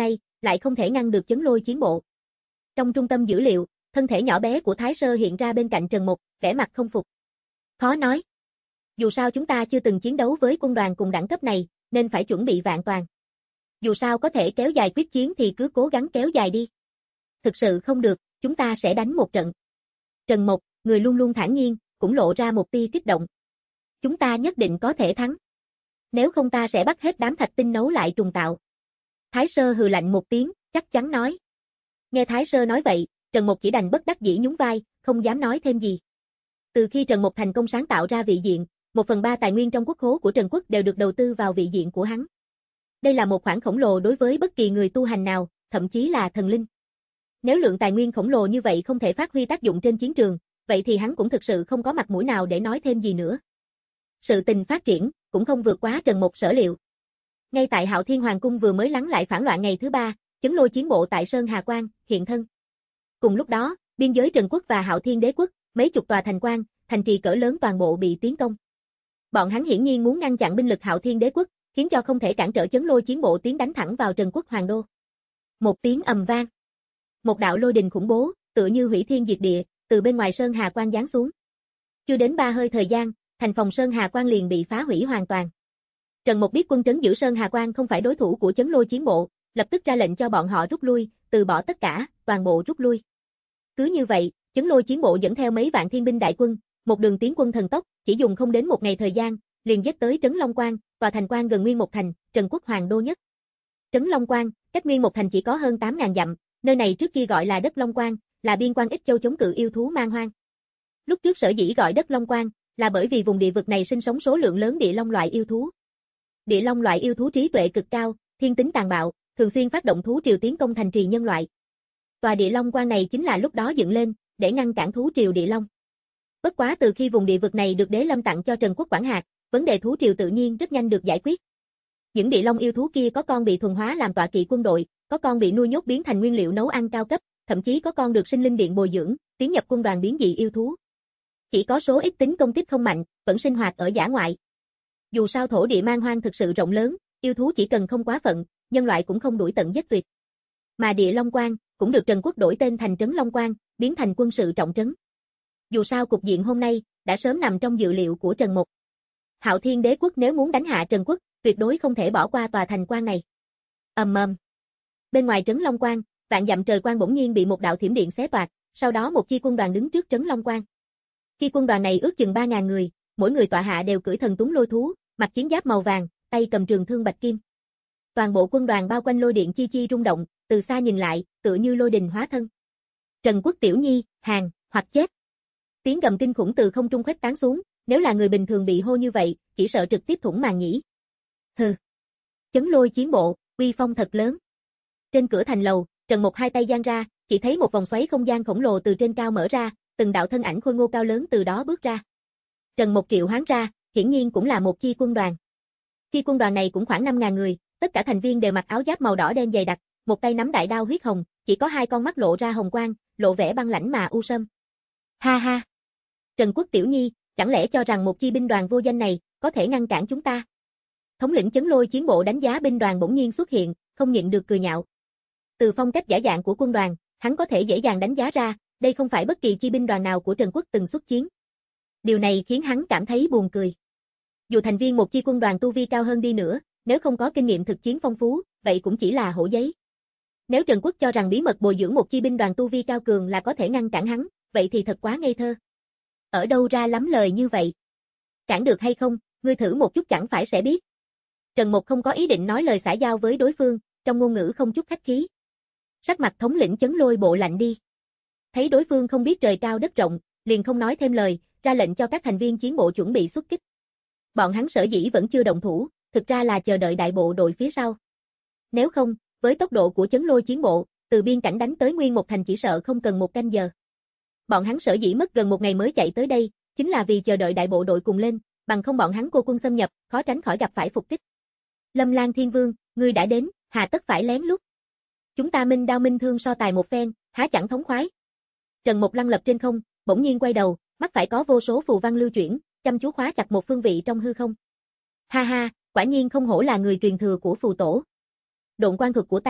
Speaker 2: lại không thể ngăn được chấn lôi chiến bộ. Trong trung tâm dữ liệu, thân thể nhỏ bé của Thái Sơ hiện ra bên cạnh Trần Mục, vẻ mặt không phục. Khó nói. Dù sao chúng ta chưa từng chiến đấu với quân đoàn cùng đẳng cấp này, nên phải chuẩn bị vạn toàn. Dù sao có thể kéo dài quyết chiến thì cứ cố gắng kéo dài đi. Thực sự không được, chúng ta sẽ đánh một trận. Trần Mục, người luôn luôn thản nhiên, cũng lộ ra một tia kích động. Chúng ta nhất định có thể thắng. Nếu không ta sẽ bắt hết đám thạch tinh nấu lại trùng tạo. Thái Sơ hừ lạnh một tiếng, chắc chắn nói. Nghe Thái Sơ nói vậy, Trần Mục chỉ đành bất đắc dĩ nhún vai, không dám nói thêm gì. Từ khi Trần Mục thành công sáng tạo ra vị diện, một phần ba tài nguyên trong quốc khố của Trần Quốc đều được đầu tư vào vị diện của hắn. Đây là một khoản khổng lồ đối với bất kỳ người tu hành nào, thậm chí là thần linh. Nếu lượng tài nguyên khổng lồ như vậy không thể phát huy tác dụng trên chiến trường, vậy thì hắn cũng thực sự không có mặt mũi nào để nói thêm gì nữa. Sự tình phát triển cũng không vượt quá Trần Mục sở liệu. Ngay tại Hạo Thiên Hoàng cung vừa mới lắng lại phản loạn ngày thứ ba, chấn lôi chiến bộ tại Sơn Hà Quan hiện thân. Cùng lúc đó, biên giới Trần Quốc và Hạo Thiên Đế Quốc, mấy chục tòa thành quan, thành trì cỡ lớn toàn bộ bị tiến công. Bọn hắn hiển nhiên muốn ngăn chặn binh lực Hạo Thiên Đế Quốc, khiến cho không thể cản trở chấn lôi chiến bộ tiến đánh thẳng vào Trần Quốc Hoàng đô. Một tiếng ầm vang, một đạo lôi đình khủng bố, tựa như hủy thiên diệt địa, từ bên ngoài Sơn Hà Quan giáng xuống. Chưa đến ba hơi thời gian, thành phòng Sơn Hà Quan liền bị phá hủy hoàn toàn. Trần Mục biết quân trấn giữ Sơn Hà Quan không phải đối thủ của chấn lôi chiến bộ, lập tức ra lệnh cho bọn họ rút lui, từ bỏ tất cả, toàn bộ rút lui. Cứ như vậy, chấn lôi chiến bộ dẫn theo mấy vạn thiên binh đại quân, một đường tiến quân thần tốc, chỉ dùng không đến một ngày thời gian, liền giết tới Trấn Long Quan, tòa thành quan gần Nguyên Một Thành, Trần Quốc Hoàng đô nhất. Trấn Long Quan, cách Nguyên Một Thành chỉ có hơn tám nghìn dặm, nơi này trước kia gọi là đất Long Quan, là biên quan Ích Châu chống cự yêu thú man hoang. Lúc trước sở dĩ gọi đất Long Quan, là bởi vì vùng địa vực này sinh sống số lượng lớn địa long loại yêu thú. Địa long loại yêu thú trí tuệ cực cao, thiên tính tàn bạo, thường xuyên phát động thú triều tiến công thành trì nhân loại. Tòa địa long quan này chính là lúc đó dựng lên, để ngăn cản thú triều địa long. Bất quá từ khi vùng địa vực này được Đế Lâm tặng cho Trần Quốc quản hạt, vấn đề thú triều tự nhiên rất nhanh được giải quyết. Những địa long yêu thú kia có con bị thuần hóa làm tọa kỵ quân đội, có con bị nuôi nhốt biến thành nguyên liệu nấu ăn cao cấp, thậm chí có con được sinh linh điện bồi dưỡng, tiến nhập quân đoàn biến dị yêu thú. Chỉ có số ít tính công kích không mạnh, vẫn sinh hoạt ở dã ngoại. Dù sao thổ địa man hoang thực sự rộng lớn, yêu thú chỉ cần không quá phận, nhân loại cũng không đuổi tận giết tuyệt. Mà địa Long Quan cũng được Trần Quốc đổi tên thành Trấn Long Quan, biến thành quân sự trọng trấn. Dù sao cục diện hôm nay đã sớm nằm trong dự liệu của Trần Mục. Hạo Thiên Đế Quốc nếu muốn đánh hạ Trần Quốc, tuyệt đối không thể bỏ qua tòa thành quan này. Ầm ầm. Bên ngoài Trấn Long Quan, vạn dặm trời quan bỗng nhiên bị một đạo thiểm điện xé toạc, sau đó một chi quân đoàn đứng trước Trấn Long Quan. Chi quân đoàn này ước chừng ba nghìn người, mỗi người tọa hạ đều cưỡi thần tuấn lôi thú, mặc chiến giáp màu vàng, tay cầm trường thương bạch kim. Toàn bộ quân đoàn bao quanh lôi điện chi chi rung động, từ xa nhìn lại, tựa như lôi đình hóa thân. Trần Quốc Tiểu Nhi, hàng, hoặc chết. Tiếng gầm kinh khủng từ không trung khuếch tán xuống, nếu là người bình thường bị hô như vậy, chỉ sợ trực tiếp thủng màng nhĩ. Hừ. Chấn lôi chiến bộ, uy phong thật lớn. Trên cửa thành lầu, Trần Mục hai tay giang ra, chỉ thấy một vòng xoáy không gian khổng lồ từ trên cao mở ra, từng đạo thân ảnh khôi ngô cao lớn từ đó bước ra. Trần Mục triệu hoán ra, hiển nhiên cũng là một chi quân đoàn. Chi quân đoàn này cũng khoảng năm nghìn người, tất cả thành viên đều mặc áo giáp màu đỏ đen dày đặc, một tay nắm đại đao huyết hồng, chỉ có hai con mắt lộ ra hồng quang, lộ vẻ băng lãnh mà u sâm. Ha ha. Trần Quốc Tiểu Nhi, chẳng lẽ cho rằng một chi binh đoàn vô danh này có thể ngăn cản chúng ta? Thống lĩnh chấn lôi chiến bộ đánh giá binh đoàn bỗng nhiên xuất hiện, không nhịn được cười nhạo. Từ phong cách giả dạng của quân đoàn, hắn có thể dễ dàng đánh giá ra, đây không phải bất kỳ chi binh đoàn nào của Trần Quốc từng xuất chiến. Điều này khiến hắn cảm thấy buồn cười. Dù thành viên một chi quân đoàn tu vi cao hơn đi nữa, nếu không có kinh nghiệm thực chiến phong phú, vậy cũng chỉ là hổ giấy. Nếu Trần Quốc cho rằng bí mật bồi dưỡng một chi binh đoàn tu vi cao cường là có thể ngăn cản hắn, vậy thì thật quá ngây thơ. Ở đâu ra lắm lời như vậy? Cản được hay không, ngươi thử một chút chẳng phải sẽ biết. Trần Mục không có ý định nói lời xã giao với đối phương, trong ngôn ngữ không chút khách khí. Sắc mặt thống lĩnh chấn lôi bộ lạnh đi. Thấy đối phương không biết trời cao đất rộng, liền không nói thêm lời, ra lệnh cho các thành viên chiến bộ chuẩn bị xuất kích. Bọn hắn sở dĩ vẫn chưa động thủ, thực ra là chờ đợi đại bộ đội phía sau. Nếu không, với tốc độ của chấn lôi chiến bộ, từ biên cảnh đánh tới Nguyên Một Thành chỉ sợ không cần một canh giờ. Bọn hắn sở dĩ mất gần một ngày mới chạy tới đây, chính là vì chờ đợi đại bộ đội cùng lên, bằng không bọn hắn cô quân xâm nhập, khó tránh khỏi gặp phải phục kích. Lâm Lan Thiên Vương, ngươi đã đến, hà tất phải lén lút. Chúng ta minh đao minh thương so tài một phen, há chẳng thống khoái. Trần Mục lăng lập trên không, bỗng nhiên quay đầu, mắt phải có vô số phù văn lưu chuyển, chăm chú khóa chặt một phương vị trong hư không. Ha ha, quả nhiên không hổ là người truyền thừa của phù tổ. Độn quan thuật của ta,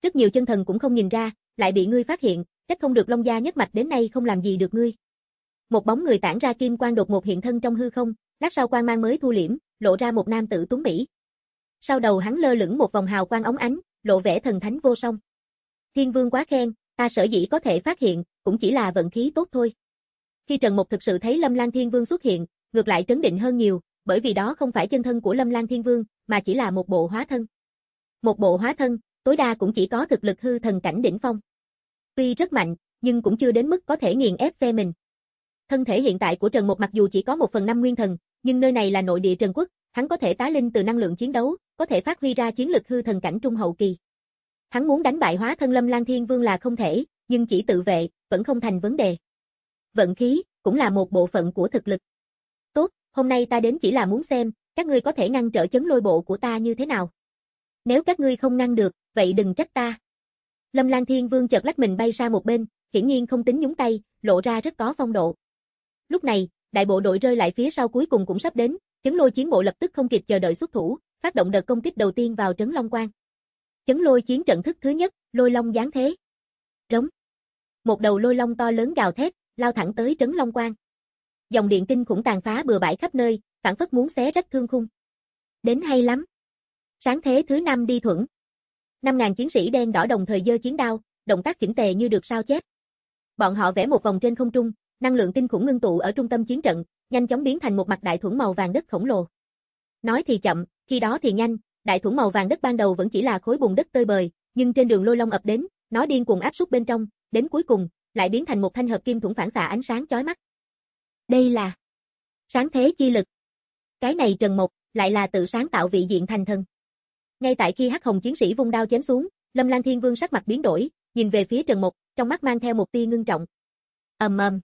Speaker 2: rất nhiều chân thần cũng không nhìn ra, lại bị ngươi phát hiện, trách không được Long gia nhất mạch đến nay không làm gì được ngươi. Một bóng người tản ra kim quang đột ngột hiện thân trong hư không, lát sau quang mang mới thu liễm, lộ ra một nam tử tuấn mỹ. Sau đầu hắn lơ lửng một vòng hào quang óng ánh, lộ vẻ thần thánh vô song. Thiên Vương quá khen, ta sở dĩ có thể phát hiện, cũng chỉ là vận khí tốt thôi. Khi Trần Mục thực sự thấy Lâm Lan Thiên Vương xuất hiện, ngược lại trấn định hơn nhiều, bởi vì đó không phải chân thân của Lâm Lan Thiên Vương, mà chỉ là một bộ hóa thân. Một bộ hóa thân, tối đa cũng chỉ có thực lực hư thần cảnh đỉnh phong. Tuy rất mạnh, nhưng cũng chưa đến mức có thể nghiền ép phe mình. Thân thể hiện tại của Trần Mục mặc dù chỉ có một phần năm nguyên thần, nhưng nơi này là nội địa Trần Quốc, hắn có thể tá linh từ năng lượng chiến đấu, có thể phát huy ra chiến lực hư thần cảnh trung hậu kỳ. Hắn muốn đánh bại hóa thân Lâm Lan Thiên Vương là không thể, nhưng chỉ tự vệ, vẫn không thành vấn đề. Vận khí, cũng là một bộ phận của thực lực. Tốt, hôm nay ta đến chỉ là muốn xem, các ngươi có thể ngăn trở chấn lôi bộ của ta như thế nào. Nếu các ngươi không ngăn được, vậy đừng trách ta. Lâm Lan Thiên Vương chợt lách mình bay sang một bên, hiển nhiên không tính nhúng tay, lộ ra rất có phong độ. Lúc này, đại bộ đội rơi lại phía sau cuối cùng cũng sắp đến, chấn lôi chiến bộ lập tức không kịp chờ đợi xuất thủ, phát động đợt công kích đầu tiên vào trấn Long Quan. Chấn lôi chiến trận thức thứ nhất, lôi long giáng thế. Rống. Một đầu lôi long to lớn gào thét, lao thẳng tới trấn Long Quan. Dòng điện kinh khủng tàn phá bừa bãi khắp nơi, phảng phất muốn xé rách thương khung. Đến hay lắm. Sáng thế thứ năm đi thuẫn. năm ngàn chiến sĩ đen đỏ đồng thời giơ chiến đao, động tác chỉnh tề như được sao chép. Bọn họ vẽ một vòng trên không trung, năng lượng kinh khủng ngưng tụ ở trung tâm chiến trận, nhanh chóng biến thành một mặt đại thuẫn màu vàng đất khổng lồ. Nói thì chậm, khi đó thì nhanh, đại thuẫn màu vàng đất ban đầu vẫn chỉ là khối bùn đất tơi bời, nhưng trên đường lôi long ập đến, nó điên cuồng áp suất bên trong, đến cuối cùng lại biến thành một thanh hợp kim thuẫn phản xạ ánh sáng chói mắt. Đây là sáng thế chi lực. Cái này Trần Mộc lại là tự sáng tạo vị diện thành thần. Ngay tại khi hắc hồng chiến sĩ vung đao chém xuống, Lâm Lan Thiên Vương sắc mặt biến đổi, nhìn về phía Trần Mộc, trong mắt mang theo một tia ngưng trọng. Ầm ầm.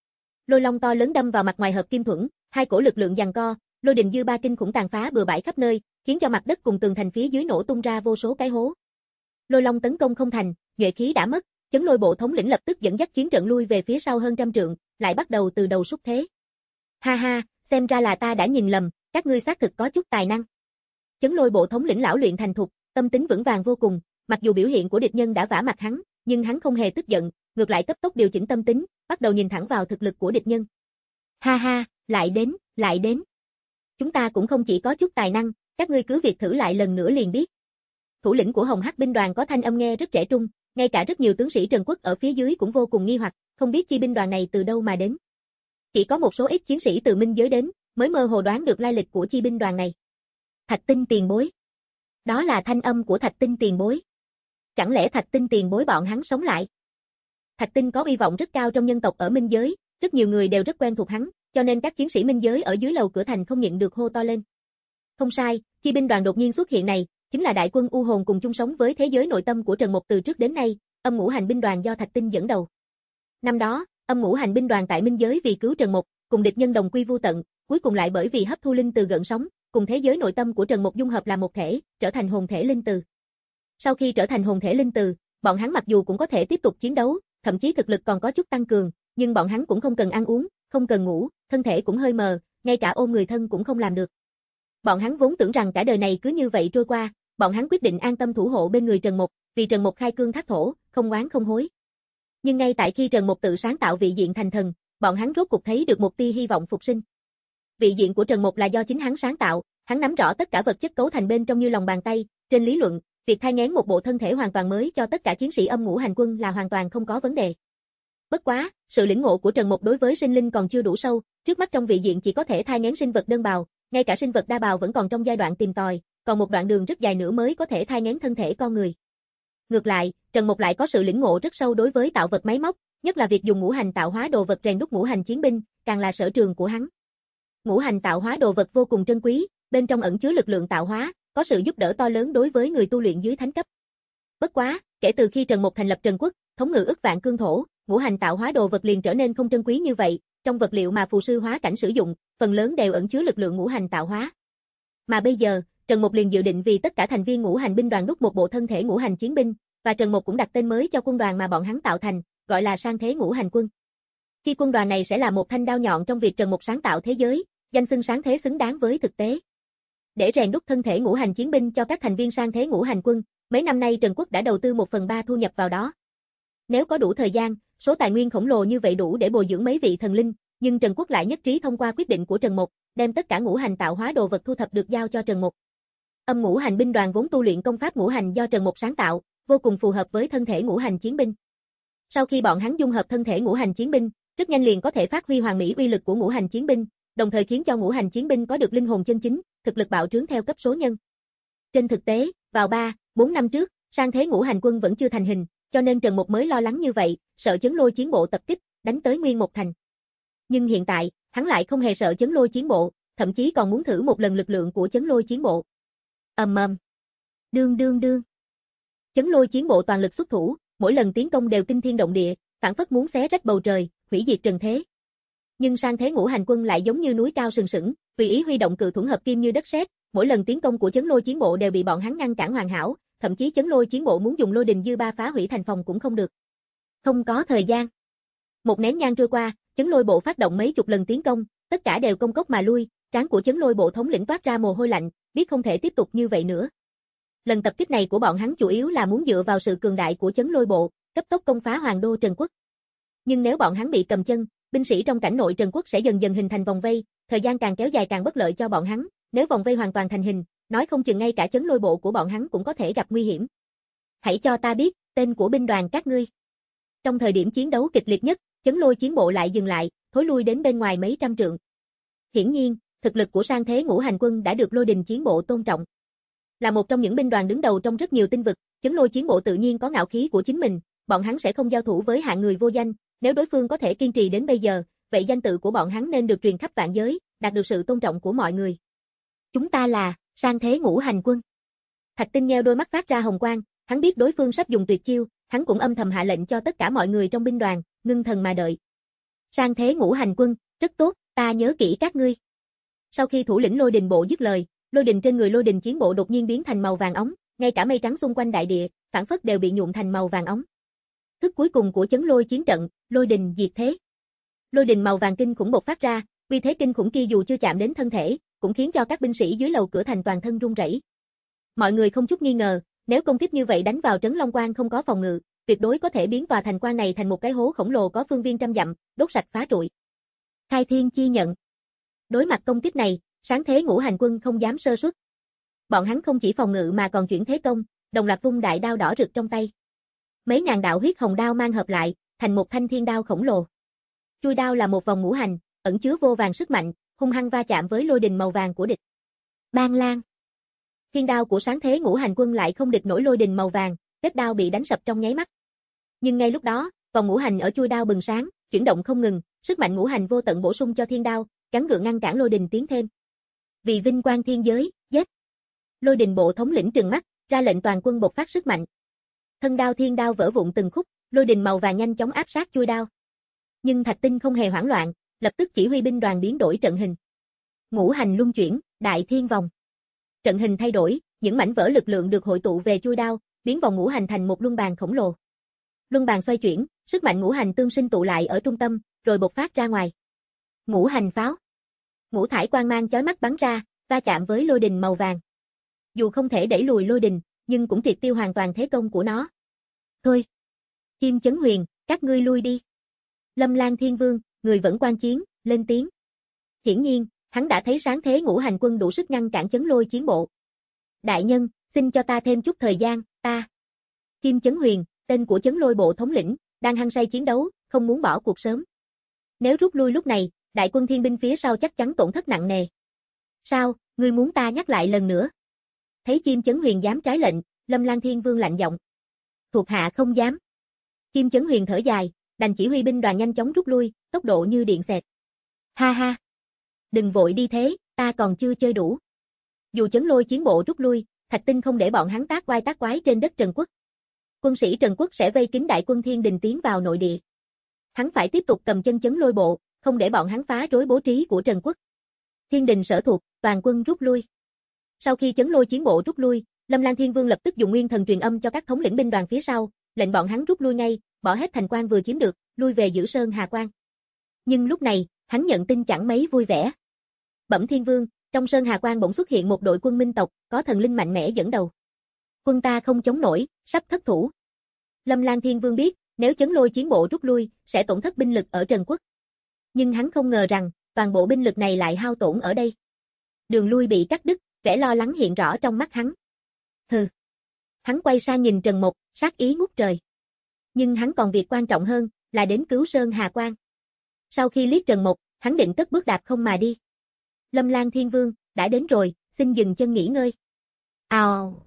Speaker 2: Lôi long to lớn đâm vào mặt ngoài hợp kim thuẫn, hai cổ lực lượng giằng co, lôi đình dư ba kinh khủng tàn phá bừa bãi khắp nơi, khiến cho mặt đất cùng tường thành phía dưới nổ tung ra vô số cái hố. Lôi long tấn công không thành, nhuệ khí đã mất, chấn lôi bộ thống lĩnh lập tức dẫn dắt chiến trận lui về phía sau hơn trăm trượng, lại bắt đầu từ đầu xúc thế. Ha ha, xem ra là ta đã nhìn lầm, các ngươi xác thực có chút tài năng. Chấn lôi bộ thống lĩnh lão luyện thành thục, tâm tính vững vàng vô cùng, mặc dù biểu hiện của địch nhân đã vả mặt hắn, nhưng hắn không hề tức giận, ngược lại cấp tốc điều chỉnh tâm tính, bắt đầu nhìn thẳng vào thực lực của địch nhân. Ha ha, lại đến, lại đến. Chúng ta cũng không chỉ có chút tài năng, các ngươi cứ việc thử lại lần nữa liền biết. Thủ lĩnh của Hồng Hắc binh đoàn có thanh âm nghe rất trẻ trung, ngay cả rất nhiều tướng sĩ Trần Quốc ở phía dưới cũng vô cùng nghi hoặc, không biết chi binh đoàn này từ đâu mà đến. Chỉ có một số ít chiến sĩ từ minh giới đến, mới mơ hồ đoán được lai lịch của chi binh đoàn này. Thạch Tinh tiền bối. Đó là thanh âm của Thạch Tinh tiền bối. Chẳng lẽ Thạch Tinh tiền bối bọn hắn sống lại? Thạch Tinh có uy vọng rất cao trong nhân tộc ở minh giới, rất nhiều người đều rất quen thuộc hắn, cho nên các chiến sĩ minh giới ở dưới lầu cửa thành không nhịn được hô to lên. Không sai, chi binh đoàn đột nhiên xuất hiện này, chính là đại quân U hồn cùng chung sống với thế giới nội tâm của Trần Mộc từ trước đến nay, âm ngũ hành binh đoàn do Thạch Tinh dẫn đầu. Năm đó, âm ngũ hành binh đoàn tại minh giới vì cứu Trần Mộc, cùng địch nhân đồng quy vu tận, cuối cùng lại bởi vì hấp thu linh từ gợn sóng, cùng thế giới nội tâm của Trần Mộc dung hợp làm một thể, trở thành hồn thể linh từ. Sau khi trở thành hồn thể linh từ, bọn hắn mặc dù cũng có thể tiếp tục chiến đấu, thậm chí thực lực còn có chút tăng cường, nhưng bọn hắn cũng không cần ăn uống, không cần ngủ, thân thể cũng hơi mờ, ngay cả ôm người thân cũng không làm được. Bọn hắn vốn tưởng rằng cả đời này cứ như vậy trôi qua, bọn hắn quyết định an tâm thủ hộ bên người Trần Mộc, vì Trần Mộc khai cương thác thổ, không oán không hối. Nhưng ngay tại khi Trần Mộc tự sáng tạo vị diện thành thần, bọn hắn rốt cục thấy được một tia hy vọng phục sinh. Vị diện của Trần Mộc là do chính hắn sáng tạo, hắn nắm rõ tất cả vật chất cấu thành bên trong như lòng bàn tay, trên lý luận, việc thai nghén một bộ thân thể hoàn toàn mới cho tất cả chiến sĩ âm ngũ hành quân là hoàn toàn không có vấn đề. Bất quá, sự lĩnh ngộ của Trần Mộc đối với sinh linh còn chưa đủ sâu, trước mắt trong vị diện chỉ có thể thai nghén sinh vật đơn bào, ngay cả sinh vật đa bào vẫn còn trong giai đoạn tìm tòi, còn một đoạn đường rất dài nữa mới có thể thai nghén thân thể con người. Ngược lại, Trần Mộc lại có sự lĩnh ngộ rất sâu đối với tạo vật máy móc, nhất là việc dùng ngũ hành tạo hóa đồ vật rèn đúc ngũ hành chiến binh, càng là sở trường của hắn. Ngũ hành tạo hóa đồ vật vô cùng trân quý, bên trong ẩn chứa lực lượng tạo hóa, có sự giúp đỡ to lớn đối với người tu luyện dưới thánh cấp. Bất quá, kể từ khi Trần Mộc thành lập Trần Quốc, thống ngự ức vạn cương thổ, ngũ hành tạo hóa đồ vật liền trở nên không trân quý như vậy, trong vật liệu mà phù sư hóa cảnh sử dụng, phần lớn đều ẩn chứa lực lượng ngũ hành tạo hóa. Mà bây giờ, Trần Mộc liền dự định vì tất cả thành viên ngũ hành binh đoàn đúc một bộ thân thể ngũ hành chiến binh, và Trần Mộc cũng đặt tên mới cho quân đoàn mà bọn hắn tạo thành, gọi là Sang Thế Ngũ Hành Quân. Chi quân đoàn này sẽ là một thanh đao nhọn trong việc Trần Mộc sáng tạo thế giới, danh xưng sáng thế xứng đáng với thực tế. Để rèn đúc thân thể ngũ hành chiến binh cho các thành viên Sang Thế Ngũ Hành Quân, Mấy năm nay Trần Quốc đã đầu tư một phần ba thu nhập vào đó. Nếu có đủ thời gian, số tài nguyên khổng lồ như vậy đủ để bồi dưỡng mấy vị thần linh, nhưng Trần Quốc lại nhất trí thông qua quyết định của Trần Mộc, đem tất cả ngũ hành tạo hóa đồ vật thu thập được giao cho Trần Mộc. Âm ngũ hành binh đoàn vốn tu luyện công pháp ngũ hành do Trần Mộc sáng tạo, vô cùng phù hợp với thân thể ngũ hành chiến binh. Sau khi bọn hắn dung hợp thân thể ngũ hành chiến binh, rất nhanh liền có thể phát huy hoàn mỹ uy lực của ngũ hành chiến binh, đồng thời khiến cho ngũ hành chiến binh có được linh hồn chân chính, thực lực bạo trướng theo cấp số nhân. Trên thực tế, vào ba, bốn năm trước, sang thế ngũ hành quân vẫn chưa thành hình, cho nên Trần Mộc mới lo lắng như vậy, sợ Chấn Lôi chiến bộ tập kích, đánh tới Nguyên Mộc Thành. Nhưng hiện tại, hắn lại không hề sợ Chấn Lôi chiến bộ, thậm chí còn muốn thử một lần lực lượng của Chấn Lôi chiến bộ. Ầm ầm. Đương đương đương. Chấn Lôi chiến bộ toàn lực xuất thủ, mỗi lần tiến công đều kinh thiên động địa, phảng phất muốn xé rách bầu trời, hủy diệt trần thế. Nhưng sang thế ngũ hành quân lại giống như núi cao sừng sững, tùy ý huy động cự thuẫn hợp kim như đất sét, mỗi lần tiến công của Chấn Lôi chiến bộ đều bị bọn hắn ngăn cản hoàn hảo, thậm chí Chấn Lôi chiến bộ muốn dùng lôi đình dư ba phá hủy thành phòng cũng không được. Không có thời gian. Một nén nhang trôi qua, Chấn Lôi bộ phát động mấy chục lần tiến công, tất cả đều công cốc mà lui, trán của Chấn Lôi bộ thống lĩnh toát ra mồ hôi lạnh, biết không thể tiếp tục như vậy nữa. Lần tập kích này của bọn hắn chủ yếu là muốn dựa vào sự cường đại của Chấn Lôi bộ, cấp tốc công phá Hoàng đô Trần Quốc. Nhưng nếu bọn hắn bị cầm chân, binh sĩ trong cảnh nội Trần Quốc sẽ dần dần hình thành vòng vây, thời gian càng kéo dài càng bất lợi cho bọn hắn, nếu vòng vây hoàn toàn thành hình, nói không chừng ngay cả Chấn Lôi bộ của bọn hắn cũng có thể gặp nguy hiểm. Hãy cho ta biết tên của binh đoàn các ngươi. Trong thời điểm chiến đấu kịch liệt nhất, Chấn Lôi chiến bộ lại dừng lại, thối lui đến bên ngoài mấy trăm trượng. Hiển nhiên, thực lực của sang thế ngũ hành quân đã được Lôi Đình chiến bộ tôn trọng. Là một trong những binh đoàn đứng đầu trong rất nhiều tinh vực, Chấn Lôi chiến bộ tự nhiên có ngạo khí của chính mình, bọn hắn sẽ không giao thủ với hạng người vô danh, nếu đối phương có thể kiên trì đến bây giờ, vậy danh tự của bọn hắn nên được truyền khắp vạn giới, đạt được sự tôn trọng của mọi người. Chúng ta là sang thế ngũ hành quân. Thạch Tinh nheo đôi mắt phát ra hồng quang, hắn biết đối phương sắp dùng tuyệt chiêu, hắn cũng âm thầm hạ lệnh cho tất cả mọi người trong binh đoàn, ngưng thần mà đợi. Sang thế ngũ hành quân, rất tốt, ta nhớ kỹ các ngươi. Sau khi thủ lĩnh Lôi Đình bộ dứt lời, lôi đình trên người Lôi Đình chiến bộ đột nhiên biến thành màu vàng óng, ngay cả mây trắng xung quanh đại địa, phản phất đều bị nhuộm thành màu vàng óng. Thức cuối cùng của Chấn Lôi chiến trận, Lôi Đình diệt thế. Lôi đình màu vàng kinh khủng bộc phát ra, uy thế kinh khủng kia dù chưa chạm đến thân thể, cũng khiến cho các binh sĩ dưới lầu cửa thành toàn thân run rẩy. Mọi người không chút nghi ngờ, nếu công kích như vậy đánh vào trấn Long Quan không có phòng ngự, tuyệt đối có thể biến tòa thành quan này thành một cái hố khổng lồ có phương viên trăm dặm, đốt sạch phá trụi. Khai Thiên chi nhận. Đối mặt công kích này, sáng thế ngũ hành quân không dám sơ suất. Bọn hắn không chỉ phòng ngự mà còn chuyển thế công, đồng loạt vung đại đao đỏ rực trong tay. Mấy ngàn đạo huyết hồng đao mang hợp lại, thành một thanh thiên đao khổng lồ. Chui đao là một vòng ngũ hành, ẩn chứa vô vàng sức mạnh, hung hăng va chạm với lôi đình màu vàng của địch. Bang lang. Thiên đao của sáng thế ngũ hành quân lại không địch nổi lôi đình màu vàng, vết đao bị đánh sập trong nháy mắt. Nhưng ngay lúc đó, vòng ngũ hành ở chui đao bừng sáng, chuyển động không ngừng, sức mạnh ngũ hành vô tận bổ sung cho thiên đao, gắn gượng ngăn cản lôi đình tiến thêm. Vì vinh quang thiên giới, giết. Lôi đình bộ thống lĩnh trừng mắt, ra lệnh toàn quân bộc phát sức mạnh. Thân đao thiên đao vỡ vụn từng khúc, lôi đình màu vàng nhanh chóng áp sát chui đao. Nhưng Thạch Tinh không hề hoảng loạn, lập tức chỉ huy binh đoàn biến đổi trận hình. Ngũ hành luân chuyển, đại thiên vòng. Trận hình thay đổi, những mảnh vỡ lực lượng được hội tụ về chui đao, biến vòng ngũ hành thành một luân bàn khổng lồ. Luân bàn xoay chuyển, sức mạnh ngũ hành tương sinh tụ lại ở trung tâm, rồi bộc phát ra ngoài. Ngũ hành pháo. Ngũ thải quang mang chói mắt bắn ra, va chạm với lôi đình màu vàng. Dù không thể đẩy lùi lôi đình, nhưng cũng triệt tiêu hoàn toàn thế công của nó. Thôi. Chim Chấn Huyền, các ngươi lui đi. Lâm Lan Thiên Vương, người vẫn quan chiến, lên tiếng. Hiển nhiên, hắn đã thấy sáng thế ngũ hành quân đủ sức ngăn cản Chấn Lôi chiến bộ. Đại nhân, xin cho ta thêm chút thời gian, ta. Chim Chấn Huyền, tên của Chấn Lôi bộ thống lĩnh, đang hăng say chiến đấu, không muốn bỏ cuộc sớm. Nếu rút lui lúc này, đại quân thiên binh phía sau chắc chắn tổn thất nặng nề. Sao, ngươi muốn ta nhắc lại lần nữa? Thấy Chim Chấn Huyền dám trái lệnh, Lâm Lan Thiên Vương lạnh giọng. Thuộc hạ không dám. Chim Chấn Huyền thở dài, đành chỉ huy binh đoàn nhanh chóng rút lui, tốc độ như điện xẹt. Ha ha. Đừng vội đi thế, ta còn chưa chơi đủ. Dù Chấn Lôi chiến bộ rút lui, Thạch Tinh không để bọn hắn tác quái tác quái trên đất Trần Quốc. Quân sĩ Trần Quốc sẽ vây kín đại quân Thiên Đình tiến vào nội địa. Hắn phải tiếp tục cầm chân Chấn Lôi bộ, không để bọn hắn phá rối bố trí của Trần Quốc. Thiên Đình sở thuộc, toàn quân rút lui. Sau khi Chấn Lôi chiến bộ rút lui, Lâm Lan Thiên Vương lập tức dùng nguyên thần truyền âm cho các thống lĩnh binh đoàn phía sau, lệnh bọn hắn rút lui ngay, bỏ hết thành quan vừa chiếm được, lui về giữ Sơn Hà Quan. Nhưng lúc này, hắn nhận tin chẳng mấy vui vẻ. Bẩm Thiên Vương, trong Sơn Hà Quan bỗng xuất hiện một đội quân minh tộc, có thần linh mạnh mẽ dẫn đầu. Quân ta không chống nổi, sắp thất thủ. Lâm Lang Thiên Vương biết, nếu Chấn Lôi chiến bộ rút lui, sẽ tổn thất binh lực ở Trần Quốc. Nhưng hắn không ngờ rằng, toàn bộ binh lực này lại hao tổn ở đây. Đường lui bị cắt đứt, vẻ lo lắng hiện rõ trong mắt hắn. Hừ. Hắn quay sang nhìn Trần Mộc, sát ý ngút trời. Nhưng hắn còn việc quan trọng hơn, là đến cứu Sơn Hà Quan. Sau khi liếc Trần Mộc, hắn định cất bước đạp không mà đi. Lâm Lang Thiên Vương, đã đến rồi, xin dừng chân nghỉ ngơi. Ào.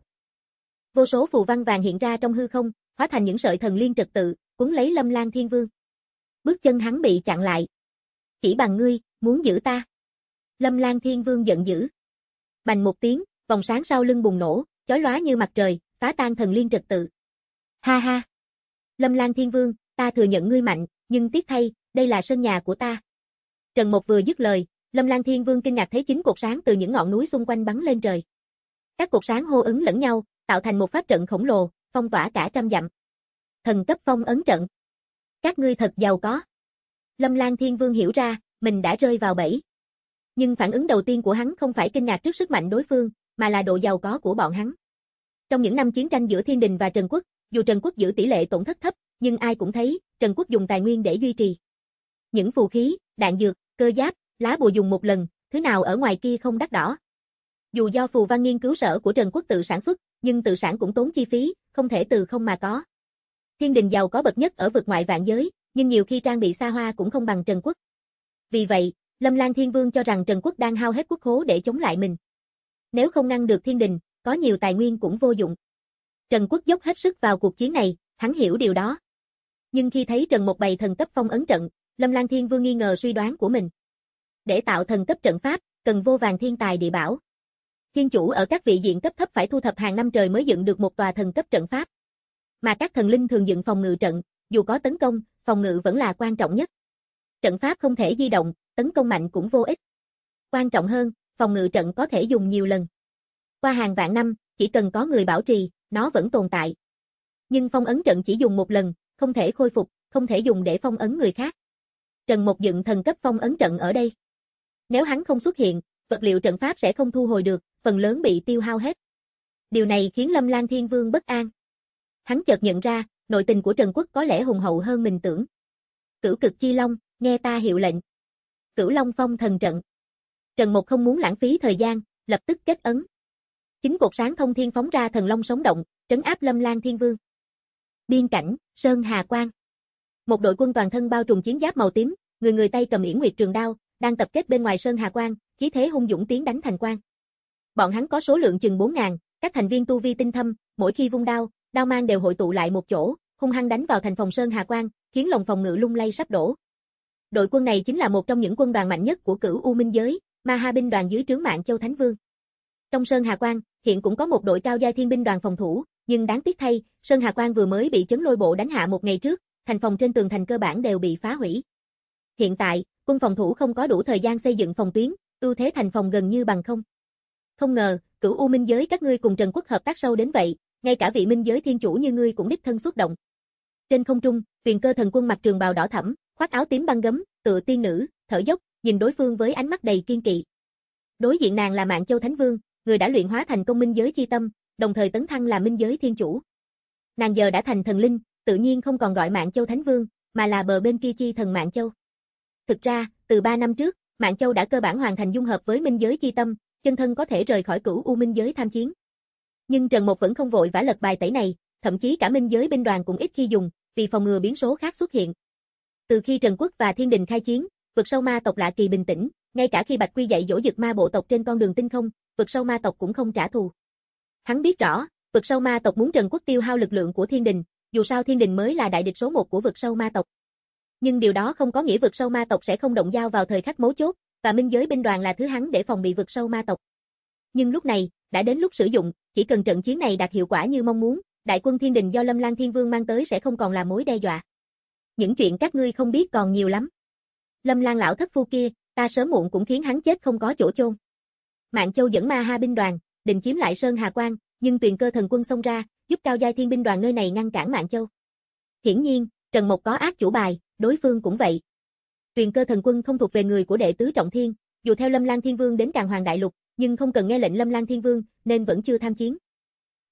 Speaker 2: Vô số phù văn vàng hiện ra trong hư không, hóa thành những sợi thần liên trật tự, cuốn lấy Lâm Lang Thiên Vương. Bước chân hắn bị chặn lại. Chỉ bằng ngươi, muốn giữ ta. Lâm Lang Thiên Vương giận dữ. Bành một tiếng, vòng sáng sau lưng bùng nổ, chói lóa như mặt trời, phá tan thần liên trật tự. Ha ha. Lâm Lang Thiên Vương, ta thừa nhận ngươi mạnh, nhưng tiếc thay, đây là sân nhà của ta. Trần Mộc vừa dứt lời, Lâm Lang Thiên Vương kinh ngạc thấy chín cột sáng từ những ngọn núi xung quanh bắn lên trời. Các cột sáng hô ứng lẫn nhau, tạo thành một pháp trận khổng lồ, phong tỏa cả trăm dặm. Thần cấp phong ấn trận. Các ngươi thật giàu có. Lâm Lang Thiên Vương hiểu ra, mình đã rơi vào bẫy. Nhưng phản ứng đầu tiên của hắn không phải kinh ngạc trước sức mạnh đối phương, mà là độ giàu có của bọn hắn. Trong những năm chiến tranh giữa Thiên Đình và Trần Quốc, dù Trần Quốc giữ tỷ lệ tổn thất thấp, nhưng ai cũng thấy, Trần Quốc dùng tài nguyên để duy trì. Những phù khí, đạn dược, cơ giáp, lá bùa dùng một lần, thứ nào ở ngoài kia không đắt đỏ. Dù do phù văn nghiên cứu sở của Trần Quốc tự sản xuất, nhưng tự sản cũng tốn chi phí, không thể từ không mà có. Thiên Đình giàu có bậc nhất ở vực ngoại vạn giới, nhưng nhiều khi trang bị xa hoa cũng không bằng Trần Quốc. Vì vậy, Lâm Lang Thiên Vương cho rằng Trần Quốc đang hao hết quốc khố để chống lại mình. Nếu không ngăn được Thiên Đình, có nhiều tài nguyên cũng vô dụng. Trần Quốc dốc hết sức vào cuộc chiến này, hắn hiểu điều đó. Nhưng khi thấy Trần Mộc bày thần cấp phong ấn trận, Lâm Lang Thiên Vương nghi ngờ suy đoán của mình. Để tạo thần cấp trận pháp, cần vô vàn thiên tài địa bảo. Thiên chủ ở các vị diện cấp thấp phải thu thập hàng năm trời mới dựng được một tòa thần cấp trận pháp. Mà các thần linh thường dựng phòng ngự trận, dù có tấn công, phòng ngự vẫn là quan trọng nhất. Trận pháp không thể di động, tấn công mạnh cũng vô ích. Quan trọng hơn, phòng ngự trận có thể dùng nhiều lần. Qua hàng vạn năm, chỉ cần có người bảo trì, nó vẫn tồn tại. Nhưng phong ấn trận chỉ dùng một lần, không thể khôi phục, không thể dùng để phong ấn người khác. Trần Mộc dựng thần cấp phong ấn trận ở đây. Nếu hắn không xuất hiện, vật liệu trận pháp sẽ không thu hồi được, phần lớn bị tiêu hao hết. Điều này khiến Lâm Lang Thiên Vương bất an. Hắn chợt nhận ra, nội tình của Trần Quốc có lẽ hùng hậu hơn mình tưởng. Cửu Cực Chi Long, nghe ta hiệu lệnh. Cửu Long Phong thần trận. Trần Mộc không muốn lãng phí thời gian, lập tức kết ấn. Chính cột sáng thông thiên phóng ra thần long sống động, trấn áp Lâm Lang Thiên Vương. Biên cảnh, Sơn Hà Quan. Một đội quân toàn thân bao trùm chiến giáp màu tím, người người tay cầm yển nguyệt trường đao, đang tập kết bên ngoài Sơn Hà Quan, khí thế hung dũng tiến đánh thành quan. Bọn hắn có số lượng chừng bốn ngàn, các thành viên tu vi tinh thâm, mỗi khi vung đao, đao mang đều hội tụ lại một chỗ, hung hăng đánh vào thành phòng Sơn Hà Quan, khiến lồng phòng ngự lung lay sắp đổ. Đội quân này chính là một trong những quân đoàn mạnh nhất của Cửu U Minh giới, Ma Ha binh đoàn dưới trướng Mạn Châu Thánh Vương. Trong Sơn Hà Quan, hiện cũng có một đội cao giai thiên binh đoàn phòng thủ, nhưng đáng tiếc thay, Sơn Hà Quan vừa mới bị Chấn Lôi bộ đánh hạ một ngày trước, thành phòng trên tường thành cơ bản đều bị phá hủy. Hiện tại, quân phòng thủ không có đủ thời gian xây dựng phòng tuyến, ưu thế thành phòng gần như bằng không. Không ngờ, Cửu U Minh giới các ngươi cùng Trần Quốc hợp tác sâu đến vậy, ngay cả vị minh giới thiên chủ như ngươi cũng đích thân xuất động. Trên không trung, Tuyền Cơ thần quân mặc trường bào đỏ thẫm, khoác áo tím băng gấm, tựa tiên nữ, thở dốc, nhìn đối phương với ánh mắt đầy kiên kỵ. Đối diện nàng là Mạn Châu Thánh Vương, người đã luyện hóa thành công minh giới chi tâm, đồng thời tấn thăng làm minh giới thiên chủ. Nàng giờ đã thành thần linh, tự nhiên không còn gọi Mạn Châu Thánh Vương, mà là bờ bên kia chi thần Mạn Châu. Thực ra, từ ba năm trước, Mạn Châu đã cơ bản hoàn thành dung hợp với minh giới chi tâm, chân thân có thể rời khỏi Cửu U Minh giới tham chiến. Nhưng Trần Mộc vẫn không vội vã lật bài tẩy này, thậm chí cả minh giới binh đoàn cũng ít khi dùng, vì phòng ngừa biến số khác xuất hiện. Từ khi Trần Quốc và Thiên Đình khai chiến, vực sâu ma tộc lạ kỳ bình tĩnh, ngay cả khi Bạch Quy dạy dỗ Dực Ma bộ tộc trên con đường tinh không, vực sâu ma tộc cũng không trả thù. Hắn biết rõ, vực sâu ma tộc muốn Trần Quốc tiêu hao lực lượng của Thiên Đình, dù sao Thiên Đình mới là đại địch số một của vực sâu ma tộc. Nhưng điều đó không có nghĩa vực sâu ma tộc sẽ không động dao vào thời khắc mấu chốt, và minh giới binh đoàn là thứ hắn để phòng bị vực sâu ma tộc. Nhưng lúc này, đã đến lúc sử dụng, chỉ cần trận chiến này đạt hiệu quả như mong muốn, đại quân Thiên Đình do Lâm Lang Thiên Vương mang tới sẽ không còn là mối đe dọa. Những chuyện các ngươi không biết còn nhiều lắm. Lâm Lang lão thất phu kia, ta sớm muộn cũng khiến hắn chết không có chỗ chôn. Mạn Châu dẫn Ma Ha binh đoàn, định chiếm lại Sơn Hà Quan, nhưng Tuyền Cơ thần quân xông ra, giúp cao giai thiên binh đoàn nơi này ngăn cản Mạn Châu. Hiển nhiên, Trần Mộc có ác chủ bài, đối phương cũng vậy. Tuyền Cơ thần quân không thuộc về người của đệ tứ trọng thiên, dù theo Lâm Lang Thiên Vương đến Càn Hoàng đại lục, nhưng không cần nghe lệnh Lâm Lang Thiên Vương, nên vẫn chưa tham chiến.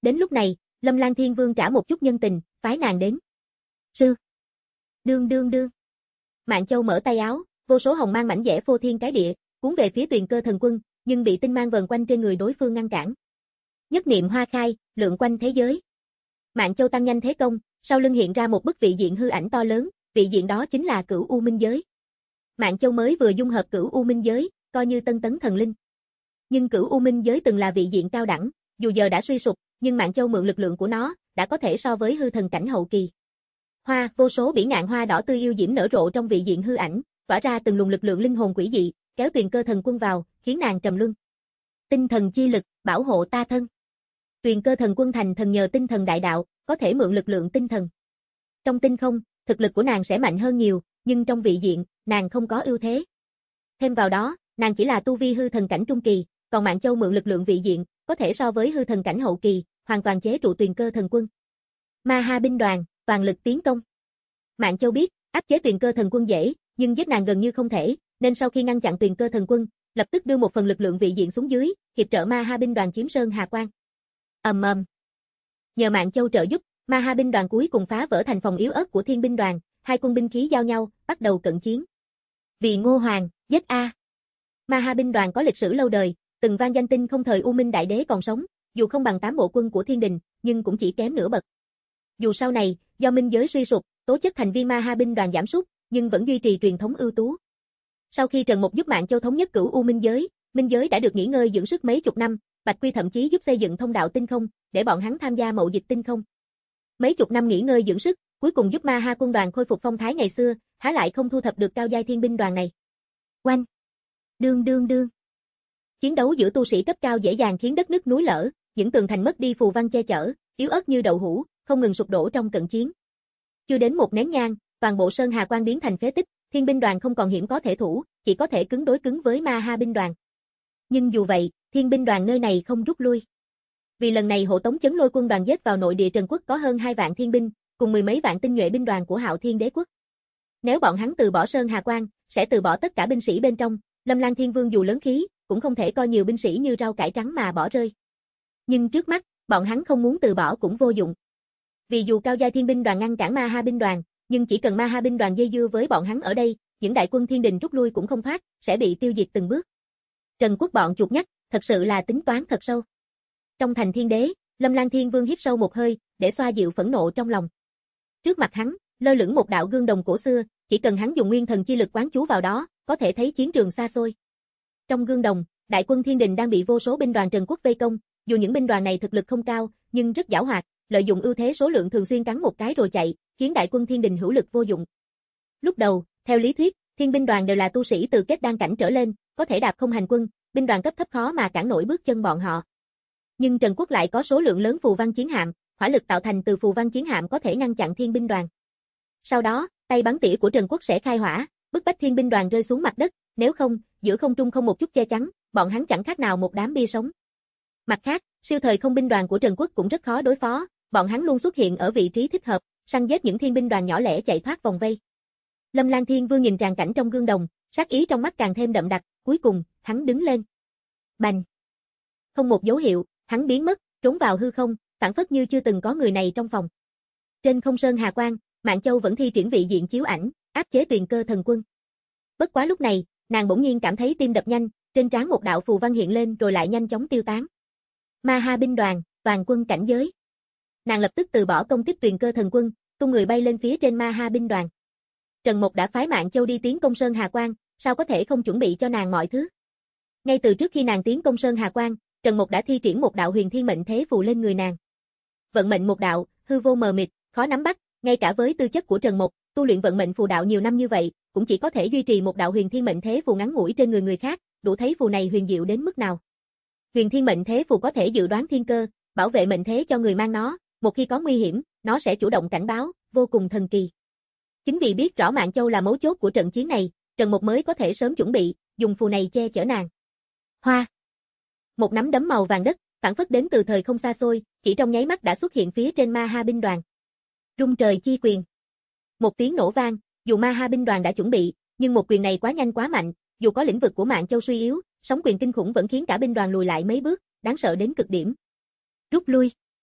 Speaker 2: Đến lúc này, Lâm Lan Thiên Vương trả một chút nhân tình, phái nàng đến. Sư. Đương đương đương. Mạn Châu mở tay áo, vô số hồng mang mảnh vẽ phô thiên cái địa, cuốn về phía Tuyền Cơ Thần Quân, nhưng bị tinh mang vần quanh trên người đối phương ngăn cản. Nhất niệm hoa khai, lượn quanh thế giới. Mạn Châu tăng nhanh thế công, sau lưng hiện ra một bức vị diện hư ảnh to lớn, vị diện đó chính là Cửu U Minh Giới. Mạn Châu mới vừa dung hợp Cửu U Minh Giới, coi như tân tấn thần linh. Nhưng Cửu U Minh Giới từng là vị diện cao đẳng, dù giờ đã suy sụp, nhưng Mạn Châu mượn lực lượng của nó, đã có thể so với hư thần cảnh hậu kỳ. Hoa, vô số bỉ ngạn hoa đỏ tươi yêu diễm nở rộ trong vị diện hư ảnh, tỏa ra từng luồng lực lượng linh hồn quỷ dị, kéo Tuyền Cơ Thần Quân vào, khiến nàng trầm luân. Tinh thần chi lực, bảo hộ ta thân. Tuyền Cơ Thần Quân thành thần nhờ tinh thần đại đạo, có thể mượn lực lượng tinh thần. Trong tinh không, thực lực của nàng sẽ mạnh hơn nhiều, nhưng trong vị diện, nàng không có ưu thế. Thêm vào đó, nàng chỉ là tu vi hư thần cảnh trung kỳ, còn Mạn Châu mượn lực lượng vị diện, có thể so với hư thần cảnh hậu kỳ, hoàn toàn chế trụ Tuyền Cơ Thần Quân. Ma Ha binh đoàn, toàn lực tiến công. Mạn Châu biết, áp chế Tuyền Cơ Thần Quân dễ, nhưng giết nàng gần như không thể, nên sau khi ngăn chặn Tuyền Cơ Thần Quân, lập tức đưa một phần lực lượng vị diện xuống dưới, hiệp trợ Ma Ha binh đoàn chiếm Sơn Hà Quan. Ầm ầm. Nhờ Mạn Châu trợ giúp, Ma Ha binh đoàn cuối cùng phá vỡ thành phòng yếu ớt của Thiên binh đoàn, hai quân binh khí giao nhau, bắt đầu cận chiến. Vì Ngô Hoàng, giết a. Ma Ha binh đoàn có lịch sử lâu đời, từng vang danh tinh không thời U Minh Đại Đế còn sống, dù không bằng tám bộ quân của Thiên Đình, nhưng cũng chỉ kém nửa bậc. Dù sau này, do minh giới suy sụp, tố chất thành viên Ma Ha binh đoàn giảm sút, nhưng vẫn duy trì truyền thống ưu tú. Sau khi Trần Mục giúp Mạn Châu thống nhất Cửu U Minh giới, minh giới đã được nghỉ ngơi dưỡng sức mấy chục năm, Bạch Quy thậm chí giúp xây dựng thông đạo tinh không, để bọn hắn tham gia mậu dịch tinh không. Mấy chục năm nghỉ ngơi dưỡng sức, cuối cùng giúp Ma Ha quân đoàn khôi phục phong thái ngày xưa, há lại không thu thập được cao giai thiên binh đoàn này. Oanh! Đương đương đương! Chiến đấu giữa tu sĩ cấp cao dễ dàng khiến đất nứt núi lở, những tường thành mất đi phù văn che chở, yếu ớt như đậu hũ, không ngừng sụp đổ trong cận chiến. Chưa đến một nén nhang, toàn bộ Sơn Hà Quan biến thành phế tích, thiên binh đoàn không còn hiểm có thể thủ, chỉ có thể cứng đối cứng với Ma Ha binh đoàn. Nhưng dù vậy, thiên binh đoàn nơi này không rút lui. Vì lần này hộ tống Chấn Lôi quân đoàn giết vào nội địa Trần Quốc có hơn hai vạn thiên binh, cùng mười mấy vạn tinh nhuệ binh đoàn của Hạo Thiên Đế quốc. Nếu bọn hắn từ bỏ Sơn Hà Quan, sẽ từ bỏ tất cả binh sĩ bên trong, Lâm Lan Thiên Vương dù lớn khí, cũng không thể coi nhiều binh sĩ như rau cải trắng mà bỏ rơi. Nhưng trước mắt, bọn hắn không muốn từ bỏ cũng vô dụng. Vì dù cao giai thiên binh đoàn ngăn cản Ma Ha binh đoàn, nhưng chỉ cần Ma Ha binh đoàn dây dưa với bọn hắn ở đây, những đại quân Thiên Đình rút lui cũng không thoát, sẽ bị tiêu diệt từng bước. Trần Quốc bọn chuột nhắt, thật sự là tính toán thật sâu. Trong thành Thiên Đế, Lâm Lan Thiên Vương hít sâu một hơi, để xoa dịu phẫn nộ trong lòng. Trước mặt hắn, lơ lửng một đạo gương đồng cổ xưa, chỉ cần hắn dùng nguyên thần chi lực quán chú vào đó, có thể thấy chiến trường xa xôi. Trong gương đồng, đại quân Thiên Đình đang bị vô số binh đoàn Trần Quốc vây công, dù những binh đoàn này thực lực không cao, nhưng rất giảo hoạt, lợi dụng ưu thế số lượng thường xuyên cắn một cái rồi chạy, khiến đại quân Thiên Đình hữu lực vô dụng. Lúc đầu, theo lý thuyết, thiên binh đoàn đều là tu sĩ từ kết đan cảnh trở lên, có thể đạp không hành quân, binh đoàn cấp thấp khó mà cản nổi bước chân bọn họ. Nhưng Trần Quốc lại có số lượng lớn phù văn chiến hạm, hỏa lực tạo thành từ phù văn chiến hạm có thể ngăn chặn thiên binh đoàn. Sau đó, tay bắn tỉa của Trần Quốc sẽ khai hỏa, bức bách thiên binh đoàn rơi xuống mặt đất, nếu không, giữa không trung không một chút che chắn, bọn hắn chẳng khác nào một đám bia sống. Mặt khác, siêu thời không binh đoàn của Trần Quốc cũng rất khó đối phó, bọn hắn luôn xuất hiện ở vị trí thích hợp, săn giết những thiên binh đoàn nhỏ lẻ chạy thoát vòng vây. Lâm Lan Thiên Vương nhìn tràng cảnh trong gương đồng, sát ý trong mắt càng thêm đậm đặc, cuối cùng, hắn đứng lên. Bành! Không một dấu hiệu, hắn biến mất, trốn vào hư không, phản phất như chưa từng có người này trong phòng. Trên không Sơn Hà Quan, Mạn Châu vẫn thi triển vị diện chiếu ảnh, áp chế Tuyền Cơ Thần Quân. Bất quá lúc này, nàng bỗng nhiên cảm thấy tim đập nhanh, trên trán một đạo phù văn hiện lên rồi lại nhanh chóng tiêu tán. Ma Ha binh đoàn, toàn quân cảnh giới. Nàng lập tức từ bỏ công kích Tuyền Cơ Thần Quân, tung người bay lên phía trên Ma Ha binh đoàn. Trần Mục đã phái Mạn Châu đi tiến công Sơn Hà Quan, sao có thể không chuẩn bị cho nàng mọi thứ. Ngay từ trước khi nàng tiến công Sơn Hà Quan, Trần Mục đã thi triển một đạo huyền thiên mệnh thế phù lên người nàng. Vận mệnh một đạo, hư vô mờ mịt, khó nắm bắt, ngay cả với tư chất của Trần Mục, tu luyện vận mệnh phù đạo nhiều năm như vậy, cũng chỉ có thể duy trì một đạo huyền thiên mệnh thế phù ngắn ngủi trên người người khác, đủ thấy phù này huyền diệu đến mức nào. Huyền thiên mệnh thế phù có thể dự đoán thiên cơ, bảo vệ mệnh thế cho người mang nó, một khi có nguy hiểm, nó sẽ chủ động cảnh báo, vô cùng thần kỳ. Chính vì biết rõ Mạn Châu là mấu chốt của trận chiến này, Trần Mục mới có thể sớm chuẩn bị, dùng phù này che chở nàng. Hoa. Một nắm đấm màu vàng đất, phản phất đến từ thời không xa xôi, chỉ trong nháy mắt đã xuất hiện phía trên Ma Ha binh đoàn. Rung trời chi quyền. Một tiếng nổ vang, dù Ma Ha binh đoàn đã chuẩn bị, nhưng một quyền này quá nhanh quá mạnh, dù có lĩnh vực của Mạn Châu suy yếu, sóng quyền kinh khủng vẫn khiến cả binh đoàn lùi lại mấy bước, đáng sợ đến cực điểm. Rút lui.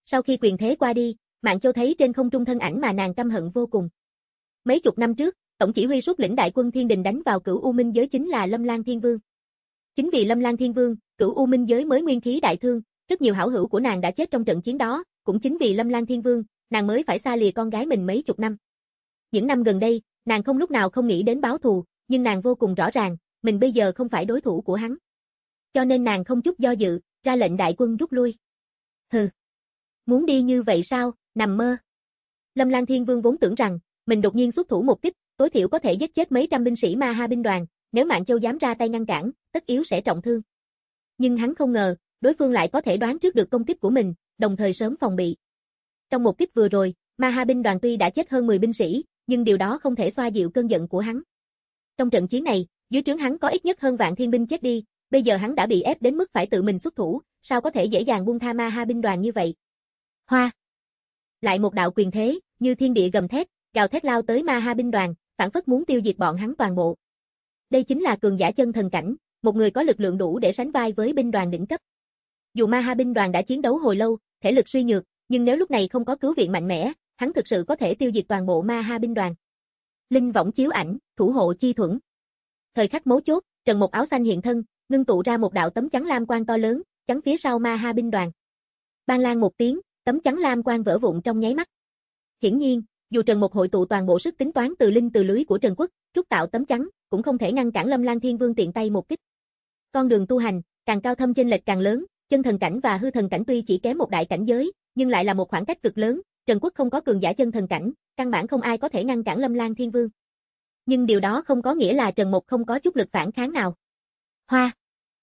Speaker 2: Sau khi quyền thế qua đi, Mạn Châu thấy trên không trung thân ảnh mà nàng căm hận vô cùng. Mấy chục năm trước, tổng chỉ huy xuất lĩnh đại quân Thiên Đình đánh vào Cửu U Minh giới chính là Lâm Lang Thiên Vương. Chính vì Lâm Lang Thiên Vương, Cửu U Minh giới mới nguyên khí đại thương, rất nhiều hảo hữu của nàng đã chết trong trận chiến đó, cũng chính vì Lâm Lang Thiên Vương, nàng mới phải xa lìa con gái mình mấy chục năm. Những năm gần đây, nàng không lúc nào không nghĩ đến báo thù, nhưng nàng vô cùng rõ ràng, mình bây giờ không phải đối thủ của hắn. Cho nên nàng không chút do dự, ra lệnh đại quân rút lui. Hừ, muốn đi như vậy sao, nằm mơ. Lâm Lang Thiên Vương vốn tưởng rằng, mình đột nhiên xuất thủ một kích, tối thiểu có thể giết chết mấy trăm binh sĩ Ma Ha binh đoàn, nếu Mạn Châu dám ra tay ngăn cản, tất yếu sẽ trọng thương. Nhưng hắn không ngờ, đối phương lại có thể đoán trước được công kích của mình, đồng thời sớm phòng bị. Trong một kích vừa rồi, Ma Ha binh đoàn tuy đã chết hơn mười binh sĩ, nhưng điều đó không thể xoa dịu cơn giận của hắn. Trong trận chiến này, dưới trướng hắn có ít nhất hơn vạn thiên binh chết đi, bây giờ hắn đã bị ép đến mức phải tự mình xuất thủ, sao có thể dễ dàng buông tha Ma Ha binh đoàn như vậy. Hoa! Lại một đạo quyền thế, như thiên địa gầm thét, gào thét lao tới Ma Ha binh đoàn, phản phất muốn tiêu diệt bọn hắn toàn bộ. Đây chính là cường giả chân thần cảnh, một người có lực lượng đủ để sánh vai với binh đoàn đỉnh cấp. Dù Ma Ha binh đoàn đã chiến đấu hồi lâu, thể lực suy nhược, nhưng nếu lúc này không có cứu viện mạnh mẽ, hắn thực sự có thể tiêu diệt toàn bộ Ma Ha binh đoàn. Linh võng chiếu ảnh, thủ hộ chi thuẫn. Thời khắc mấu chốt, Trần Mục áo xanh hiện thân, ngưng tụ ra một đạo tấm chắn lam quang to lớn, chắn phía sau Ma Ha binh đoàn. Ban lan một tiếng, tấm chắn lam quang vỡ vụn trong nháy mắt. Hiển nhiên, dù Trần Mục hội tụ toàn bộ sức tính toán từ linh từ lưới của Trần Quốc, rút tạo tấm chắn, cũng không thể ngăn cản Lâm Lang Thiên Vương tiện tay một kích. Con đường tu hành, càng cao thâm chênh lệch càng lớn, chân thần cảnh và hư thần cảnh tuy chỉ kém một đại cảnh giới, nhưng lại là một khoảng cách cực lớn, Trần Quốc không có cường giả chân thần cảnh, căn bản không ai có thể ngăn cản Lâm Lang Thiên Vương. Nhưng điều đó không có nghĩa là Trần Mục không có chút lực phản kháng nào. Hoa!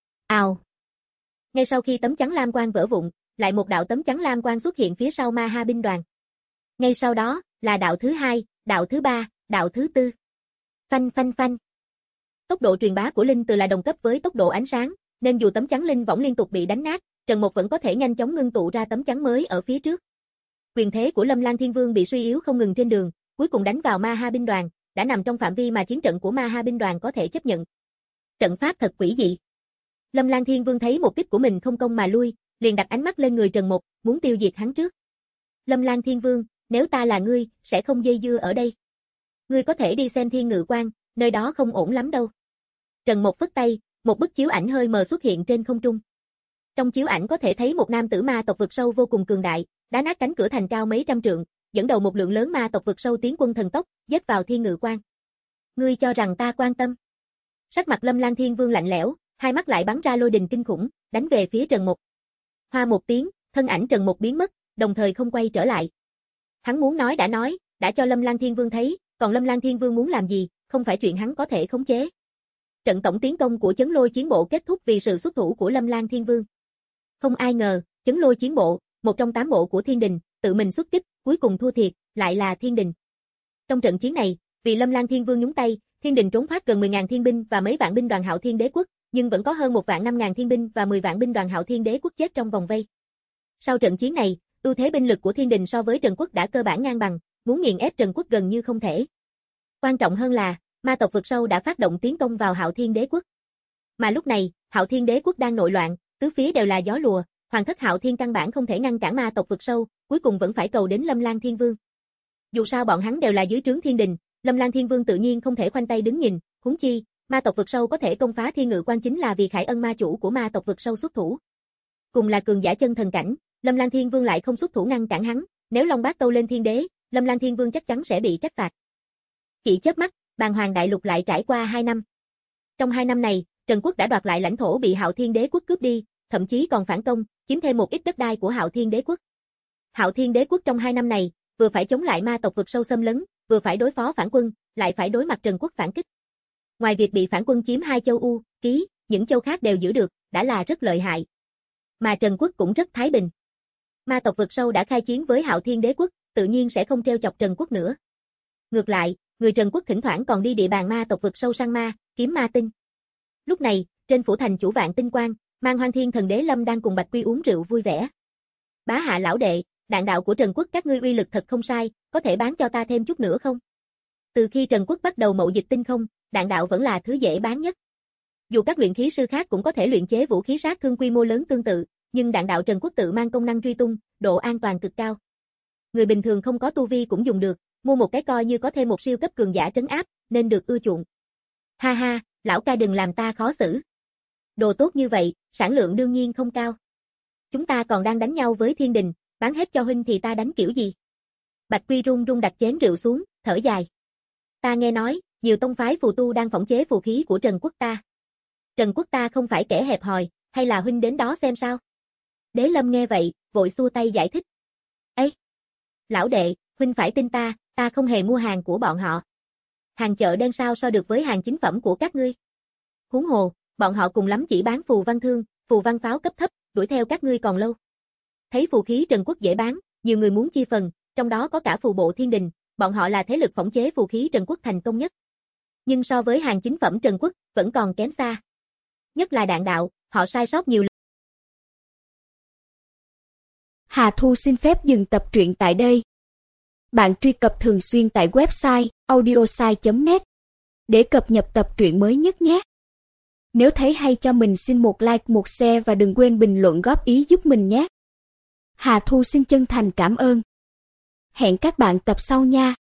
Speaker 2: Ào! Ngay sau khi tấm chắn lam quang vỡ vụn, lại một đạo tấm chắn lam quang xuất hiện phía sau Ma Ha binh đoàn. Ngay sau đó, là đạo thứ hai, đạo thứ ba, đạo thứ tư. Phanh phanh phanh. Tốc độ truyền bá của linh từ là đồng cấp với tốc độ ánh sáng, nên dù tấm chắn linh võng liên tục bị đánh nát, Trần Mục vẫn có thể nhanh chóng ngưng tụ ra tấm chắn mới ở phía trước. Quyền thế của Lâm Lang Thiên Vương bị suy yếu không ngừng trên đường, cuối cùng đánh vào Ma Ha binh đoàn, đã nằm trong phạm vi mà chiến trận của Ma Ha binh đoàn có thể chấp nhận. Trận pháp thật quỷ dị. Lâm Lang Thiên Vương thấy một kích của mình không công mà lui, liền đặt ánh mắt lên người Trần Mục, muốn tiêu diệt hắn trước. Lâm Lang Thiên Vương, nếu ta là ngươi, sẽ không dây dưa ở đây. Ngươi có thể đi xem Thiên Ngự Quan, nơi đó không ổn lắm đâu. Trần Mục phất tay, một bức chiếu ảnh hơi mờ xuất hiện trên không trung. Trong chiếu ảnh có thể thấy một nam tử ma tộc vực sâu vô cùng cường đại, đá nát cánh cửa thành cao mấy trăm trượng, dẫn đầu một lượng lớn ma tộc vực sâu tiến quân thần tốc, giết vào Thiên Ngự Quan. Ngươi cho rằng ta quan tâm? Sắc mặt Lâm Lang Thiên Vương lạnh lẽo, hai mắt lại bắn ra lôi đình kinh khủng, đánh về phía Trần Mục. Hoa một tiếng, thân ảnh Trần Mục biến mất, đồng thời không quay trở lại. Hắn muốn nói đã nói, đã cho Lâm Lang Thiên Vương thấy, còn Lâm Lang Thiên Vương muốn làm gì, không phải chuyện hắn có thể khống chế. Trận tổng tiến công của Chấn Lôi Chiến Bộ kết thúc vì sự xuất thủ của Lâm Lang Thiên Vương. Không ai ngờ, Chấn Lôi Chiến Bộ, một trong tám bộ của Thiên Đình, tự mình xuất kích, cuối cùng thua thiệt, lại là Thiên Đình. Trong trận chiến này, vì Lâm Lang Thiên Vương nhúng tay, Thiên Đình trốn thoát gần mười ngàn thiên binh và mấy vạn binh đoàn Hạo Thiên Đế Quốc, nhưng vẫn có hơn một vạn năm ngàn thiên binh và mười vạn binh đoàn Hạo Thiên Đế Quốc chết trong vòng vây. Sau trận chiến này, ưu thế binh lực của Thiên Đình so với Trần Quốc đã cơ bản ngang bằng, muốn nghiền ép Trần Quốc gần như không thể. Quan trọng hơn là, ma tộc vực sâu đã phát động tiến công vào Hạo Thiên Đế Quốc. Mà lúc này, Hạo Thiên Đế Quốc đang nội loạn, tứ phía đều là gió lùa, hoàng thất Hạo Thiên căn bản không thể ngăn cản ma tộc vực sâu, cuối cùng vẫn phải cầu đến Lâm Lang Thiên Vương. Dù sao bọn hắn đều là dưới trướng Thiên Đình, Lâm Lang Thiên Vương tự nhiên không thể khoanh tay đứng nhìn, huống chi, ma tộc vực sâu có thể công phá Thiên Ngự Quan chính là vì Khải Ân ma chủ của ma tộc vực sâu xuất thủ. Cùng là cường giả chân thần cảnh, Lâm Lang Thiên Vương lại không xuất thủ ngăn cản hắn, nếu Long Bát tâu lên thiên đế, Lâm Lang Thiên Vương chắc chắn sẽ bị trách phạt. Chỉ chớp mắt, Bàn Hoàng Đại Lục lại trải qua hai năm. Trong hai năm này, Trần Quốc đã đoạt lại lãnh thổ bị Hạo Thiên Đế Quốc cướp đi, thậm chí còn phản công, chiếm thêm một ít đất đai của Hạo Thiên Đế Quốc. Hạo Thiên Đế Quốc trong hai năm này, vừa phải chống lại ma tộc vực sâu xâm lấn, vừa phải đối phó phản quân, lại phải đối mặt Trần Quốc phản kích. Ngoài việc bị phản quân chiếm hai châu U, Ký, những châu khác đều giữ được, đã là rất lợi hại. Mà Trần Quốc cũng rất thái bình. Ma tộc vực sâu đã khai chiến với Hạo Thiên Đế Quốc, tự nhiên sẽ không treo chọc Trần Quốc nữa. Ngược lại, người Trần Quốc thỉnh thoảng còn đi địa bàn ma tộc vực sâu săn ma, kiếm ma tinh. Lúc này, trên phủ thành chủ Vạn Tinh Quan, Man Hoang Thiên Thần Đế Lâm đang cùng Bạch Quy uống rượu vui vẻ. Bá hạ lão đệ, đạn đạo của Trần Quốc các ngươi uy lực thật không sai, có thể bán cho ta thêm chút nữa không? Từ khi Trần Quốc bắt đầu mậu dịch tinh không, đạn đạo vẫn là thứ dễ bán nhất. Dù các luyện khí sư khác cũng có thể luyện chế vũ khí sát thương quy mô lớn tương tự, nhưng đạn đạo Trần Quốc tự mang công năng truy tung, độ an toàn cực cao. Người bình thường không có tu vi cũng dùng được, mua một cái coi như có thêm một siêu cấp cường giả trấn áp, nên được ưa chuộng. Ha ha, lão ca đừng làm ta khó xử. Đồ tốt như vậy, sản lượng đương nhiên không cao. Chúng ta còn đang đánh nhau với thiên đình, bán hết cho huynh thì ta đánh kiểu gì? Bạch Quy run run đặt chén rượu xuống, thở dài. Ta nghe nói, nhiều tông phái phù tu đang phỏng chế phù khí của Trần Quốc ta. Trần Quốc ta không phải kẻ hẹp hòi, hay là huynh đến đó xem sao? Đế Lâm nghe vậy, vội xua tay giải thích. Ê! Lão đệ, huynh phải tin ta, ta không hề mua hàng của bọn họ. Hàng chợ đen sao so được với hàng chính phẩm của các ngươi? Huống hồ, bọn họ cùng lắm chỉ bán phù văn thương, phù văn pháo cấp thấp, đuổi theo các ngươi còn lâu. Thấy phù khí Trần Quốc dễ bán, nhiều người muốn chia phần, trong đó có cả phù bộ thiên đình, bọn họ là thế lực phỏng chế phù khí Trần Quốc thành công nhất. Nhưng so với hàng chính phẩm Trần Quốc, vẫn còn kém xa. Nhất là đạn đạo, họ sai sót nhiều lần.
Speaker 1: Hà Thu xin phép dừng tập truyện tại đây. Bạn truy cập thường xuyên tại website audiosai chấm net để cập nhật tập truyện mới nhất nhé. Nếu thấy hay cho mình xin một like, một share và đừng quên bình luận góp ý giúp mình nhé. Hà Thu xin chân thành cảm ơn. Hẹn các bạn tập sau nha.